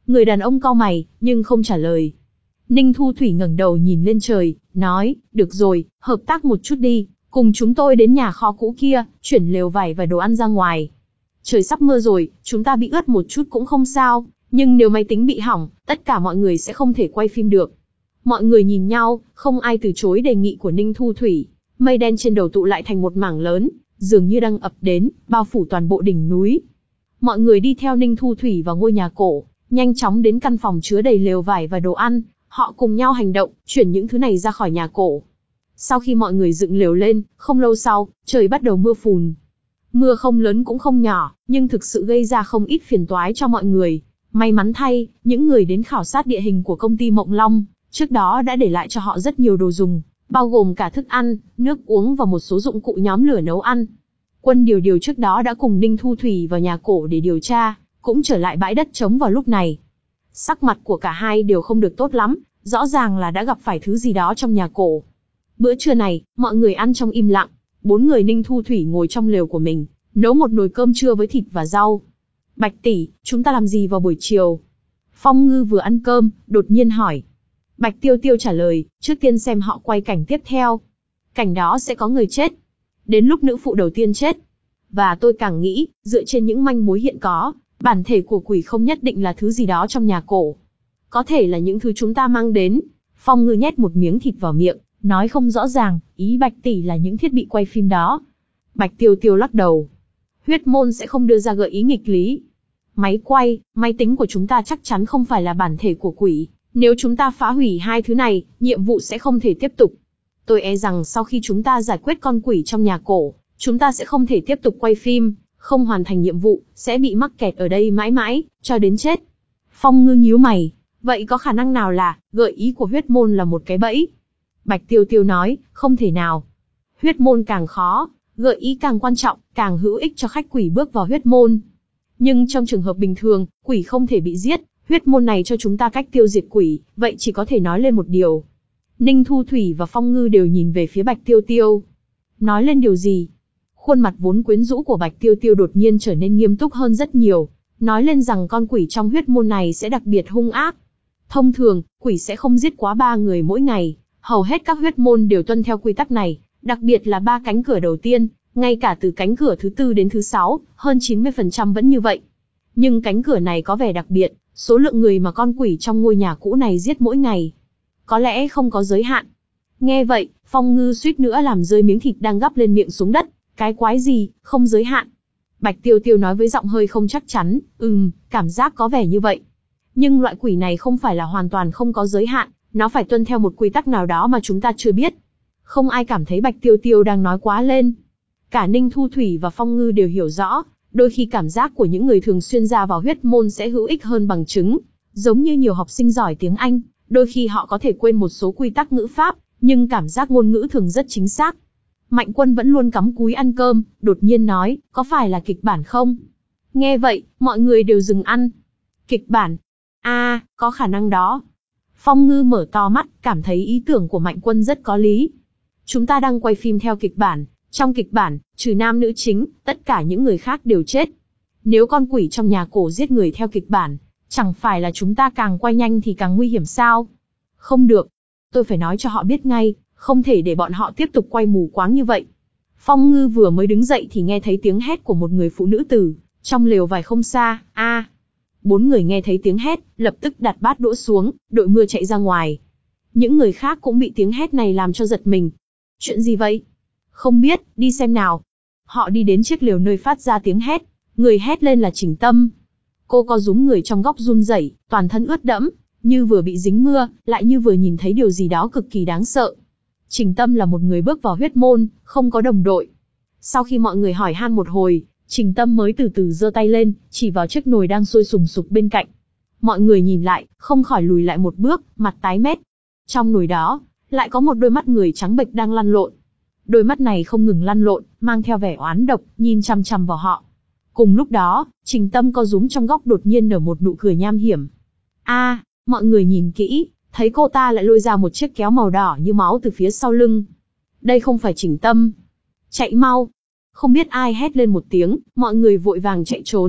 Người đàn ông cau mày, nhưng không trả lời. Ninh Thu Thủy ngẩng đầu nhìn lên trời, nói, được rồi, hợp tác một chút đi, cùng chúng tôi đến nhà kho cũ kia, chuyển lều vải và đồ ăn ra ngoài. Trời sắp mưa rồi, chúng ta bị ướt một chút cũng không sao, nhưng nếu máy tính bị hỏng, tất cả mọi người sẽ không thể quay phim được. Mọi người nhìn nhau, không ai từ chối đề nghị của Ninh Thu Thủy. Mây đen trên đầu tụ lại thành một mảng lớn, dường như đang ập đến, bao phủ toàn bộ đỉnh núi. Mọi người đi theo Ninh Thu Thủy vào ngôi nhà cổ, nhanh chóng đến căn phòng chứa đầy lều vải và đồ ăn. Họ cùng nhau hành động, chuyển những thứ này ra khỏi nhà cổ. Sau khi mọi người dựng lều lên, không lâu sau, trời bắt đầu mưa phùn. Mưa không lớn cũng không nhỏ, nhưng thực sự gây ra không ít phiền toái cho mọi người. May mắn thay, những người đến khảo sát địa hình của công ty Mộng Long, trước đó đã để lại cho họ rất nhiều đồ dùng, bao gồm cả thức ăn, nước uống và một số dụng cụ nhóm lửa nấu ăn. Quân Điều Điều trước đó đã cùng Ninh Thu Thủy vào nhà cổ để điều tra, cũng trở lại bãi đất trống vào lúc này. Sắc mặt của cả hai đều không được tốt lắm, rõ ràng là đã gặp phải thứ gì đó trong nhà cổ. Bữa trưa này, mọi người ăn trong im lặng. Bốn người Ninh Thu Thủy ngồi trong lều của mình, nấu một nồi cơm trưa với thịt và rau. Bạch tỷ, chúng ta làm gì vào buổi chiều? Phong Ngư vừa ăn cơm, đột nhiên hỏi. Bạch Tiêu Tiêu trả lời, trước tiên xem họ quay cảnh tiếp theo. Cảnh đó sẽ có người chết. Đến lúc nữ phụ đầu tiên chết. Và tôi càng nghĩ, dựa trên những manh mối hiện có, bản thể của quỷ không nhất định là thứ gì đó trong nhà cổ. Có thể là những thứ chúng ta mang đến. Phong Ngư nhét một miếng thịt vào miệng, nói không rõ ràng, ý Bạch tỷ là những thiết bị quay phim đó. Bạch Tiêu Tiêu lắc đầu. Huyết môn sẽ không đưa ra gợi ý nghịch lý. Máy quay, máy tính của chúng ta chắc chắn không phải là bản thể của quỷ. Nếu chúng ta phá hủy hai thứ này, nhiệm vụ sẽ không thể tiếp tục. Tôi e rằng sau khi chúng ta giải quyết con quỷ trong nhà cổ, chúng ta sẽ không thể tiếp tục quay phim, không hoàn thành nhiệm vụ, sẽ bị mắc kẹt ở đây mãi mãi, cho đến chết. Phong Ngư nhíu mày. Vậy có khả năng nào là, gợi ý của huyết môn là một cái bẫy? Bạch Tiêu Tiêu nói, không thể nào. Huyết môn càng khó, gợi ý càng quan trọng, càng hữu ích cho khách quỷ bước vào huyết môn. Nhưng trong trường hợp bình thường, quỷ không thể bị giết, huyết môn này cho chúng ta cách tiêu diệt quỷ, vậy chỉ có thể nói lên một điều. Ninh Thu Thủy và Phong Ngư đều nhìn về phía Bạch Tiêu Tiêu. Nói lên điều gì? Khuôn mặt vốn quyến rũ của Bạch Tiêu Tiêu đột nhiên trở nên nghiêm túc hơn rất nhiều, nói lên rằng con quỷ trong huyết môn này sẽ đặc biệt hung ác. Thông thường, quỷ sẽ không giết quá ba người mỗi ngày, hầu hết các huyết môn đều tuân theo quy tắc này, đặc biệt là ba cánh cửa đầu tiên, ngay cả từ cánh cửa thứ tư đến thứ sáu, hơn chín mươi phần trăm vẫn như vậy. Nhưng cánh cửa này có vẻ đặc biệt, số lượng người mà con quỷ trong ngôi nhà cũ này giết mỗi ngày, có lẽ không có giới hạn. Nghe vậy, Phong Ngư suýt nữa làm rơi miếng thịt đang gắp lên miệng xuống đất, cái quái gì, không giới hạn. Bạch Tiêu Tiêu nói với giọng hơi không chắc chắn, ừm, cảm giác có vẻ như vậy. Nhưng loại quỷ này không phải là hoàn toàn không có giới hạn, nó phải tuân theo một quy tắc nào đó mà chúng ta chưa biết. Không ai cảm thấy Bạch Tiêu Tiêu đang nói quá lên. Cả Ninh Thu Thủy và Phong Ngư đều hiểu rõ, đôi khi cảm giác của những người thường xuyên ra vào huyết môn sẽ hữu ích hơn bằng chứng. Giống như nhiều học sinh giỏi tiếng Anh, đôi khi họ có thể quên một số quy tắc ngữ pháp, nhưng cảm giác ngôn ngữ thường rất chính xác. Mạnh Quân vẫn luôn cắm cúi ăn cơm, đột nhiên nói, có phải là kịch bản không? Nghe vậy, mọi người đều dừng ăn. Kịch bản? À, có khả năng đó. Phong Ngư mở to mắt, cảm thấy ý tưởng của Mạnh Quân rất có lý. Chúng ta đang quay phim theo kịch bản, trong kịch bản, trừ nam nữ chính, tất cả những người khác đều chết. Nếu con quỷ trong nhà cổ giết người theo kịch bản, chẳng phải là chúng ta càng quay nhanh thì càng nguy hiểm sao? Không được. Tôi phải nói cho họ biết ngay, không thể để bọn họ tiếp tục quay mù quáng như vậy. Phong Ngư vừa mới đứng dậy thì nghe thấy tiếng hét của một người phụ nữ tử, trong lều vải không xa, a. À. Bốn người nghe thấy tiếng hét, lập tức đặt bát đũa xuống, đội mưa chạy ra ngoài. Những người khác cũng bị tiếng hét này làm cho giật mình. Chuyện gì vậy? Không biết, đi xem nào. Họ đi đến chiếc lều nơi phát ra tiếng hét, người hét lên là Trình Tâm. Cô co rúm người trong góc run rẩy, toàn thân ướt đẫm, như vừa bị dính mưa, lại như vừa nhìn thấy điều gì đó cực kỳ đáng sợ. Trình Tâm là một người bước vào huyết môn, không có đồng đội. Sau khi mọi người hỏi han một hồi, Trình Tâm mới từ từ giơ tay lên, chỉ vào chiếc nồi đang sôi sùng sục bên cạnh. Mọi người nhìn lại, không khỏi lùi lại một bước, mặt tái mét. Trong nồi đó, lại có một đôi mắt người trắng bệch đang lăn lộn. Đôi mắt này không ngừng lăn lộn, mang theo vẻ oán độc, nhìn chằm chằm vào họ. Cùng lúc đó, Trình Tâm co rúm trong góc đột nhiên nở một nụ cười nham hiểm. A, à, mọi người nhìn kỹ, thấy cô ta lại lôi ra một chiếc kéo màu đỏ như máu từ phía sau lưng. Đây không phải Trình Tâm. Chạy mau. Không biết ai hét lên một tiếng, mọi người vội vàng chạy trốn.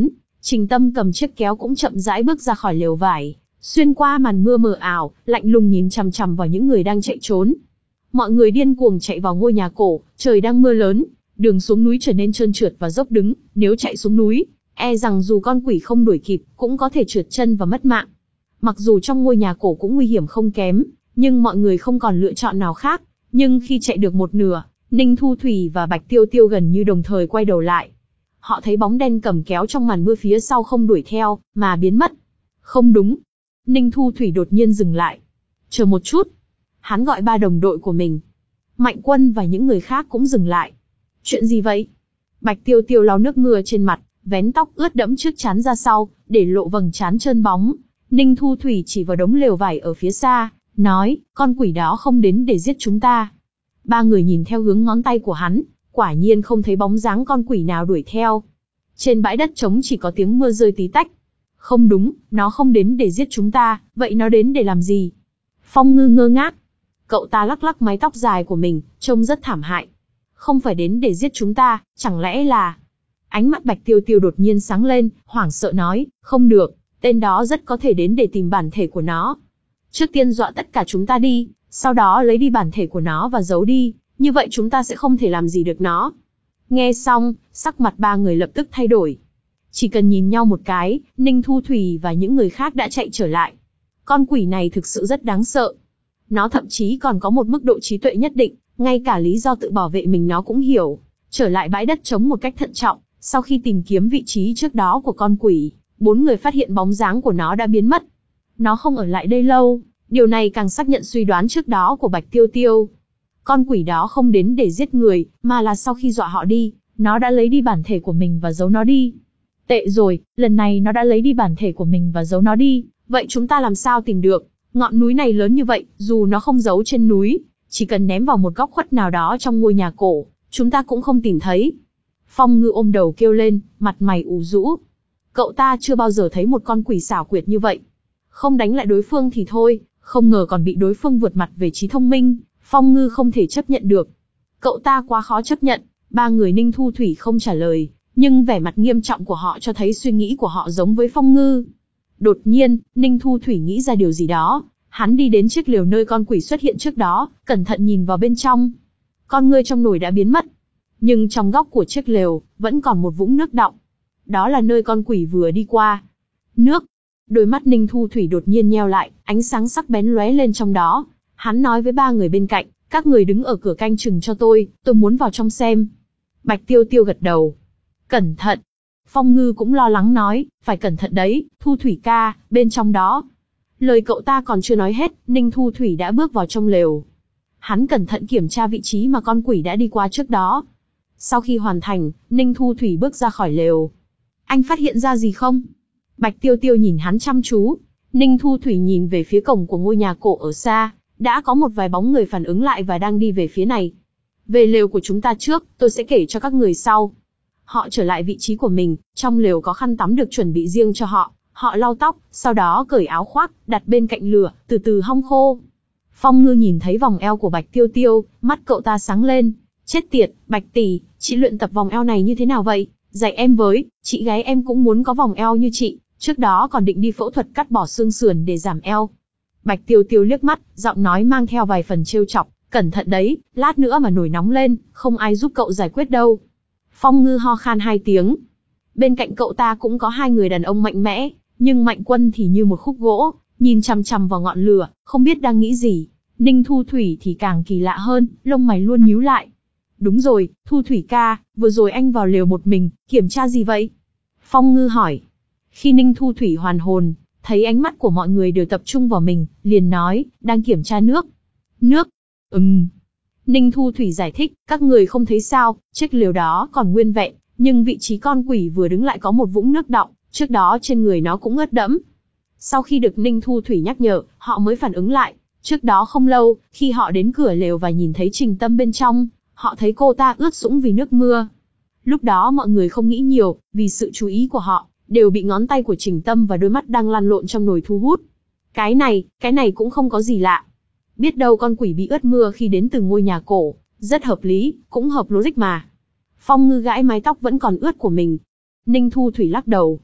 Trình Tâm cầm chiếc kéo cũng chậm rãi bước ra khỏi lều vải, xuyên qua màn mưa mờ ảo, lạnh lùng nhìn chằm chằm vào những người đang chạy trốn. Mọi người điên cuồng chạy vào ngôi nhà cổ, trời đang mưa lớn, đường xuống núi trở nên trơn trượt và dốc đứng, nếu chạy xuống núi, e rằng dù con quỷ không đuổi kịp, cũng có thể trượt chân và mất mạng. Mặc dù trong ngôi nhà cổ cũng nguy hiểm không kém, nhưng mọi người không còn lựa chọn nào khác. Nhưng khi chạy được một nửa, Ninh Thu Thủy và Bạch Tiêu Tiêu gần như đồng thời quay đầu lại. Họ thấy bóng đen cầm kéo trong màn mưa phía sau không đuổi theo, mà biến mất. Không đúng. Ninh Thu Thủy đột nhiên dừng lại. Chờ một chút. Hắn gọi ba đồng đội của mình. Mạnh Quân và những người khác cũng dừng lại. Chuyện gì vậy? Bạch Tiêu Tiêu lau nước mưa trên mặt, vén tóc ướt đẫm trước trán ra sau, để lộ vầng trán trơn bóng. Ninh Thu Thủy chỉ vào đống lều vải ở phía xa, nói, con quỷ đó không đến để giết chúng ta. Ba người nhìn theo hướng ngón tay của hắn, quả nhiên không thấy bóng dáng con quỷ nào đuổi theo. Trên bãi đất trống chỉ có tiếng mưa rơi tí tách. Không đúng, nó không đến để giết chúng ta, vậy nó đến để làm gì? Phong Ngư ngơ ngác. Cậu ta lắc lắc mái tóc dài của mình, trông rất thảm hại. Không phải đến để giết chúng ta, chẳng lẽ là... Ánh mắt Bạch Tiêu Tiêu đột nhiên sáng lên, hoảng sợ nói, không được, tên đó rất có thể đến để tìm bản thể của nó. Trước tiên dọa tất cả chúng ta đi, sau đó lấy đi bản thể của nó và giấu đi, như vậy chúng ta sẽ không thể làm gì được nó. Nghe xong, sắc mặt ba người lập tức thay đổi. Chỉ cần nhìn nhau một cái, Ninh Thu Thủy và những người khác đã chạy trở lại. Con quỷ này thực sự rất đáng sợ. Nó thậm chí còn có một mức độ trí tuệ nhất định, ngay cả lý do tự bảo vệ mình nó cũng hiểu. Trở lại bãi đất trống một cách thận trọng, sau khi tìm kiếm vị trí trước đó của con quỷ, bốn người phát hiện bóng dáng của nó đã biến mất. Nó không ở lại đây lâu, điều này càng xác nhận suy đoán trước đó của Bạch Tiêu Tiêu. Con quỷ đó không đến để giết người, mà là sau khi dọa họ đi, nó đã lấy đi bản thể của mình và giấu nó đi. Tệ rồi, lần này nó đã lấy đi bản thể của mình và giấu nó đi, vậy chúng ta làm sao tìm được? Ngọn núi này lớn như vậy, dù nó không giấu trên núi, chỉ cần ném vào một góc khuất nào đó trong ngôi nhà cổ, chúng ta cũng không tìm thấy. Phong Ngư ôm đầu kêu lên, mặt mày ủ rũ. Cậu ta chưa bao giờ thấy một con quỷ xảo quyệt như vậy. Không đánh lại đối phương thì thôi, không ngờ còn bị đối phương vượt mặt về trí thông minh, Phong Ngư không thể chấp nhận được. Cậu ta quá khó chấp nhận, ba người Ninh Thu Thủy không trả lời, nhưng vẻ mặt nghiêm trọng của họ cho thấy suy nghĩ của họ giống với Phong Ngư. Đột nhiên, Ninh Thu Thủy nghĩ ra điều gì đó, hắn đi đến chiếc lều nơi con quỷ xuất hiện trước đó, cẩn thận nhìn vào bên trong. Con ngươi trong nồi đã biến mất, nhưng trong góc của chiếc lều, vẫn còn một vũng nước đọng. Đó là nơi con quỷ vừa đi qua. Nước. Đôi mắt Ninh Thu Thủy đột nhiên nheo lại, ánh sáng sắc bén lóe lên trong đó. Hắn nói với ba người bên cạnh, các người đứng ở cửa canh chừng cho tôi, tôi muốn vào trong xem. Bạch Tiêu Tiêu gật đầu. Cẩn thận. Phong Ngư cũng lo lắng nói, phải cẩn thận đấy, Thu Thủy ca, bên trong đó. Lời cậu ta còn chưa nói hết, Ninh Thu Thủy đã bước vào trong lều. Hắn cẩn thận kiểm tra vị trí mà con quỷ đã đi qua trước đó. Sau khi hoàn thành, Ninh Thu Thủy bước ra khỏi lều. Anh phát hiện ra gì không? Bạch Tiêu Tiêu nhìn hắn chăm chú. Ninh Thu Thủy nhìn về phía cổng của ngôi nhà cổ ở xa, đã có một vài bóng người phản ứng lại và đang đi về phía này. Về lều của chúng ta trước, tôi sẽ kể cho các người sau. Họ trở lại vị trí của mình, trong lều có khăn tắm được chuẩn bị riêng cho họ. Họ lau tóc, sau đó cởi áo khoác, đặt bên cạnh lửa, từ từ hong khô. Phong Ngư nhìn thấy vòng eo của Bạch Tiêu Tiêu, mắt cậu ta sáng lên. Chết tiệt, Bạch tỷ, chị luyện tập vòng eo này như thế nào vậy? Dạy em với, chị gái em cũng muốn có vòng eo như chị, trước đó còn định đi phẫu thuật cắt bỏ xương sườn để giảm eo. Bạch Tiêu Tiêu liếc mắt, giọng nói mang theo vài phần trêu chọc, cẩn thận đấy, lát nữa mà nổi nóng lên, không ai giúp cậu giải quyết đâu. Phong Ngư ho khan hai tiếng. Bên cạnh cậu ta cũng có hai người đàn ông mạnh mẽ, nhưng Mạnh Quân thì như một khúc gỗ, nhìn chằm chằm vào ngọn lửa, không biết đang nghĩ gì. Ninh Thu Thủy thì càng kỳ lạ hơn, lông mày luôn nhíu lại. Đúng rồi, Thu Thủy ca, vừa rồi anh vào lều một mình, kiểm tra gì vậy? Phong Ngư hỏi. Khi Ninh Thu Thủy hoàn hồn, thấy ánh mắt của mọi người đều tập trung vào mình, liền nói, đang kiểm tra nước. Nước? Ừm. Ninh Thu Thủy giải thích, các người không thấy sao, chiếc lều đó còn nguyên vẹn, nhưng vị trí con quỷ vừa đứng lại có một vũng nước đọng, trước đó trên người nó cũng ướt đẫm. Sau khi được Ninh Thu Thủy nhắc nhở, họ mới phản ứng lại. Trước đó không lâu, khi họ đến cửa lều và nhìn thấy Trình Tâm bên trong, họ thấy cô ta ướt sũng vì nước mưa. Lúc đó mọi người không nghĩ nhiều, vì sự chú ý của họ đều bị ngón tay của Trình Tâm và đôi mắt đang lăn lộn trong nồi thu hút. Cái này, cái này cũng không có gì lạ. Biết đâu con quỷ bị ướt mưa khi đến từ ngôi nhà cổ, rất hợp lý, cũng hợp logic mà. Phong Ngư gãi mái tóc vẫn còn ướt của mình. Ninh Thu Thủy lắc đầu.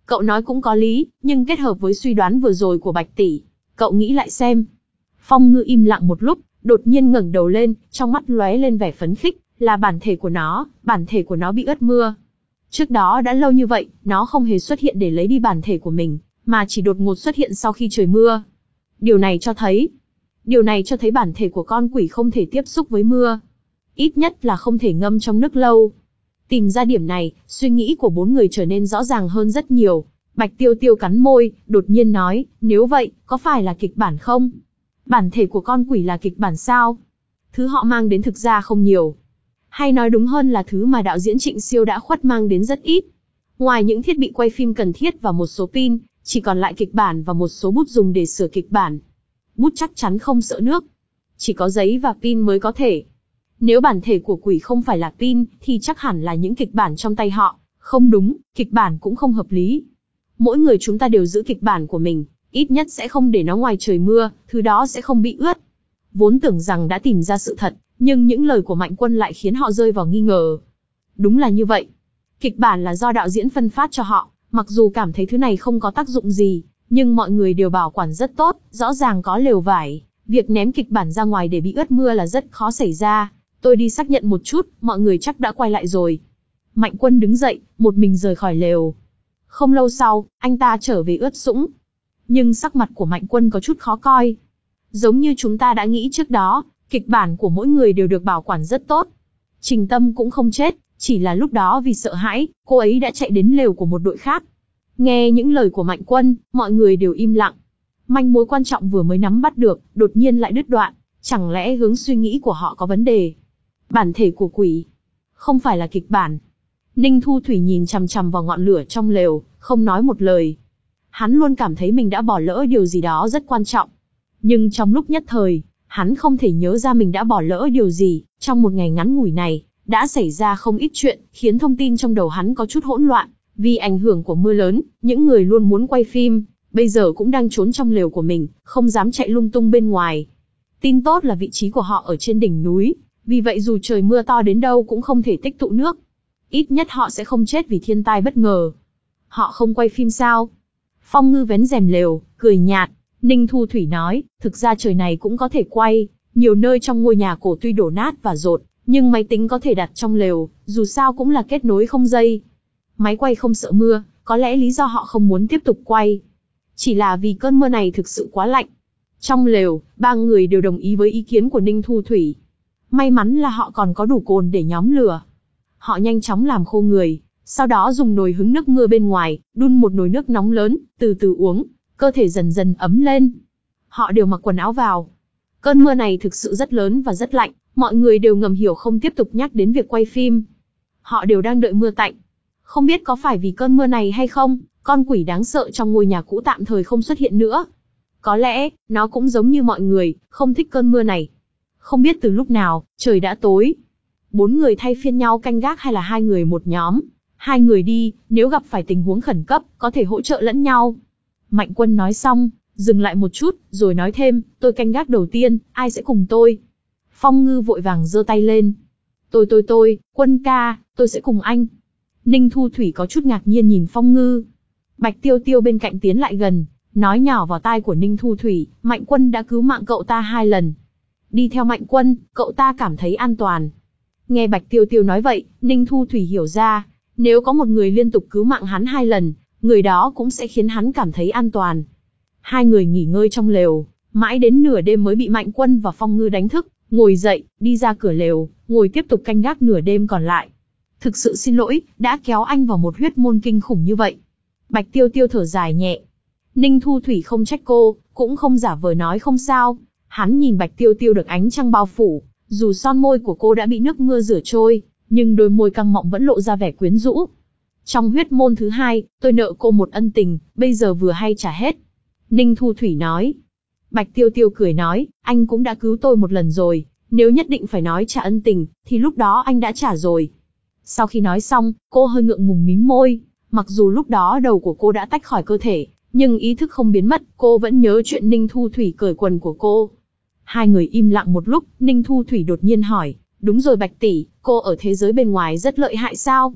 Cậu nói cũng có lý, nhưng kết hợp với suy đoán vừa rồi của Bạch tỷ, cậu nghĩ lại xem. Phong Ngư im lặng một lúc, đột nhiên ngẩng đầu lên, trong mắt lóe lên vẻ phấn khích, là bản thể của nó, bản thể của nó bị ướt mưa. Trước đó đã lâu như vậy, nó không hề xuất hiện để lấy đi bản thể của mình, mà chỉ đột ngột xuất hiện sau khi trời mưa. Điều này cho thấy, điều này cho thấy bản thể của con quỷ không thể tiếp xúc với mưa. Ít nhất là không thể ngâm trong nước lâu. Tìm ra điểm này, suy nghĩ của bốn người trở nên rõ ràng hơn rất nhiều. Bạch Tiêu Tiêu cắn môi, đột nhiên nói, nếu vậy, có phải là kịch bản không? Bản thể của con quỷ là kịch bản sao? Thứ họ mang đến thực ra không nhiều. Hay nói đúng hơn là thứ mà đạo diễn Trịnh Siêu đã khuất mang đến rất ít. Ngoài những thiết bị quay phim cần thiết và một số pin, chỉ còn lại kịch bản và một số bút dùng để sửa kịch bản. Bút chắc chắn không sợ nước. Chỉ có giấy và pin mới có thể. Nếu bản thể của quỷ không phải là pin, thì chắc hẳn là những kịch bản trong tay họ. Không đúng, kịch bản cũng không hợp lý. Mỗi người chúng ta đều giữ kịch bản của mình, ít nhất sẽ không để nó ngoài trời mưa, thứ đó sẽ không bị ướt. Vốn tưởng rằng đã tìm ra sự thật, nhưng những lời của Mạnh Quân lại khiến họ rơi vào nghi ngờ. Đúng là như vậy. Kịch bản là do đạo diễn phân phát cho họ, mặc dù cảm thấy thứ này không có tác dụng gì, nhưng mọi người đều bảo quản rất tốt, rõ ràng có lều vải. Việc ném kịch bản ra ngoài để bị ướt mưa là rất khó xảy ra. Tôi đi xác nhận một chút, mọi người chắc đã quay lại rồi. Mạnh Quân đứng dậy, một mình rời khỏi lều. Không lâu sau, anh ta trở về ướt sũng. Nhưng sắc mặt của Mạnh Quân có chút khó coi. Giống như chúng ta đã nghĩ trước đó, kịch bản của mỗi người đều được bảo quản rất tốt. Trình Tâm cũng không chết, chỉ là lúc đó vì sợ hãi, cô ấy đã chạy đến lều của một đội khác. Nghe những lời của Mạnh Quân, mọi người đều im lặng. Manh mối quan trọng vừa mới nắm bắt được, đột nhiên lại đứt đoạn. Chẳng lẽ hướng suy nghĩ của họ có vấn đề? Bản thể của quỷ không phải là kịch bản. Ninh Thu Thủy nhìn chằm chằm vào ngọn lửa trong lều, không nói một lời. Hắn luôn cảm thấy mình đã bỏ lỡ điều gì đó rất quan trọng. Nhưng trong lúc nhất thời, hắn không thể nhớ ra mình đã bỏ lỡ điều gì. Trong một ngày ngắn ngủi này, đã xảy ra không ít chuyện, khiến thông tin trong đầu hắn có chút hỗn loạn. Vì ảnh hưởng của mưa lớn, những người luôn muốn quay phim, bây giờ cũng đang trốn trong lều của mình, không dám chạy lung tung bên ngoài. Tin tốt là vị trí của họ ở trên đỉnh núi, vì vậy dù trời mưa to đến đâu cũng không thể tích tụ nước. Ít nhất họ sẽ không chết vì thiên tai bất ngờ. Họ không quay phim sao? Phong Ngư vén rèm lều, cười nhạt. Ninh Thu Thủy nói, thực ra trời này cũng có thể quay. Nhiều nơi trong ngôi nhà cổ tuy đổ nát và dột, nhưng máy tính có thể đặt trong lều, dù sao cũng là kết nối không dây. Máy quay không sợ mưa, có lẽ lý do họ không muốn tiếp tục quay. Chỉ là vì cơn mưa này thực sự quá lạnh. Trong lều, ba người đều đồng ý với ý kiến của Ninh Thu Thủy. May mắn là họ còn có đủ cồn để nhóm lửa. Họ nhanh chóng làm khô người, sau đó dùng nồi hứng nước mưa bên ngoài, đun một nồi nước nóng lớn, từ từ uống, cơ thể dần dần ấm lên. Họ đều mặc quần áo vào. Cơn mưa này thực sự rất lớn và rất lạnh, mọi người đều ngầm hiểu không tiếp tục nhắc đến việc quay phim. Họ đều đang đợi mưa tạnh. Không biết có phải vì cơn mưa này hay không, con quỷ đáng sợ trong ngôi nhà cũ tạm thời không xuất hiện nữa. Có lẽ, nó cũng giống như mọi người, không thích cơn mưa này. Không biết từ lúc nào, trời đã tối. Bốn người thay phiên nhau canh gác hay là hai người một nhóm. Hai người đi, nếu gặp phải tình huống khẩn cấp, có thể hỗ trợ lẫn nhau. Mạnh Quân nói xong, dừng lại một chút, rồi nói thêm, tôi canh gác đầu tiên, ai sẽ cùng tôi? Phong Ngư vội vàng giơ tay lên. Tôi tôi tôi, Quân ca, tôi sẽ cùng anh. Ninh Thu Thủy có chút ngạc nhiên nhìn Phong Ngư. Bạch Tiêu Tiêu bên cạnh tiến lại gần, nói nhỏ vào tai của Ninh Thu Thủy, Mạnh Quân đã cứu mạng cậu ta hai lần. Đi theo Mạnh Quân, cậu ta cảm thấy an toàn. Nghe Bạch Tiêu Tiêu nói vậy, Ninh Thu Thủy hiểu ra, nếu có một người liên tục cứu mạng hắn hai lần, người đó cũng sẽ khiến hắn cảm thấy an toàn. Hai người nghỉ ngơi trong lều, mãi đến nửa đêm mới bị Mạnh Quân và Phong Ngư đánh thức, ngồi dậy, đi ra cửa lều, ngồi tiếp tục canh gác nửa đêm còn lại. Thực sự xin lỗi, đã kéo anh vào một huyết môn kinh khủng như vậy. Bạch Tiêu Tiêu thở dài nhẹ. Ninh Thu Thủy không trách cô, cũng không giả vờ nói không sao. Hắn nhìn Bạch Tiêu Tiêu được ánh trăng bao phủ, dù son môi của cô đã bị nước mưa rửa trôi, nhưng đôi môi căng mọng vẫn lộ ra vẻ quyến rũ. Trong huyết môn thứ hai, tôi nợ cô một ân tình, bây giờ vừa hay trả hết. Ninh Thu Thủy nói. Bạch Tiêu Tiêu cười nói, anh cũng đã cứu tôi một lần rồi, nếu nhất định phải nói trả ân tình, thì lúc đó anh đã trả rồi. Sau khi nói xong, cô hơi ngượng ngùng mím môi, mặc dù lúc đó đầu của cô đã tách khỏi cơ thể, nhưng ý thức không biến mất, cô vẫn nhớ chuyện Ninh Thu Thủy cởi quần của cô. Hai người im lặng một lúc, Ninh Thu Thủy đột nhiên hỏi, đúng rồi Bạch tỷ, cô ở thế giới bên ngoài rất lợi hại sao?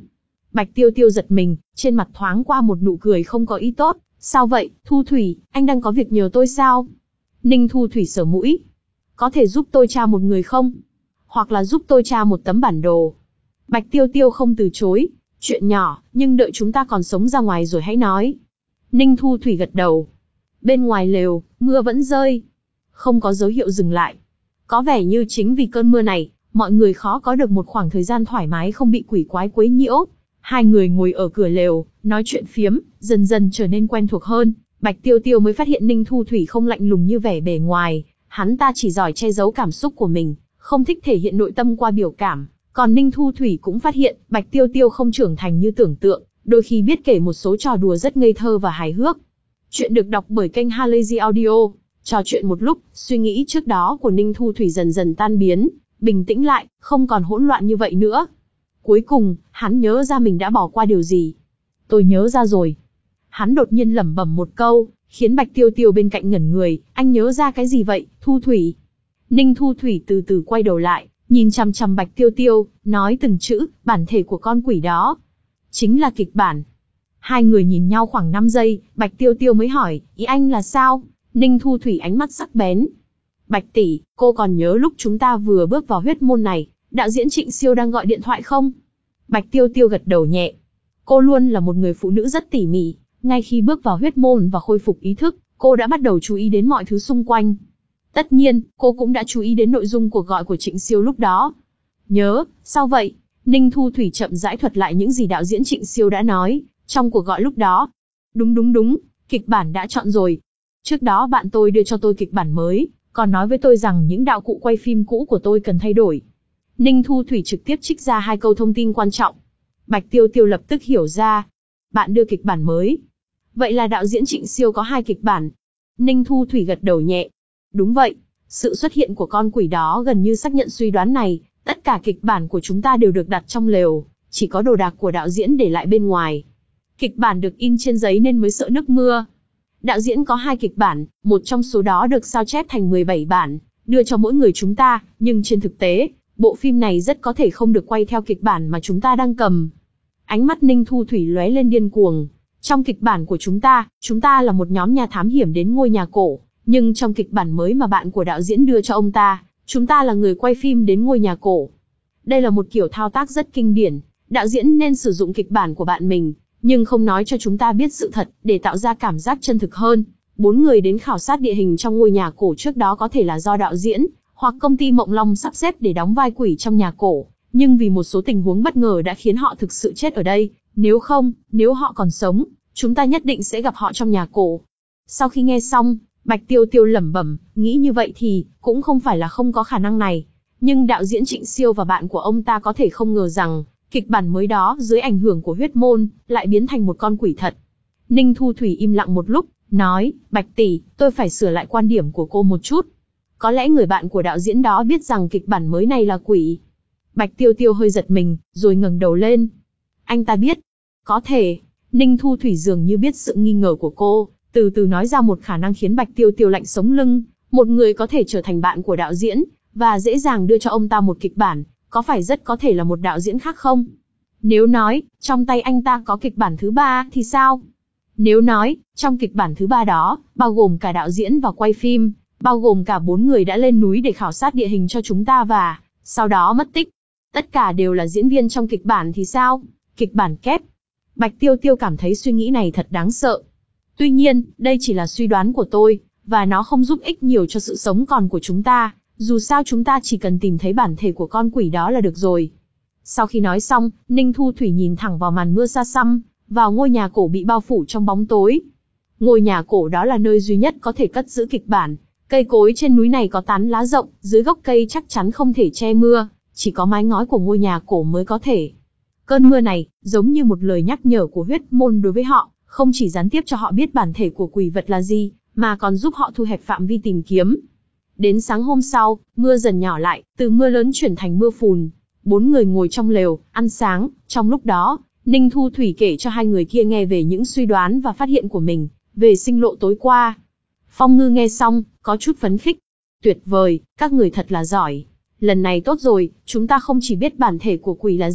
Bạch Tiêu Tiêu giật mình, trên mặt thoáng qua một nụ cười không có ý tốt. Sao vậy, Thu Thủy, anh đang có việc nhờ tôi sao? Ninh Thu Thủy sờ mũi. Có thể giúp tôi tra một người không? Hoặc là giúp tôi tra một tấm bản đồ. Bạch Tiêu Tiêu không từ chối. Chuyện nhỏ, nhưng đợi chúng ta còn sống ra ngoài rồi hãy nói. Ninh Thu Thủy gật đầu. Bên ngoài lều, mưa vẫn rơi. Không có dấu hiệu dừng lại. Có vẻ như chính vì cơn mưa này, mọi người khó có được một khoảng thời gian thoải mái không bị quỷ quái quấy nhiễu. Hai người ngồi ở cửa lều, nói chuyện phiếm, dần dần trở nên quen thuộc hơn. Bạch Tiêu Tiêu mới phát hiện Ninh Thu Thủy không lạnh lùng như vẻ bề ngoài. Hắn ta chỉ giỏi che giấu cảm xúc của mình, không thích thể hiện nội tâm qua biểu cảm. Còn Ninh Thu Thủy cũng phát hiện, Bạch Tiêu Tiêu không trưởng thành như tưởng tượng, đôi khi biết kể một số trò đùa rất ngây thơ và hài hước. Chuyện được đọc bởi kênh Halazy Audio. Trò chuyện một lúc, suy nghĩ trước đó của Ninh Thu Thủy dần dần tan biến, bình tĩnh lại, không còn hỗn loạn như vậy nữa. Cuối cùng, hắn nhớ ra mình đã bỏ qua điều gì. Tôi nhớ ra rồi. Hắn đột nhiên lẩm bẩm một câu, khiến Bạch Tiêu Tiêu bên cạnh ngẩn người. Anh nhớ ra cái gì vậy, Thu Thủy? Ninh Thu Thủy từ từ quay đầu lại, nhìn chằm chằm Bạch Tiêu Tiêu, nói từng chữ, bản thể của con quỷ đó. Chính là kịch bản. Hai người nhìn nhau khoảng năm giây, Bạch Tiêu Tiêu mới hỏi, ý anh là sao? Ninh Thu Thủy ánh mắt sắc bén. Bạch tỷ, cô còn nhớ lúc chúng ta vừa bước vào huyết môn này, đạo diễn Trịnh Siêu đang gọi điện thoại không? Bạch Tiêu Tiêu gật đầu nhẹ. Cô luôn là một người phụ nữ rất tỉ mỉ, ngay khi bước vào huyết môn và khôi phục ý thức, cô đã bắt đầu chú ý đến mọi thứ xung quanh. Tất nhiên, cô cũng đã chú ý đến nội dung cuộc gọi của Trịnh Siêu lúc đó. Nhớ, sao vậy? Ninh Thu Thủy chậm rãi thuật lại những gì đạo diễn Trịnh Siêu đã nói trong cuộc gọi lúc đó. Đúng đúng đúng, kịch bản đã chọn rồi. Trước đó bạn tôi đưa cho tôi kịch bản mới, còn nói với tôi rằng những đạo cụ quay phim cũ của tôi cần thay đổi. Ninh Thu Thủy trực tiếp trích ra hai câu thông tin quan trọng. Bạch Tiêu Tiêu lập tức hiểu ra. Bạn đưa kịch bản mới. Vậy là đạo diễn Trịnh Siêu có hai kịch bản. Ninh Thu Thủy gật đầu nhẹ. Đúng vậy, sự xuất hiện của con quỷ đó gần như xác nhận suy đoán này. Tất cả kịch bản của chúng ta đều được đặt trong lều, chỉ có đồ đạc của đạo diễn để lại bên ngoài. Kịch bản được in trên giấy nên mới sợ nước mưa. Đạo diễn có hai kịch bản, một trong số đó được sao chép thành mười bảy bản, đưa cho mỗi người chúng ta, nhưng trên thực tế, bộ phim này rất có thể không được quay theo kịch bản mà chúng ta đang cầm. Ánh mắt Ninh Thu Thủy lóe lên điên cuồng. Trong kịch bản của chúng ta, chúng ta là một nhóm nhà thám hiểm đến ngôi nhà cổ, nhưng trong kịch bản mới mà bạn của đạo diễn đưa cho ông ta, chúng ta là người quay phim đến ngôi nhà cổ. Đây là một kiểu thao tác rất kinh điển, đạo diễn nên sử dụng kịch bản của bạn mình, nhưng không nói cho chúng ta biết sự thật, để tạo ra cảm giác chân thực hơn. Bốn người đến khảo sát địa hình trong ngôi nhà cổ trước đó có thể là do đạo diễn, hoặc công ty Mộng Long sắp xếp để đóng vai quỷ trong nhà cổ, nhưng vì một số tình huống bất ngờ đã khiến họ thực sự chết ở đây. Nếu không, nếu họ còn sống, chúng ta nhất định sẽ gặp họ trong nhà cổ. Sau khi nghe xong, Bạch Tiêu Tiêu lẩm bẩm, nghĩ như vậy thì, cũng không phải là không có khả năng này. Nhưng đạo diễn Trịnh Siêu và bạn của ông ta có thể không ngờ rằng, kịch bản mới đó dưới ảnh hưởng của huyết môn, lại biến thành một con quỷ thật. Ninh Thu Thủy im lặng một lúc, nói, Bạch tỷ, tôi phải sửa lại quan điểm của cô một chút. Có lẽ người bạn của đạo diễn đó biết rằng kịch bản mới này là quỷ. Bạch Tiêu Tiêu hơi giật mình, rồi ngẩng đầu lên. Anh ta biết. Có thể. Ninh Thu Thủy dường như biết sự nghi ngờ của cô, từ từ nói ra một khả năng khiến Bạch Tiêu Tiêu lạnh sống lưng. Một người có thể trở thành bạn của đạo diễn, và dễ dàng đưa cho ông ta một kịch bản, có phải rất có thể là một đạo diễn khác không? Nếu nói, trong tay anh ta có kịch bản thứ ba, thì sao? Nếu nói, trong kịch bản thứ ba đó, bao gồm cả đạo diễn và quay phim, bao gồm cả bốn người đã lên núi để khảo sát địa hình cho chúng ta và, sau đó mất tích. Tất cả đều là diễn viên trong kịch bản thì sao? Kịch bản kép. Bạch Tiêu Tiêu cảm thấy suy nghĩ này thật đáng sợ. Tuy nhiên, đây chỉ là suy đoán của tôi, và nó không giúp ích nhiều cho sự sống còn của chúng ta. Dù sao chúng ta chỉ cần tìm thấy bản thể của con quỷ đó là được rồi. Sau khi nói xong, Ninh Thu Thủy nhìn thẳng vào màn mưa xa xăm, vào ngôi nhà cổ bị bao phủ trong bóng tối. Ngôi nhà cổ đó là nơi duy nhất có thể cất giữ kịch bản. Cây cối trên núi này có tán lá rộng, dưới gốc cây chắc chắn không thể che mưa, chỉ có mái ngói của ngôi nhà cổ mới có thể. Cơn mưa này, giống như một lời nhắc nhở của huyết môn đối với họ, không chỉ gián tiếp cho họ biết bản thể của quỷ vật là gì, mà còn giúp họ thu hẹp phạm vi tìm kiếm. Đến sáng hôm sau, mưa dần nhỏ lại, từ mưa lớn chuyển thành mưa phùn. Bốn người ngồi trong lều, ăn sáng. Trong lúc đó, Ninh Thu Thủy kể cho hai người kia nghe về những suy đoán và phát hiện của mình, về sinh lộ tối qua. Phong Ngư nghe xong, có chút phấn khích. Tuyệt vời, các người thật là giỏi. Lần này tốt rồi, chúng ta không chỉ biết bản thể của quỷ là gì,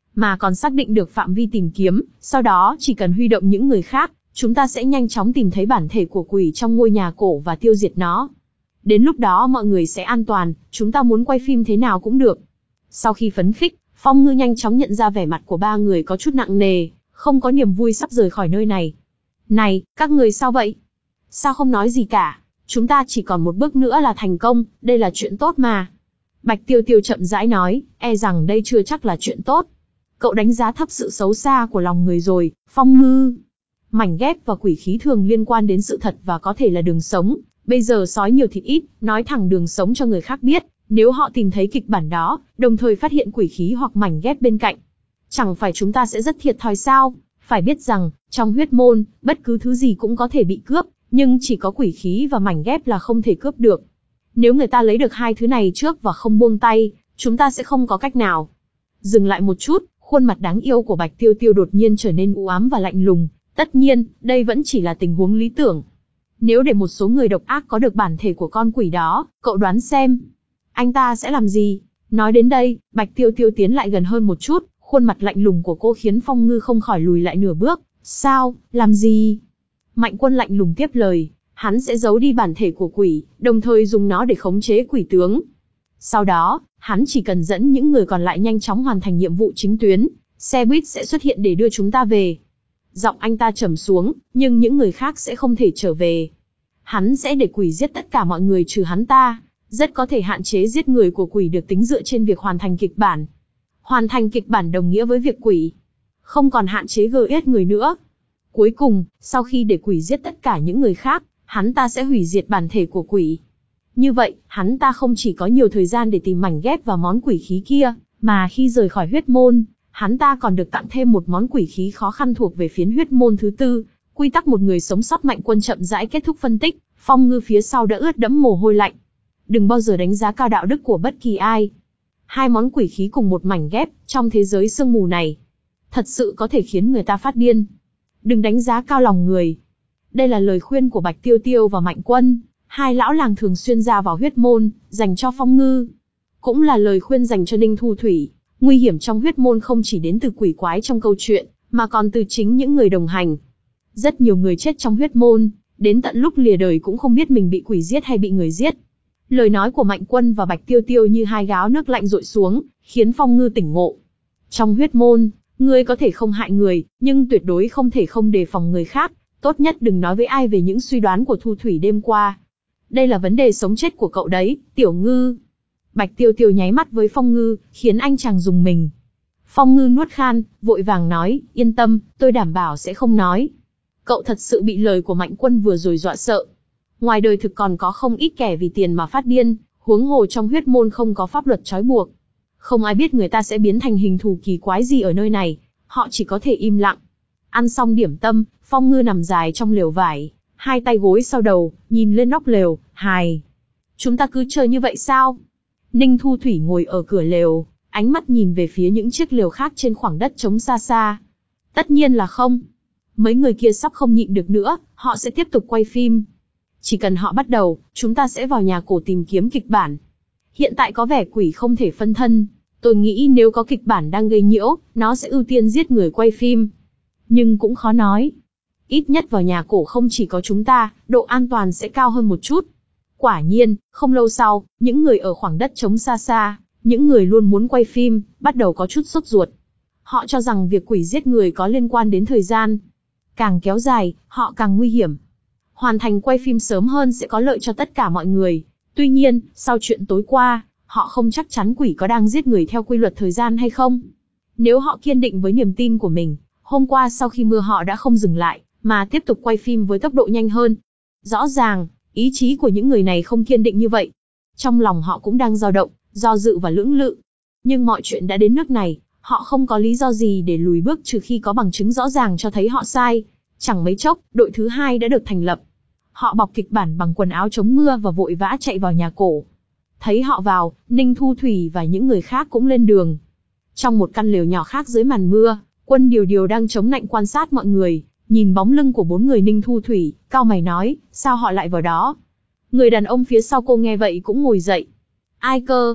mà còn xác định được phạm vi tìm kiếm, sau đó chỉ cần huy động những người khác, chúng ta sẽ nhanh chóng tìm thấy bản thể của quỷ trong ngôi nhà cổ và tiêu diệt nó. Đến lúc đó mọi người sẽ an toàn, chúng ta muốn quay phim thế nào cũng được. Sau khi phấn khích, Phong Ngư nhanh chóng nhận ra vẻ mặt của ba người có chút nặng nề, không có niềm vui sắp rời khỏi nơi này. Này, các người sao vậy? Sao không nói gì cả? Chúng ta chỉ còn một bước nữa là thành công, đây là chuyện tốt mà. Bạch Tiêu Tiêu chậm rãi nói, e rằng đây chưa chắc là chuyện tốt. Cậu đánh giá thấp sự xấu xa của lòng người rồi, Phong Ngư. Mảnh ghép và quỷ khí thường liên quan đến sự thật và có thể là đường sống. Bây giờ sói nhiều thịt ít, nói thẳng đường sống cho người khác biết. Nếu họ tìm thấy kịch bản đó, đồng thời phát hiện quỷ khí hoặc mảnh ghép bên cạnh, chẳng phải chúng ta sẽ rất thiệt thòi sao? Phải biết rằng, trong huyết môn, bất cứ thứ gì cũng có thể bị cướp, nhưng chỉ có quỷ khí và mảnh ghép là không thể cướp được. Nếu người ta lấy được hai thứ này trước và không buông tay, chúng ta sẽ không có cách nào. Dừng lại một chút, khuôn mặt đáng yêu của Bạch Tiêu Tiêu đột nhiên trở nên u ám và lạnh lùng. Tất nhiên, đây vẫn chỉ là tình huống lý tưởng. Nếu để một số người độc ác có được bản thể của con quỷ đó, cậu đoán xem, anh ta sẽ làm gì? Nói đến đây, Bạch Tiêu Tiêu tiến lại gần hơn một chút, khuôn mặt lạnh lùng của cô khiến Phong Ngư không khỏi lùi lại nửa bước. Sao, làm gì? Mạnh Quân lạnh lùng tiếp lời, hắn sẽ giấu đi bản thể của quỷ, đồng thời dùng nó để khống chế quỷ tướng. Sau đó, hắn chỉ cần dẫn những người còn lại nhanh chóng hoàn thành nhiệm vụ chính tuyến, xe buýt sẽ xuất hiện để đưa chúng ta về. Giọng anh ta trầm xuống, nhưng những người khác sẽ không thể trở về. Hắn sẽ để quỷ giết tất cả mọi người trừ hắn ta. Rất có thể hạn chế giết người của quỷ được tính dựa trên việc hoàn thành kịch bản. Hoàn thành kịch bản đồng nghĩa với việc quỷ không còn hạn chế gờ ét người nữa. Cuối cùng, sau khi để quỷ giết tất cả những người khác, hắn ta sẽ hủy diệt bản thể của quỷ. Như vậy, hắn ta không chỉ có nhiều thời gian để tìm mảnh ghép và món quỷ khí kia, mà khi rời khỏi huyết môn, hắn ta còn được tặng thêm một món quỷ khí khó khăn thuộc về phiến huyết môn thứ tư. Quy tắc một người sống sót. Mạnh Quân chậm rãi kết thúc phân tích, Phong Ngư phía sau đã ướt đẫm mồ hôi lạnh. Đừng bao giờ đánh giá cao đạo đức của bất kỳ ai. Hai món quỷ khí cùng một mảnh ghép, trong thế giới sương mù này, thật sự có thể khiến người ta phát điên. Đừng đánh giá cao lòng người. Đây là lời khuyên của Bạch Tiêu Tiêu và Mạnh Quân, hai lão làng thường xuyên ra vào huyết môn, dành cho Phong Ngư. Cũng là lời khuyên dành cho Ninh Thu Thủy. Nguy hiểm trong huyết môn không chỉ đến từ quỷ quái trong câu chuyện, mà còn từ chính những người đồng hành. Rất nhiều người chết trong huyết môn, đến tận lúc lìa đời cũng không biết mình bị quỷ giết hay bị người giết. Lời nói của Mạnh Quân và Bạch Tiêu Tiêu như hai gáo nước lạnh dội xuống, khiến Phong Ngư tỉnh ngộ. Trong huyết môn, ngươi có thể không hại người, nhưng tuyệt đối không thể không đề phòng người khác. Tốt nhất đừng nói với ai về những suy đoán của Thu Thủy đêm qua. Đây là vấn đề sống chết của cậu đấy, Tiểu Ngư. Bạch Tiêu Tiêu nháy mắt với Phong Ngư, khiến anh chàng rùng mình. Phong Ngư nuốt khan, vội vàng nói, yên tâm, tôi đảm bảo sẽ không nói. Cậu thật sự bị lời của Mạnh Quân vừa rồi dọa sợ. Ngoài đời thực còn có không ít kẻ vì tiền mà phát điên, huống hồ trong huyết môn không có pháp luật trói buộc. Không ai biết người ta sẽ biến thành hình thù kỳ quái gì ở nơi này, họ chỉ có thể im lặng. Ăn xong điểm tâm, Phong Ngư nằm dài trong lều vải, hai tay gối sau đầu, nhìn lên nóc lều, hài. Chúng ta cứ chơi như vậy sao? Ninh Thu Thủy ngồi ở cửa lều, ánh mắt nhìn về phía những chiếc lều khác trên khoảng đất trống xa xa. Tất nhiên là không. Mấy người kia sắp không nhịn được nữa, họ sẽ tiếp tục quay phim. Chỉ cần họ bắt đầu, chúng ta sẽ vào nhà cổ tìm kiếm kịch bản. Hiện tại có vẻ quỷ không thể phân thân. Tôi nghĩ nếu có kịch bản đang gây nhiễu, nó sẽ ưu tiên giết người quay phim. Nhưng cũng khó nói. Ít nhất vào nhà cổ không chỉ có chúng ta, độ an toàn sẽ cao hơn một chút. Quả nhiên, không lâu sau, những người ở khoảng đất trống xa xa, những người luôn muốn quay phim, bắt đầu có chút sốt ruột. Họ cho rằng việc quỷ giết người có liên quan đến thời gian. Càng kéo dài, họ càng nguy hiểm. Hoàn thành quay phim sớm hơn sẽ có lợi cho tất cả mọi người. Tuy nhiên, sau chuyện tối qua, họ không chắc chắn quỷ có đang giết người theo quy luật thời gian hay không. Nếu họ kiên định với niềm tin của mình, hôm qua sau khi mưa họ đã không dừng lại, mà tiếp tục quay phim với tốc độ nhanh hơn. Rõ ràng, ý chí của những người này không kiên định như vậy. Trong lòng họ cũng đang dao động, do dự và lưỡng lự. Nhưng mọi chuyện đã đến nước này, họ không có lý do gì để lùi bước trừ khi có bằng chứng rõ ràng cho thấy họ sai. Chẳng mấy chốc, đội thứ hai đã được thành lập. Họ bọc kịch bản bằng quần áo chống mưa và vội vã chạy vào nhà cổ. Thấy họ vào, Ninh Thu Thủy và những người khác cũng lên đường. Trong một căn lều nhỏ khác dưới màn mưa, Quân Điều Điều đang chống nạnh quan sát mọi người, nhìn bóng lưng của bốn người Ninh Thu Thủy, cau mày nói, sao họ lại vào đó? Người đàn ông phía sau cô nghe vậy cũng ngồi dậy. Ai cơ?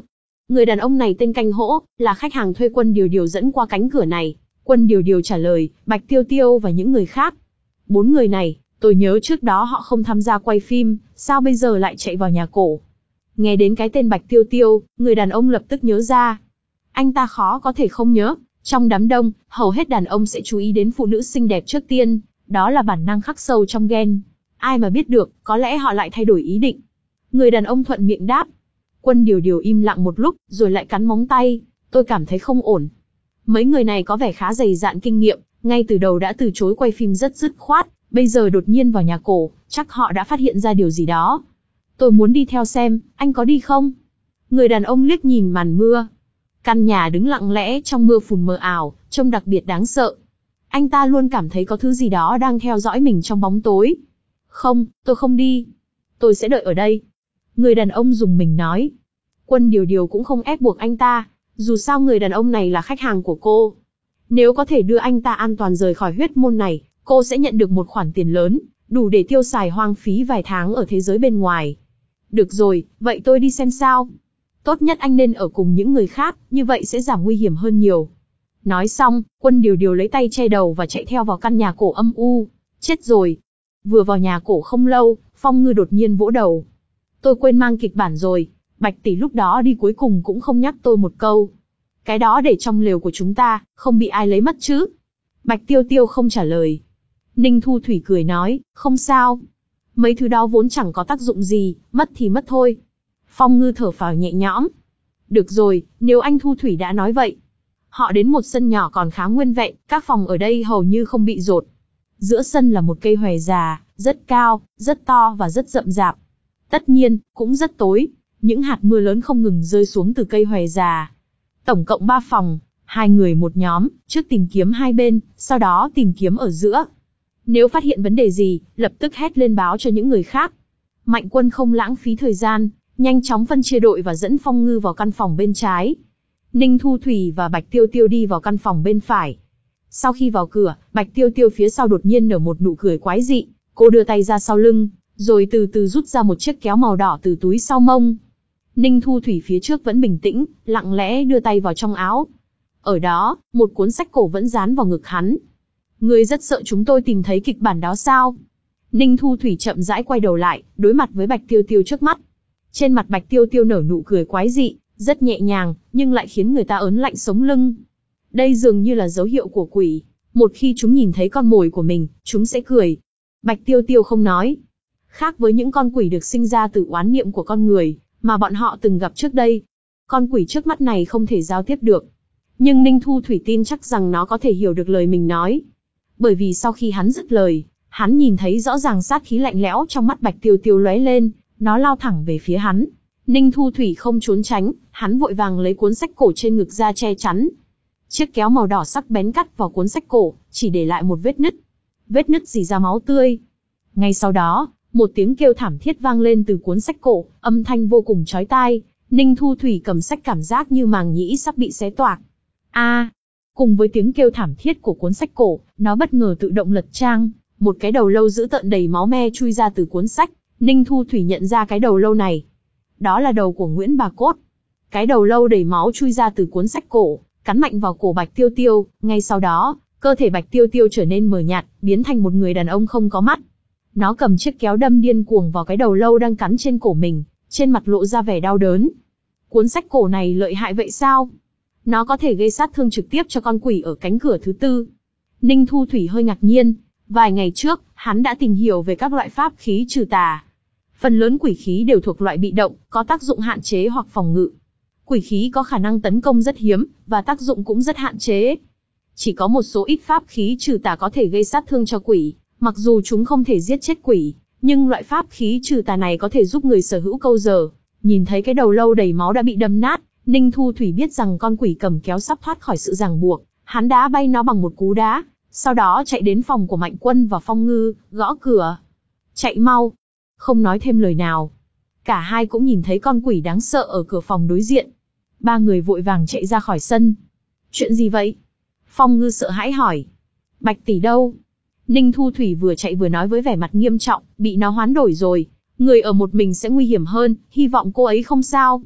Người đàn ông này tên Canh Hỗ, là khách hàng thuê Quân Điều Điều dẫn qua cánh cửa này. Quân Điều Điều trả lời, Bạch Tiêu Tiêu và những người khác. Bốn người này, tôi nhớ trước đó họ không tham gia quay phim, sao bây giờ lại chạy vào nhà cổ? Nghe đến cái tên Bạch Tiêu Tiêu, người đàn ông lập tức nhớ ra. Anh ta khó có thể không nhớ, trong đám đông, hầu hết đàn ông sẽ chú ý đến phụ nữ xinh đẹp trước tiên, đó là bản năng khắc sâu trong gen. Ai mà biết được, có lẽ họ lại thay đổi ý định. Người đàn ông thuận miệng đáp. Quân Điều Điều im lặng một lúc, rồi lại cắn móng tay, tôi cảm thấy không ổn. Mấy người này có vẻ khá dày dạn kinh nghiệm, ngay từ đầu đã từ chối quay phim rất dứt khoát, bây giờ đột nhiên vào nhà cổ, chắc họ đã phát hiện ra điều gì đó. Tôi muốn đi theo xem, anh có đi không? Người đàn ông liếc nhìn màn mưa. Căn nhà đứng lặng lẽ trong mưa phùn mờ ảo, trông đặc biệt đáng sợ. Anh ta luôn cảm thấy có thứ gì đó đang theo dõi mình trong bóng tối. Không, tôi không đi. Tôi sẽ đợi ở đây. Người đàn ông dùng mình nói. Quân Điều Điều cũng không ép buộc anh ta, dù sao người đàn ông này là khách hàng của cô. Nếu có thể đưa anh ta an toàn rời khỏi huyết môn này, cô sẽ nhận được một khoản tiền lớn, đủ để tiêu xài hoang phí vài tháng ở thế giới bên ngoài. Được rồi, vậy tôi đi xem sao. Tốt nhất anh nên ở cùng những người khác, như vậy sẽ giảm nguy hiểm hơn nhiều. Nói xong, Quân Điều Điều lấy tay che đầu và chạy theo vào căn nhà cổ âm u. Chết rồi. Vừa vào nhà cổ không lâu, Phong Ngư đột nhiên vỗ đầu. Tôi quên mang kịch bản rồi, Bạch tỷ lúc đó đi cuối cùng cũng không nhắc tôi một câu. Cái đó để trong lều của chúng ta, không bị ai lấy mất chứ. Bạch Tiêu Tiêu không trả lời. Ninh Thu Thủy cười nói, không sao. Mấy thứ đó vốn chẳng có tác dụng gì, mất thì mất thôi. Phong Ngư thở phào nhẹ nhõm. Được rồi, nếu anh Thu Thủy đã nói vậy. Họ đến một sân nhỏ còn khá nguyên vẹn, các phòng ở đây hầu như không bị dột. Giữa sân là một cây hòe già, rất cao, rất to và rất rậm rạp. Tất nhiên, cũng rất tối, những hạt mưa lớn không ngừng rơi xuống từ cây hòe già. Tổng cộng ba phòng, hai người một nhóm, trước tìm kiếm hai bên, sau đó tìm kiếm ở giữa. Nếu phát hiện vấn đề gì, lập tức hét lên báo cho những người khác. Mạnh Quân không lãng phí thời gian, nhanh chóng phân chia đội và dẫn Phong Ngư vào căn phòng bên trái. Ninh Thu Thủy và Bạch Tiêu Tiêu đi vào căn phòng bên phải. Sau khi vào cửa, Bạch Tiêu Tiêu phía sau đột nhiên nở một nụ cười quái dị, cô đưa tay ra sau lưng, rồi từ từ rút ra một chiếc kéo màu đỏ từ túi sau mông. Ninh Thu Thủy phía trước vẫn bình tĩnh, lặng lẽ đưa tay vào trong áo. Ở đó, một cuốn sách cổ vẫn dán vào ngực hắn. Ngươi rất sợ chúng tôi tìm thấy kịch bản đó sao? Ninh Thu Thủy chậm rãi quay đầu lại, đối mặt với Bạch Tiêu Tiêu trước mắt. Trên mặt Bạch Tiêu Tiêu nở nụ cười quái dị, rất nhẹ nhàng, nhưng lại khiến người ta ớn lạnh sống lưng. Đây dường như là dấu hiệu của quỷ. Một khi chúng nhìn thấy con mồi của mình, chúng sẽ cười. Bạch Tiêu Tiêu không nói. Khác với những con quỷ được sinh ra từ oán niệm của con người, mà bọn họ từng gặp trước đây. Con quỷ trước mắt này không thể giao tiếp được. Nhưng Ninh Thu Thủy tin chắc rằng nó có thể hiểu được lời mình nói. Bởi vì sau khi hắn dứt lời, hắn nhìn thấy rõ ràng sát khí lạnh lẽo trong mắt Bạch Tiêu Tiêu lóe lên, nó lao thẳng về phía hắn. Ninh Thu Thủy không trốn tránh, hắn vội vàng lấy cuốn sách cổ trên ngực ra che chắn. Chiếc kéo màu đỏ sắc bén cắt vào cuốn sách cổ, chỉ để lại một vết nứt. Vết nứt rỉ ra máu tươi. Ngay sau đó, một tiếng kêu thảm thiết vang lên từ cuốn sách cổ, âm thanh vô cùng chói tai. Ninh Thu Thủy cầm sách cảm giác như màng nhĩ sắp bị xé toạc. A! À, cùng với tiếng kêu thảm thiết của cuốn sách cổ, nó bất ngờ tự động lật trang, một cái đầu lâu dữ tợn đầy máu me chui ra từ cuốn sách. Ninh Thu Thủy nhận ra cái đầu lâu này. Đó là đầu của Nguyễn Bà Cốt. Cái đầu lâu đầy máu chui ra từ cuốn sách cổ, cắn mạnh vào cổ Bạch Tiêu Tiêu, ngay sau đó, cơ thể Bạch Tiêu Tiêu trở nên mờ nhạt, biến thành một người đàn ông không có mắt. Nó cầm chiếc kéo đâm điên cuồng vào cái đầu lâu đang cắn trên cổ mình, trên mặt lộ ra vẻ đau đớn. Cuốn sách cổ này lợi hại vậy sao? Nó có thể gây sát thương trực tiếp cho con quỷ ở cánh cửa thứ tư. Ninh Thu Thủy hơi ngạc nhiên. Vài ngày trước, hắn đã tìm hiểu về các loại pháp khí trừ tà. Phần lớn quỷ khí đều thuộc loại bị động, có tác dụng hạn chế hoặc phòng ngự. Quỷ khí có khả năng tấn công rất hiếm, và tác dụng cũng rất hạn chế. Chỉ có một số ít pháp khí trừ tà có thể gây sát thương cho quỷ, mặc dù chúng không thể giết chết quỷ, nhưng loại pháp khí trừ tà này có thể giúp người sở hữu câu giờ. Nhìn thấy cái đầu lâu đầy máu đã bị đâm nát, Ninh Thu Thủy biết rằng con quỷ cầm kéo sắp thoát khỏi sự ràng buộc, hắn đá bay nó bằng một cú đá, sau đó chạy đến phòng của Mạnh Quân và Phong Ngư, gõ cửa. Chạy mau! Không nói thêm lời nào. Cả hai cũng nhìn thấy con quỷ đáng sợ ở cửa phòng đối diện. Ba người vội vàng chạy ra khỏi sân. Chuyện gì vậy? Phong Ngư sợ hãi hỏi. Bạch tỷ đâu? Ninh Thu Thủy vừa chạy vừa nói với vẻ mặt nghiêm trọng, bị nó hoán đổi rồi. Người ở một mình sẽ nguy hiểm hơn, hy vọng cô ấy không sao.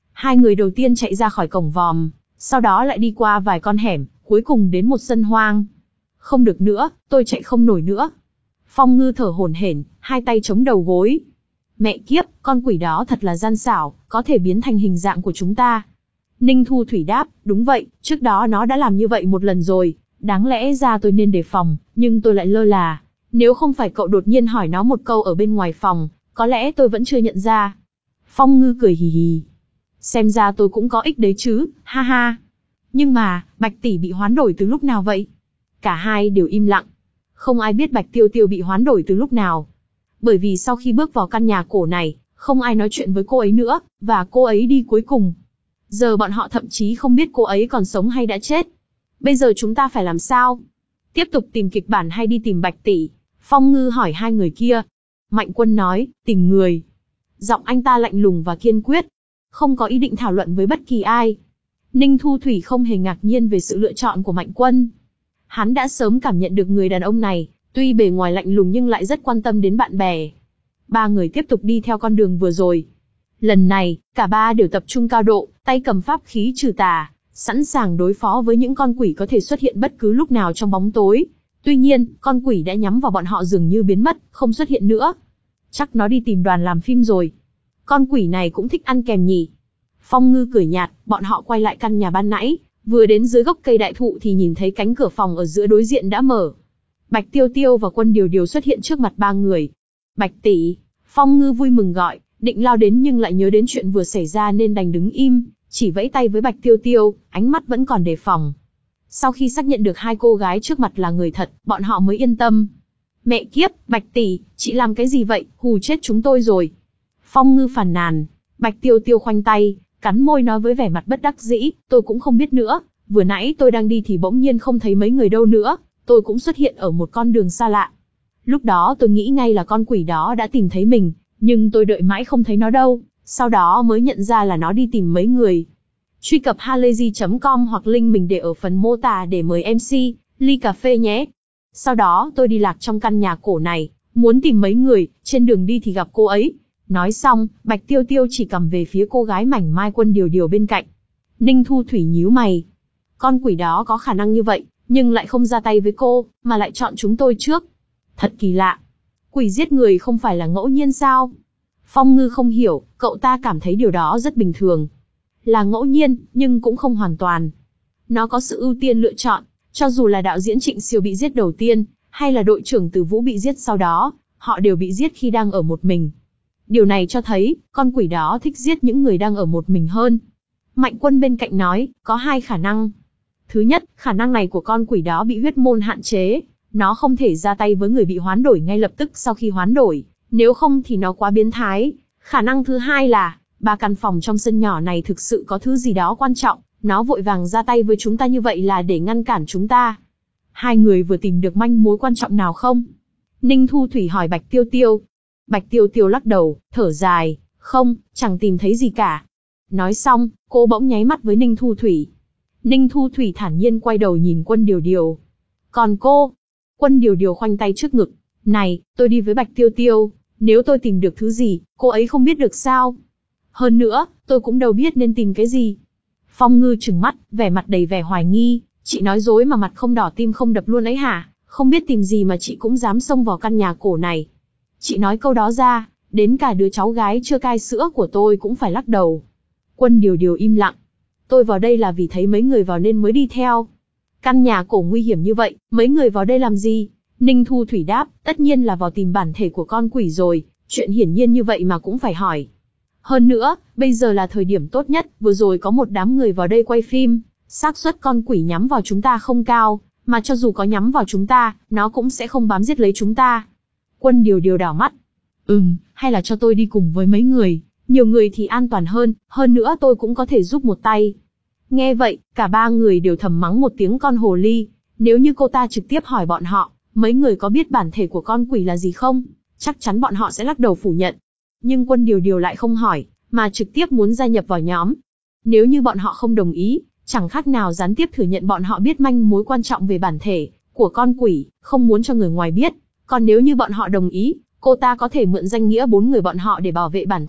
Hai người đầu tiên chạy ra khỏi cổng vòm, sau đó lại đi qua vài con hẻm, cuối cùng đến một sân hoang. Không được nữa, tôi chạy không nổi nữa. Phong Ngư thở hổn hển, hai tay chống đầu gối. Mẹ kiếp, con quỷ đó thật là gian xảo, có thể biến thành hình dạng của chúng ta. Ninh Thu Thủy đáp, đúng vậy, trước đó nó đã làm như vậy một lần rồi, đáng lẽ ra tôi nên đề phòng, nhưng tôi lại lơ là. Nếu không phải cậu đột nhiên hỏi nó một câu ở bên ngoài phòng, có lẽ tôi vẫn chưa nhận ra. Phong Ngư cười hì hì. Xem ra tôi cũng có ích đấy chứ, ha ha. Nhưng mà, Bạch tỷ bị hoán đổi từ lúc nào vậy? Cả hai đều im lặng. Không ai biết Bạch Tiêu Tiêu bị hoán đổi từ lúc nào. Bởi vì sau khi bước vào căn nhà cổ này, không ai nói chuyện với cô ấy nữa, và cô ấy đi cuối cùng. Giờ bọn họ thậm chí không biết cô ấy còn sống hay đã chết. Bây giờ chúng ta phải làm sao? Tiếp tục tìm kịch bản hay đi tìm Bạch tỷ? Phong Ngư hỏi hai người kia. Mạnh Quân nói, tìm người. Giọng anh ta lạnh lùng và kiên quyết. Không có ý định thảo luận với bất kỳ ai. Ninh Thu Thủy không hề ngạc nhiên về sự lựa chọn của Mạnh Quân. Hắn đã sớm cảm nhận được người đàn ông này, tuy bề ngoài lạnh lùng nhưng lại rất quan tâm đến bạn bè. Ba người tiếp tục đi theo con đường vừa rồi. Lần này, cả ba đều tập trung cao độ, tay cầm pháp khí trừ tà, sẵn sàng đối phó với những con quỷ có thể xuất hiện bất cứ lúc nào trong bóng tối. Tuy nhiên, con quỷ đã nhắm vào bọn họ dường như biến mất, không xuất hiện nữa. Chắc nó đi tìm đoàn làm phim rồi. Con quỷ này cũng thích ăn kèm nhỉ. Phong Ngư cười nhạt, bọn họ quay lại căn nhà ban nãy, vừa đến dưới gốc cây đại thụ thì nhìn thấy cánh cửa phòng ở giữa đối diện đã mở. Bạch Tiêu Tiêu và Quân Điều Điều xuất hiện trước mặt ba người. Bạch tỷ, Phong Ngư vui mừng gọi, định lao đến nhưng lại nhớ đến chuyện vừa xảy ra nên đành đứng im, chỉ vẫy tay với Bạch Tiêu Tiêu, ánh mắt vẫn còn đề phòng. Sau khi xác nhận được hai cô gái trước mặt là người thật, bọn họ mới yên tâm. Mẹ kiếp, Bạch tỷ, chị làm cái gì vậy, hù chết chúng tôi rồi. Phong Ngư phàn nàn. Bạch Tiêu Tiêu khoanh tay, cắn môi nói với vẻ mặt bất đắc dĩ, tôi cũng không biết nữa, vừa nãy tôi đang đi thì bỗng nhiên không thấy mấy người đâu nữa, tôi cũng xuất hiện ở một con đường xa lạ. Lúc đó tôi nghĩ ngay là con quỷ đó đã tìm thấy mình, nhưng tôi đợi mãi không thấy nó đâu, sau đó mới nhận ra là nó đi tìm mấy người. Truy cập halayzi chấm com hoặc link mình để ở phần mô tả để mời em xê, ly cà phê nhé. Sau đó tôi đi lạc trong căn nhà cổ này, muốn tìm mấy người, trên đường đi thì gặp cô ấy. Nói xong, Bạch Tiêu Tiêu chỉ cầm về phía cô gái mảnh mai Quân Điều Điều bên cạnh. Ninh Thu Thủy nhíu mày. Con quỷ đó có khả năng như vậy, nhưng lại không ra tay với cô, mà lại chọn chúng tôi trước. Thật kỳ lạ. Quỷ giết người không phải là ngẫu nhiên sao? Phong Ngư không hiểu, cậu ta cảm thấy điều đó rất bình thường. Là ngẫu nhiên, nhưng cũng không hoàn toàn. Nó có sự ưu tiên lựa chọn, cho dù là đạo diễn Trịnh Siêu bị giết đầu tiên, hay là đội trưởng Từ Vũ bị giết sau đó, họ đều bị giết khi đang ở một mình. Điều này cho thấy, con quỷ đó thích giết những người đang ở một mình hơn. Mạnh Quân bên cạnh nói, có hai khả năng. Thứ nhất, khả năng này của con quỷ đó bị huyết môn hạn chế. Nó không thể ra tay với người bị hoán đổi ngay lập tức sau khi hoán đổi, nếu không thì nó quá biến thái. Khả năng thứ hai là, ba căn phòng trong sân nhỏ này thực sự có thứ gì đó quan trọng, nó vội vàng ra tay với chúng ta như vậy là để ngăn cản chúng ta. Hai người vừa tìm được manh mối quan trọng nào không? Ninh Thu Thủy hỏi Bạch Tiêu Tiêu. Bạch Tiêu Tiêu lắc đầu, thở dài, không, chẳng tìm thấy gì cả. Nói xong, cô bỗng nháy mắt với Ninh Thu Thủy. Ninh Thu Thủy thản nhiên quay đầu nhìn Quân Điều Điều. Còn cô? Quân Điều Điều khoanh tay trước ngực. Này, tôi đi với Bạch Tiêu Tiêu, nếu tôi tìm được thứ gì, cô ấy không biết được sao? Hơn nữa, tôi cũng đâu biết nên tìm cái gì. Phong Ngư trừng mắt, vẻ mặt đầy vẻ hoài nghi. Chị nói dối mà mặt không đỏ tim không đập luôn ấy hả? Không biết tìm gì mà chị cũng dám xông vào căn nhà cổ này. Chị nói câu đó ra, đến cả đứa cháu gái chưa cai sữa của tôi cũng phải lắc đầu. Quân Điều Điều im lặng. Tôi vào đây là vì thấy mấy người vào nên mới đi theo. Căn nhà cổ nguy hiểm như vậy, mấy người vào đây làm gì? Ninh Thu Thủy đáp, tất nhiên là vào tìm bản thể của con quỷ rồi, chuyện hiển nhiên như vậy mà cũng phải hỏi. Hơn nữa, bây giờ là thời điểm tốt nhất, vừa rồi có một đám người vào đây quay phim, xác suất con quỷ nhắm vào chúng ta không cao, mà cho dù có nhắm vào chúng ta, nó cũng sẽ không bám giết lấy chúng ta. Quân Điều Điều đảo mắt. Ừm, hay là cho tôi đi cùng với mấy người, nhiều người thì an toàn hơn, hơn nữa tôi cũng có thể giúp một tay. Nghe vậy, cả ba người đều thầm mắng một tiếng con hồ ly, nếu như cô ta trực tiếp hỏi bọn họ, mấy người có biết bản thể của con quỷ là gì không? Chắc chắn bọn họ sẽ lắc đầu phủ nhận. Nhưng Quân Điều Điều lại không hỏi, mà trực tiếp muốn gia nhập vào nhóm. Nếu như bọn họ không đồng ý, chẳng khác nào gián tiếp thừa nhận bọn họ biết manh mối quan trọng về bản thể của con quỷ, không muốn cho người ngoài biết. Còn nếu như bọn họ đồng ý, cô ta có thể mượn danh nghĩa bốn người bọn họ để bảo vệ bản thân,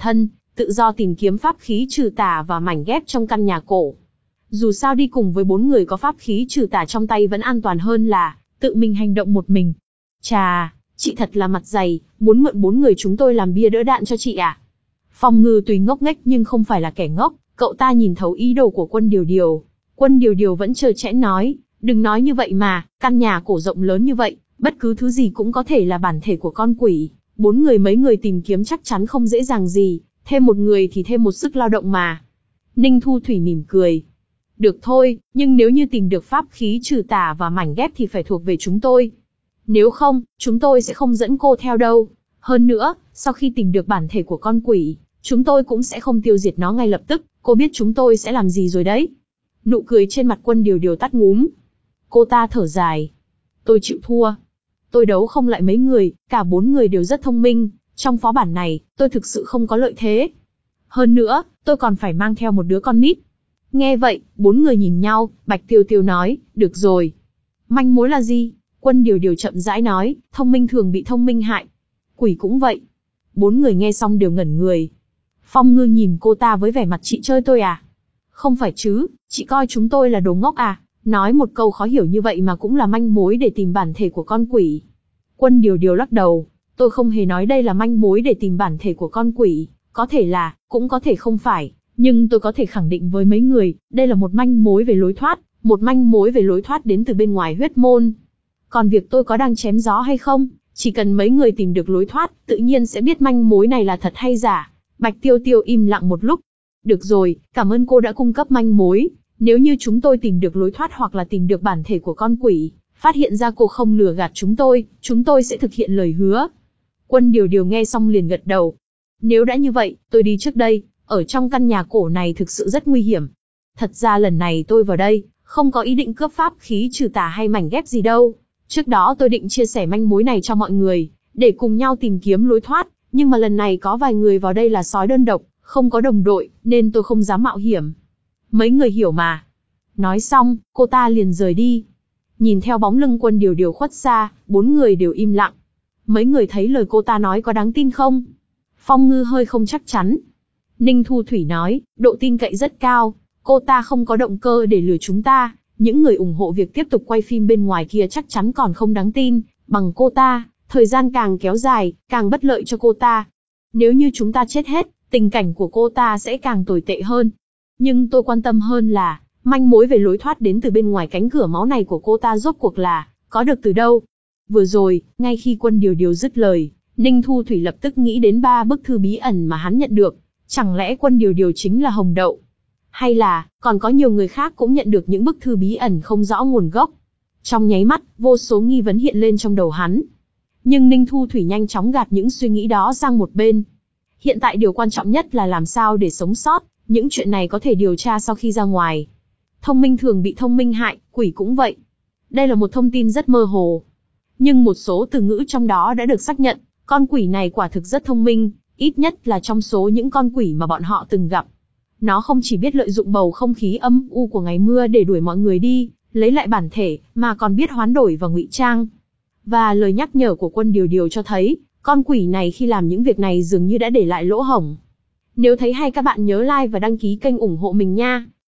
tự do tìm kiếm pháp khí trừ tà và mảnh ghép trong căn nhà cổ. Dù sao đi cùng với bốn người có pháp khí trừ tà trong tay vẫn an toàn hơn là tự mình hành động một mình. Chà, chị thật là mặt dày, muốn mượn bốn người chúng tôi làm bia đỡ đạn cho chị à? Phong Ngư tuy ngốc nghếch nhưng không phải là kẻ ngốc, cậu ta nhìn thấu ý đồ của Quân Điều Điều. Quân Điều Điều vẫn trơ trẽn nói, đừng nói như vậy mà, căn nhà cổ rộng lớn như vậy, bất cứ thứ gì cũng có thể là bản thể của con quỷ. Bốn người mấy người tìm kiếm chắc chắn không dễ dàng gì, thêm một người thì thêm một sức lao động mà. Ninh Thu Thủy mỉm cười. Được thôi, nhưng nếu như tìm được pháp khí trừ tà và mảnh ghép thì phải thuộc về chúng tôi. Nếu không, chúng tôi sẽ không dẫn cô theo đâu. Hơn nữa, sau khi tìm được bản thể của con quỷ, chúng tôi cũng sẽ không tiêu diệt nó ngay lập tức, cô biết chúng tôi sẽ làm gì rồi đấy. Nụ cười trên mặt Quân Điều Điều tắt ngúm. Cô ta thở dài. Tôi chịu thua. Tôi đấu không lại mấy người, cả bốn người đều rất thông minh, trong phó bản này, tôi thực sự không có lợi thế. Hơn nữa, tôi còn phải mang theo một đứa con nít. Nghe vậy, bốn người nhìn nhau, Bạch Tiêu Tiêu nói, được rồi. Manh mối là gì? Quân Điều Điều chậm rãi nói, thông minh thường bị thông minh hại. Quỷ cũng vậy. Bốn người nghe xong đều ngẩn người. Phong Ngư nhìn cô ta với vẻ mặt chị chơi tôi à? Không phải chứ, chị coi chúng tôi là đồ ngốc à? Nói một câu khó hiểu như vậy mà cũng là manh mối để tìm bản thể của con quỷ. Quân Điều Điều lắc đầu, tôi không hề nói đây là manh mối để tìm bản thể của con quỷ, có thể là, cũng có thể không phải, nhưng tôi có thể khẳng định với mấy người, đây là một manh mối về lối thoát, một manh mối về lối thoát đến từ bên ngoài huyết môn. Còn việc tôi có đang chém gió hay không, chỉ cần mấy người tìm được lối thoát, tự nhiên sẽ biết manh mối này là thật hay giả. Bạch Tiêu Tiêu im lặng một lúc. Được rồi, cảm ơn cô đã cung cấp manh mối. Nếu như chúng tôi tìm được lối thoát hoặc là tìm được bản thể của con quỷ, phát hiện ra cô không lừa gạt chúng tôi, chúng tôi sẽ thực hiện lời hứa. Quân Điều Điều nghe xong liền gật đầu. Nếu đã như vậy, tôi đi trước đây, ở trong căn nhà cổ này thực sự rất nguy hiểm. Thật ra lần này tôi vào đây, không có ý định cướp pháp khí trừ tà hay mảnh ghép gì đâu. Trước đó tôi định chia sẻ manh mối này cho mọi người, để cùng nhau tìm kiếm lối thoát, nhưng mà lần này có vài người vào đây là sói đơn độc, không có đồng đội, nên tôi không dám mạo hiểm. Mấy người hiểu mà. Nói xong, cô ta liền rời đi. Nhìn theo bóng lưng Quân Điều Điều khuất xa, bốn người đều im lặng. Mấy người thấy lời cô ta nói có đáng tin không? Phong Ngư hơi không chắc chắn. Ninh Thu Thủy nói, độ tin cậy rất cao, cô ta không có động cơ để lừa chúng ta. Những người ủng hộ việc tiếp tục quay phim bên ngoài kia chắc chắn còn không đáng tin bằng cô ta, thời gian càng kéo dài, càng bất lợi cho cô ta. Nếu như chúng ta chết hết, tình cảnh của cô ta sẽ càng tồi tệ hơn. Nhưng tôi quan tâm hơn là, manh mối về lối thoát đến từ bên ngoài cánh cửa máu này của cô ta rốt cuộc là, có được từ đâu? Vừa rồi, ngay khi Quân Điều Điều dứt lời, Ninh Thu Thủy lập tức nghĩ đến ba bức thư bí ẩn mà hắn nhận được. Chẳng lẽ Quân Điều Điều chính là Hồng Đậu? Hay là, còn có nhiều người khác cũng nhận được những bức thư bí ẩn không rõ nguồn gốc? Trong nháy mắt, vô số nghi vấn hiện lên trong đầu hắn. Nhưng Ninh Thu Thủy nhanh chóng gạt những suy nghĩ đó sang một bên. Hiện tại điều quan trọng nhất là làm sao để sống sót, những chuyện này có thể điều tra sau khi ra ngoài. Thông minh thường bị thông minh hại, quỷ cũng vậy. Đây là một thông tin rất mơ hồ. Nhưng một số từ ngữ trong đó đã được xác nhận, con quỷ này quả thực rất thông minh, ít nhất là trong số những con quỷ mà bọn họ từng gặp. Nó không chỉ biết lợi dụng bầu không khí âm u của ngày mưa để đuổi mọi người đi, lấy lại bản thể, mà còn biết hoán đổi và ngụy trang. Và lời nhắc nhở của Quân Điều Điều cho thấy, con quỷ này khi làm những việc này dường như đã để lại lỗ hổng. Nếu thấy hay các bạn nhớ like và đăng ký kênh ủng hộ mình nha.